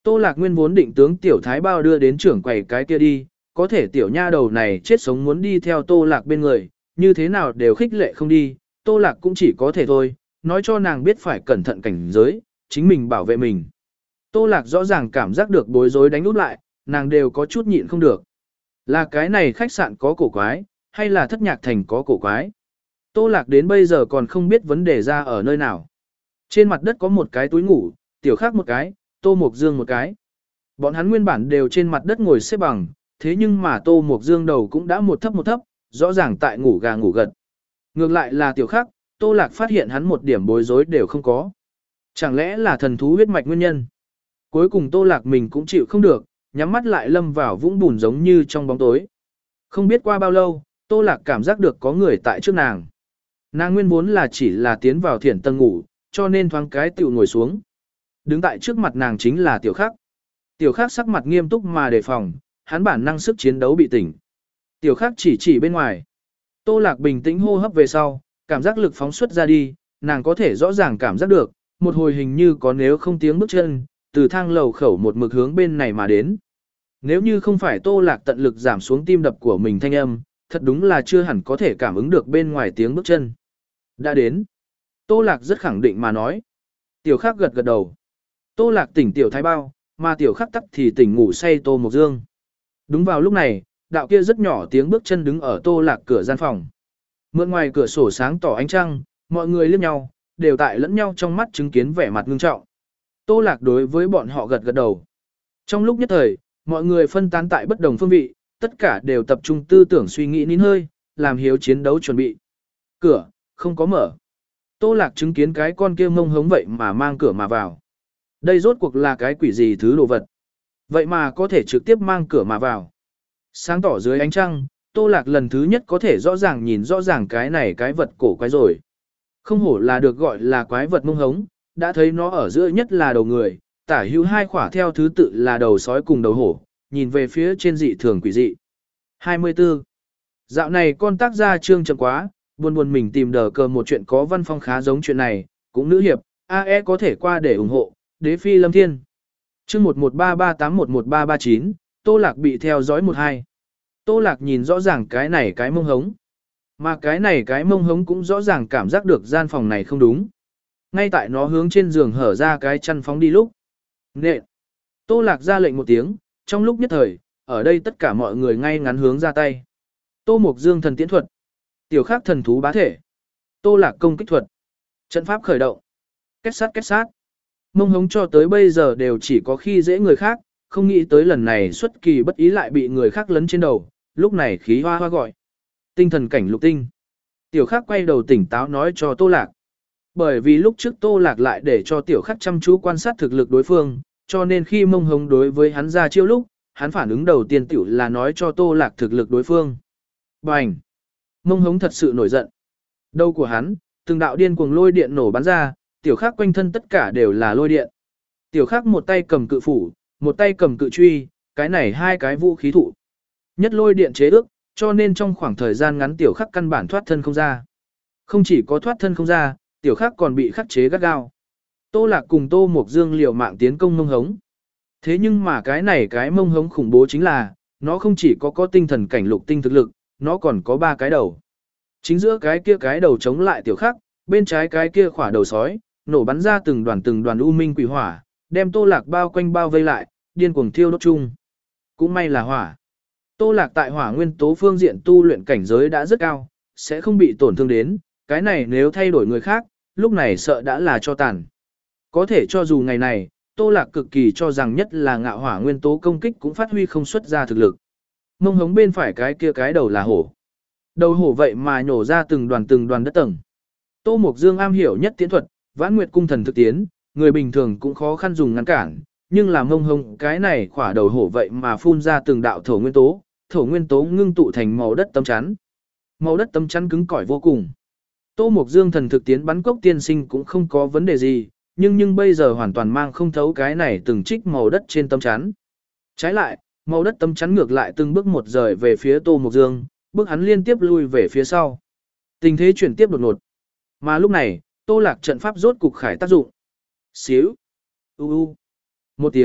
Tô Lạc Nguyên vốn định tướng tiểu thái bao đưa đến trưởng quầy cái kia đi, có thể tiểu nha đầu này chết sống muốn đi theo Tô Lạc bên người, như thế nào đều khích lệ không đi, Tô Lạc cũng chỉ có thể thôi, nói cho nàng biết phải cẩn thận cảnh giới, chính mình bảo vệ mình. Tô Lạc rõ ràng cảm giác được bối rối đánh úp lại, nàng đều có chút nhịn không được. Là cái này khách sạn có cổ quái, hay là thất nhạc thành có cổ quái? Tô Lạc đến bây giờ còn không biết vấn đề ra ở nơi nào. Trên mặt đất có một cái túi ngủ, tiểu khác một cái, Tô Mộc Dương một cái. Bọn hắn nguyên bản đều trên mặt đất ngồi xếp bằng, thế nhưng mà Tô Mộc Dương đầu cũng đã một thấp một thấp, rõ ràng tại ngủ gà ngủ gật. Ngược lại là tiểu khác, Tô Lạc phát hiện hắn một điểm bối rối đều không có. Chẳng lẽ là thần thú huyết mạch nguyên nhân? Cuối cùng Tô Lạc mình cũng chịu không được, nhắm mắt lại lâm vào vũng bùn giống như trong bóng tối. Không biết qua bao lâu, Tô Lạc cảm giác được có người tại trước nàng. Nàng nguyên vốn là chỉ là tiến vào thiển tầng ngủ, cho nên thoáng cái tiểu ngồi xuống. Đứng tại trước mặt nàng chính là tiểu khắc. Tiểu khắc sắc mặt nghiêm túc mà đề phòng, hắn bản năng sức chiến đấu bị tỉnh. Tiểu khắc chỉ chỉ bên ngoài. Tô Lạc bình tĩnh hô hấp về sau, cảm giác lực phóng xuất ra đi, nàng có thể rõ ràng cảm giác được, một hồi hình như có nếu không tiếng bước chân, từ thang lầu khẩu một mực hướng bên này mà đến. Nếu như không phải Tô Lạc tận lực giảm xuống tim đập của mình thanh âm, thật đúng là chưa hẳn có thể cảm ứng được bên ngoài tiếng bước chân. Đã đến. Tô Lạc rất khẳng định mà nói. Tiểu khắc gật gật đầu. Tô Lạc tỉnh tiểu thái bao, mà tiểu khắc tắc thì tỉnh ngủ say Tô Mộc Dương. Đúng vào lúc này, đạo kia rất nhỏ tiếng bước chân đứng ở Tô Lạc cửa gian phòng. Mượn ngoài cửa sổ sáng tỏ ánh trăng, mọi người liếc nhau, đều tại lẫn nhau trong mắt chứng kiến vẻ mặt ngưng trọng. Tô Lạc đối với bọn họ gật gật đầu. Trong lúc nhất thời, mọi người phân tán tại bất đồng phương vị, tất cả đều tập trung tư tưởng suy nghĩ nín hơi, làm hiếu chiến đấu chuẩn bị. Cửa, không có mở. Tô Lạc chứng kiến cái con kia mông hống vậy mà mang cửa mà vào. Đây rốt cuộc là cái quỷ gì thứ đồ vật. Vậy mà có thể trực tiếp mang cửa mà vào. Sáng tỏ dưới ánh trăng, Tô Lạc lần thứ nhất có thể rõ ràng nhìn rõ ràng cái này cái vật cổ quái rồi. Không hổ là được gọi là quái vật mông hống, đã thấy nó ở giữa nhất là đầu người, tả hữu hai khỏa theo thứ tự là đầu sói cùng đầu hổ, nhìn về phía trên dị thường quỷ dị. hai mươi tư. Dạo này con tác gia trương chậm quá, buồn buồn mình tìm đờ cờ một chuyện có văn phong khá giống chuyện này, cũng nữ hiệp, a e có thể qua để ủng hộ, đế phi lâm thiên. Chương một một ba ba tám một một ba ba chín, Tô Lạc bị theo dõi một hai. Tô Lạc nhìn rõ ràng cái này cái mông hống. Mà cái này cái mông hống cũng rõ ràng cảm giác được gian phòng này không đúng. Ngay tại nó hướng trên giường hở ra cái chăn phóng đi lúc. Nện. Tô Lạc ra lệnh một tiếng, trong lúc nhất thời, ở đây tất cả mọi người ngay ngắn hướng ra tay. Tô Mộc Dương thần tiễn thuật. Tiểu Khắc thần thú bá thể. Tô Lạc công kích thuật. Trận pháp khởi động. Kết sát kết sát. Mông hống cho tới bây giờ đều chỉ có khi dễ người khác, không nghĩ tới lần này xuất kỳ bất ý lại bị người khác lấn trên đầu, lúc này khí hoa hoa gọi. Tinh thần cảnh lục tinh. Tiểu Khắc quay đầu tỉnh táo nói cho Tô Lạc. Bởi vì lúc trước Tô Lạc lại để cho Tiểu Khắc chăm chú quan sát thực lực đối phương, cho nên khi mông hống đối với hắn ra chiêu lúc, hắn phản ứng đầu tiên tiểu là nói cho Tô Lạc thực lực đối phương. Bành! Mông hống thật sự nổi giận. Đầu của hắn, từng đạo điên cuồng lôi điện nổ bắn ra, Tiểu Khắc quanh thân tất cả đều là lôi điện. Tiểu Khắc một tay cầm cự phủ, một tay cầm cự truy, cái này hai cái vũ khí thụ. Nhất lôi điện chế ước, cho nên trong khoảng thời gian ngắn Tiểu Khắc căn bản thoát thân không ra. Không chỉ có thoát thân không ra, Tiểu Khắc còn bị khắc chế gắt gao. Tô Lạc cùng Tô Mộc Dương liều mạng tiến công mông hống. Thế nhưng mà cái này cái mông hống khủng bố chính là, nó không chỉ có có tinh thần cảnh lục tinh thực lực, nó còn có ba cái đầu. Chính giữa cái kia cái đầu chống lại Tiểu Khắc, bên trái cái kia khỏa đầu sói, nổ bắn ra từng đoàn từng đoàn u minh quỷ hỏa, đem Tô Lạc bao quanh bao vây lại, điên cuồng thiêu đốt chung. Cũng may là hỏa. Tô Lạc tại hỏa nguyên tố phương diện tu luyện cảnh giới đã rất cao, sẽ không bị tổn thương đến, cái này nếu thay đổi người khác, lúc này sợ đã là cho tàn. Có thể cho dù ngày này, Tô Lạc cực kỳ cho rằng nhất là ngạo hỏa nguyên tố công kích cũng phát huy không xuất ra thực lực. Mông hống bên phải cái kia cái đầu là hổ. Đầu hổ vậy mà nhổ ra từng đoàn từng đoàn đất tầng. Tô Mộc Dương am hiểu nhất tiến thuật, Vãn Nguyệt cung thần thực tiến, người bình thường cũng khó khăn dùng ngăn cản, nhưng là mông hống cái này khỏa đầu hổ vậy mà phun ra từng đạo thổ nguyên tố, thổ nguyên tố ngưng tụ thành màu đất tấm chắn. Màu đất tấm chắn cứng cỏi vô cùng. Tô Mộc Dương thần thực tiến bắn cốc tiên sinh cũng không có vấn đề gì, nhưng nhưng bây giờ hoàn toàn mang không thấu cái này từng trích màu đất trên tấm chắn. Trái lại, màu đất tấm chắn ngược lại từng bước một rời về phía Tô Mộc Dương, bước hắn liên tiếp lui về phía sau. Tình thế chuyển tiếp đột ngột. Mà lúc này, Tô Lạc trận pháp rốt cục khải tác dụng. Xíu. U u. Một tiếng,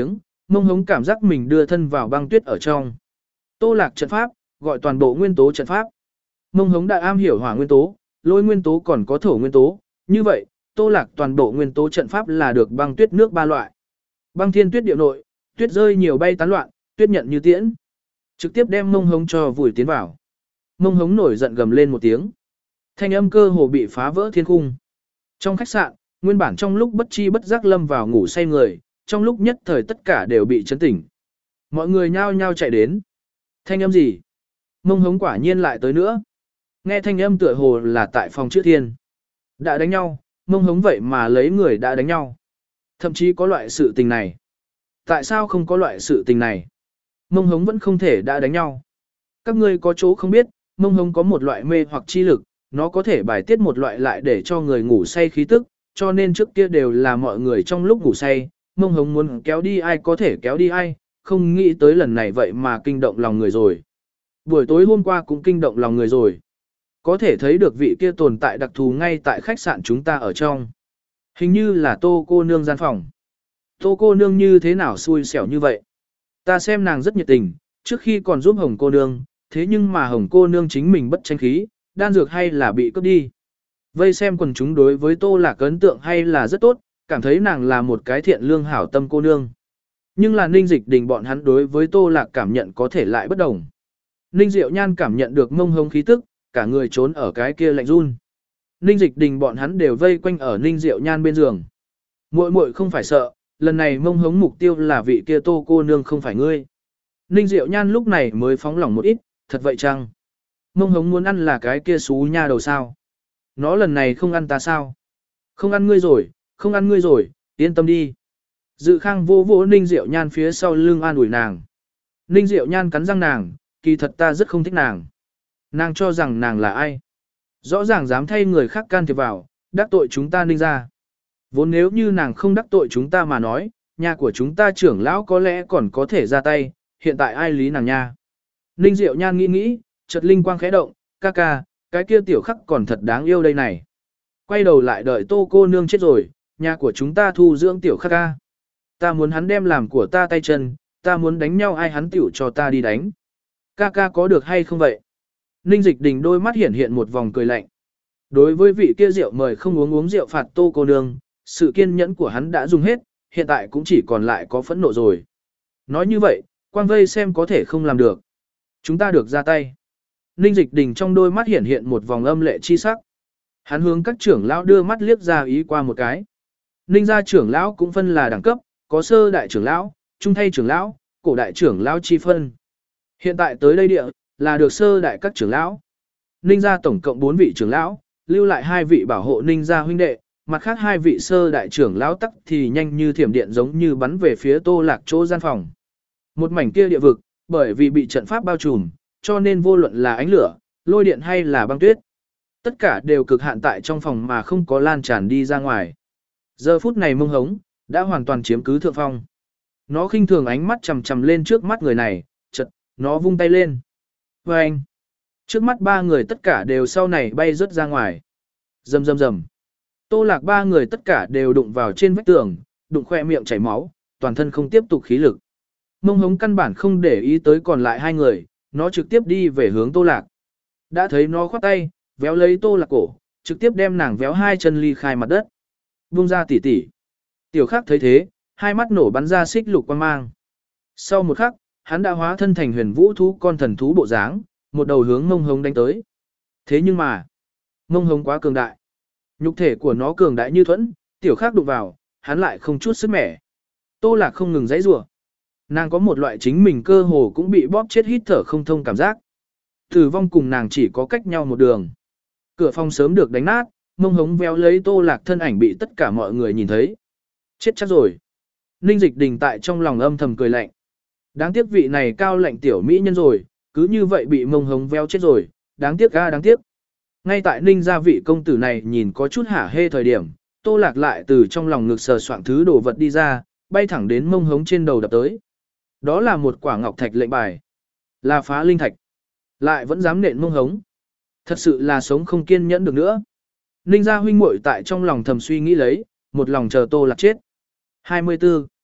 Mông Hống cảm giác mình đưa thân vào băng tuyết ở trong. Tô Lạc trận pháp, gọi toàn bộ nguyên tố trận pháp. Mông Hống đã am hiểu hỏa nguyên tố, lôi nguyên tố còn có thổ nguyên tố, như vậy, Tô Lạc toàn bộ nguyên tố trận pháp là được băng tuyết nước ba loại. Băng thiên tuyết điệu nội, tuyết rơi nhiều bay tán loạn, tuyết nhận như tiễn. Trực tiếp đem Mông Hống cho vùi tiến vào. Mông Hống nổi giận gầm lên một tiếng. Thanh âm cơ hồ bị phá vỡ thiên khung. Trong khách sạn, nguyên bản trong lúc bất chi bất giác lâm vào ngủ say người, trong lúc nhất thời tất cả đều bị chấn tỉnh. Mọi người nhao nhao chạy đến. Thanh âm gì? Mông Hống quả nhiên lại tới nữa. Nghe thanh âm tựa hồ là tại phòng chữ thiên. Đã đánh nhau, Mông Hống vậy mà lấy người đã đánh nhau. Thậm chí có loại sự tình này. Tại sao không có loại sự tình này? Mông Hống vẫn không thể đã đánh nhau. Các ngươi có chỗ không biết, Mông Hống có một loại mê hoặc chi lực, nó có thể bài tiết một loại lại để cho người ngủ say khí tức, cho nên trước kia đều là mọi người trong lúc ngủ say, Mông Hống muốn kéo đi ai có thể kéo đi ai, không nghĩ tới lần này vậy mà kinh động lòng người rồi. Buổi tối hôm qua cũng kinh động lòng người rồi. Có thể thấy được vị kia tồn tại đặc thù ngay tại khách sạn chúng ta ở trong. Hình như là Tô cô nương gian phòng. Tô cô nương như thế nào xui xẻo như vậy? Ta xem nàng rất nhiệt tình, trước khi còn giúp Hồng cô nương, thế nhưng mà Hồng cô nương chính mình bất tranh khí, đan dược hay là bị cướp đi. Vây xem quần chúng đối với Tô Lạc ấn tượng hay là rất tốt, cảm thấy nàng là một cái thiện lương hảo tâm cô nương. Nhưng là Ninh Dịch Đình bọn hắn đối với Tô Lạc cảm nhận có thể lại bất đồng. Ninh Diệu Nhan cảm nhận được Mông Hống khí tức, cả người trốn ở cái kia lạnh run. Ninh Dịch Đình bọn hắn đều vây quanh ở Ninh Diệu Nhan bên giường. Muội muội không phải sợ, lần này Mông Hống mục tiêu là vị kia Tô cô nương không phải ngươi. Ninh Diệu Nhan lúc này mới phóng lỏng một ít, thật vậy chăng? Mông Hống muốn ăn là cái kia xú nha đầu sao? Nó lần này không ăn ta sao? Không ăn ngươi rồi, không ăn ngươi rồi, yên tâm đi. Dự Khang vô vô Ninh Diệu Nhan phía sau lưng an ủi nàng. Ninh Diệu Nhan cắn răng nàng, kỳ thật ta rất không thích nàng. Nàng cho rằng nàng là ai? Rõ ràng dám thay người khác can thiệp vào, đắc tội chúng ta Ninh ra. Vốn nếu như nàng không đắc tội chúng ta mà nói, nhà của chúng ta trưởng lão có lẽ còn có thể ra tay, hiện tại ai lý nàng nha. Ninh Diệu Nhan nghĩ nghĩ, chợt linh quang khẽ động, ca ca, cái kia tiểu khắc còn thật đáng yêu đây này. Quay đầu lại đợi Tô cô nương chết rồi, nhà của chúng ta thu dưỡng tiểu khắc ca. Ta muốn hắn đem làm của ta tay chân, ta muốn đánh nhau ai hắn tiểu cho ta đi đánh. Ca ca có được hay không vậy? Ninh Dịch Đình đôi mắt hiện hiện một vòng cười lạnh. Đối với vị kia rượu mời không uống uống rượu phạt Tô cô nương, sự kiên nhẫn của hắn đã dùng hết, hiện tại cũng chỉ còn lại có phẫn nộ rồi. Nói như vậy, quang vây xem có thể không làm được. Chúng ta được ra tay. Ninh Dịch Đình trong đôi mắt hiện hiện một vòng âm lệ chi sắc. Hắn hướng các trưởng lão đưa mắt liếc ra ý qua một cái. Ninh gia trưởng lão cũng phân là đẳng cấp, có sơ đại trưởng lão, trung thay trưởng lão, cổ đại trưởng lão chi phân. Hiện tại tới đây địa, là được sơ đại các trưởng lão. Ninh gia tổng cộng bốn vị trưởng lão, lưu lại hai vị bảo hộ Ninh gia huynh đệ, mặt khác hai vị sơ đại trưởng lão tắc thì nhanh như thiểm điện giống như bắn về phía Tô Lạc chỗ gian phòng. Một mảnh kia địa vực, bởi vì bị trận pháp bao trùm, cho nên vô luận là ánh lửa, lôi điện hay là băng tuyết, tất cả đều cực hạn tại trong phòng mà không có lan tràn đi ra ngoài. Giờ phút này Mông Hống đã hoàn toàn chiếm cứ thượng phong. Nó khinh thường ánh mắt chằm chằm lên trước mắt người này, chợt nó vung tay lên. Và anh, trước mắt ba người tất cả đều sau này bay rớt ra ngoài. Rầm rầm rầm. Tô Lạc ba người tất cả đều đụng vào trên vách tường, đụng khoe miệng chảy máu, toàn thân không tiếp tục khí lực. Mông Hống căn bản không để ý tới còn lại hai người, nó trực tiếp đi về hướng Tô Lạc. Đã thấy nó khoát tay, véo lấy Tô Lạc cổ, trực tiếp đem nàng véo hai chân ly khai mặt đất. Vung ra tỉ tỉ. Tiểu Khắc thấy thế, hai mắt nổ bắn ra xích lục quang mang. Sau một khắc, hắn đã hóa thân thành huyền vũ thú con thần thú bộ dáng, một đầu hướng Mông Hống đánh tới. Thế nhưng mà, Mông Hống quá cường đại. Nhục thể của nó cường đại như thuẫn, Tiểu Khắc đụng vào, hắn lại không chút sức mẻ. Tô Lạc không ngừng giãy giụa. Nàng có một loại chính mình cơ hồ cũng bị bóp chết hít thở không thông cảm giác. Tử vong cùng nàng chỉ có cách nhau một đường. Cửa phòng sớm được đánh nát, Mông Hống véo lấy Tô Lạc thân ảnh bị tất cả mọi người nhìn thấy. Chết chắc rồi. Ninh Dịch Đình tại trong lòng âm thầm cười lạnh. Đáng tiếc vị này cao lạnh tiểu mỹ nhân rồi, cứ như vậy bị Mông Hống véo chết rồi, đáng tiếc ga đáng tiếc. Ngay tại Ninh gia vị công tử này nhìn có chút hả hê thời điểm, Tô Lạc lại từ trong lòng ngực sờ soạng thứ đồ vật đi ra, bay thẳng đến Mông Hống trên đầu đập tới. Đó là một quả ngọc thạch lệnh bài, là phá linh thạch, lại vẫn dám nện Mông Hống. Thật sự là sống không kiên nhẫn được nữa. Ninh gia huynh muội tại trong lòng thầm suy nghĩ lấy, một lòng chờ Tô Lạc chết. hai mươi tư.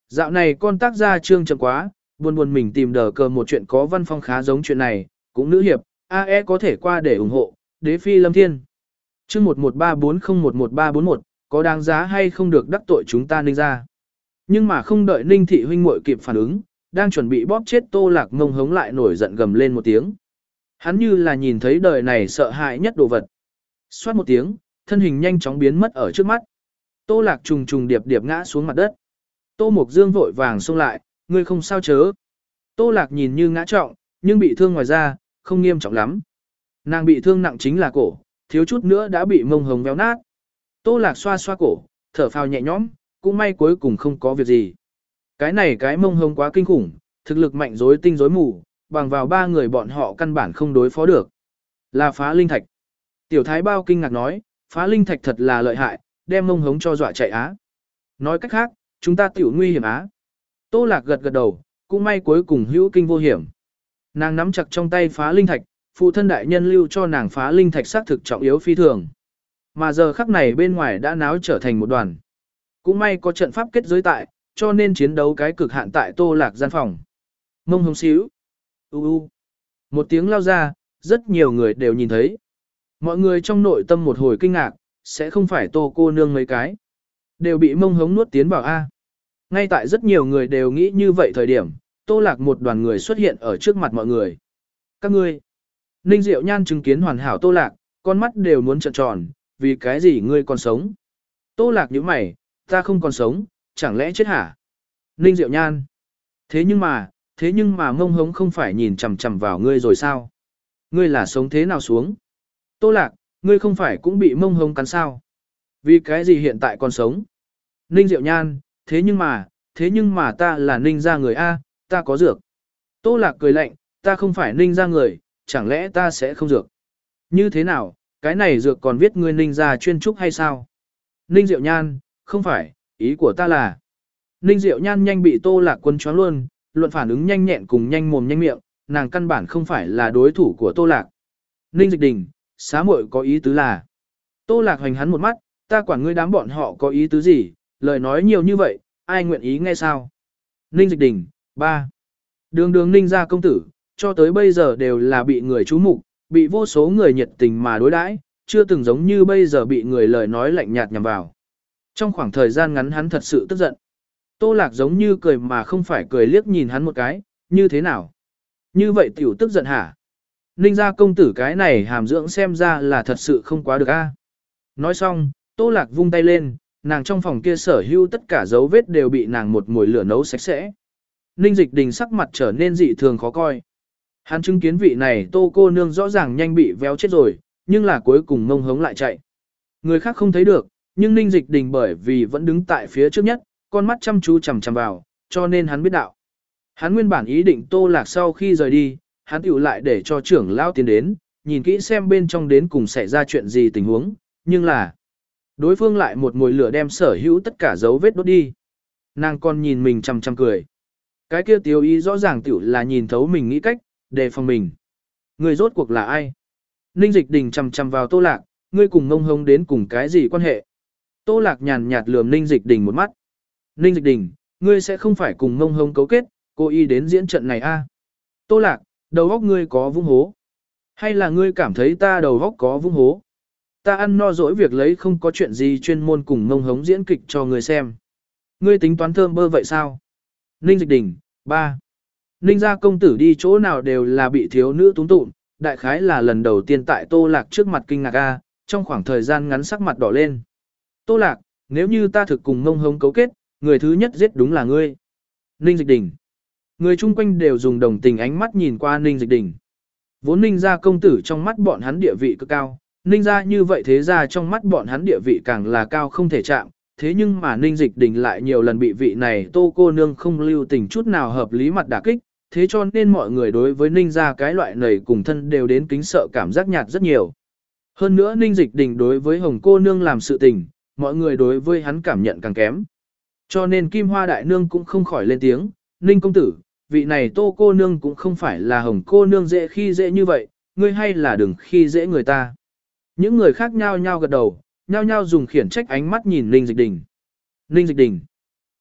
Dạo này con tác gia trương chậm quá, buồn buồn mình tìm đờ cờ một chuyện có văn phong khá giống chuyện này, cũng nữ hiệp, a e có thể qua để ủng hộ, đế phi lâm thiên. Chương một một ba bốn không một một ba bốn một, có đáng giá hay không được đắc tội chúng ta Ninh ra. Nhưng mà không đợi Ninh thị huynh muội kịp phản ứng, đang chuẩn bị bóp chết Tô Lạc ngông hống lại nổi giận gầm lên một tiếng. Hắn như là nhìn thấy đời này sợ hãi nhất đồ vật. Xoát một tiếng, thân hình nhanh chóng biến mất ở trước mắt. Tô Lạc trùng trùng điệp điệp ngã xuống mặt đất. Tô Mộc Dương vội vàng xông lại, ngươi không sao chớ. Tô Lạc nhìn như ngã trọng, nhưng bị thương ngoài da, không nghiêm trọng lắm. Nàng bị thương nặng chính là cổ, thiếu chút nữa đã bị mông hồng véo nát. Tô Lạc xoa xoa cổ, thở phào nhẹ nhõm, cũng may cuối cùng không có việc gì. Cái này cái mông hồng quá kinh khủng, thực lực mạnh rối tinh rối mù, bằng vào ba người bọn họ căn bản không đối phó được. Là phá linh thạch. Tiểu Thái Bao kinh ngạc nói, phá linh thạch thật là lợi hại, đem mông hống cho dọa chạy á. Nói cách khác, chúng ta tiểu nguy hiểm á. Tô Lạc gật gật đầu, cũng may cuối cùng hữu kinh vô hiểm. Nàng nắm chặt trong tay phá linh thạch, phụ thân đại nhân lưu cho nàng phá linh thạch xác thực trọng yếu phi thường. Mà giờ khắc này bên ngoài đã náo trở thành một đoàn. Cũng may có trận pháp kết giới tại, cho nên chiến đấu cái cực hạn tại Tô Lạc gian phòng. Mông hống xíu. U u. Một tiếng lao ra, rất nhiều người đều nhìn thấy. Mọi người trong nội tâm một hồi kinh ngạc, sẽ không phải Tô cô nương mấy cái. Đều bị mông hống nuốt tiến vào A. Ngay tại rất nhiều người đều nghĩ như vậy thời điểm, Tô Lạc một đoàn người xuất hiện ở trước mặt mọi người. Các ngươi. Ninh Diệu Nhan chứng kiến hoàn hảo Tô Lạc, con mắt đều muốn trợn tròn, vì cái gì ngươi còn sống. Tô Lạc nhíu mày, ta không còn sống, chẳng lẽ chết hả? Ninh Diệu Nhan. Thế nhưng mà, thế nhưng mà mông hống không phải nhìn chằm chằm vào ngươi rồi sao? Ngươi là sống thế nào xuống? Tô Lạc, ngươi không phải cũng bị mông hống cắn sao? Vì cái gì hiện tại còn sống? Ninh Diệu Nhan, thế nhưng mà, thế nhưng mà ta là Ninh gia người A, ta có dược. Tô Lạc cười lạnh, ta không phải Ninh gia người, chẳng lẽ ta sẽ không dược? Như thế nào, cái này dược còn viết ngươi Ninh gia chuyên trúc hay sao? Ninh Diệu Nhan, không phải, ý của ta là. Ninh Diệu Nhan nhanh bị Tô Lạc quân choáng luôn, luận phản ứng nhanh nhẹn cùng nhanh mồm nhanh miệng, nàng căn bản không phải là đối thủ của Tô Lạc. Ninh Dịch Đình, xá muội có ý tứ là. Tô Lạc hoành hắn một mắt, ta quản ngươi đám bọn họ có ý tứ gì, lời nói nhiều như vậy, ai nguyện ý nghe sao? Ninh Dịch Đình, ba. Đường đường Ninh gia công tử, cho tới bây giờ đều là bị người chú mục, bị vô số người nhiệt tình mà đối đãi, chưa từng giống như bây giờ bị người lời nói lạnh nhạt nhằm vào. Trong khoảng thời gian ngắn hắn thật sự tức giận. Tô Lạc giống như cười mà không phải cười liếc nhìn hắn một cái, như thế nào? Như vậy tiểu tức giận hả? Ninh gia công tử cái này hàm dưỡng xem ra là thật sự không quá được a. Nói xong, Tô Lạc vung tay lên, nàng trong phòng kia sở hữu tất cả dấu vết đều bị nàng một mùi lửa nấu sạch sẽ. Ninh Dịch Đình sắc mặt trở nên dị thường khó coi. Hắn chứng kiến vị này Tô cô nương rõ ràng nhanh bị véo chết rồi, nhưng là cuối cùng mông hống lại chạy. Người khác không thấy được, nhưng Ninh Dịch Đình bởi vì vẫn đứng tại phía trước nhất, con mắt chăm chú chằm chằm vào, cho nên hắn biết đạo. Hắn nguyên bản ý định Tô Lạc sau khi rời đi, hắn tiểu lại để cho trưởng lão tiến đến, nhìn kỹ xem bên trong đến cùng xảy ra chuyện gì tình huống, nhưng là đối phương lại một mùi lửa đem sở hữu tất cả dấu vết đốt đi. Nàng còn nhìn mình chằm chằm cười. Cái kia tiêu ý rõ ràng tiểu là nhìn thấu mình nghĩ cách, đề phòng mình. Người rốt cuộc là ai? Ninh Dịch Đình chằm chằm vào Tô Lạc, ngươi cùng ngông hông đến cùng cái gì quan hệ? Tô Lạc nhàn nhạt lườm Ninh Dịch Đình một mắt. Ninh Dịch Đình, ngươi sẽ không phải cùng ngông hông cấu kết, cô y đến diễn trận này a? Tô Lạc, đầu óc ngươi có vung hố? Hay là ngươi cảm thấy ta đầu óc có vung hố? Ta ăn no dỗi việc lấy không có chuyện gì chuyên môn cùng ngông hống diễn kịch cho ngươi xem. Ngươi tính toán thơm bơ vậy sao? Ninh Dịch Đình, ba. Ninh gia công tử đi chỗ nào đều là bị thiếu nữ túng tụm, đại khái là lần đầu tiên tại Tô Lạc trước mặt kinh ngạc a, trong khoảng thời gian ngắn sắc mặt đỏ lên. Tô Lạc, nếu như ta thực cùng ngông hống cấu kết, người thứ nhất giết đúng là ngươi. Ninh Dịch Đình. Người chung quanh đều dùng đồng tình ánh mắt nhìn qua Ninh Dịch Đình. Vốn Ninh gia công tử trong mắt bọn hắn địa vị cực cao, Ninh gia như vậy thế ra trong mắt bọn hắn địa vị càng là cao không thể chạm, thế nhưng mà Ninh Dịch Đình lại nhiều lần bị vị này Tô cô nương không lưu tình chút nào hợp lý mặt đả kích, thế cho nên mọi người đối với Ninh gia cái loại này cùng thân đều đến kính sợ cảm giác nhạt rất nhiều. Hơn nữa Ninh Dịch Đình đối với Hồng cô nương làm sự tình, mọi người đối với hắn cảm nhận càng kém. Cho nên Kim Hoa đại nương cũng không khỏi lên tiếng, Ninh công tử, vị này Tô cô nương cũng không phải là Hồng cô nương dễ khi dễ như vậy, ngươi hay là đừng khi dễ người ta. Những người khác nhao nhao gật đầu, nhao nhao dùng khiển trách ánh mắt nhìn Ninh Dịch Đình. Ninh Dịch Đình.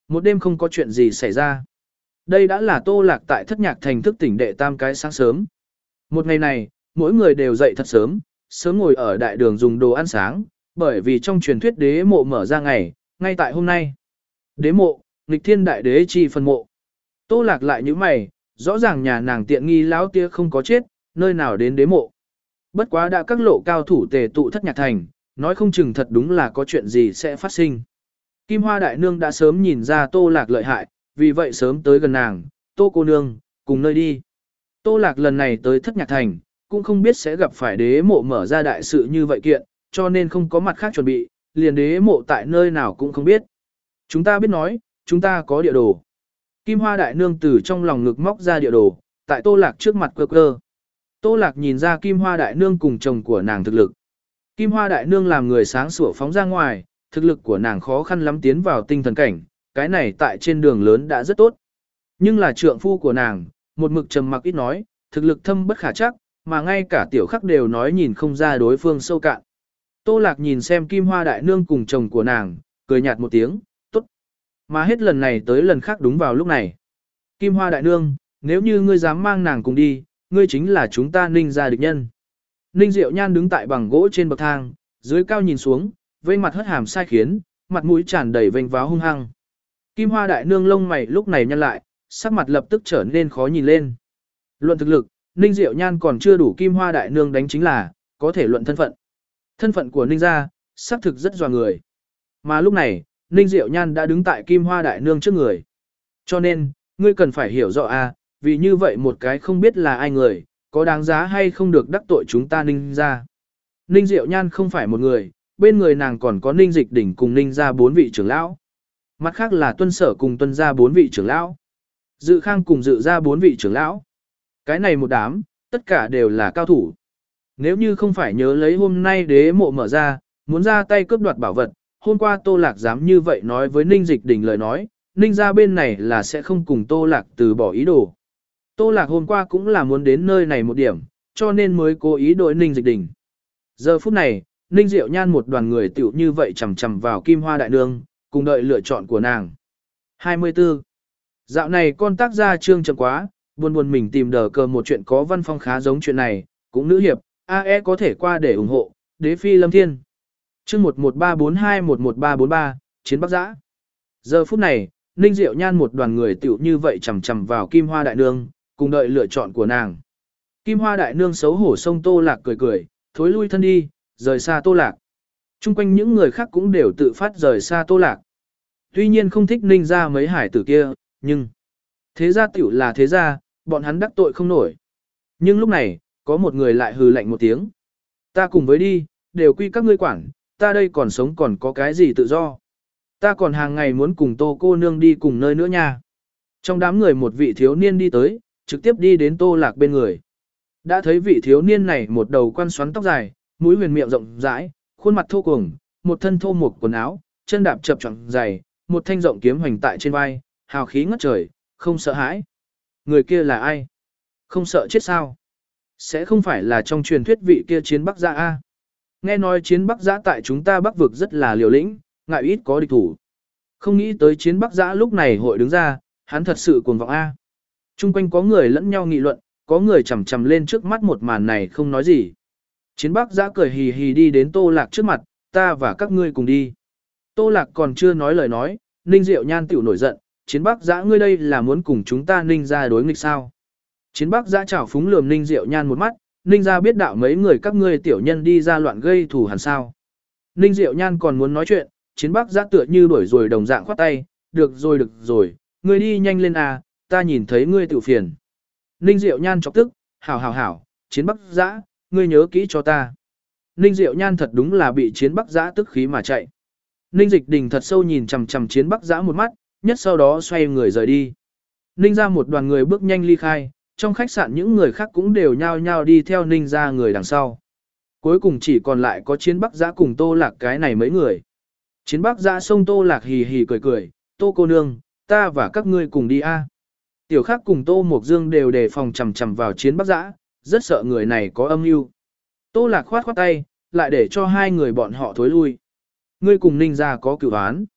Một đêm không có chuyện gì xảy ra. Đây đã là Tô Lạc tại Thất Nhạc Thành thức tỉnh đệ tam cái sáng sớm. Một ngày này, mỗi người đều dậy thật sớm, sớm ngồi ở đại đường dùng đồ ăn sáng, bởi vì trong truyền thuyết đế mộ mở ra ngày, ngay tại hôm nay. Đế mộ, nghịch thiên đại đế chi phân mộ. Tô Lạc lại như mày, rõ ràng nhà nàng tiện nghi lão tia không có chết, nơi nào đến đế mộ. Bất quá đã các lộ cao thủ tề tụ Thất Nhạc Thành, nói không chừng thật đúng là có chuyện gì sẽ phát sinh. Kim Hoa Đại Nương đã sớm nhìn ra Tô Lạc lợi hại, vì vậy sớm tới gần nàng, Tô cô nương, cùng nơi đi. Tô Lạc lần này tới Thất Nhạc Thành, cũng không biết sẽ gặp phải đế mộ mở ra đại sự như vậy kiện, cho nên không có mặt khác chuẩn bị, liền đế mộ tại nơi nào cũng không biết. Chúng ta biết nói, chúng ta có địa đồ. Kim Hoa Đại Nương từ trong lòng ngực móc ra địa đồ, tại Tô Lạc trước mặt cơ cơ. Tô Lạc nhìn ra Kim Hoa Đại Nương cùng chồng của nàng thực lực. Kim Hoa Đại Nương làm người sáng sủa phóng ra ngoài, thực lực của nàng khó khăn lắm tiến vào tinh thần cảnh, cái này tại trên đường lớn đã rất tốt. Nhưng là trượng phu của nàng, một mực trầm mặc ít nói, thực lực thâm bất khả chắc, mà ngay cả tiểu khắc đều nói nhìn không ra đối phương sâu cạn. Tô Lạc nhìn xem Kim Hoa Đại Nương cùng chồng của nàng, cười nhạt một tiếng, tốt. Mà hết lần này tới lần khác đúng vào lúc này. Kim Hoa Đại Nương, nếu như ngươi dám mang nàng cùng đi, ngươi chính là chúng ta Ninh gia địch nhân. Ninh Diệu Nhan đứng tại bằng gỗ trên bậc thang, dưới cao nhìn xuống, vây mặt hất hàm sai khiến, mặt mũi tràn đầy vênh váo hung hăng. Kim Hoa Đại Nương lông mày lúc này nhăn lại, sắc mặt lập tức trở nên khó nhìn lên. Luận thực lực, Ninh Diệu Nhan còn chưa đủ Kim Hoa Đại Nương đánh chính là, có thể luận thân phận. Thân phận của Ninh gia, xác thực rất dọa người. Mà lúc này, Ninh Diệu Nhan đã đứng tại Kim Hoa Đại Nương trước người. Cho nên, ngươi cần phải hiểu rõ a, vì như vậy một cái không biết là ai người, có đáng giá hay không được đắc tội chúng ta Ninh gia. Ninh Diệu Nhan không phải một người, bên người nàng còn có Ninh Dịch Đỉnh cùng Ninh gia bốn vị trưởng lão. Mặt khác là Tuân Sở cùng Tuân gia bốn vị trưởng lão. Dự Khang cùng Dự gia bốn vị trưởng lão. Cái này một đám, tất cả đều là cao thủ. Nếu như không phải nhớ lấy hôm nay đế mộ mở ra, muốn ra tay cướp đoạt bảo vật, hôm qua Tô Lạc dám như vậy nói với Ninh Dịch Đỉnh lời nói, Ninh gia bên này là sẽ không cùng Tô Lạc từ bỏ ý đồ. Tô Lạc hôm qua cũng là muốn đến nơi này một điểm, cho nên mới cố ý đội Ninh Dịch Đỉnh. Giờ phút này, Ninh Diệu Nhan một đoàn người tiểu như vậy chầm chầm vào Kim Hoa Đại Nương, cùng đợi lựa chọn của nàng. hai mươi tư. Dạo này con tác gia trương chậm quá, buồn buồn mình tìm đờ cờ một chuyện có văn phong khá giống chuyện này, cũng nữ hiệp, a e có thể qua để ủng hộ, đế phi lâm thiên. Chương một một ba bốn hai một một ba bốn ba, Chiến Bắc Giã. Giờ phút này, Ninh Diệu Nhan một đoàn người tiểu như vậy chầm chầm vào Kim Hoa Đại Nương, cùng đợi lựa chọn của nàng. Kim Hoa Đại Nương xấu hổ xông Tô Lạc cười cười, thối lui thân đi, rời xa Tô Lạc. Trung quanh những người khác cũng đều tự phát rời xa Tô Lạc. Tuy nhiên không thích Ninh gia mấy hải tử kia, nhưng thế gia tiểu là thế gia, bọn hắn đắc tội không nổi. Nhưng lúc này, có một người lại hừ lạnh một tiếng. Ta cùng với đi, đều quy các ngươi quản, ta đây còn sống còn có cái gì tự do. Ta còn hàng ngày muốn cùng Tô cô nương đi cùng nơi nữa nha. Trong đám người một vị thiếu niên đi tới, trực tiếp đi đến Tô Lạc bên người. Đã thấy vị thiếu niên này một đầu quan xoắn tóc dài, mũi huyền miệng rộng rãi, khuôn mặt thô cuồng, một thân thô mộc quần áo, chân đạp chập choạng dày, một thanh rộng kiếm hoành tại trên vai, hào khí ngất trời, không sợ hãi. Người kia là ai? Không sợ chết sao? Sẽ không phải là trong truyền thuyết vị kia Chiến Bắc Giã a? Nghe nói Chiến Bắc Giã tại chúng ta Bắc vực rất là liều lĩnh, ngại ít có địch thủ. Không nghĩ tới Chiến Bắc Giã lúc này hội đứng ra, hắn thật sự cuồng vọng a. Trung quanh có người lẫn nhau nghị luận, có người chằm chằm lên trước mắt một màn này không nói gì. Chiến Bắc Giã cười hì hì đi đến Tô Lạc trước mặt, ta và các ngươi cùng đi. Tô Lạc còn chưa nói lời nói, Ninh Diệu Nhan tiểu nổi giận, Chiến Bắc Giã ngươi đây là muốn cùng chúng ta Ninh gia đối nghịch sao? Chiến Bắc Giã chảo phúng lườm Ninh Diệu Nhan một mắt, Ninh gia biết đạo mấy người các ngươi tiểu nhân đi ra loạn gây thù hằn sao? Ninh Diệu Nhan còn muốn nói chuyện, Chiến Bắc Giã tựa như đuổi rồi đồng dạng khoát tay, được rồi được rồi, ngươi đi nhanh lên à, ta nhìn thấy ngươi tự phiền. Ninh Diệu Nhan chọc tức, hảo hảo hảo, Chiến Bắc Giã, ngươi nhớ kỹ cho ta. Ninh Diệu Nhan thật đúng là bị Chiến Bắc Giã tức khí mà chạy. Ninh Dịch Đình thật sâu nhìn chằm chằm Chiến Bắc Giã một mắt, nhất sau đó xoay người rời đi. Ninh ra một đoàn người bước nhanh ly khai, trong khách sạn những người khác cũng đều nhao nhao đi theo Ninh ra người đằng sau. Cuối cùng chỉ còn lại có Chiến Bắc Giã cùng Tô Lạc cái này mấy người. Chiến Bắc Giã xông Tô Lạc hì hì cười cười, Tô cô nương, ta và các ngươi cùng đi a. Tiểu Khắc cùng Tô Mộc Dương đều đề phòng chằm chằm vào Chiến Bắc Giã, rất sợ người này có âm mưu. Tô Lạc khoát khoát tay, lại để cho hai người bọn họ thối lui. Ngươi cùng Ninh gia có cửu án.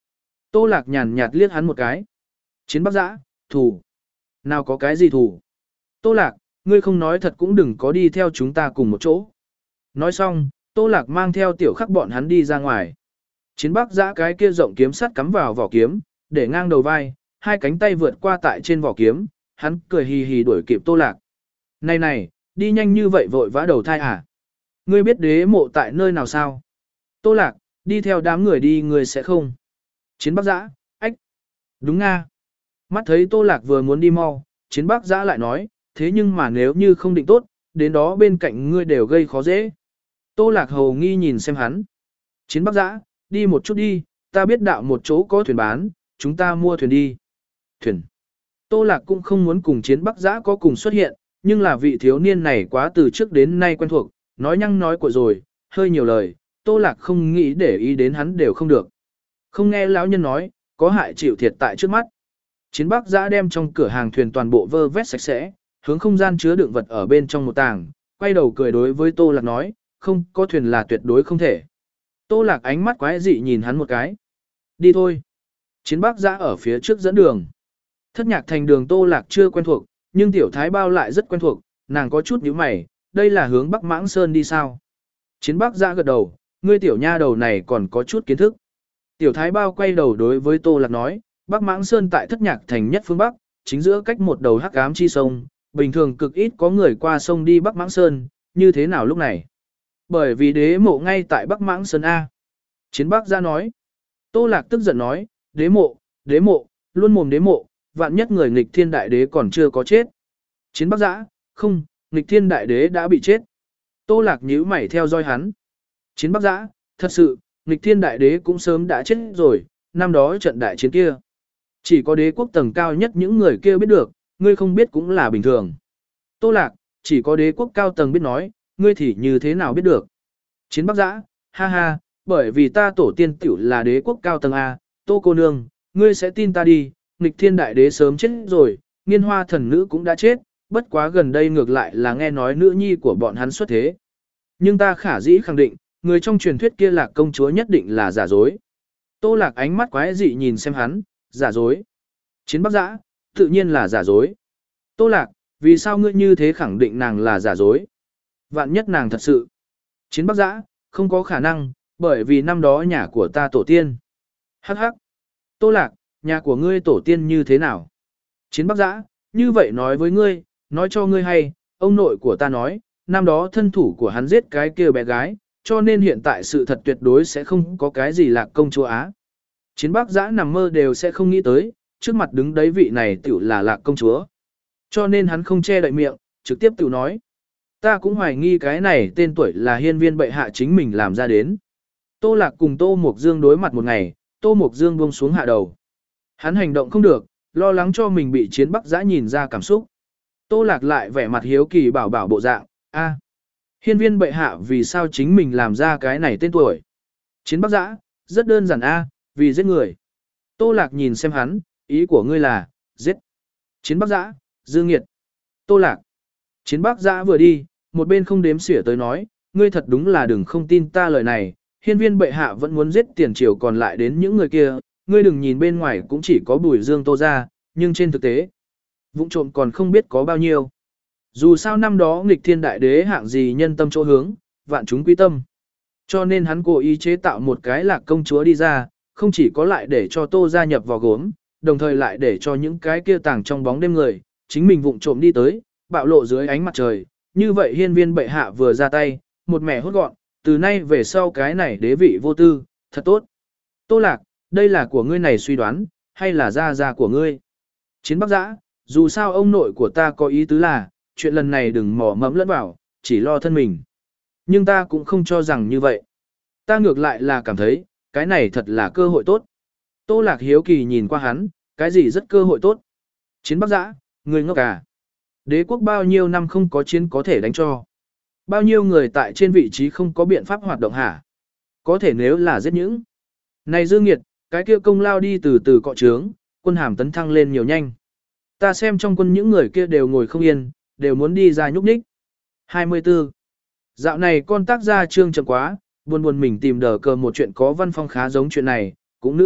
Tô Lạc nhàn nhạt liếc hắn một cái. Chiến Bắc Giã, thủ. Nào có cái gì thủ. Tô Lạc, ngươi không nói thật cũng đừng có đi theo chúng ta cùng một chỗ. Nói xong, Tô Lạc mang theo tiểu khắc bọn hắn đi ra ngoài. Chiến Bắc Giã cái kia rộng kiếm sắt cắm vào vỏ kiếm, để ngang đầu vai, hai cánh tay vượt qua tại trên vỏ kiếm, hắn cười hì hì đuổi kịp Tô Lạc. Này này, đi nhanh như vậy vội vã đầu thai à? Ngươi biết đế mộ tại nơi nào sao? Tô Lạc, đi theo đám người đi ngươi sẽ không. Chiến Bắc Giã, ách. Đúng nga. Mắt thấy Tô Lạc vừa muốn đi mau, Chiến Bắc Giã lại nói, thế nhưng mà nếu như không định tốt, đến đó bên cạnh ngươi đều gây khó dễ. Tô Lạc hầu nghi nhìn xem hắn. Chiến Bắc Giã, đi một chút đi, ta biết đạo một chỗ có thuyền bán, chúng ta mua thuyền đi. Thuyền. Tô Lạc cũng không muốn cùng Chiến Bắc Giã có cùng xuất hiện, nhưng là vị thiếu niên này quá từ trước đến nay quen thuộc, nói nhăng nói của rồi, hơi nhiều lời, Tô Lạc không nghĩ để ý đến hắn đều không được. Không nghe lão nhân nói, có hại chịu thiệt tại trước mắt. Chiến Bắc Giã đem trong cửa hàng thuyền toàn bộ vơ vét sạch sẽ, hướng không gian chứa đựng vật ở bên trong một tảng, quay đầu cười đối với Tô Lạc nói, không có thuyền là tuyệt đối không thể. Tô Lạc ánh mắt quái dị nhìn hắn một cái. Đi thôi. Chiến Bắc Giã ở phía trước dẫn đường. Thất nhạc thành đường Tô Lạc chưa quen thuộc, nhưng tiểu thái bao lại rất quen thuộc, nàng có chút nhíu mày, đây là hướng Bắc Mãng Sơn đi sao? Chiến Bắc Giã gật đầu, ngươi tiểu nha đầu này còn có chút kiến thức. Tiểu thái bao quay đầu đối với Tô Lạc nói, Bắc Mãng Sơn tại thất nhạc thành nhất phương Bắc, chính giữa cách một đầu hắc ám chi sông, bình thường cực ít có người qua sông đi Bắc Mãng Sơn, như thế nào lúc này? Bởi vì đế mộ ngay tại Bắc Mãng Sơn A. Chiến Bắc Giã nói. Tô Lạc tức giận nói, đế mộ, đế mộ, luôn mồm đế mộ, vạn nhất người nghịch thiên đại đế còn chưa có chết. Chiến Bắc Giã, không, nghịch thiên đại đế đã bị chết. Tô Lạc nhíu mày theo dõi hắn. Chiến Bắc Giã, thật sự, nghịch thiên đại đế cũng sớm đã chết rồi, năm đó trận đại chiến kia. Chỉ có đế quốc tầng cao nhất những người kia biết được, ngươi không biết cũng là bình thường. Tô Lạc, chỉ có đế quốc cao tầng biết nói, ngươi thì như thế nào biết được. Chiến Bắc Giã, ha ha, bởi vì ta tổ tiên tiểu là đế quốc cao tầng A, Tô cô nương, ngươi sẽ tin ta đi, nghịch thiên đại đế sớm chết rồi, nghiên hoa thần nữ cũng đã chết, bất quá gần đây ngược lại là nghe nói nữ nhi của bọn hắn xuất thế. Nhưng ta khả dĩ khẳng định, người trong truyền thuyết kia là công chúa nhất định là giả dối. Tô Lạc ánh mắt quái dị nhìn xem hắn, giả dối. Chiến Bắc Giã, tự nhiên là giả dối. Tô Lạc, vì sao ngươi như thế khẳng định nàng là giả dối? Vạn nhất nàng thật sự. Chiến Bắc Giã, không có khả năng, bởi vì năm đó nhà của ta tổ tiên. Hắc hắc. Tô Lạc, nhà của ngươi tổ tiên như thế nào? Chiến Bắc Giã, như vậy nói với ngươi, nói cho ngươi hay, ông nội của ta nói, năm đó thân thủ của hắn giết cái kia bé gái, cho nên hiện tại sự thật tuyệt đối sẽ không có cái gì là công chúa Á. Chiến Bắc Giã nằm mơ đều sẽ không nghĩ tới, trước mặt đứng đấy vị này tiểu là lạc công chúa. Cho nên hắn không che đậy miệng, trực tiếp tiểu nói. Ta cũng hoài nghi cái này tên tuổi là hiên viên bệ hạ chính mình làm ra đến. Tô Lạc cùng Tô Mộc Dương đối mặt một ngày, Tô Mộc Dương buông xuống hạ đầu. Hắn hành động không được, lo lắng cho mình bị Chiến Bắc Giã nhìn ra cảm xúc. Tô Lạc lại vẻ mặt hiếu kỳ bảo bảo bộ dạng, a, hiên viên bệ hạ vì sao chính mình làm ra cái này tên tuổi. Chiến Bắc Giã, rất đơn giản a, vì giết người. Tô Lạc nhìn xem hắn, ý của ngươi là, giết. Chiến Bắc Giã, dư nghiệt. Tô Lạc. Chiến Bắc Giã vừa đi, một bên không đếm xỉa tới nói, ngươi thật đúng là đừng không tin ta lời này, hiên viên bệ hạ vẫn muốn giết tiền triều còn lại đến những người kia, ngươi đừng nhìn bên ngoài cũng chỉ có Bùi Dương Tô ra, nhưng trên thực tế, vũng trộm còn không biết có bao nhiêu. Dù sao năm đó nghịch thiên đại đế hạng gì nhân tâm chỗ hướng, vạn chúng quy tâm. Cho nên hắn cố ý chế tạo một cái lạc công chúa đi ra, không chỉ có lại để cho Tô gia nhập vào gốm, đồng thời lại để cho những cái kia tàng trong bóng đêm người, chính mình vụng trộm đi tới, bạo lộ dưới ánh mặt trời. Như vậy hiên viên bệ hạ vừa ra tay, một mẻ hốt gọn, từ nay về sau cái này đế vị vô tư, thật tốt. Tô Lạc, đây là của ngươi này suy đoán, hay là gia gia của ngươi? Chiến Bắc Giã, dù sao ông nội của ta có ý tứ là, chuyện lần này đừng mò mẫm lẫn vào, chỉ lo thân mình. Nhưng ta cũng không cho rằng như vậy. Ta ngược lại là cảm thấy, cái này thật là cơ hội tốt. Tô Lạc hiếu kỳ nhìn qua hắn, cái gì rất cơ hội tốt. Chiến Bắc Giã, người ngốc à. Đế quốc bao nhiêu năm không có chiến có thể đánh cho. Bao nhiêu người tại trên vị trí không có biện pháp hoạt động hả? Có thể nếu là giết những. Này Dương Nghiệt, cái kia công lao đi từ từ cọ trướng, quân hàm tấn thăng lên nhiều nhanh. Ta xem trong quân những người kia đều ngồi không yên, đều muốn đi ra nhúc nhích. hai mươi tư. Dạo này con tác gia trương chậm quá, buồn buồn mình tìm đờ cờ một chuyện có văn phong khá giống chuyện này, cũng nữ hiệp,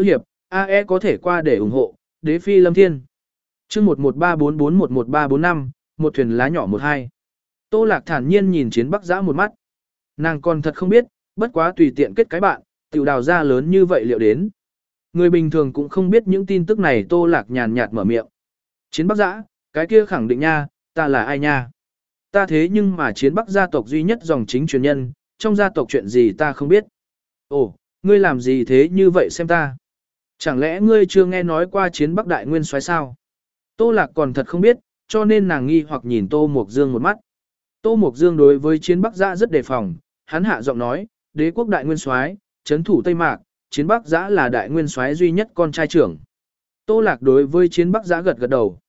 a e có thể qua để ủng hộ, đế phi lâm thiên. chương một một ba bốn bốn một một ba bốn năm, một thuyền lá nhỏ một hai. Tô Lạc thản nhiên nhìn Chiến Bắc Giã một mắt. Nàng còn thật không biết, bất quá tùy tiện kết cái bạn, tiểu đào ra lớn như vậy liệu đến. Người bình thường cũng không biết những tin tức này. Tô Lạc nhàn nhạt mở miệng. Chiến Bắc Giã, cái kia khẳng định nha, ta là ai nha? Ta thế nhưng mà Chiến Bắc gia tộc duy nhất dòng chính truyền nhân, trong gia tộc chuyện gì ta không biết. Ồ, ngươi làm gì thế như vậy xem ta? Chẳng lẽ ngươi chưa nghe nói qua Chiến Bắc đại nguyên soái sao? Tô Lạc còn thật không biết, cho nên nàng nghi hoặc nhìn Tô Mộc Dương một mắt. Tô Mộc Dương đối với Chiến Bắc Giã rất đề phòng, hắn hạ giọng nói, đế quốc đại nguyên soái, trấn thủ Tây Mạc, Chiến Bắc Giã là đại nguyên soái duy nhất con trai trưởng. Tô Lạc đối với Chiến Bắc Giã gật gật đầu.